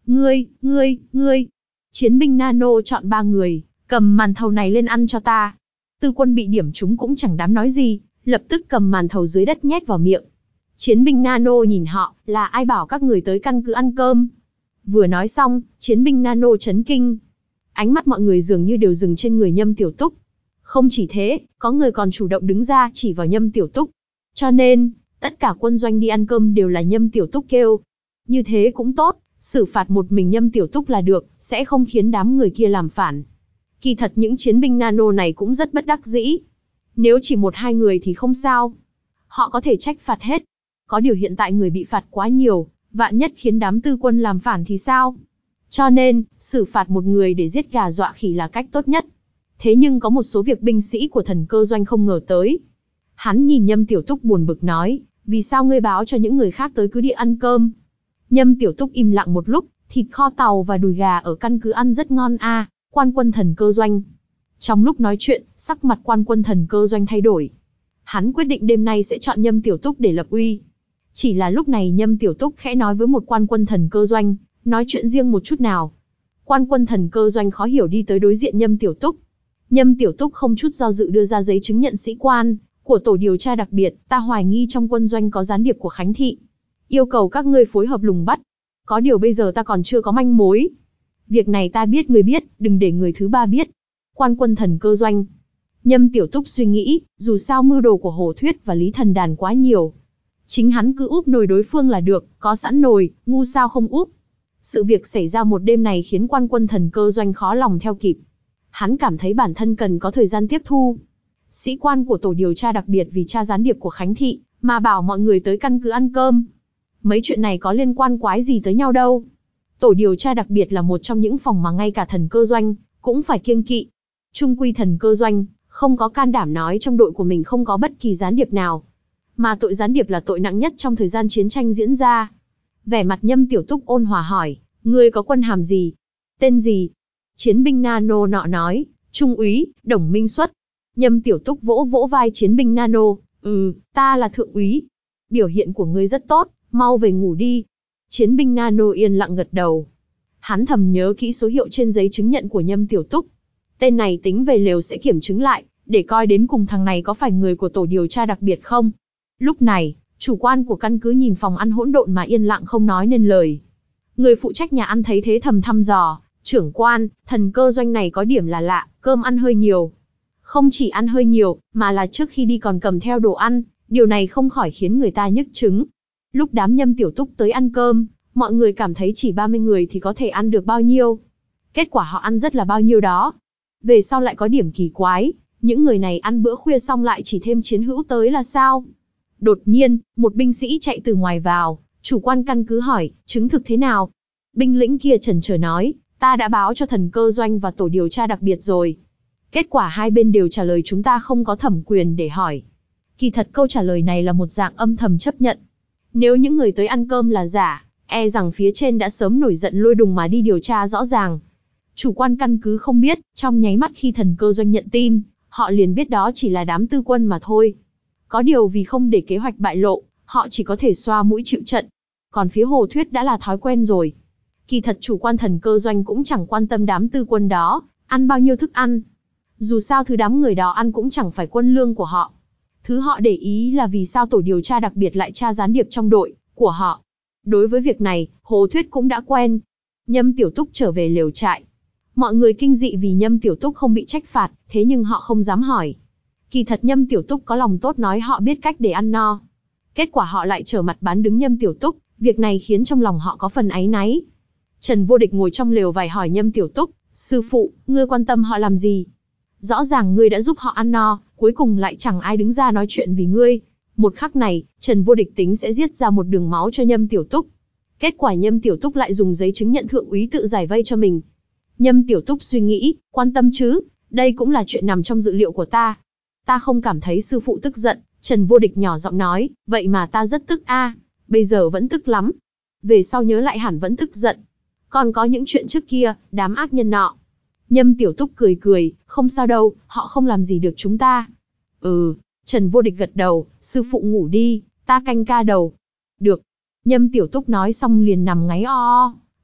Ngươi, ngươi, ngươi. Chiến binh nano chọn ba người, cầm màn thầu này lên ăn cho ta. Tư quân bị điểm trúng cũng chẳng dám nói gì, lập tức cầm màn thầu dưới đất nhét vào miệng. Chiến binh nano nhìn họ, là ai bảo các người tới căn cứ ăn cơm. Vừa nói xong, chiến binh nano chấn kinh. Ánh mắt mọi người dường như đều dừng trên người Nhâm Tiểu Túc. Không chỉ thế, có người còn chủ động đứng ra chỉ vào Nhâm Tiểu Túc. Cho nên, tất cả quân doanh đi ăn cơm đều là Nhâm Tiểu Túc kêu. Như thế cũng tốt, xử phạt một mình Nhâm Tiểu Túc là được, sẽ không khiến đám người kia làm phản. Kỳ thật những chiến binh nano này cũng rất bất đắc dĩ. Nếu chỉ một hai người thì không sao. Họ có thể trách phạt hết. Có điều hiện tại người bị phạt quá nhiều, vạn nhất khiến đám tư quân làm phản thì sao? Cho nên, xử phạt một người để giết gà dọa khỉ là cách tốt nhất. Thế nhưng có một số việc binh sĩ của thần cơ doanh không ngờ tới. Hắn nhìn Nhâm Tiểu Túc buồn bực nói, vì sao ngươi báo cho những người khác tới cứ địa ăn cơm? Nhâm Tiểu Túc im lặng một lúc, thịt kho tàu và đùi gà ở căn cứ ăn rất ngon a, à, quan quân thần cơ doanh. Trong lúc nói chuyện, sắc mặt quan quân thần cơ doanh thay đổi. Hắn quyết định đêm nay sẽ chọn Nhâm Tiểu Túc để lập uy. Chỉ là lúc này Nhâm Tiểu Túc khẽ nói với một quan quân thần cơ doanh, nói chuyện riêng một chút nào. Quan quân thần cơ doanh khó hiểu đi tới đối diện Nhâm Tiểu Túc. Nhâm Tiểu Túc không chút do dự đưa ra giấy chứng nhận sĩ quan của tổ điều tra đặc biệt, ta hoài nghi trong quân doanh có gián điệp của Khánh Thị. Yêu cầu các ngươi phối hợp lùng bắt. Có điều bây giờ ta còn chưa có manh mối. Việc này ta biết ngươi biết, đừng để người thứ ba biết. Quan quân thần cơ doanh. Nhâm Tiểu Túc suy nghĩ, dù sao mưu đồ của Hồ Thuyết và Lý Thần Đàn quá nhiều. Chính hắn cứ úp nồi đối phương là được, có sẵn nồi, ngu sao không úp. Sự việc xảy ra một đêm này khiến quan quân thần cơ doanh khó lòng theo kịp. Hắn cảm thấy bản thân cần có thời gian tiếp thu. Sĩ quan của tổ điều tra đặc biệt vì tra gián điệp của Khánh Thị, mà bảo mọi người tới căn cứ ăn cơm. Mấy chuyện này có liên quan quái gì tới nhau đâu. Tổ điều tra đặc biệt là một trong những phòng mà ngay cả thần cơ doanh cũng phải kiêng kỵ. Trung quy thần cơ doanh không có can đảm nói trong đội của mình không có bất kỳ gián điệp nào. Mà tội gián điệp là tội nặng nhất trong thời gian chiến tranh diễn ra. Vẻ mặt Nhâm Tiểu Túc ôn hòa hỏi, ngươi có quân hàm gì? Tên gì? Chiến binh nano nọ nói, Trung úy, Đồng Minh Xuất. Nhâm Tiểu Túc vỗ vỗ vai chiến binh nano, ừ, ta là thượng úy. Biểu hiện của ngươi rất tốt, mau về ngủ đi. Chiến binh nano yên lặng gật đầu. Hắn thầm nhớ kỹ số hiệu trên giấy chứng nhận của Nhâm Tiểu Túc. Tên này tính về lều sẽ kiểm chứng lại, để coi đến cùng thằng này có phải người của tổ điều tra đặc biệt không. Lúc này, chủ quan của căn cứ nhìn phòng ăn hỗn độn mà yên lặng không nói nên lời. Người phụ trách nhà ăn thấy thế thầm thăm dò, trưởng quan, thần cơ doanh này có điểm là lạ, cơm ăn hơi nhiều. Không chỉ ăn hơi nhiều, mà là trước khi đi còn cầm theo đồ ăn, điều này không khỏi khiến người ta nhức chứng. Lúc đám Nhâm Tiểu Túc tới ăn cơm, mọi người cảm thấy chỉ ba mươi người thì có thể ăn được bao nhiêu. Kết quả họ ăn rất là bao nhiêu đó. Về sau lại có điểm kỳ quái, những người này ăn bữa khuya xong lại chỉ thêm chiến hữu tới là sao? Đột nhiên, một binh sĩ chạy từ ngoài vào, chủ quan căn cứ hỏi, chứng thực thế nào? Binh lĩnh kia chần chờ nói, ta đã báo cho thần cơ doanh và tổ điều tra đặc biệt rồi. Kết quả hai bên đều trả lời chúng ta không có thẩm quyền để hỏi. Kỳ thật câu trả lời này là một dạng âm thầm chấp nhận. Nếu những người tới ăn cơm là giả, e rằng phía trên đã sớm nổi giận lôi đùng mà đi điều tra rõ ràng. Chủ quan căn cứ không biết, trong nháy mắt khi thần cơ doanh nhận tin, họ liền biết đó chỉ là đám tư quân mà thôi. Có điều vì không để kế hoạch bại lộ, họ chỉ có thể xoa mũi chịu trận. Còn phía Hồ Thuyết đã là thói quen rồi. Kỳ thật chủ quan thần cơ doanh cũng chẳng quan tâm đám tư quân đó, ăn bao nhiêu thức ăn. Dù sao thứ đám người đó ăn cũng chẳng phải quân lương của họ. Thứ họ để ý là vì sao tổ điều tra đặc biệt lại tra gián điệp trong đội của họ. Đối với việc này, Hồ Thuyết cũng đã quen. Nhâm Tiểu Túc trở về lều trại. Mọi người kinh dị vì Nhâm Tiểu Túc không bị trách phạt, thế nhưng họ không dám hỏi. Kỳ thật Nhâm Tiểu Túc có lòng tốt nói họ biết cách để ăn no. Kết quả họ lại trở mặt bán đứng Nhâm Tiểu Túc, việc này khiến trong lòng họ có phần áy náy. Trần Vô Địch ngồi trong lều vải hỏi Nhâm Tiểu Túc, sư phụ, ngươi quan tâm họ làm gì? Rõ ràng ngươi đã giúp họ ăn no, cuối cùng lại chẳng ai đứng ra nói chuyện vì ngươi. Một khắc này, Trần Vô Địch tính sẽ giết ra một đường máu cho Nhâm Tiểu Túc. Kết quả Nhâm Tiểu Túc lại dùng giấy chứng nhận thượng úy tự giải vây cho mình. Nhâm Tiểu Túc suy nghĩ, quan tâm chứ, đây cũng là chuyện nằm trong dự liệu của ta. Ta không cảm thấy sư phụ tức giận, Trần Vô Địch nhỏ giọng nói, vậy mà ta rất tức a, bây giờ vẫn tức lắm. Về sau nhớ lại hẳn vẫn tức giận. Còn có những chuyện trước kia, đám ác nhân nọ. Nhâm Tiểu Túc cười cười, không sao đâu, họ không làm gì được chúng ta. Ừ, Trần Vô Địch gật đầu, sư phụ ngủ đi, ta canh ca đầu. Được. Nhâm Tiểu Túc nói xong liền nằm ngáy o o.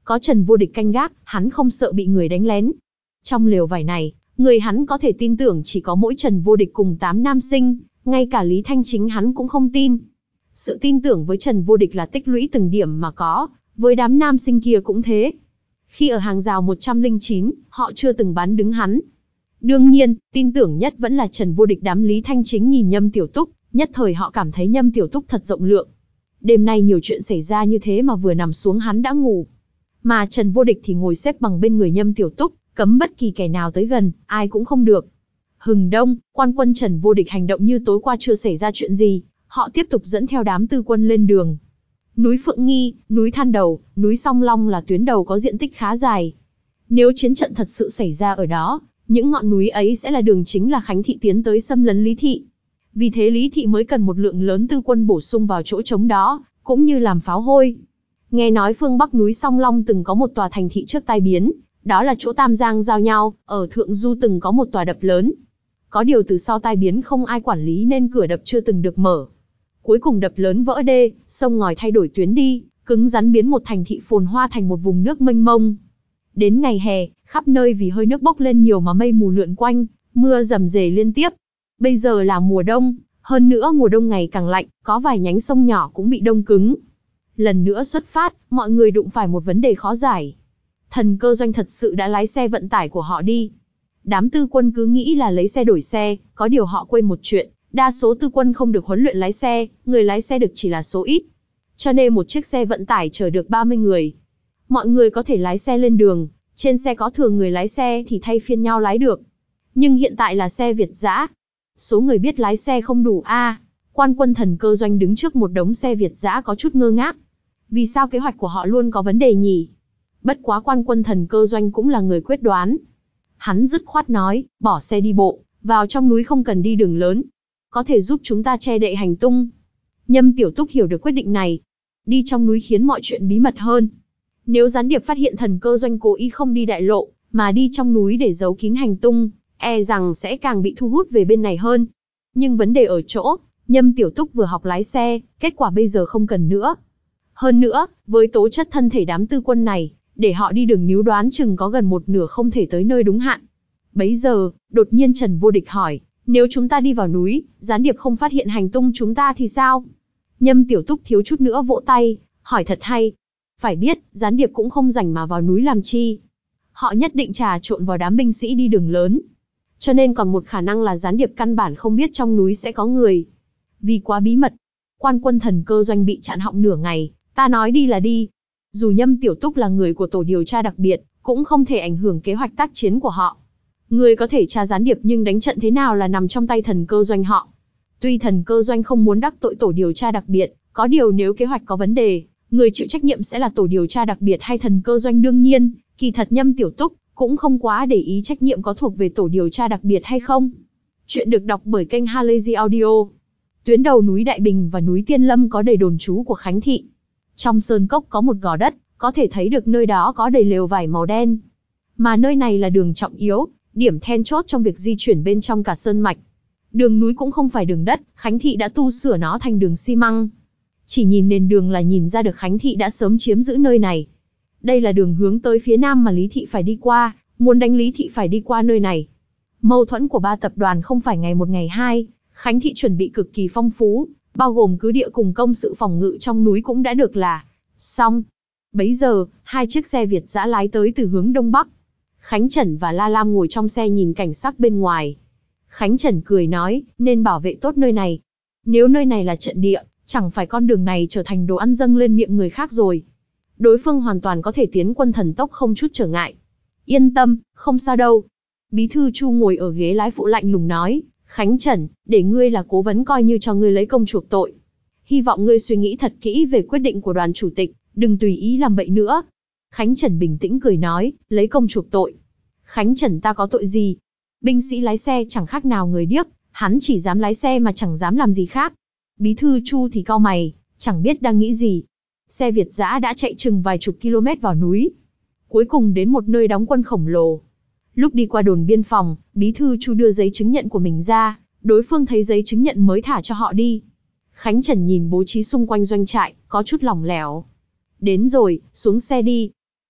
Có Trần Vô Địch canh gác, hắn không sợ bị người đánh lén. Trong lều vải này, người hắn có thể tin tưởng chỉ có mỗi Trần Vô Địch cùng tám nam sinh, ngay cả Lý Thanh chính hắn cũng không tin. Sự tin tưởng với Trần Vô Địch là tích lũy từng điểm mà có, với đám nam sinh kia cũng thế. Khi ở hàng rào một trăm lẻ chín, họ chưa từng bán đứng hắn. Đương nhiên, tin tưởng nhất vẫn là Trần Vô Địch. Đám Lý Thanh chính nhìn Nhâm Tiểu Túc, nhất thời họ cảm thấy Nhâm Tiểu Túc thật rộng lượng. Đêm nay nhiều chuyện xảy ra như thế mà vừa nằm xuống hắn đã ngủ. Mà Trần Vô Địch thì ngồi xếp bằng bên người Nhâm Tiểu Túc, cấm bất kỳ kẻ nào tới gần, ai cũng không được. Hừng đông, quan quân Trần Vô Địch hành động như tối qua chưa xảy ra chuyện gì, họ tiếp tục dẫn theo đám tư quân lên đường. Núi Phượng Nghi, núi Than Đầu, núi Song Long là tuyến đầu có diện tích khá dài. Nếu chiến trận thật sự xảy ra ở đó, những ngọn núi ấy sẽ là đường chính là Khánh Thị tiến tới xâm lấn Lý Thị. Vì thế Lý Thị mới cần một lượng lớn tư quân bổ sung vào chỗ trống đó, cũng như làm pháo hôi. Nghe nói phương Bắc núi Song Long từng có một tòa thành thị trước tai biến, đó là chỗ Tam Giang giao nhau, ở Thượng Du từng có một tòa đập lớn. Có điều từ sau tai biến không ai quản lý nên cửa đập chưa từng được mở. Cuối cùng đập lớn vỡ đê, sông ngòi thay đổi tuyến đi, cứng rắn biến một thành thị phồn hoa thành một vùng nước mênh mông. Đến ngày hè, khắp nơi vì hơi nước bốc lên nhiều mà mây mù lượn quanh, mưa rầm rề liên tiếp. Bây giờ là mùa đông, hơn nữa mùa đông ngày càng lạnh, có vài nhánh sông nhỏ cũng bị đông cứng. Lần nữa xuất phát, mọi người đụng phải một vấn đề khó giải. Thần Cơ Doanh thật sự đã lái xe vận tải của họ đi. Đám tư quân cứ nghĩ là lấy xe đổi xe, có điều họ quên một chuyện, đa số tư quân không được huấn luyện lái xe, người lái xe được chỉ là số ít. Cho nên một chiếc xe vận tải chở được ba mươi người. Mọi người có thể lái xe lên đường, trên xe có thừa người lái xe thì thay phiên nhau lái được. Nhưng hiện tại là xe Việt dã. Số người biết lái xe không đủ a. À, quan quân Thần Cơ Doanh đứng trước một đống xe Việt dã có chút ngơ ngác. Vì sao kế hoạch của họ luôn có vấn đề nhỉ? Bất quá quan quân Thần Cơ Doanh cũng là người quyết đoán. Hắn dứt khoát nói, bỏ xe đi bộ, vào trong núi không cần đi đường lớn. Có thể giúp chúng ta che đậy hành tung. Nhâm Tiểu Túc hiểu được quyết định này. Đi trong núi khiến mọi chuyện bí mật hơn. Nếu gián điệp phát hiện Thần Cơ Doanh cố ý không đi đại lộ, mà đi trong núi để giấu kín hành tung, e rằng sẽ càng bị thu hút về bên này hơn. Nhưng vấn đề ở chỗ, Nhâm Tiểu Túc vừa học lái xe, kết quả bây giờ không cần nữa. Hơn nữa, với tố chất thân thể đám tư quân này, để họ đi đường níu đoán chừng có gần một nửa không thể tới nơi đúng hạn. Bấy giờ, đột nhiên Trần Vô Địch hỏi, nếu chúng ta đi vào núi, gián điệp không phát hiện hành tung chúng ta thì sao? Nhâm Tiểu Túc thiếu chút nữa vỗ tay, hỏi thật hay. Phải biết, gián điệp cũng không rảnh mà vào núi làm chi. Họ nhất định trà trộn vào đám binh sĩ đi đường lớn. Cho nên còn một khả năng là gián điệp căn bản không biết trong núi sẽ có người. Vì quá bí mật, quan quân Thần Cơ Doanh bị chặn họng nửa ngày, ta nói đi là đi. Dù Nhâm Tiểu Túc là người của tổ điều tra đặc biệt, cũng không thể ảnh hưởng kế hoạch tác chiến của họ. Người có thể tra gián điệp nhưng đánh trận thế nào là nằm trong tay Thần Cơ Doanh họ. Tuy Thần Cơ Doanh không muốn đắc tội tổ điều tra đặc biệt, có điều nếu kế hoạch có vấn đề, người chịu trách nhiệm sẽ là tổ điều tra đặc biệt hay Thần Cơ Doanh. Đương nhiên, kỳ thật Nhâm Tiểu Túc cũng không quá để ý trách nhiệm có thuộc về tổ điều tra đặc biệt hay không. Chuyện được đọc bởi kênh Halazy Audio. Tuyến đầu núi Đại Bình và núi Tiên Lâm có đầy đồn trú của Khánh Thị. Trong sơn cốc có một gò đất, có thể thấy được nơi đó có đầy lều vải màu đen. Mà nơi này là đường trọng yếu, điểm then chốt trong việc di chuyển bên trong cả sơn mạch. Đường núi cũng không phải đường đất, Khánh Thị đã tu sửa nó thành đường xi măng. Chỉ nhìn nền đường là nhìn ra được Khánh Thị đã sớm chiếm giữ nơi này. Đây là đường hướng tới phía nam mà Lý Thị phải đi qua, muốn đánh Lý Thị phải đi qua nơi này. Mâu thuẫn của ba tập đoàn không phải ngày một ngày hai, Khánh Thị chuẩn bị cực kỳ phong phú, bao gồm cứ địa cùng công sự phòng ngự trong núi cũng đã được là xong. Bấy giờ, hai chiếc xe Việt dã lái tới từ hướng đông bắc. Khánh Trần và La Lam ngồi trong xe nhìn cảnh sắc bên ngoài. Khánh Trần cười nói, nên bảo vệ tốt nơi này. Nếu nơi này là trận địa, chẳng phải con đường này trở thành đồ ăn dâng lên miệng người khác rồi. Đối phương hoàn toàn có thể tiến quân thần tốc không chút trở ngại. Yên tâm, không sao đâu. Bí thư Chu ngồi ở ghế lái phụ lạnh lùng nói, Khánh Trần, để ngươi là cố vấn coi như cho ngươi lấy công chuộc tội. Hy vọng ngươi suy nghĩ thật kỹ về quyết định của đoàn chủ tịch, đừng tùy ý làm bậy nữa. Khánh Trần bình tĩnh cười nói, lấy công chuộc tội. Khánh Trần ta có tội gì? Binh sĩ lái xe chẳng khác nào người điếc, hắn chỉ dám lái xe mà chẳng dám làm gì khác. Bí thư Chu thì cau mày, chẳng biết đang nghĩ gì. Xe Việt dã đã chạy chừng vài chục km vào núi. Cuối cùng đến một nơi đóng quân khổng lồ. Lúc đi qua đồn biên phòng, bí thư Chu đưa giấy chứng nhận của mình ra, đối phương thấy giấy chứng nhận mới thả cho họ đi. Khánh Trần nhìn bố trí xung quanh doanh trại, có chút lỏng lẻo. Đến rồi, xuống xe đi.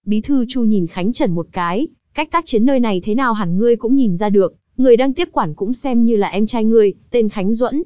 Bí thư Chu nhìn Khánh Trần một cái, cách tác chiến nơi này thế nào hẳn ngươi cũng nhìn ra được, người đang tiếp quản cũng xem như là em trai ngươi, tên Khánh Duẫn.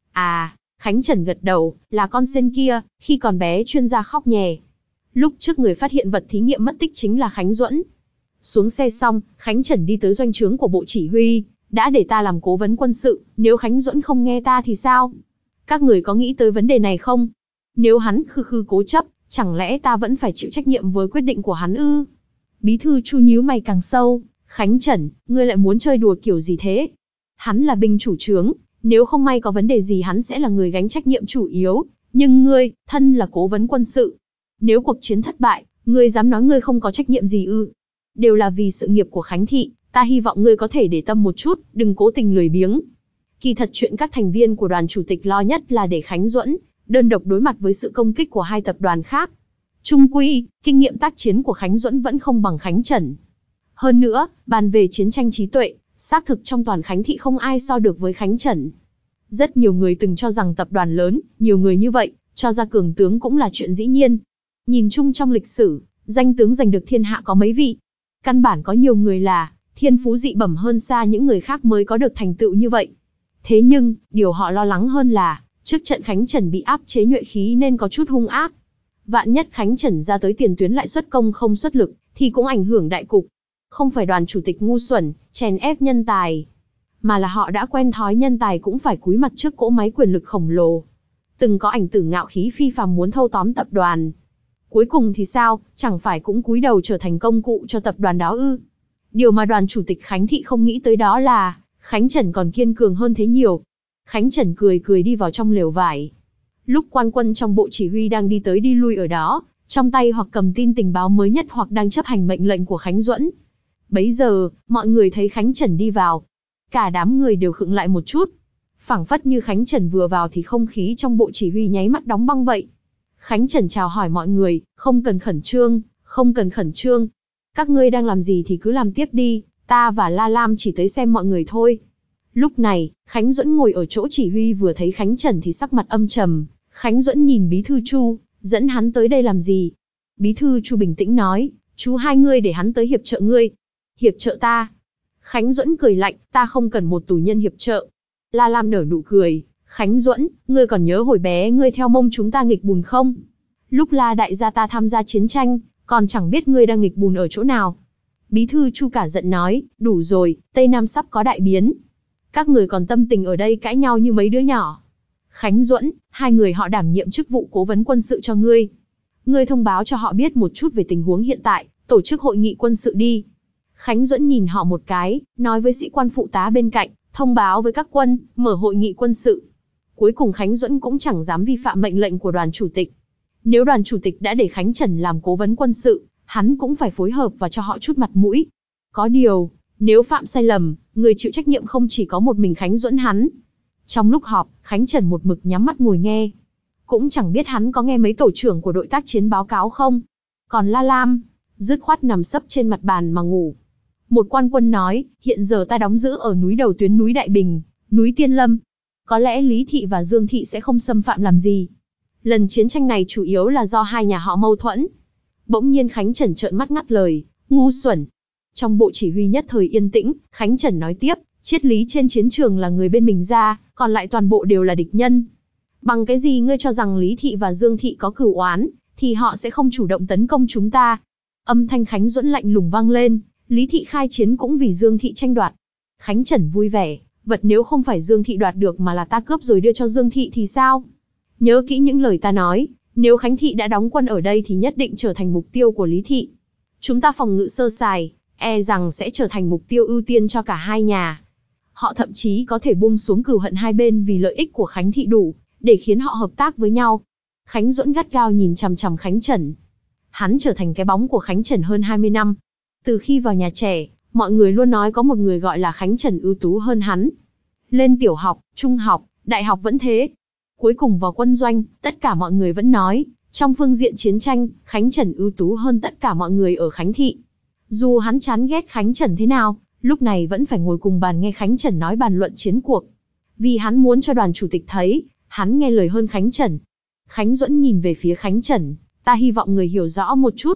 À, Khánh Trần gật đầu, là con sen kia, khi còn bé chuyên gia khóc nhè. Lúc trước người phát hiện vật thí nghiệm mất tích chính là Khánh Duẫn. Xuống xe xong, Khánh Trần đi tới doanh trướng của bộ chỉ huy, đã để ta làm cố vấn quân sự, nếu Khánh Duẫn không nghe ta thì sao? Các người có nghĩ tới vấn đề này không? Nếu hắn khư khư cố chấp, chẳng lẽ ta vẫn phải chịu trách nhiệm với quyết định của hắn ư? Bí thư Chu nhíu mày càng sâu, Khánh Trần, ngươi lại muốn chơi đùa kiểu gì thế? Hắn là binh chủ trướng, nếu không may có vấn đề gì hắn sẽ là người gánh trách nhiệm chủ yếu, nhưng ngươi, thân là cố vấn quân sự. Nếu cuộc chiến thất bại, ngươi dám nói ngươi không có trách nhiệm gì ư? Đều là vì sự nghiệp của Khánh Thị, ta hy vọng ngươi có thể để tâm một chút, đừng cố tình lười biếng. Kỳ thật chuyện các thành viên của đoàn chủ tịch lo nhất là để Khánh Duẫn đơn độc đối mặt với sự công kích của hai tập đoàn khác. Chung quy, kinh nghiệm tác chiến của Khánh Duẫn vẫn không bằng Khánh Trần. Hơn nữa, bàn về chiến tranh trí tuệ, xác thực trong toàn Khánh Thị không ai so được với Khánh Trần. Rất nhiều người từng cho rằng tập đoàn lớn, nhiều người như vậy, cho ra cường tướng cũng là chuyện dĩ nhiên. Nhìn chung trong lịch sử, danh tướng giành được thiên hạ có mấy vị. Căn bản có nhiều người là thiên phú dị bẩm hơn xa những người khác mới có được thành tựu như vậy. Thế nhưng, điều họ lo lắng hơn là, trước trận Khánh Trần bị áp chế nhuệ khí nên có chút hung ác. Vạn nhất Khánh Trần ra tới tiền tuyến lại xuất công không xuất lực, thì cũng ảnh hưởng đại cục. Không phải đoàn chủ tịch ngu xuẩn, chèn ép nhân tài, mà là họ đã quen thói nhân tài cũng phải cúi mặt trước cỗ máy quyền lực khổng lồ. Từng có ảnh tử ngạo khí phi phàm muốn thâu tóm tập đoàn. Cuối cùng thì sao, chẳng phải cũng cúi đầu trở thành công cụ cho tập đoàn đó ư? Điều mà đoàn chủ tịch Khánh Thị không nghĩ tới đó là, Khánh Trần còn kiên cường hơn thế nhiều. Khánh Trần cười cười đi vào trong lều vải. Lúc quan quân trong bộ chỉ huy đang đi tới đi lui ở đó, trong tay hoặc cầm tin tình báo mới nhất hoặc đang chấp hành mệnh lệnh của Khánh Duẫn. Bấy giờ, mọi người thấy Khánh Trần đi vào. Cả đám người đều khựng lại một chút. Phảng phất như Khánh Trần vừa vào thì không khí trong bộ chỉ huy nháy mắt đóng băng vậy. Khánh Trần chào hỏi mọi người, không cần khẩn trương, không cần khẩn trương. Các ngươi đang làm gì thì cứ làm tiếp đi, ta và La Lam chỉ tới xem mọi người thôi. Lúc này, Khánh Duẫn ngồi ở chỗ chỉ huy vừa thấy Khánh Trần thì sắc mặt âm trầm. Khánh Duẫn nhìn Bí thư Chu, dẫn hắn tới đây làm gì? Bí thư Chu bình tĩnh nói, chú hai ngươi để hắn tới hiệp trợ ngươi. Hiệp trợ ta? Khánh Duẫn cười lạnh, ta không cần một tù nhân hiệp trợ. La Lam nở nụ cười, Khánh Duẫn, ngươi còn nhớ hồi bé ngươi theo Mông chúng ta nghịch bùn không? Lúc La đại gia ta tham gia chiến tranh, còn chẳng biết ngươi đang nghịch bùn ở chỗ nào. Bí thư Chu cả giận nói, đủ rồi, Tây Nam sắp có đại biến. Các người còn tâm tình ở đây cãi nhau như mấy đứa nhỏ. Khánh Duẫn, hai người họ đảm nhiệm chức vụ cố vấn quân sự cho ngươi. Ngươi thông báo cho họ biết một chút về tình huống hiện tại, tổ chức hội nghị quân sự đi. Khánh Duẫn nhìn họ một cái, nói với sĩ quan phụ tá bên cạnh, thông báo với các quân, mở hội nghị quân sự. Cuối cùng Khánh Duẫn cũng chẳng dám vi phạm mệnh lệnh của đoàn chủ tịch. Nếu đoàn chủ tịch đã để Khánh Trần làm cố vấn quân sự, hắn cũng phải phối hợp và cho họ chút mặt mũi. Có điều, nếu phạm sai lầm, người chịu trách nhiệm không chỉ có một mình Khánh Duẫn hắn. Trong lúc họp, Khánh Trần một mực nhắm mắt ngồi nghe. Cũng chẳng biết hắn có nghe mấy tổ trưởng của đội tác chiến báo cáo không. Còn La Lam, dứt khoát nằm sấp trên mặt bàn mà ngủ. Một quan quân nói, hiện giờ ta đóng giữ ở núi đầu tuyến núi Đại Bình, núi Tiên Lâm. Có lẽ Lý Thị và Dương Thị sẽ không xâm phạm làm gì. Lần chiến tranh này chủ yếu là do hai nhà họ mâu thuẫn. Bỗng nhiên Khánh Trần trợn mắt ngắt lời, ngu xuẩn. Trong bộ chỉ huy nhất thời yên tĩnh, Khánh Trần nói tiếp, triết lý trên chiến trường là người bên mình ra, còn lại toàn bộ đều là địch nhân. Bằng cái gì ngươi cho rằng Lý Thị và Dương Thị có cửu oán, thì họ sẽ không chủ động tấn công chúng ta? Âm thanh Khánh Duẫn lạnh lùng vang lên, Lý Thị khai chiến cũng vì Dương Thị tranh đoạt. Khánh Trần vui vẻ, vật nếu không phải Dương Thị đoạt được mà là ta cướp rồi đưa cho Dương Thị thì sao? Nhớ kỹ những lời ta nói, nếu Khánh Thị đã đóng quân ở đây thì nhất định trở thành mục tiêu của Lý Thị. Chúng ta phòng ngự sơ sài, e rằng sẽ trở thành mục tiêu ưu tiên cho cả hai nhà. Họ thậm chí có thể buông xuống cừu hận hai bên vì lợi ích của Khánh Thị đủ, để khiến họ hợp tác với nhau. Khánh Duẫn gắt gao nhìn chằm chằm Khánh Trần. Hắn trở thành cái bóng của Khánh Trần hơn hai mươi năm. Từ khi vào nhà trẻ, mọi người luôn nói có một người gọi là Khánh Trần ưu tú hơn hắn. Lên tiểu học, trung học, đại học vẫn thế. Cuối cùng vào quân doanh, tất cả mọi người vẫn nói, trong phương diện chiến tranh, Khánh Trần ưu tú hơn tất cả mọi người ở Khánh Thị. Dù hắn chán ghét Khánh Trần thế nào, lúc này vẫn phải ngồi cùng bàn nghe Khánh Trần nói bàn luận chiến cuộc. Vì hắn muốn cho đoàn chủ tịch thấy, hắn nghe lời hơn Khánh Trần. Khánh Duẫn nhìn về phía Khánh Trần, ta hy vọng người hiểu rõ một chút.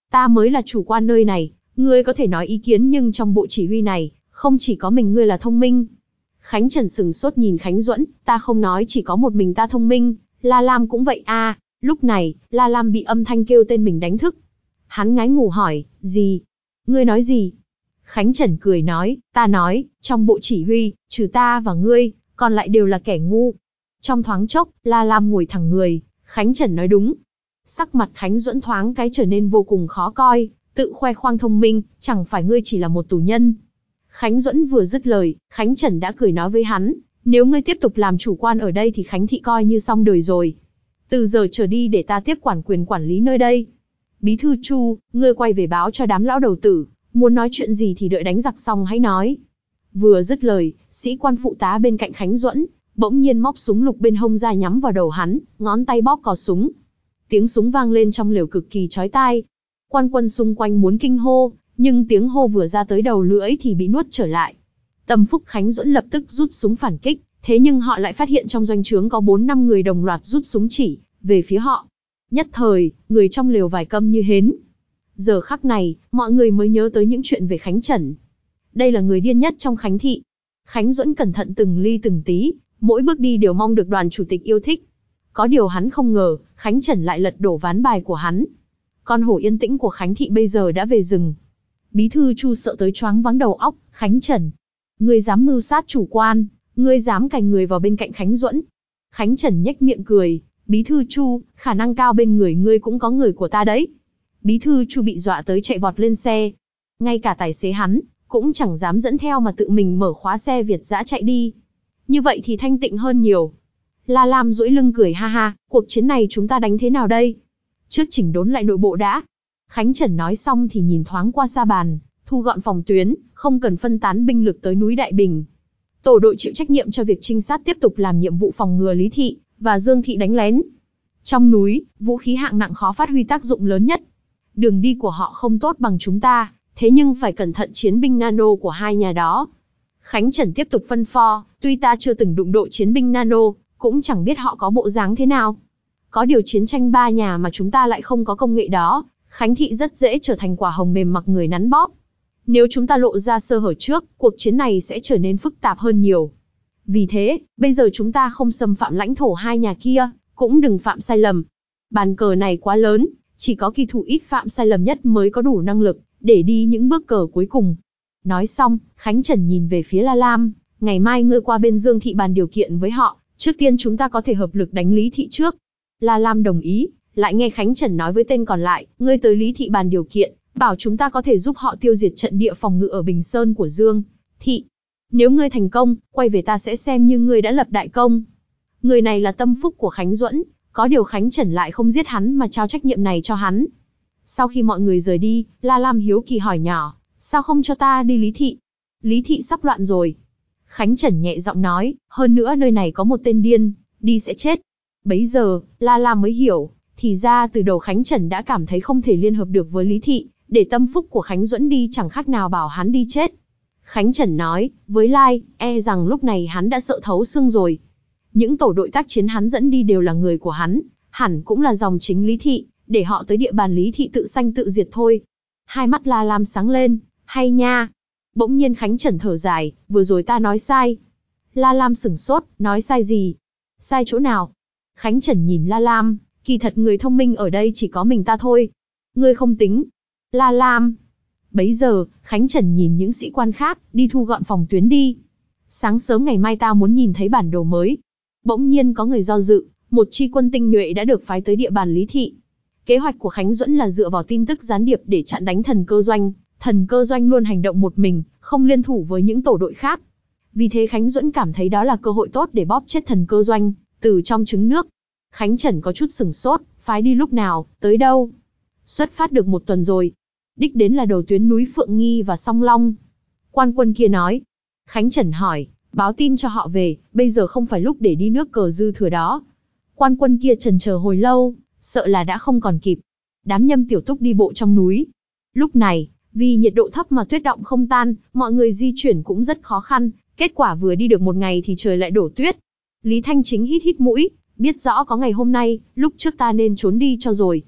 Ta mới là chủ quan nơi này, ngươi có thể nói ý kiến nhưng trong bộ chỉ huy này, không chỉ có mình ngươi là thông minh. Khánh Trần sừng sốt nhìn Khánh Duẫn, ta không nói chỉ có một mình ta thông minh, La Lam cũng vậy a. À. Lúc này, La Lam bị âm thanh kêu tên mình đánh thức. Hắn ngái ngủ hỏi, gì? Ngươi nói gì? Khánh Trần cười nói, ta nói, trong bộ chỉ huy, trừ ta và ngươi, còn lại đều là kẻ ngu. Trong thoáng chốc, La Lam ngồi thẳng người, Khánh Trần nói đúng. Sắc mặt Khánh Duẫn thoáng cái trở nên vô cùng khó coi, tự khoe khoang thông minh, chẳng phải ngươi chỉ là một tù nhân. Khánh Duẫn vừa dứt lời, Khánh Trần đã cười nói với hắn, nếu ngươi tiếp tục làm chủ quan ở đây thì Khánh thị coi như xong đời rồi. Từ giờ trở đi để ta tiếp quản quyền quản lý nơi đây. Bí thư Chu, ngươi quay về báo cho đám lão đầu tử, muốn nói chuyện gì thì đợi đánh giặc xong hãy nói. Vừa dứt lời, sĩ quan phụ tá bên cạnh Khánh Duẫn bỗng nhiên móc súng lục bên hông ra nhắm vào đầu hắn, ngón tay bóp cò súng. Tiếng súng vang lên trong lều cực kỳ chói tai. Quan quân xung quanh muốn kinh hô, nhưng tiếng hô vừa ra tới đầu lưỡi thì bị nuốt trở lại. Tâm phúc Khánh Duẫn lập tức rút súng phản kích, thế nhưng họ lại phát hiện trong doanh trướng có bốn năm người đồng loạt rút súng chỉ về phía họ. Nhất thời, người trong lều vải câm như hến. Giờ khắc này, mọi người mới nhớ tới những chuyện về Khánh Trần. Đây là người điên nhất trong Khánh thị. Khánh Duẫn cẩn thận từng ly từng tí, mỗi bước đi đều mong được đoàn chủ tịch yêu thích. Có điều hắn không ngờ, Khánh Trần lại lật đổ ván bài của hắn. Con hổ yên tĩnh của Khánh thị bây giờ đã về rừng. Bí thư Chu sợ tới choáng váng đầu óc, Khánh Trần, ngươi dám mưu sát chủ quan, ngươi dám cành người vào bên cạnh Khánh Duẫn. Khánh Trần nhếch miệng cười, Bí thư Chu, khả năng cao bên người ngươi cũng có người của ta đấy. Bí thư Chu bị dọa tới chạy vọt lên xe. Ngay cả tài xế hắn, cũng chẳng dám dẫn theo mà tự mình mở khóa xe Việt dã chạy đi. Như vậy thì thanh tịnh hơn nhiều. La Lam duỗi lưng cười ha ha, cuộc chiến này chúng ta đánh thế nào đây? Trước chỉnh đốn lại nội bộ đã. Khánh Trần nói xong thì nhìn thoáng qua sa bàn, thu gọn phòng tuyến, không cần phân tán binh lực tới núi Đại Bình. Tổ đội chịu trách nhiệm cho việc trinh sát tiếp tục làm nhiệm vụ phòng ngừa Lý Thị và Dương Thị đánh lén. Trong núi, vũ khí hạng nặng khó phát huy tác dụng lớn nhất. Đường đi của họ không tốt bằng chúng ta, thế nhưng phải cẩn thận chiến binh nano của hai nhà đó. Khánh Trần tiếp tục phân phó, tuy ta chưa từng đụng độ chiến binh nano, cũng chẳng biết họ có bộ dáng thế nào. Có điều chiến tranh ba nhà mà chúng ta lại không có công nghệ đó, Khánh thị rất dễ trở thành quả hồng mềm mặc người nắn bóp. Nếu chúng ta lộ ra sơ hở trước, cuộc chiến này sẽ trở nên phức tạp hơn nhiều. Vì thế, bây giờ chúng ta không xâm phạm lãnh thổ hai nhà kia, cũng đừng phạm sai lầm. Bàn cờ này quá lớn, chỉ có kỳ thủ ít phạm sai lầm nhất mới có đủ năng lực để đi những bước cờ cuối cùng. Nói xong, Khánh Trần nhìn về phía La Lam, ngày mai ngươi qua bên Dương Thị bàn điều kiện với họ, trước tiên chúng ta có thể hợp lực đánh Lý Thị trước. La Lam đồng ý, lại nghe Khánh Trần nói với tên còn lại, ngươi tới Lý Thị bàn điều kiện, bảo chúng ta có thể giúp họ tiêu diệt trận địa phòng ngự ở Bình Sơn của Dương Thị. Nếu ngươi thành công, quay về ta sẽ xem như ngươi đã lập đại công. Người này là tâm phúc của Khánh Duẫn, có điều Khánh Trần lại không giết hắn mà trao trách nhiệm này cho hắn. Sau khi mọi người rời đi, La Lam hiếu kỳ hỏi nhỏ, sao không cho ta đi Lý Thị? Lý Thị sắp loạn rồi. Khánh Trần nhẹ giọng nói, hơn nữa nơi này có một tên điên, đi sẽ chết. Bấy giờ, La Lam mới hiểu, thì ra từ đầu Khánh Trần đã cảm thấy không thể liên hợp được với Lý Thị, để tâm phúc của Khánh Duẫn đi chẳng khác nào bảo hắn đi chết. Khánh Trần nói, với Lai, e rằng lúc này hắn đã sợ thấu xương rồi. Những tổ đội tác chiến hắn dẫn đi đều là người của hắn, hẳn cũng là dòng chính Lý Thị, để họ tới địa bàn Lý Thị tự sanh tự diệt thôi. Hai mắt La Lam sáng lên, hay nha. Bỗng nhiên Khánh Trần thở dài, vừa rồi ta nói sai. La Lam sửng sốt, nói sai gì? Sai chỗ nào? Khánh Trần nhìn La Lam, kỳ thật người thông minh ở đây chỉ có mình ta thôi. Ngươi không tính. La Lam. Bấy giờ, Khánh Trần nhìn những sĩ quan khác, đi thu gọn phòng tuyến đi. Sáng sớm ngày mai ta muốn nhìn thấy bản đồ mới. Bỗng nhiên có người do dự, một chi quân tinh nhuệ đã được phái tới địa bàn Lý Thị. Kế hoạch của Khánh Duẫn là dựa vào tin tức gián điệp để chặn đánh Thần Cơ Doanh. Thần Cơ Doanh luôn hành động một mình, không liên thủ với những tổ đội khác. Vì thế Khánh Duẫn cảm thấy đó là cơ hội tốt để bóp chết Thần Cơ Doanh từ trong trứng nước. Khánh Trần có chút sửng sốt, phái đi lúc nào, tới đâu? Xuất phát được một tuần rồi. Đích đến là đầu tuyến núi Phượng Nghi và Song Long. Quan quân kia nói. Khánh Trần hỏi, báo tin cho họ về, bây giờ không phải lúc để đi nước cờ dư thừa đó. Quan quân kia chần chờ hồi lâu, sợ là đã không còn kịp. Đám Nhâm Tiểu Túc đi bộ trong núi. Lúc này, vì nhiệt độ thấp mà tuyết động không tan, mọi người di chuyển cũng rất khó khăn, kết quả vừa đi được một ngày thì trời lại đổ tuyết. Lý Thanh Chính hít hít mũi, biết rõ có ngày hôm nay, lúc trước ta nên trốn đi cho rồi.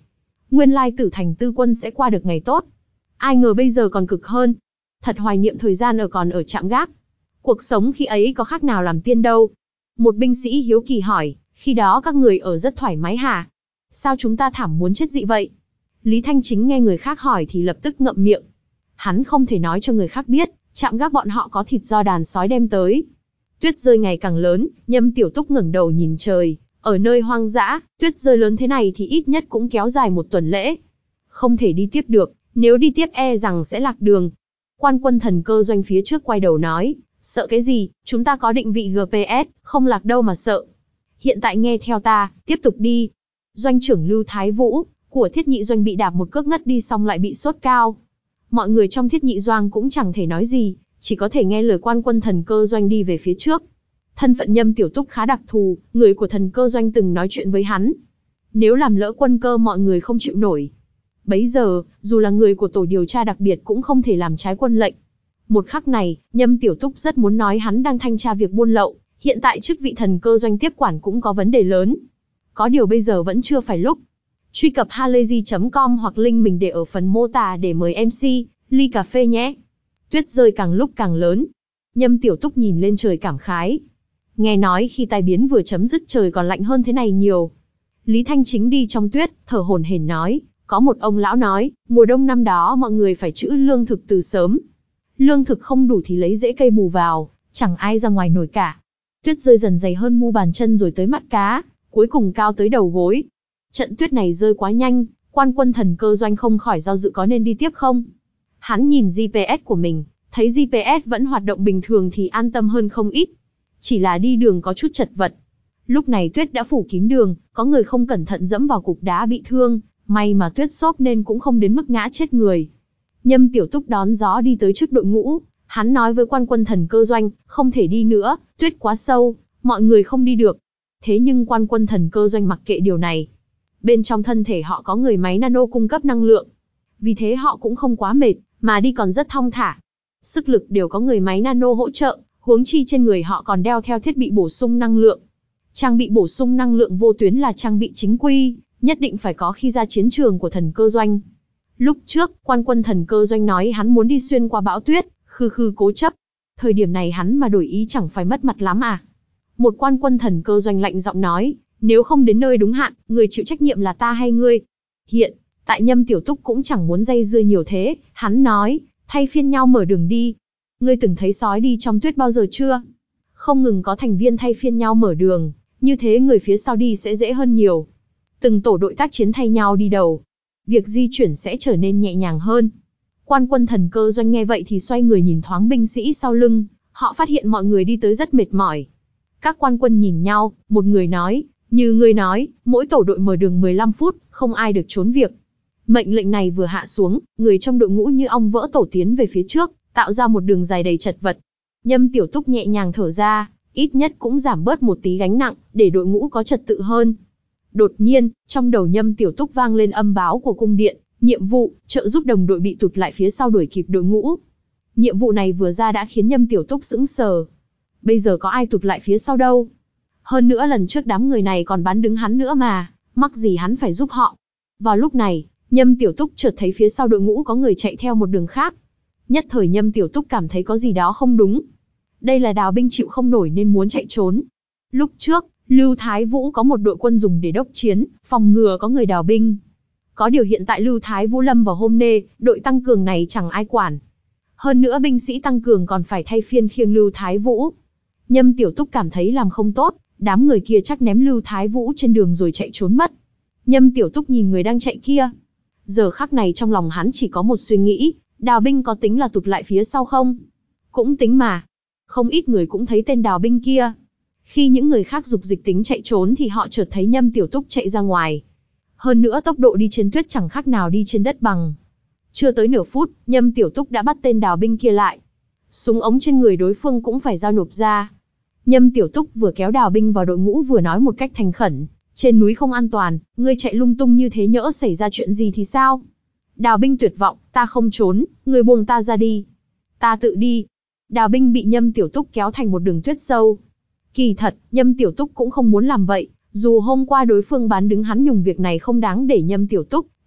Nguyên lai Tử Thành Tư Quân sẽ qua được ngày tốt. Ai ngờ bây giờ còn cực hơn. Thật hoài niệm thời gian ở còn ở trạm gác. Cuộc sống khi ấy có khác nào làm tiên đâu. Một binh sĩ hiếu kỳ hỏi, khi đó các người ở rất thoải mái hả? Sao chúng ta thảm muốn chết dị vậy? Lý Thanh Chính nghe người khác hỏi thì lập tức ngậm miệng. Hắn không thể nói cho người khác biết, trạm gác bọn họ có thịt do đàn sói đem tới. Tuyết rơi ngày càng lớn, Nhâm Tiểu Túc ngẩng đầu nhìn trời. Ở nơi hoang dã, tuyết rơi lớn thế này thì ít nhất cũng kéo dài một tuần lễ. Không thể đi tiếp được, nếu đi tiếp e rằng sẽ lạc đường. Quan Quân Thần Cơ Doanh phía trước quay đầu nói, sợ cái gì, chúng ta có định vị giê pê ét, không lạc đâu mà sợ. Hiện tại nghe theo ta, tiếp tục đi. Doanh trưởng Lưu Thái Vũ, của Thiết Nhị Doanh bị đạp một cước ngất đi xong lại bị sốt cao. Mọi người trong Thiết Nhị Doanh cũng chẳng thể nói gì, chỉ có thể nghe lời Quan Quân Thần Cơ Doanh đi về phía trước. Thân phận Nhâm Tiểu Túc khá đặc thù, người của Thần Cơ Doanh từng nói chuyện với hắn. Nếu làm lỡ quân cơ mọi người không chịu nổi. Bấy giờ, dù là người của tổ điều tra đặc biệt cũng không thể làm trái quân lệnh. Một khắc này, Nhâm Tiểu Túc rất muốn nói hắn đang thanh tra việc buôn lậu, hiện tại chức vị Thần Cơ Doanh tiếp quản cũng có vấn đề lớn. Có điều bây giờ vẫn chưa phải lúc. Truy cập halayzi chấm com hoặc link mình để ở phần mô tả để mời em xê, ly cà phê nhé. Tuyết rơi càng lúc càng lớn. Nhâm Tiểu Túc nhìn lên trời cảm khái. Nghe nói khi tai biến vừa chấm dứt trời còn lạnh hơn thế này nhiều. Lý Thanh Chính đi trong tuyết, thở hổn hển nói, có một ông lão nói, mùa đông năm đó mọi người phải trữ lương thực từ sớm. Lương thực không đủ thì lấy rễ cây bù vào, chẳng ai ra ngoài nổi cả. Tuyết rơi dần dày hơn mu bàn chân rồi tới mắt cá, cuối cùng cao tới đầu gối. Trận tuyết này rơi quá nhanh, Quan Quân Thần Cơ Doanh không khỏi do dự có nên đi tiếp không. Hắn nhìn giê pê ét của mình, thấy giê pê ét vẫn hoạt động bình thường thì an tâm hơn không ít. Chỉ là đi đường có chút chật vật. Lúc này tuyết đã phủ kín đường, có người không cẩn thận dẫm vào cục đá bị thương, may mà tuyết xốp nên cũng không đến mức ngã chết người. Nhâm Tiểu Túc đón gió đi tới trước đội ngũ, hắn nói với Quan Quân Thần Cơ Doanh, không thể đi nữa, tuyết quá sâu, mọi người không đi được. Thế nhưng Quan Quân Thần Cơ Doanh mặc kệ điều này. Bên trong thân thể họ có người máy nano cung cấp năng lượng. Vì thế họ cũng không quá mệt, mà đi còn rất thong thả. Sức lực đều có người máy nano hỗ trợ, huống chi trên người họ còn đeo theo thiết bị bổ sung năng lượng. Trang bị bổ sung năng lượng vô tuyến là trang bị chính quy, nhất định phải có khi ra chiến trường của Thần Cơ Doanh. Lúc trước, Quan Quân Thần Cơ Doanh nói hắn muốn đi xuyên qua bão tuyết, khư khư cố chấp. Thời điểm này hắn mà đổi ý chẳng phải mất mặt lắm à. Một Quan Quân Thần Cơ Doanh lạnh giọng nói, nếu không đến nơi đúng hạn, người chịu trách nhiệm là ta hay ngươi. Hiện tại Nhâm Tiểu Túc cũng chẳng muốn dây dưa nhiều thế, hắn nói, thay phiên nhau mở đường đi. Ngươi từng thấy sói đi trong tuyết bao giờ chưa? Không ngừng có thành viên thay phiên nhau mở đường, như thế người phía sau đi sẽ dễ hơn nhiều. Từng tổ đội tác chiến thay nhau đi đầu, việc di chuyển sẽ trở nên nhẹ nhàng hơn. Quan Quân Thần Cơ Doanh nghe vậy thì xoay người nhìn thoáng binh sĩ sau lưng, họ phát hiện mọi người đi tới rất mệt mỏi. Các quan quân nhìn nhau, một người nói, như ngươi nói, mỗi tổ đội mở đường mười lăm phút, không ai được trốn việc. Mệnh lệnh này vừa hạ xuống, người trong đội ngũ như ong vỡ tổ tiến về phía trước, tạo ra một đường dài đầy chật vật. Nhâm Tiểu Túc nhẹ nhàng thở ra, ít nhất cũng giảm bớt một tí gánh nặng, để đội ngũ có trật tự hơn. Đột nhiên, trong đầu Nhâm Tiểu Túc vang lên âm báo của cung điện, nhiệm vụ, trợ giúp đồng đội bị tụt lại phía sau đuổi kịp đội ngũ. Nhiệm vụ này vừa ra đã khiến Nhâm Tiểu Túc sững sờ. Bây giờ có ai tụt lại phía sau đâu? Hơn nữa lần trước đám người này còn bắn đứng hắn nữa mà, mắc gì hắn phải giúp họ. Vào lúc này, Nhâm Tiểu Túc chợt thấy phía sau đội ngũ có người chạy theo một đường khác. Nhất thời Nhâm Tiểu Túc cảm thấy có gì đó không đúng. Đây là đào binh chịu không nổi nên muốn chạy trốn. Lúc trước, Lưu Thái Vũ có một đội quân dùng để đốc chiến, phòng ngừa có người đào binh. Có điều hiện tại Lưu Thái Vũ lâm vào hôn mê, đội tăng cường này chẳng ai quản. Hơn nữa binh sĩ tăng cường còn phải thay phiên khiêng Lưu Thái Vũ. Nhâm Tiểu Túc cảm thấy làm không tốt, đám người kia chắc ném Lưu Thái Vũ trên đường rồi chạy trốn mất. Nhâm Tiểu Túc nhìn người đang chạy kia. Giờ khắc này trong lòng hắn chỉ có một suy nghĩ, đào binh có tính là tụt lại phía sau không? Cũng tính mà. Không ít người cũng thấy tên đào binh kia. Khi những người khác dục dịch tính chạy trốn thì họ chợt thấy Nhâm Tiểu Túc chạy ra ngoài. Hơn nữa tốc độ đi trên tuyết chẳng khác nào đi trên đất bằng. Chưa tới nửa phút, Nhâm Tiểu Túc đã bắt tên đào binh kia lại. Súng ống trên người đối phương cũng phải giao nộp ra. Nhâm Tiểu Túc vừa kéo đào binh vào đội ngũ vừa nói một cách thành khẩn, trên núi không an toàn, ngươi chạy lung tung như thế nhỡ xảy ra chuyện gì thì sao? Đào binh tuyệt vọng, ta không trốn, ngươi buông ta ra đi. Ta tự đi. Đào binh bị Nhâm Tiểu Túc kéo thành một đường tuyết sâu. Kỳ thật, Nhâm Tiểu Túc cũng không muốn làm vậy, dù hôm qua đối phương bán đứng hắn nhùng việc này không đáng để Nhâm Tiểu Túc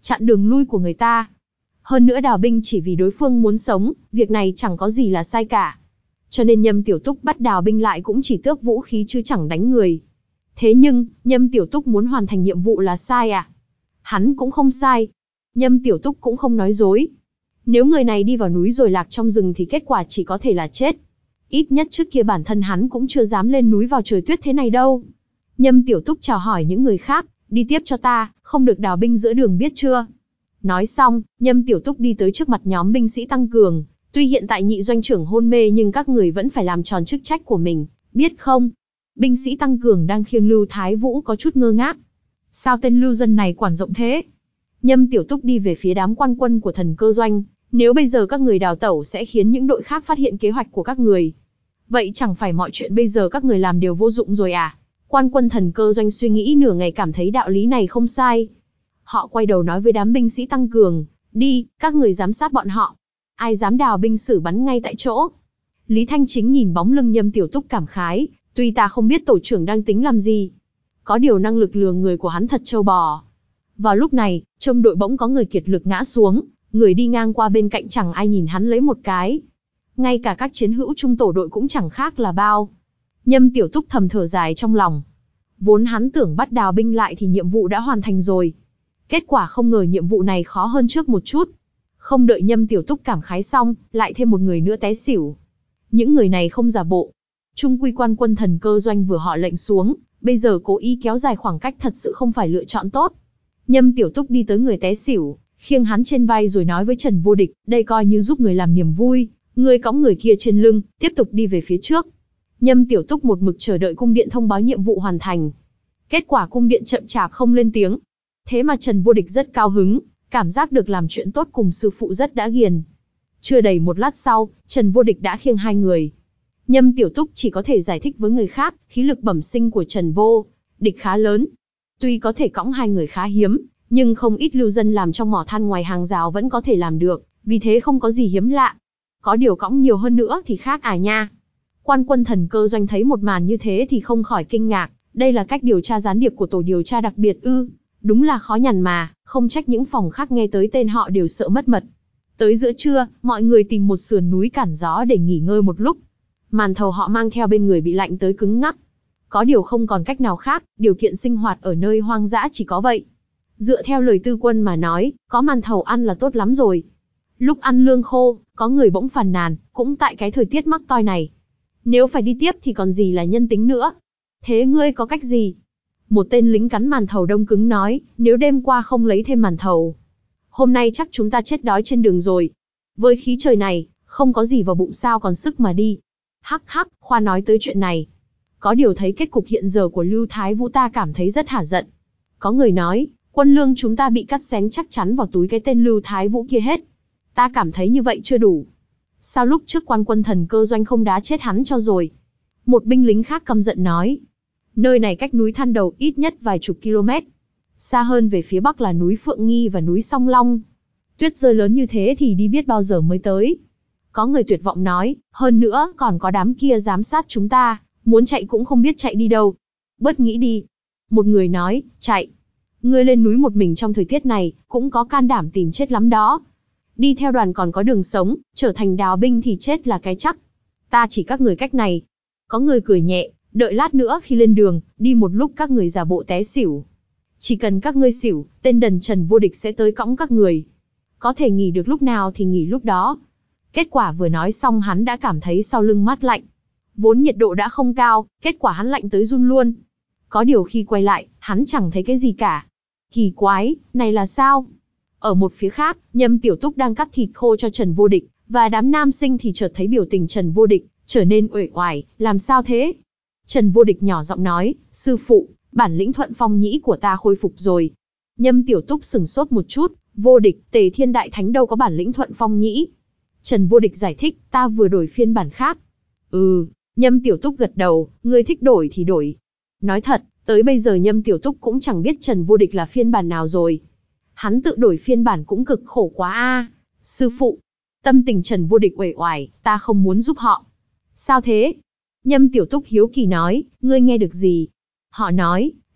chặn đường lui của người ta. Hơn nữa đào binh chỉ vì đối phương muốn sống, việc này chẳng có gì là sai cả. Cho nên Nhâm Tiểu Túc bắt đào binh lại cũng chỉ tước vũ khí chứ chẳng đánh người. Thế nhưng, Nhâm Tiểu Túc muốn hoàn thành nhiệm vụ là sai à? Hắn cũng không sai. Nhâm Tiểu Túc cũng không nói dối. Nếu người này đi vào núi rồi lạc trong rừng thì kết quả chỉ có thể là chết. Ít nhất trước kia bản thân hắn cũng chưa dám lên núi vào trời tuyết thế này đâu. Nhâm Tiểu Túc chào hỏi những người khác, đi tiếp cho ta, không được đào binh giữa đường biết chưa? Nói xong, Nhâm Tiểu Túc đi tới trước mặt nhóm binh sĩ tăng cường. Tuy hiện tại nhị doanh trưởng hôn mê nhưng các người vẫn phải làm tròn chức trách của mình, biết không? Binh sĩ tăng cường đang khiêng Lưu Thái Vũ có chút ngơ ngác. Sao tên lưu dân này quản rộng thế? Nhâm Tiểu Túc đi về phía đám quan quân của Thần Cơ Doanh. Nếu bây giờ các người đào tẩu sẽ khiến những đội khác phát hiện kế hoạch của các người. Vậy chẳng phải mọi chuyện bây giờ các người làm đều vô dụng rồi à? Quan quân Thần Cơ Doanh suy nghĩ nửa ngày cảm thấy đạo lý này không sai. Họ quay đầu nói với đám binh sĩ tăng cường, đi, các người giám sát bọn họ. Ai dám đào binh xử bắn ngay tại chỗ. Lý Thanh Chính nhìn bóng lưng Nhâm Tiểu Túc cảm khái, tuy ta không biết tổ trưởng đang tính làm gì. Có điều năng lực lừa người của hắn thật trâu bò. Vào lúc này, trong đội bỗng có người kiệt lực ngã xuống, người đi ngang qua bên cạnh chẳng ai nhìn hắn lấy một cái. Ngay cả các chiến hữu trung tổ đội cũng chẳng khác là bao. Nhâm Tiểu Túc thầm thở dài trong lòng. Vốn hắn tưởng bắt đào binh lại thì nhiệm vụ đã hoàn thành rồi. Kết quả không ngờ nhiệm vụ này khó hơn trước một chút. Không đợi Nhâm Tiểu Túc cảm khái xong, lại thêm một người nữa té xỉu. Những người này không giả bộ. Trung quy quan quân Thần Cơ Doanh vừa họ lệnh xuống, bây giờ cố ý kéo dài khoảng cách thật sự không phải lựa chọn tốt. Nhâm Tiểu Túc đi tới người té xỉu, khiêng hắn trên vai rồi nói với Trần Vô Địch, đây coi như giúp người làm niềm vui, người cõng người kia trên lưng, tiếp tục đi về phía trước. Nhâm Tiểu Túc một mực chờ đợi cung điện thông báo nhiệm vụ hoàn thành. Kết quả cung điện chậm chạp không lên tiếng. Thế mà Trần Vô Địch rất cao hứng, cảm giác được làm chuyện tốt cùng sư phụ rất đã ghiền. Chưa đầy một lát sau, Trần Vô Địch đã khiêng hai người. Nhâm Tiểu Túc chỉ có thể giải thích với người khác, khí lực bẩm sinh của Trần Vô Địch khá lớn. Tuy có thể cõng hai người khá hiếm, nhưng không ít lưu dân làm trong mỏ than ngoài hàng rào vẫn có thể làm được, vì thế không có gì hiếm lạ. Có điều cõng nhiều hơn nữa thì khác à nha. Quan quân Thần Cơ Doanh thấy một màn như thế thì không khỏi kinh ngạc, đây là cách điều tra gián điệp của tổ điều tra đặc biệt ư? Đúng là khó nhằn mà, không trách những phòng khác nghe tới tên họ đều sợ mất mật. Tới giữa trưa, mọi người tìm một sườn núi cản gió để nghỉ ngơi một lúc. Màn thầu họ mang theo bên người bị lạnh tới cứng ngắc. Có điều không còn cách nào khác, điều kiện sinh hoạt ở nơi hoang dã chỉ có vậy. Dựa theo lời Tư Quân mà nói, có màn thầu ăn là tốt lắm rồi. Lúc ăn lương khô, có người bỗng phàn nàn, cũng tại cái thời tiết mắc toi này. Nếu phải đi tiếp thì còn gì là nhân tính nữa. Thế ngươi có cách gì? Một tên lính cắn màn thầu đông cứng nói, nếu đêm qua không lấy thêm màn thầu, hôm nay chắc chúng ta chết đói trên đường rồi. Với khí trời này, không có gì vào bụng sao còn sức mà đi. Hắc hắc, khoa nói tới chuyện này. Có điều thấy kết cục hiện giờ của Lưu Thái Vũ ta cảm thấy rất hả giận. Có người nói, quân lương chúng ta bị cắt xén chắc chắn vào túi cái tên Lưu Thái Vũ kia hết. Ta cảm thấy như vậy chưa đủ. Sao lúc trước quan quân Thần Cơ Doanh không đá chết hắn cho rồi? Một binh lính khác căm giận nói. Nơi này cách núi Than Đầu ít nhất vài chục km. Xa hơn về phía bắc là núi Phượng Nghi và núi Song Long. Tuyết rơi lớn như thế thì đi biết bao giờ mới tới. Có người tuyệt vọng nói, hơn nữa còn có đám kia giám sát chúng ta, muốn chạy cũng không biết chạy đi đâu. Bớt nghĩ đi. Một người nói, chạy. Ngươi lên núi một mình trong thời tiết này, cũng có can đảm tìm chết lắm đó. Đi theo đoàn còn có đường sống, trở thành đào binh thì chết là cái chắc. Ta chỉ các người cách này. Có người cười nhẹ, đợi lát nữa khi lên đường, đi một lúc các người giả bộ té xỉu. Chỉ cần các ngươi xỉu, tên đần Trần Vô Địch sẽ tới cõng các người. Có thể nghỉ được lúc nào thì nghỉ lúc đó. Kết quả vừa nói xong hắn đã cảm thấy sau lưng mát lạnh. Vốn nhiệt độ đã không cao, kết quả hắn lạnh tới run luôn. Có điều khi quay lại, hắn chẳng thấy cái gì cả. Kỳ quái, này là sao? Ở một phía khác, Nhâm Tiểu Túc đang cắt thịt khô cho Trần Vô Địch, và đám nam sinh thì chợt thấy biểu tình Trần Vô Địch trở nên uể oải, làm sao thế? Trần Vô Địch nhỏ giọng nói, sư phụ, bản lĩnh Thuận Phong Nhĩ của ta khôi phục rồi. Nhâm Tiểu Túc sửng sốt một chút, Vô Địch, Tề Thiên Đại Thánh đâu có bản lĩnh Thuận Phong Nhĩ. Trần Vô Địch giải thích, ta vừa đổi phiên bản khác. Ừ, Nhâm Tiểu Túc gật đầu, ngươi thích đổi thì đổi. Nói thật, tới bây giờ Nhâm Tiểu Túc cũng chẳng biết Trần Vô Địch là phiên bản nào rồi. Hắn tự đổi phiên bản cũng cực khổ quá a. Sư phụ, tâm tình Trần Vô Địch uể oải, ta không muốn giúp họ. Sao thế? Nhâm Tiểu Túc hiếu kỳ nói, ngươi nghe được gì? Họ nói,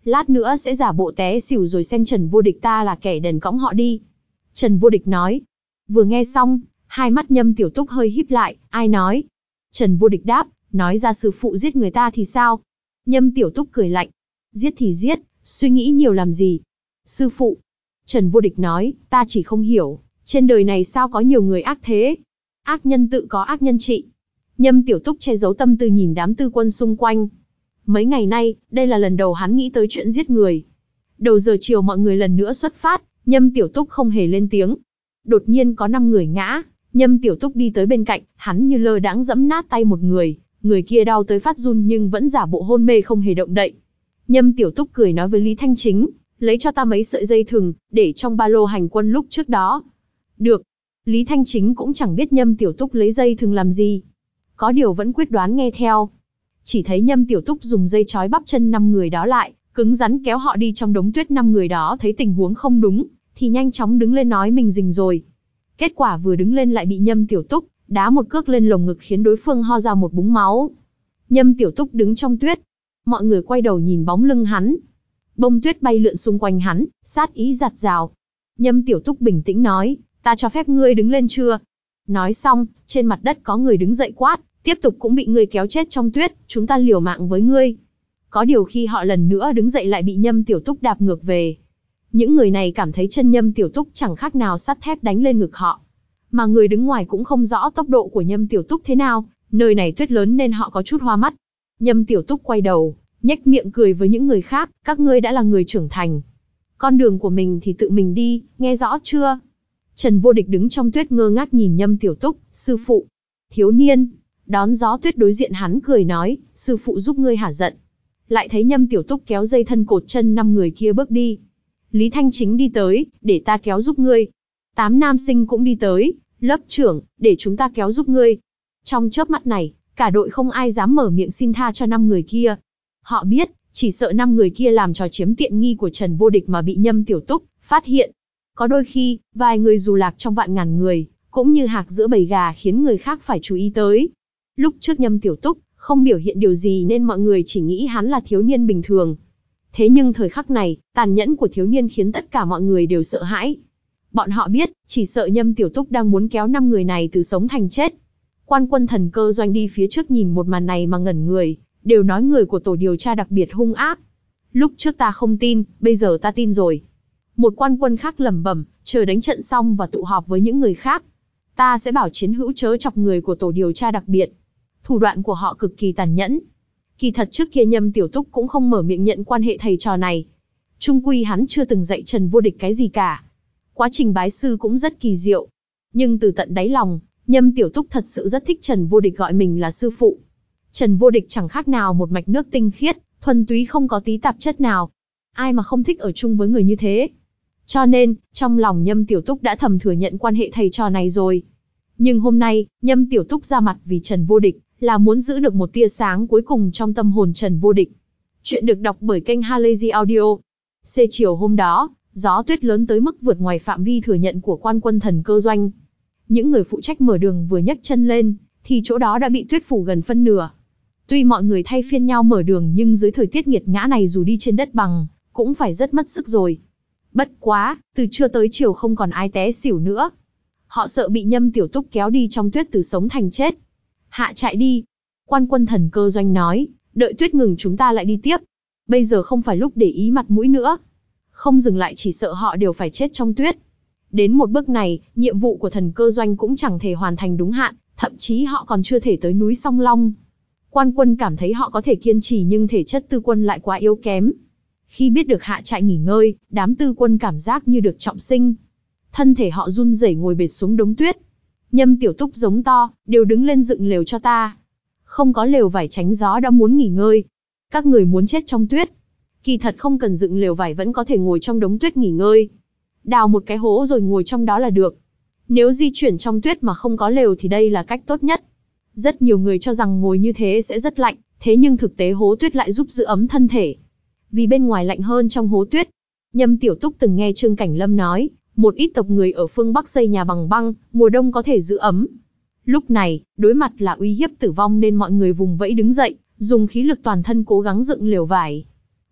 lát nữa sẽ giả bộ té xỉu rồi xem Trần Vô Địch ta là kẻ đần cõng họ đi. Trần Vô Địch nói. Vừa nghe xong, hai mắt Nhâm Tiểu Túc hơi híp lại, ai nói? Trần Vô Địch đáp, nói ra sư phụ giết người ta thì sao? Nhâm Tiểu Túc cười lạnh. Giết thì giết, suy nghĩ nhiều làm gì? Sư phụ. Trần Vô Địch nói, ta chỉ không hiểu, trên đời này sao có nhiều người ác thế? Ác nhân tự có ác nhân trị. Nhâm Tiểu Túc che giấu tâm tư nhìn đám tư quân xung quanh. Mấy ngày nay, đây là lần đầu hắn nghĩ tới chuyện giết người. Đầu giờ chiều mọi người lần nữa xuất phát, Nhâm Tiểu Túc không hề lên tiếng. Đột nhiên có năm người ngã, Nhâm Tiểu Túc đi tới bên cạnh, hắn như lơ đãng giẫm nát tay một người, người kia đau tới phát run nhưng vẫn giả bộ hôn mê không hề động đậy. Nhâm Tiểu Túc cười nói với Lý Thanh Chính, lấy cho ta mấy sợi dây thừng, để trong ba lô hành quân lúc trước đó. Được. Lý Thanh Chính cũng chẳng biết Nhâm Tiểu Túc lấy dây thừng làm gì. Có điều vẫn quyết đoán nghe theo. Chỉ thấy Nhâm Tiểu Túc dùng dây trói bắp chân năm người đó lại, cứng rắn kéo họ đi trong đống tuyết. Năm người đó thấy tình huống không đúng, thì nhanh chóng đứng lên nói mình rình rồi. Kết quả vừa đứng lên lại bị Nhâm Tiểu Túc đá một cước lên lồng ngực khiến đối phương ho ra một búng máu. Nhâm Tiểu Túc đứng trong tuyết. Mọi người quay đầu nhìn bóng lưng hắn. Bông tuyết bay lượn xung quanh hắn, sát ý giạt rào. Nhâm Tiểu Túc bình tĩnh nói, ta cho phép ngươi đứng lên chưa? Nói xong, trên mặt đất có người đứng dậy quát, tiếp tục cũng bị ngươi kéo chết trong tuyết, chúng ta liều mạng với ngươi. Có điều khi họ lần nữa đứng dậy lại bị Nhâm Tiểu Túc đạp ngược về. Những người này cảm thấy chân Nhâm Tiểu Túc chẳng khác nào sắt thép đánh lên ngực họ. Mà người đứng ngoài cũng không rõ tốc độ của Nhâm Tiểu Túc thế nào, nơi này tuyết lớn nên họ có chút hoa mắt. Nhâm Tiểu Túc quay đầu, nhếch miệng cười với những người khác, các ngươi đã là người trưởng thành. Con đường của mình thì tự mình đi, nghe rõ chưa? Trần Vô Địch đứng trong tuyết ngơ ngác nhìn Nhâm Tiểu Túc, sư phụ. Thiếu niên, đón gió tuyết đối diện hắn cười nói, sư phụ giúp ngươi hả giận. Lại thấy Nhâm Tiểu Túc kéo dây thân cột chân năm người kia bước đi. Lý Thanh Chính đi tới, để ta kéo giúp ngươi. Tám nam sinh cũng đi tới, lớp trưởng, để chúng ta kéo giúp ngươi. Trong chớp mắt này, cả đội không ai dám mở miệng xin tha cho năm người kia. Họ biết, chỉ sợ năm người kia làm trò chiếm tiện nghi của Trần Vô Địch mà bị Nhâm Tiểu Túc phát hiện. Có đôi khi, vài người dù lạc trong vạn ngàn người, cũng như hạc giữa bầy gà khiến người khác phải chú ý tới. Lúc trước Nhâm Tiểu Túc không biểu hiện điều gì nên mọi người chỉ nghĩ hắn là thiếu niên bình thường. Thế nhưng thời khắc này, tàn nhẫn của thiếu niên khiến tất cả mọi người đều sợ hãi. Bọn họ biết, chỉ sợ Nhâm Tiểu Túc đang muốn kéo năm người này từ sống thành chết. Quan quân Thần Cơ Doanh đi phía trước nhìn một màn này mà ngẩn người, đều nói người của tổ điều tra đặc biệt hung ác. Lúc trước ta không tin, bây giờ ta tin rồi. Một quan quân khác lẩm bẩm, chờ đánh trận xong và tụ họp với những người khác. Ta sẽ bảo chiến hữu chớ chọc người của tổ điều tra đặc biệt. Thủ đoạn của họ cực kỳ tàn nhẫn. Kỳ thật trước kia Nhâm Tiểu Túc cũng không mở miệng nhận quan hệ thầy trò này. Chung quy hắn chưa từng dạy Trần Vô Địch cái gì cả. Quá trình bái sư cũng rất kỳ diệu. Nhưng từ tận đáy lòng, Nhâm Tiểu Túc thật sự rất thích Trần Vô Địch gọi mình là sư phụ. Trần Vô Địch chẳng khác nào một mạch nước tinh khiết, thuần túy không có tí tạp chất nào. Ai mà không thích ở chung với người như thế. Cho nên, trong lòng Nhâm Tiểu Túc đã thầm thừa nhận quan hệ thầy trò này rồi. Nhưng hôm nay, Nhâm Tiểu Túc ra mặt vì Trần Vô Địch, là muốn giữ được một tia sáng cuối cùng trong tâm hồn Trần Vô Địch. Chuyện được đọc bởi kênh Halazy Audio. Xế chiều hôm đó, gió tuyết lớn tới mức vượt ngoài phạm vi thừa nhận của quan quân Thần Cơ Doanh. Những người phụ trách mở đường vừa nhấc chân lên, thì chỗ đó đã bị tuyết phủ gần phân nửa. Tuy mọi người thay phiên nhau mở đường nhưng dưới thời tiết nghiệt ngã này dù đi trên đất bằng, cũng phải rất mất sức rồi. Bất quá, từ trưa tới chiều không còn ai té xỉu nữa. Họ sợ bị Nhâm Tiểu Túc kéo đi trong tuyết từ sống thành chết. Hạ chạy đi. Quan quân Thần Cơ Doanh nói, đợi tuyết ngừng chúng ta lại đi tiếp. Bây giờ không phải lúc để ý mặt mũi nữa. Không dừng lại chỉ sợ họ đều phải chết trong tuyết. Đến một bước này, nhiệm vụ của Thần Cơ Doanh cũng chẳng thể hoàn thành đúng hạn, thậm chí họ còn chưa thể tới núi Song Long. Quan quân cảm thấy họ có thể kiên trì nhưng thể chất tư quân lại quá yếu kém. Khi biết được hạ trại nghỉ ngơi, đám tư quân cảm giác như được trọng sinh. Thân thể họ run rẩy ngồi bệt xuống đống tuyết. Nhâm Tiểu Túc giống to, đều đứng lên dựng lều cho ta. Không có lều vải tránh gió đã muốn nghỉ ngơi. Các người muốn chết trong tuyết. Kỳ thật không cần dựng lều vải vẫn có thể ngồi trong đống tuyết nghỉ ngơi. Đào một cái hố rồi ngồi trong đó là được. Nếu di chuyển trong tuyết mà không có lều thì đây là cách tốt nhất. Rất nhiều người cho rằng ngồi như thế sẽ rất lạnh, thế nhưng thực tế hố tuyết lại giúp giữ ấm thân thể. Vì bên ngoài lạnh hơn trong hố tuyết. Nhâm Tiểu Túc từng nghe Trương Cảnh Lâm nói, một ít tộc người ở phương Bắc xây nhà bằng băng, mùa đông có thể giữ ấm. Lúc này, đối mặt là uy hiếp tử vong nên mọi người vùng vẫy đứng dậy, dùng khí lực toàn thân cố gắng dựng lều vải.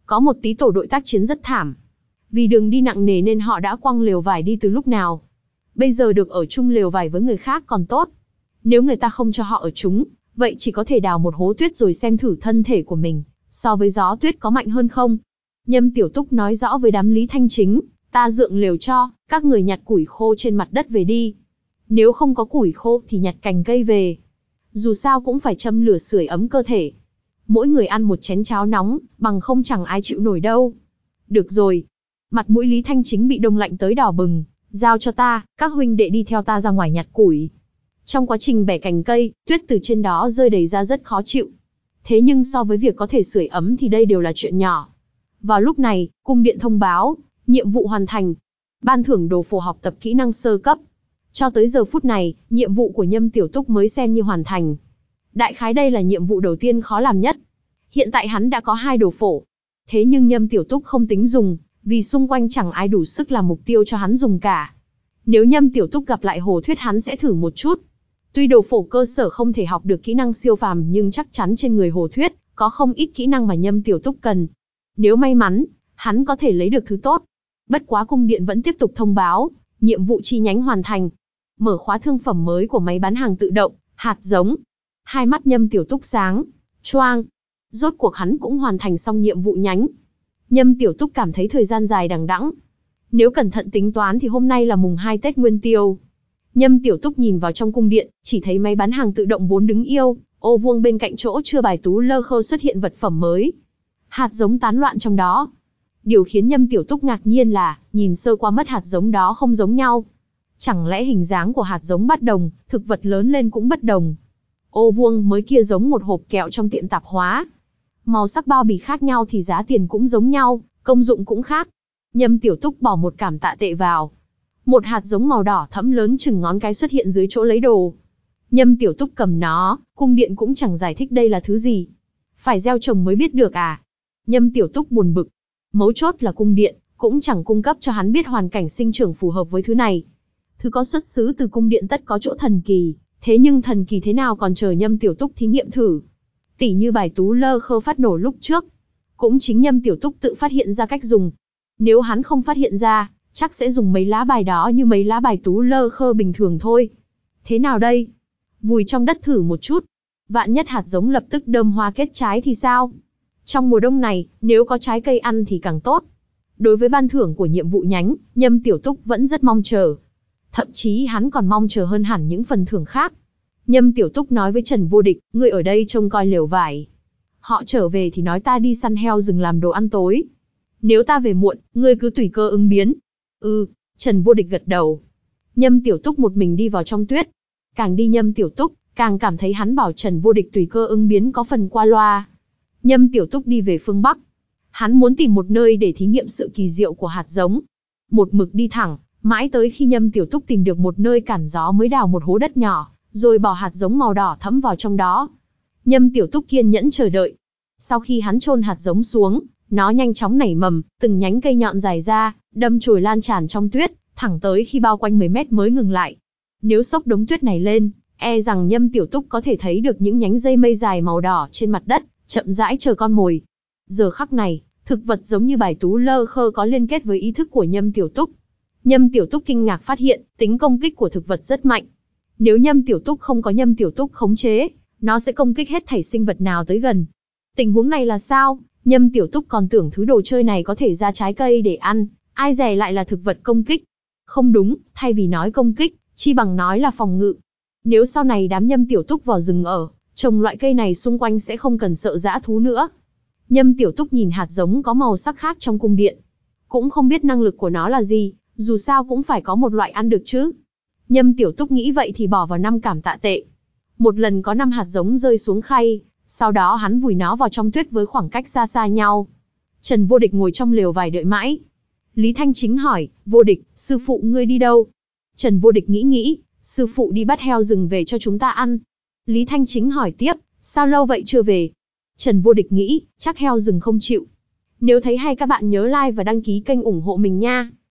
Có một tí tổ đội tác chiến rất thảm. Vì đường đi nặng nề nên họ đã quăng lều vải đi từ lúc nào. Bây giờ được ở chung lều vải với người khác còn tốt. Nếu người ta không cho họ ở chung, vậy chỉ có thể đào một hố tuyết rồi xem thử thân thể của mình, so với gió tuyết có mạnh hơn không. Nhâm Tiểu Túc nói rõ với đám Lý Thanh Chính, ta dựng lều cho, các người nhặt củi khô trên mặt đất về đi. Nếu không có củi khô thì nhặt cành cây về. Dù sao cũng phải châm lửa sưởi ấm cơ thể. Mỗi người ăn một chén cháo nóng, bằng không chẳng ai chịu nổi đâu. Được rồi. Mặt mũi Lý Thanh Chính bị đông lạnh tới đỏ bừng. Giao cho ta, các huynh đệ đi theo ta ra ngoài nhặt củi. Trong quá trình bẻ cành cây, tuyết từ trên đó rơi đầy ra rất khó chịu. Thế nhưng so với việc có thể sưởi ấm thì đây đều là chuyện nhỏ. Vào lúc này, cung điện thông báo, nhiệm vụ hoàn thành. Ban thưởng đồ phổ học tập kỹ năng sơ cấp. Cho tới giờ phút này, nhiệm vụ của Nhâm Tiểu Túc mới xem như hoàn thành. Đại khái đây là nhiệm vụ đầu tiên khó làm nhất. Hiện tại hắn đã có hai đồ phổ. Thế nhưng Nhâm Tiểu Túc không tính dùng, vì xung quanh chẳng ai đủ sức làm mục tiêu cho hắn dùng cả. Nếu Nhâm Tiểu Túc gặp lại Hồ Thuyết hắn sẽ thử một chút. Tuy đồ phổ cơ sở không thể học được kỹ năng siêu phàm nhưng chắc chắn trên người Hồ Thuyết có không ít kỹ năng mà Nhâm Tiểu Túc cần. Nếu may mắn, hắn có thể lấy được thứ tốt. Bất quá cung điện vẫn tiếp tục thông báo, nhiệm vụ chi nhánh hoàn thành. Mở khóa thương phẩm mới của máy bán hàng tự động, hạt giống. Hai mắt Nhâm Tiểu Túc sáng, choang. Rốt cuộc hắn cũng hoàn thành xong nhiệm vụ nhánh. Nhâm Tiểu Túc cảm thấy thời gian dài đằng đẵng. Nếu cẩn thận tính toán thì hôm nay là mùng hai Tết Nguyên Tiêu. Nhâm Tiểu Túc nhìn vào trong cung điện, chỉ thấy máy bán hàng tự động vốn đứng yêu, ô vuông bên cạnh chỗ chưa bài tú lơ khơ xuất hiện vật phẩm mới. Hạt giống tán loạn trong đó. Điều khiến Nhâm Tiểu Túc ngạc nhiên là, nhìn sơ qua mất hạt giống đó không giống nhau. Chẳng lẽ hình dáng của hạt giống bất đồng, thực vật lớn lên cũng bất đồng. Ô vuông mới kia giống một hộp kẹo trong tiệm tạp hóa. Màu sắc bao bì khác nhau thì giá tiền cũng giống nhau, công dụng cũng khác. Nhâm Tiểu Túc bỏ một cảm tạ tệ vào. Một hạt giống màu đỏ thẫm lớn chừng ngón cái xuất hiện dưới chỗ lấy đồ. Nhâm Tiểu Túc cầm nó, cung điện cũng chẳng giải thích đây là thứ gì. Phải gieo trồng mới biết được à? Nhâm Tiểu Túc buồn bực. Mấu chốt là cung điện, cũng chẳng cung cấp cho hắn biết hoàn cảnh sinh trưởng phù hợp với thứ này. Thứ có xuất xứ từ cung điện tất có chỗ thần kỳ, thế nhưng thần kỳ thế nào còn chờ Nhâm Tiểu Túc thí nghiệm thử. Tỉ như bài tú lơ khơ phát nổ lúc trước. Cũng chính Nhâm Tiểu Túc tự phát hiện ra cách dùng. Nếu hắn không phát hiện ra, chắc sẽ dùng mấy lá bài đó như mấy lá bài tú lơ khơ bình thường thôi. Thế nào đây? Vùi trong đất thử một chút. Vạn nhất hạt giống lập tức đơm hoa kết trái thì sao? Trong mùa đông này, nếu có trái cây ăn thì càng tốt. Đối với ban thưởng của nhiệm vụ nhánh, Nhâm Tiểu Túc vẫn rất mong chờ. Thậm chí hắn còn mong chờ hơn hẳn những phần thưởng khác. Nhâm Tiểu Túc nói với Trần Vô Địch, ngươi ở đây trông coi lều vải. Họ trở về thì nói ta đi săn heo rừng làm đồ ăn tối. Nếu ta về muộn, ngươi cứ tùy cơ ứng biến. Ừ, Trần Vô Địch gật đầu. Nhâm Tiểu Túc một mình đi vào trong tuyết. Càng đi Nhâm Tiểu Túc, càng cảm thấy hắn bảo Trần Vô Địch tùy cơ ứng biến có phần qua loa. Nhâm Tiểu Túc đi về phương Bắc. Hắn muốn tìm một nơi để thí nghiệm sự kỳ diệu của hạt giống. Một mực đi thẳng, mãi tới khi Nhâm Tiểu Túc tìm được một nơi cản gió mới đào một hố đất nhỏ, rồi bỏ hạt giống màu đỏ thẫm vào trong đó. Nhâm Tiểu Túc kiên nhẫn chờ đợi. Sau khi hắn chôn hạt giống xuống, nó nhanh chóng nảy mầm, từng nhánh cây nhọn dài ra, đâm chồi lan tràn trong tuyết, thẳng tới khi bao quanh mười mét mới ngừng lại. Nếu xốc đống tuyết này lên, e rằng Nhâm Tiểu Túc có thể thấy được những nhánh dây mây dài màu đỏ trên mặt đất, chậm rãi chờ con mồi. Giờ khắc này, thực vật giống như bài tú lơ khơ có liên kết với ý thức của Nhâm Tiểu Túc. Nhâm Tiểu Túc kinh ngạc phát hiện, tính công kích của thực vật rất mạnh. Nếu Nhâm Tiểu Túc không có Nhâm Tiểu Túc khống chế, nó sẽ công kích hết thảy sinh vật nào tới gần. Tình huống này là sao? Nhâm Tiểu Túc còn tưởng thứ đồ chơi này có thể ra trái cây để ăn, ai dè lại là thực vật công kích. Không đúng, thay vì nói công kích, chi bằng nói là phòng ngự. Nếu sau này đám Nhâm Tiểu Túc vào rừng ở, trồng loại cây này xung quanh sẽ không cần sợ dã thú nữa. Nhâm Tiểu Túc nhìn hạt giống có màu sắc khác trong cung điện. Cũng không biết năng lực của nó là gì, dù sao cũng phải có một loại ăn được chứ. Nhâm Tiểu Túc nghĩ vậy thì bỏ vào năm cảm tạ tệ. Một lần có năm hạt giống rơi xuống khay, sau đó hắn vùi nó vào trong tuyết với khoảng cách xa xa nhau. Trần Vô Địch ngồi trong lều vải đợi mãi. Lý Thanh Chính hỏi, Vô Địch, sư phụ ngươi đi đâu? Trần Vô Địch nghĩ nghĩ, sư phụ đi bắt heo rừng về cho chúng ta ăn. Lý Thanh Chính hỏi tiếp, sao lâu vậy chưa về? Trần Vô Địch nghĩ, chắc heo rừng không chịu. Nếu thấy hay các bạn nhớ like và đăng ký kênh ủng hộ mình nha.